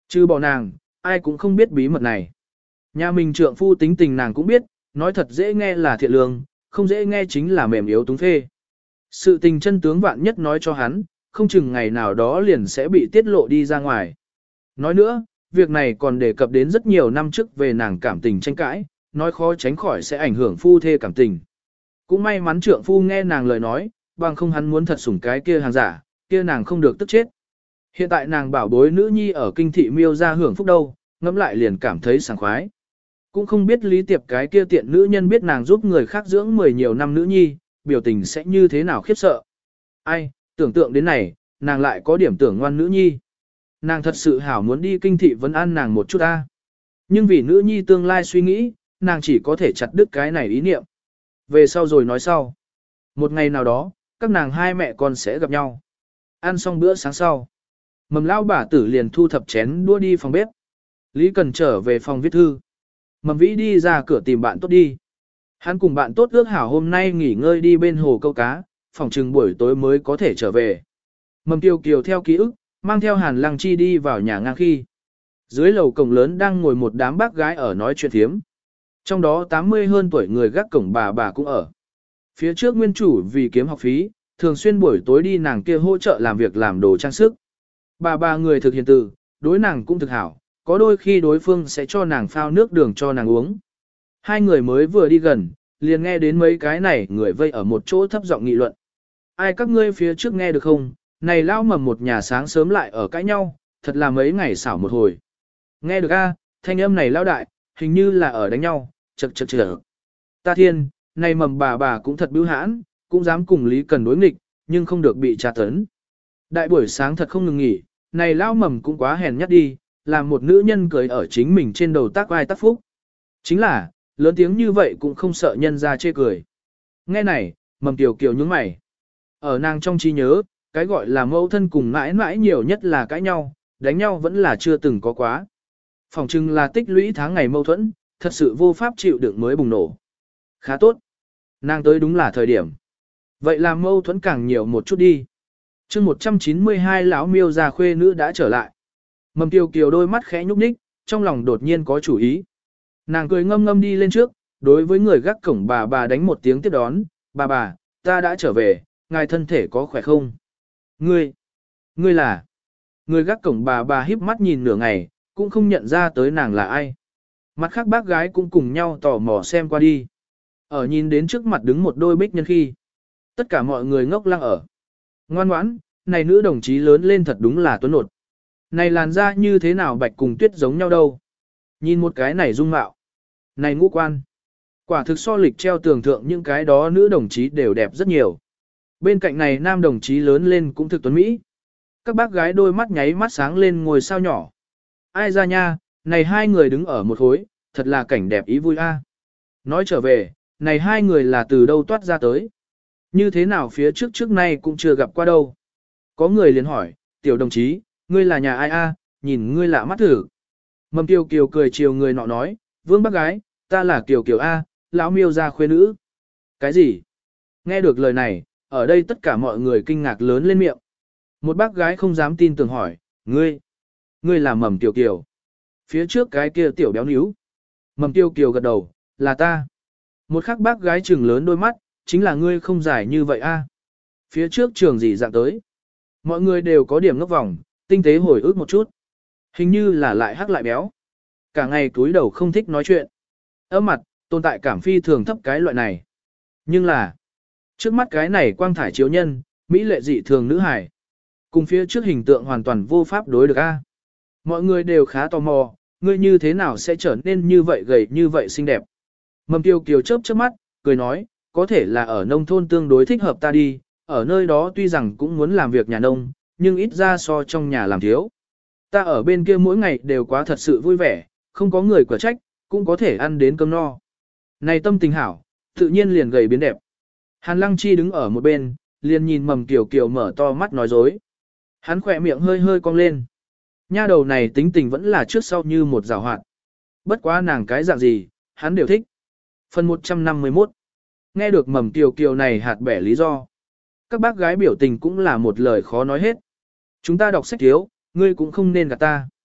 Chứ bỏ nàng, ai cũng không biết bí mật này. Nhà mình trượng phu tính tình nàng cũng biết, nói thật dễ nghe là thiện lương, không dễ nghe chính là mềm yếu túng phê. Sự tình chân tướng vạn nhất nói cho hắn, không chừng ngày nào đó liền sẽ bị tiết lộ đi ra ngoài. Nói nữa, việc này còn đề cập đến rất nhiều năm trước về nàng cảm tình tranh cãi, nói khó tránh khỏi sẽ ảnh hưởng phu thê cảm tình. Cũng may mắn trượng phu nghe nàng lời nói, bằng không hắn muốn thật sủng cái kia hàng giả, kia nàng không được tức chết. Hiện tại nàng bảo bối nữ nhi ở kinh thị miêu ra hưởng phúc đâu, ngẫm lại liền cảm thấy sảng khoái. Cũng không biết Lý Tiệp cái kia tiện nữ nhân biết nàng giúp người khác dưỡng mười nhiều năm nữ nhi, biểu tình sẽ như thế nào khiếp sợ. Ai, tưởng tượng đến này, nàng lại có điểm tưởng ngoan nữ nhi. Nàng thật sự hảo muốn đi kinh thị vấn an nàng một chút ta. Nhưng vì nữ nhi tương lai suy nghĩ, nàng chỉ có thể chặt đứt cái này ý niệm. Về sau rồi nói sau. Một ngày nào đó, các nàng hai mẹ con sẽ gặp nhau. Ăn xong bữa sáng sau. Mầm lao bà tử liền thu thập chén đua đi phòng bếp. Lý Cần trở về phòng viết thư. Mầm Vĩ đi ra cửa tìm bạn tốt đi. Hắn cùng bạn tốt ước hảo hôm nay nghỉ ngơi đi bên hồ câu cá, phòng chừng buổi tối mới có thể trở về. Mầm Kiều Kiều theo ký ức, mang theo Hàn Lăng Chi đi vào nhà ngang khi. Dưới lầu cổng lớn đang ngồi một đám bác gái ở nói chuyện thiếm. Trong đó tám mươi hơn tuổi người gác cổng bà bà cũng ở. Phía trước nguyên chủ vì kiếm học phí, thường xuyên buổi tối đi nàng kia hỗ trợ làm việc làm đồ trang sức. Bà bà người thực hiện từ, đối nàng cũng thực hảo, có đôi khi đối phương sẽ cho nàng phao nước đường cho nàng uống. Hai người mới vừa đi gần, liền nghe đến mấy cái này người vây ở một chỗ thấp giọng nghị luận. Ai các ngươi phía trước nghe được không, này lao mầm một nhà sáng sớm lại ở cãi nhau, thật là mấy ngày xảo một hồi. Nghe được a, thanh âm này lao đại, hình như là ở đánh nhau, chật chật chật. Ta thiên, này mầm bà bà cũng thật bưu hãn, cũng dám cùng Lý Cần đối nghịch, nhưng không được bị tra tấn. Đại buổi sáng thật không ngừng nghỉ, này lao mầm cũng quá hèn nhát đi, làm một nữ nhân cười ở chính mình trên đầu tác vai tác phúc. Chính là, lớn tiếng như vậy cũng không sợ nhân ra chê cười. Nghe này, mầm tiểu kiều nhướng mày. Ở nàng trong trí nhớ, cái gọi là mẫu thân cùng mãi mãi nhiều nhất là cãi nhau, đánh nhau vẫn là chưa từng có quá. Phòng trưng là tích lũy tháng ngày mâu thuẫn, thật sự vô pháp chịu đựng mới bùng nổ. Khá tốt. Nàng tới đúng là thời điểm. Vậy làm mâu thuẫn càng nhiều một chút đi. chương một trăm chín mươi hai lão miêu già khuê nữ đã trở lại. Mầm Kiều Kiều đôi mắt khẽ nhúc nhích, trong lòng đột nhiên có chủ ý. Nàng cười ngâm ngâm đi lên trước, đối với người gác cổng bà bà đánh một tiếng tiếp đón. Bà bà, ta đã trở về, ngài thân thể có khỏe không? Ngươi, ngươi là... Người gác cổng bà bà híp mắt nhìn nửa ngày, cũng không nhận ra tới nàng là ai. Mặt khác bác gái cũng cùng nhau tò mò xem qua đi. Ở nhìn đến trước mặt đứng một đôi bích nhân khi. Tất cả mọi người ngốc lăng ở. Ngoan ngoãn, này nữ đồng chí lớn lên thật đúng là tuấn nột. Này làn da như thế nào bạch cùng tuyết giống nhau đâu. Nhìn một cái này dung mạo. Này ngũ quan. Quả thực so lịch treo tường thượng những cái đó nữ đồng chí đều đẹp rất nhiều. Bên cạnh này nam đồng chí lớn lên cũng thực tuấn Mỹ. Các bác gái đôi mắt nháy mắt sáng lên ngồi sao nhỏ. Ai ra nha, này hai người đứng ở một khối, thật là cảnh đẹp ý vui a. Nói trở về, này hai người là từ đâu toát ra tới. Như thế nào phía trước trước nay cũng chưa gặp qua đâu. Có người liền hỏi, tiểu đồng chí, ngươi là nhà ai a? Nhìn ngươi lạ mắt thử. Mầm Kiều Kiều cười chiều người nọ nói, vương bác gái, ta là Kiều Kiều a, lão miêu gia khuê nữ. Cái gì? Nghe được lời này, ở đây tất cả mọi người kinh ngạc lớn lên miệng. Một bác gái không dám tin tưởng hỏi, ngươi, ngươi là Mầm Kiều Kiều. Phía trước cái kia tiểu béo níu. Mầm Kiều Kiều gật đầu, là ta. Một khắc bác gái trừng lớn đôi mắt, chính là ngươi không giải như vậy a. Phía trước trường gì dạng tới. Mọi người đều có điểm ngốc vòng, tinh tế hồi ức một chút. Hình như là lại hắc lại béo. Cả ngày túi đầu không thích nói chuyện. Ấm mặt, tồn tại cảm phi thường thấp cái loại này. Nhưng là, trước mắt cái này quang thải chiếu nhân, mỹ lệ dị thường nữ hài. Cùng phía trước hình tượng hoàn toàn vô pháp đối được a. Mọi người đều khá tò mò, ngươi như thế nào sẽ trở nên như vậy gầy như vậy xinh đẹp. Mầm Kiều Kiều chớp chớp mắt, cười nói, có thể là ở nông thôn tương đối thích hợp ta đi, ở nơi đó tuy rằng cũng muốn làm việc nhà nông, nhưng ít ra so trong nhà làm thiếu. Ta ở bên kia mỗi ngày đều quá thật sự vui vẻ, không có người quả trách, cũng có thể ăn đến cơm no. Này tâm tình hảo, tự nhiên liền gầy biến đẹp. Hàn Lăng Chi đứng ở một bên, liền nhìn Mầm Kiều Kiều mở to mắt nói dối. Hắn khỏe miệng hơi hơi cong lên. Nha đầu này tính tình vẫn là trước sau như một rào hoạt. Bất quá nàng cái dạng gì, hắn đều thích. Phần một trăm năm mươi mốt. Nghe được Mầm Kiều Kiều này hạt bẻ lý do. Các bác gái biểu tình cũng là một lời khó nói hết. Chúng ta đọc sách thiếu, ngươi cũng không nên gạt ta.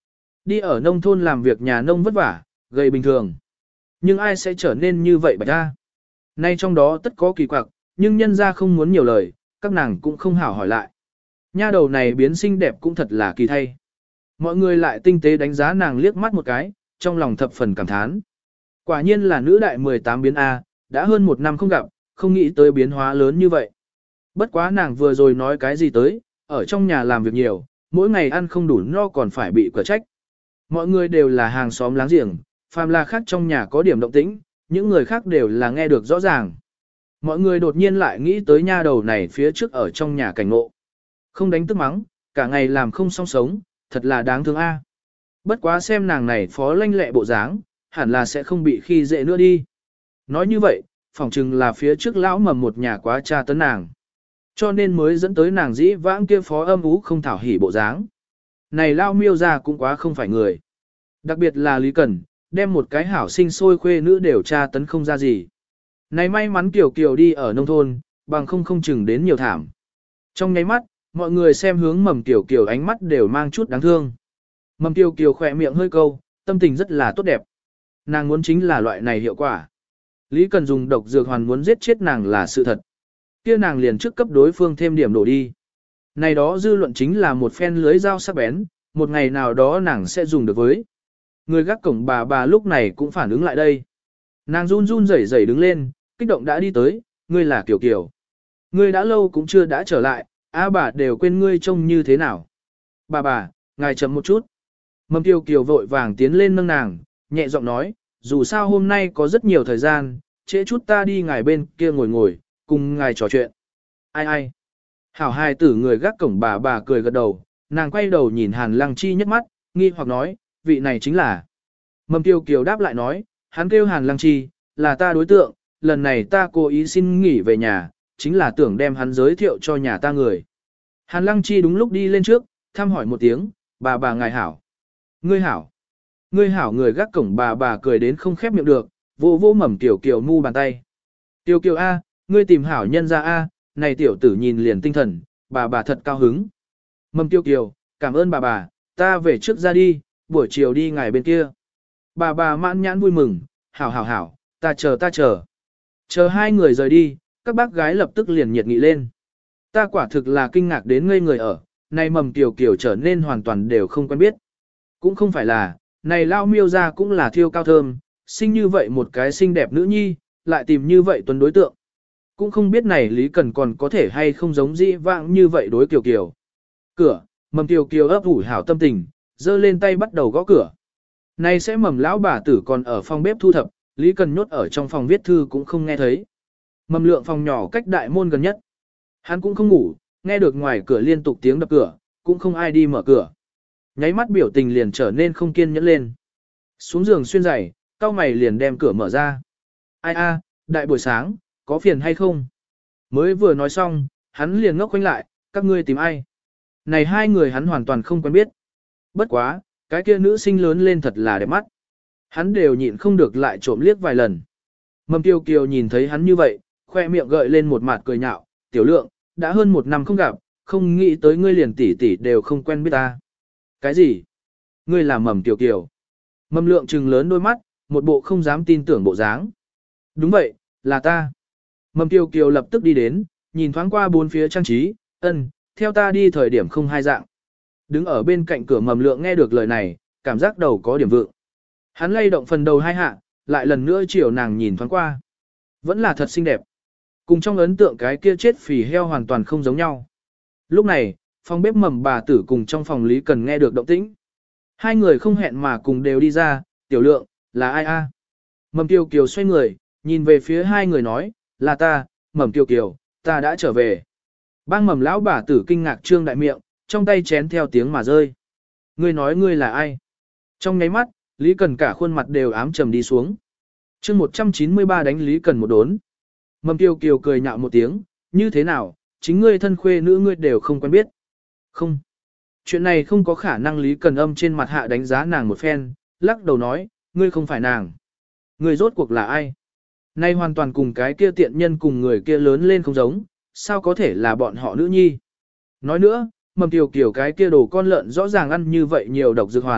Đi ở nông thôn làm việc nhà nông vất vả, gầy bình thường. Nhưng ai sẽ trở nên như vậy bạch ra? Nay trong đó tất có kỳ quặc, nhưng nhân ra không muốn nhiều lời, các nàng cũng không hảo hỏi lại. Nha đầu này biến xinh đẹp cũng thật là kỳ thay. Mọi người lại tinh tế đánh giá nàng liếc mắt một cái, trong lòng thập phần cảm thán. Quả nhiên là nữ đại mười tám biến A, đã hơn một năm không gặp, không nghĩ tới biến hóa lớn như vậy. Bất quá nàng vừa rồi nói cái gì tới, ở trong nhà làm việc nhiều, mỗi ngày ăn không đủ no còn phải bị quả trách. Mọi người đều là hàng xóm láng giềng, phàm là khác trong nhà có điểm động tĩnh, những người khác đều là nghe được rõ ràng. Mọi người đột nhiên lại nghĩ tới nha đầu này phía trước ở trong nhà cảnh ngộ. Không đánh tức mắng, cả ngày làm không song sống, thật là đáng thương a. Bất quá xem nàng này phó lanh lẹ bộ dáng, hẳn là sẽ không bị khi dễ nữa đi. Nói như vậy, phỏng chừng là phía trước lão mầm một nhà quá tra tấn nàng. Cho nên mới dẫn tới nàng dĩ vãng kia phó âm ú không thảo hỉ bộ dáng. Này lao miêu ra cũng quá không phải người. Đặc biệt là Lý Cẩn, đem một cái hảo sinh sôi khuê nữ đều tra tấn không ra gì. Này may mắn Kiều Kiều đi ở nông thôn, bằng không không chừng đến nhiều thảm. Trong nháy mắt, mọi người xem hướng mầm Kiều Kiều ánh mắt đều mang chút đáng thương. Mầm Kiều Kiều khỏe miệng hơi câu, tâm tình rất là tốt đẹp. Nàng muốn chính là loại này hiệu quả. Lý Cần dùng độc dược hoàn muốn giết chết nàng là sự thật. Kia nàng liền trước cấp đối phương thêm điểm đổ đi. Này đó dư luận chính là một phen lưới dao sắc bén, một ngày nào đó nàng sẽ dùng được với. Người gác cổng bà bà lúc này cũng phản ứng lại đây. Nàng run run rẩy rẩy đứng lên, kích động đã đi tới, ngươi là Kiều Kiều. Ngươi đã lâu cũng chưa đã trở lại, á bà đều quên ngươi trông như thế nào. Bà bà, ngài chậm một chút. Mầm Kiều Kiều vội vàng tiến lên nâng nàng, nhẹ giọng nói, dù sao hôm nay có rất nhiều thời gian, trễ chút ta đi ngài bên kia ngồi ngồi, cùng ngài trò chuyện. Ai ai? Hảo hài tử người gác cổng bà bà cười gật đầu, nàng quay đầu nhìn Hàn Lăng Chi nhất mắt, nghi hoặc nói, vị này chính là. Mầm Kiều Kiều đáp lại nói, hắn kêu Hàn Lăng Chi, là ta đối tượng, lần này ta cố ý xin nghỉ về nhà, chính là tưởng đem hắn giới thiệu cho nhà ta người. Hàn Lăng Chi đúng lúc đi lên trước, thăm hỏi một tiếng, bà bà ngài hảo. Ngươi hảo. Ngươi hảo người gác cổng bà bà cười đến không khép miệng được, vô vô Mầm Kiều Kiều mu bàn tay. Kiều Kiều A, ngươi tìm hảo nhân ra A, này tiểu tử nhìn liền tinh thần, bà bà thật cao hứng. Mầm Kiều Kiều, cảm ơn bà bà, ta về trước ra đi, buổi chiều đi ngài bên kia. Bà bà mãn nhãn vui mừng, hảo hảo hảo, ta chờ ta chờ. Chờ hai người rời đi, các bác gái lập tức liền nhiệt nghị lên. Ta quả thực là kinh ngạc đến ngây người ở, này Mầm Kiều Kiều trở nên hoàn toàn đều không quen biết. Cũng không phải là, này lao miêu ra cũng là thiêu cao thơm, sinh như vậy một cái xinh đẹp nữ nhi, lại tìm như vậy tuấn đối tượng. Cũng không biết này Lý Cần còn có thể hay không giống dĩ vãng như vậy đối Kiều Kiều. Cửa, Mầm Kiều Kiều ấp ủ hảo tâm tình, giơ lên tay bắt đầu gõ cửa. Này sẽ Mầm lão bà tử còn ở phòng bếp thu thập, Lý Cần nhốt ở trong phòng viết thư cũng không nghe thấy. Mầm Lượng phòng nhỏ cách đại môn gần nhất. Hắn cũng không ngủ, nghe được ngoài cửa liên tục tiếng đập cửa, cũng không ai đi mở cửa. Nháy mắt biểu tình liền trở nên không kiên nhẫn lên. Xuống giường xuyên giày, cau mày liền đem cửa mở ra. Ai a, đại buổi sáng, có phiền hay không? Mới vừa nói xong, hắn liền ngốc quanh lại, các ngươi tìm ai? Này hai người hắn hoàn toàn không quen biết. Bất quá, cái kia nữ sinh lớn lên thật là đẹp mắt. Hắn đều nhịn không được lại trộm liếc vài lần. Mầm Kiều Kiều nhìn thấy hắn như vậy, khoe miệng gợi lên một mặt cười nhạo, tiểu lượng, đã hơn một năm không gặp, không nghĩ tới ngươi liền tỷ tỷ đều không quen biết ta. Cái gì? Ngươi là Mầm Kiều Kiều. Mầm Lượng trừng lớn đôi mắt, một bộ không dám tin tưởng bộ dáng. Đúng vậy, là ta. Mầm Kiều Kiều lập tức đi đến, nhìn thoáng qua bốn phía trang trí, ân, theo ta đi thời điểm không hai dạng. Đứng ở bên cạnh cửa Mầm Lượng nghe được lời này, cảm giác đầu có điểm vượng. Hắn lay động phần đầu hai hạ, lại lần nữa chiều nàng nhìn thoáng qua. Vẫn là thật xinh đẹp. Cùng trong ấn tượng cái kia chết phì heo hoàn toàn không giống nhau. Lúc này, phòng bếp Mầm bà tử cùng trong phòng Lý Cần nghe được động tĩnh. Hai người không hẹn mà cùng đều đi ra, tiểu lượng, là ai a? Mầm Kiều Kiều xoay người, nhìn về phía hai người nói, là ta, Mầm Kiều Kiều, ta đã trở về. Bang Mầm lão bà tử kinh ngạc trương đại miệng, trong tay chén theo tiếng mà rơi. Ngươi nói ngươi là ai? Trong nháy mắt, Lý Cần cả khuôn mặt đều ám trầm đi xuống. chương một trăm chín mươi ba đánh Lý Cần một đốn. Mầm Kiều Kiều cười nhạo một tiếng, như thế nào, chính ngươi thân khuê nữ ngươi đều không quen biết. Không. Chuyện này không có khả năng. Lý Cần âm trên mặt hạ đánh giá nàng một phen, lắc đầu nói, ngươi không phải nàng. Ngươi rốt cuộc là ai? Nay hoàn toàn cùng cái kia tiện nhân cùng người kia lớn lên không giống, sao có thể là bọn họ nữ nhi? Nói nữa, Mầm Kiều Kiều cái kia đồ con lợn rõ ràng ăn như vậy nhiều độc dược hoàn,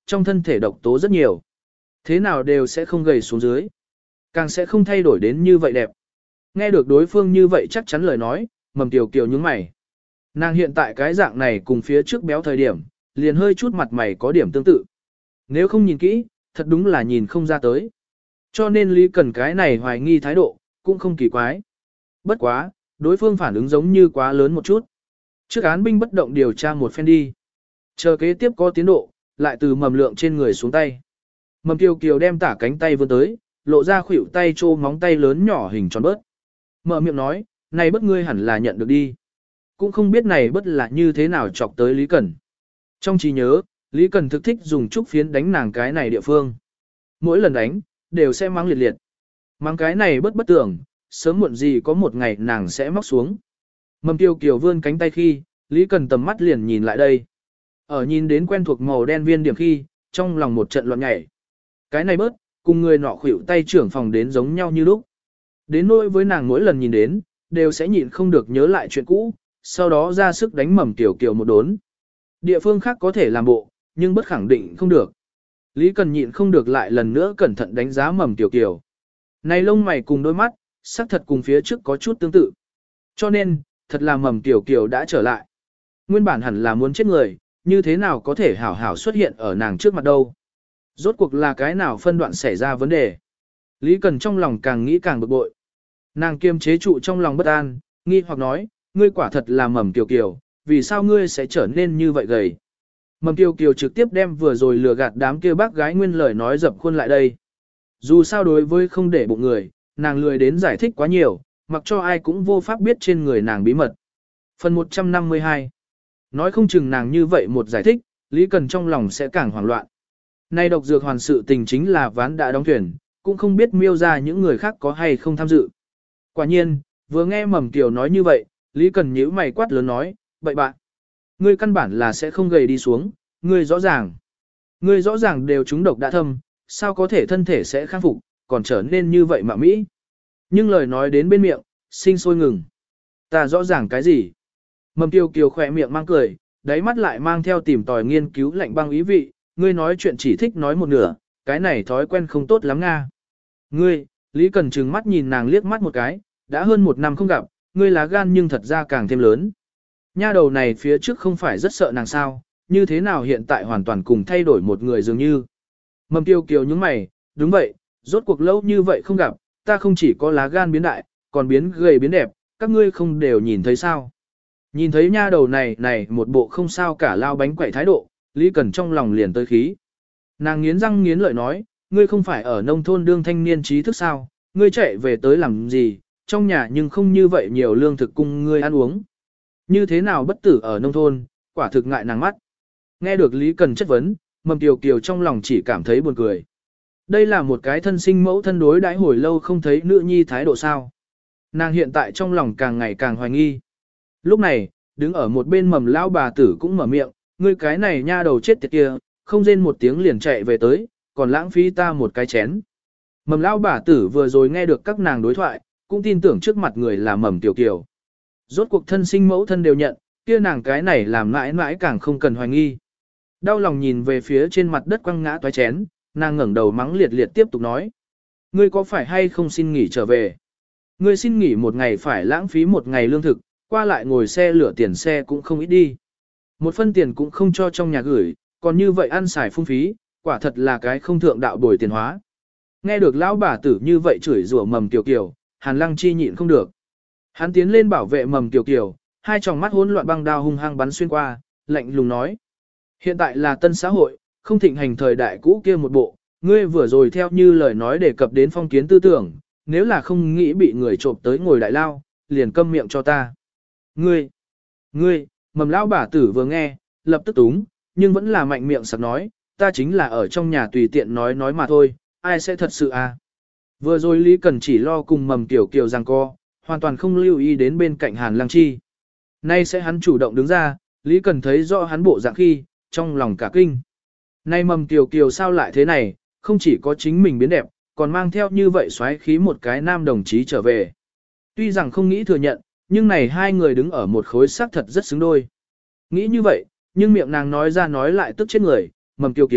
trong thân thể độc tố rất nhiều. Thế nào đều sẽ không gầy xuống dưới. Càng sẽ không thay đổi đến như vậy đẹp. Nghe được đối phương như vậy chắc chắn lời nói, Mầm Tiểu Kiều nhướng mày. Nàng hiện tại cái dạng này cùng phía trước béo thời điểm, liền hơi chút mặt mày có điểm tương tự. Nếu không nhìn kỹ, thật đúng là nhìn không ra tới. Cho nên Lý Cần cái này hoài nghi thái độ, cũng không kỳ quái. Bất quá, đối phương phản ứng giống như quá lớn một chút. Trước án binh bất động điều tra một phen đi. Chờ kế tiếp có tiến độ, lại từ Mầm Lượng trên người xuống tay. Mầm Kiều Kiều đem tả cánh tay vươn tới, lộ ra khuỷu tay trô móng tay lớn nhỏ hình tròn bớt. Mở miệng nói, này bất ngươi hẳn là nhận được đi. Cũng không biết này bất là như thế nào chọc tới Lý Cần. Trong trí nhớ, Lý Cần thực thích dùng trúc phiến đánh nàng cái này địa phương. Mỗi lần đánh, đều sẽ mắng liệt liệt. Mắng cái này bất bất tưởng, sớm muộn gì có một ngày nàng sẽ móc xuống. Mầm Tiêu Kiều vươn cánh tay khi, Lý Cần tầm mắt liền nhìn lại đây. Ở nhìn đến quen thuộc màu đen viên điểm khi, trong lòng một trận loạn nhảy. Cái này bớt, cùng người nọ khuỷu tay trưởng phòng đến giống nhau như lúc. Đến nỗi với nàng mỗi lần nhìn đến, đều sẽ nhịn không được nhớ lại chuyện cũ, sau đó ra sức đánh Mầm Tiểu Kiều một đốn. Địa phương khác có thể làm bộ, nhưng bất khẳng định không được. Lý Cần nhịn không được lại lần nữa cẩn thận đánh giá Mầm Tiểu Kiều. Này lông mày cùng đôi mắt, sắc thật cùng phía trước có chút tương tự. Cho nên, thật là Mầm Tiểu Kiều đã trở lại. Nguyên bản hẳn là muốn chết người, như thế nào có thể hảo hảo xuất hiện ở nàng trước mặt đâu. Rốt cuộc là cái nào phân đoạn xảy ra vấn đề. Lý Cần trong lòng càng nghĩ càng bực bội. Nàng kiềm chế trụ trong lòng bất an, nghi hoặc nói, ngươi quả thật là Mầm Tiểu Kiều, vì sao ngươi sẽ trở nên như vậy gầy. Mầm Tiểu Kiều trực tiếp đem vừa rồi lừa gạt đám kia bác gái nguyên lời nói dập khuôn lại đây. Dù sao đối với không để bụng người, nàng lười đến giải thích quá nhiều, mặc cho ai cũng vô pháp biết trên người nàng bí mật. Phần một trăm năm mươi hai. Nói không chừng nàng như vậy một giải thích, Lý Cần trong lòng sẽ càng hoảng loạn. Nay độc dược hoàn sự tình chính là ván đã đóng thuyền, cũng không biết miêu ra những người khác có hay không tham dự. Quả nhiên, vừa nghe Mầm Tiểu nói như vậy, Lý Cần nhíu mày quát lớn nói, bậy bạn. Ngươi căn bản là sẽ không gầy đi xuống, ngươi rõ ràng. Ngươi rõ ràng đều trúng độc đã thâm, sao có thể thân thể sẽ khắc phục, còn trở nên như vậy mà Mỹ. Nhưng lời nói đến bên miệng, sinh sôi ngừng. Ta rõ ràng cái gì? Mầm Tiêu Kiều khỏe miệng mang cười, đáy mắt lại mang theo tìm tòi nghiên cứu lạnh băng ý vị, ngươi nói chuyện chỉ thích nói một nửa, cái này thói quen không tốt lắm nga. Ngươi, Lý Cần trừng mắt nhìn nàng liếc mắt một cái, đã hơn một năm không gặp, ngươi lá gan nhưng thật ra càng thêm lớn. Nha đầu này phía trước không phải rất sợ nàng sao, như thế nào hiện tại hoàn toàn cùng thay đổi một người dường như. Mầm Tiêu Kiều nhướng mày, đúng vậy, rốt cuộc lâu như vậy không gặp, ta không chỉ có lá gan biến đại, còn biến gầy biến đẹp, các ngươi không đều nhìn thấy sao. Nhìn thấy nha đầu này này một bộ không sao cả lao bánh quậy thái độ, Lý Cần trong lòng liền tới khí. Nàng nghiến răng nghiến lợi nói, ngươi không phải ở nông thôn đương thanh niên trí thức sao, ngươi chạy về tới làm gì, trong nhà nhưng không như vậy nhiều lương thực cùng ngươi ăn uống. Như thế nào bất tử ở nông thôn, quả thực ngại nàng mắt. Nghe được Lý Cần chất vấn, Mầm Tiểu Kiều trong lòng chỉ cảm thấy buồn cười. Đây là một cái thân sinh mẫu thân đối đãi hồi lâu không thấy nữ nhi thái độ sao. Nàng hiện tại trong lòng càng ngày càng hoài nghi. Lúc này, đứng ở một bên Mầm lão bà tử cũng mở miệng, ngươi cái này nha đầu chết tiệt kia, không rên một tiếng liền chạy về tới, còn lãng phí ta một cái chén. Mầm lão bà tử vừa rồi nghe được các nàng đối thoại, cũng tin tưởng trước mặt người là Mầm Tiểu Kiều. Rốt cuộc thân sinh mẫu thân đều nhận, kia nàng cái này làm mãi mãi càng không cần hoài nghi. Đau lòng nhìn về phía trên mặt đất quăng ngã toái chén, nàng ngẩng đầu mắng liệt liệt tiếp tục nói. Ngươi có phải hay không xin nghỉ trở về? Ngươi xin nghỉ một ngày phải lãng phí một ngày lương thực, qua lại ngồi xe lửa tiền xe cũng không ít đi. Một phân tiền cũng không cho trong nhà gửi, còn như vậy ăn xài phung phí, quả thật là cái không thượng đạo bồi tiền hóa. Nghe được lão bà tử như vậy chửi rủa Mầm Tiểu Kiều, Hàn Lăng Chi nhịn không được. Hắn tiến lên bảo vệ Mầm Tiểu Kiều, hai tròng mắt hỗn loạn băng đao hung hăng bắn xuyên qua, lạnh lùng nói. Hiện tại là tân xã hội, không thịnh hành thời đại cũ kia một bộ, ngươi vừa rồi theo như lời nói đề cập đến phong kiến tư tưởng, nếu là không nghĩ bị người trộm tới ngồi đại lao, liền câm miệng cho ta. Ngươi, ngươi, Mầm lão bà tử vừa nghe, lập tức túng, nhưng vẫn là mạnh miệng sặc nói, ta chính là ở trong nhà tùy tiện nói nói mà thôi, ai sẽ thật sự à. Vừa rồi Lý Cần chỉ lo cùng Mầm Tiểu Kiều giằng co, hoàn toàn không lưu ý đến bên cạnh Hàn Lăng Chi. Nay sẽ hắn chủ động đứng ra, Lý Cần thấy rõ hắn bộ dạng khi, trong lòng cả kinh. Nay Mầm Tiểu Kiều sao lại thế này, không chỉ có chính mình biến đẹp, còn mang theo như vậy xoáy khí một cái nam đồng chí trở về. Tuy rằng không nghĩ thừa nhận, nhưng này hai người đứng ở một khối xác thật rất xứng đôi. Nghĩ như vậy, nhưng miệng nàng nói ra nói lại tức chết người, Mầm Tiểu Kiều,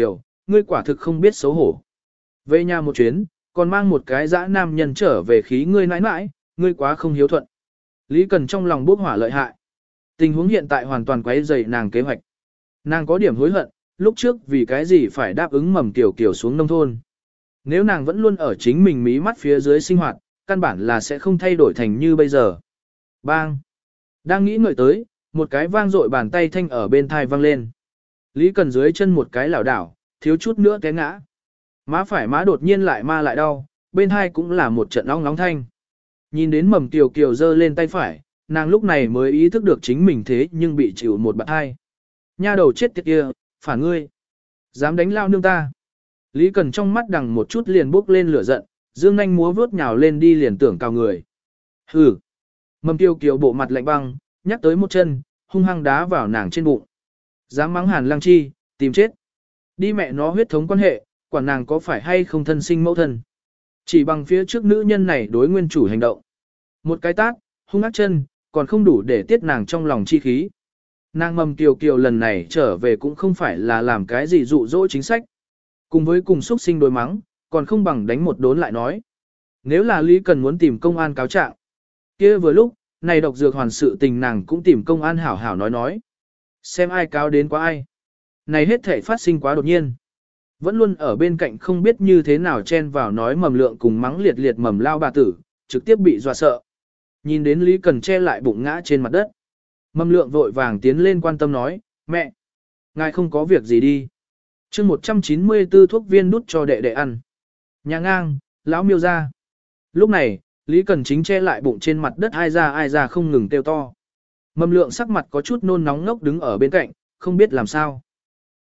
ngươi quả thực không biết xấu hổ. Về nhà một chuyến, còn mang một cái dã nam nhân trở về khí ngươi nãi nãi, ngươi quá không hiếu thuận. Lý Cần trong lòng bốc hỏa lợi hại. Tình huống hiện tại hoàn toàn quấy rầy nàng kế hoạch. Nàng có điểm hối hận, lúc trước vì cái gì phải đáp ứng Mầm Tiểu Kiều xuống nông thôn. Nếu nàng vẫn luôn ở chính mình mí mắt phía dưới sinh hoạt, căn bản là sẽ không thay đổi thành như bây giờ. Bang! Đang nghĩ ngợi tới, một cái vang dội bàn tay thanh ở bên thai vang lên. Lý Cần dưới chân một cái lảo đảo, thiếu chút nữa té ngã. Má phải má đột nhiên lại ma lại đau, bên hai cũng là một trận ong nóng thanh. Nhìn đến Mầm Tiểu Kiều giơ lên tay phải, nàng lúc này mới ý thức được chính mình thế nhưng bị chịu một bạn hai. Nha đầu chết tiệt kia, phản ngươi. Dám đánh lao nương ta. Lý Cần trong mắt đằng một chút liền bốc lên lửa giận, dương nhanh múa vuốt nhào lên đi liền tưởng cào người. Hừ. Mầm Tiêu Kiều bộ mặt lạnh băng, nhắc tới một chân, hung hăng đá vào nàng trên bụng. Dám mắng Hàn Lăng Chi, tìm chết. Đi mẹ nó huyết thống quan hệ, quản nàng có phải hay không thân sinh mẫu thân. Chỉ bằng phía trước nữ nhân này đối nguyên chủ hành động. Một cái tát, hung ác chân, còn không đủ để tiết nàng trong lòng chi khí. Nàng Mầm Kiều Kiều lần này trở về cũng không phải là làm cái gì dụ dỗ chính sách. Cùng với cùng xuất sinh đối mắng, còn không bằng đánh một đốn lại nói. Nếu là Lý Cần muốn tìm công an cáo trạng, kia vừa lúc, này độc dược hoàn sự tình nàng cũng tìm công an hảo hảo nói nói. Xem ai cáo đến quá ai. Này hết thể phát sinh quá đột nhiên. Vẫn luôn ở bên cạnh không biết như thế nào chen vào nói Mầm Lượng cùng mắng liệt liệt Mầm lao bà tử, trực tiếp bị dọa sợ. Nhìn đến Lý Cần che lại bụng ngã trên mặt đất. Mầm Lượng vội vàng tiến lên quan tâm nói, mẹ, ngài không có việc gì đi. chương một trăm chín mươi tư thuốc viên đút cho đệ đệ ăn. Nhà ngang, lão miêu ra. Lúc này, Lý Cần chính che lại bụng trên mặt đất ai ra ai ra không ngừng kêu to. Mầm Lượng sắc mặt có chút nôn nóng ngốc đứng ở bên cạnh, không biết làm sao.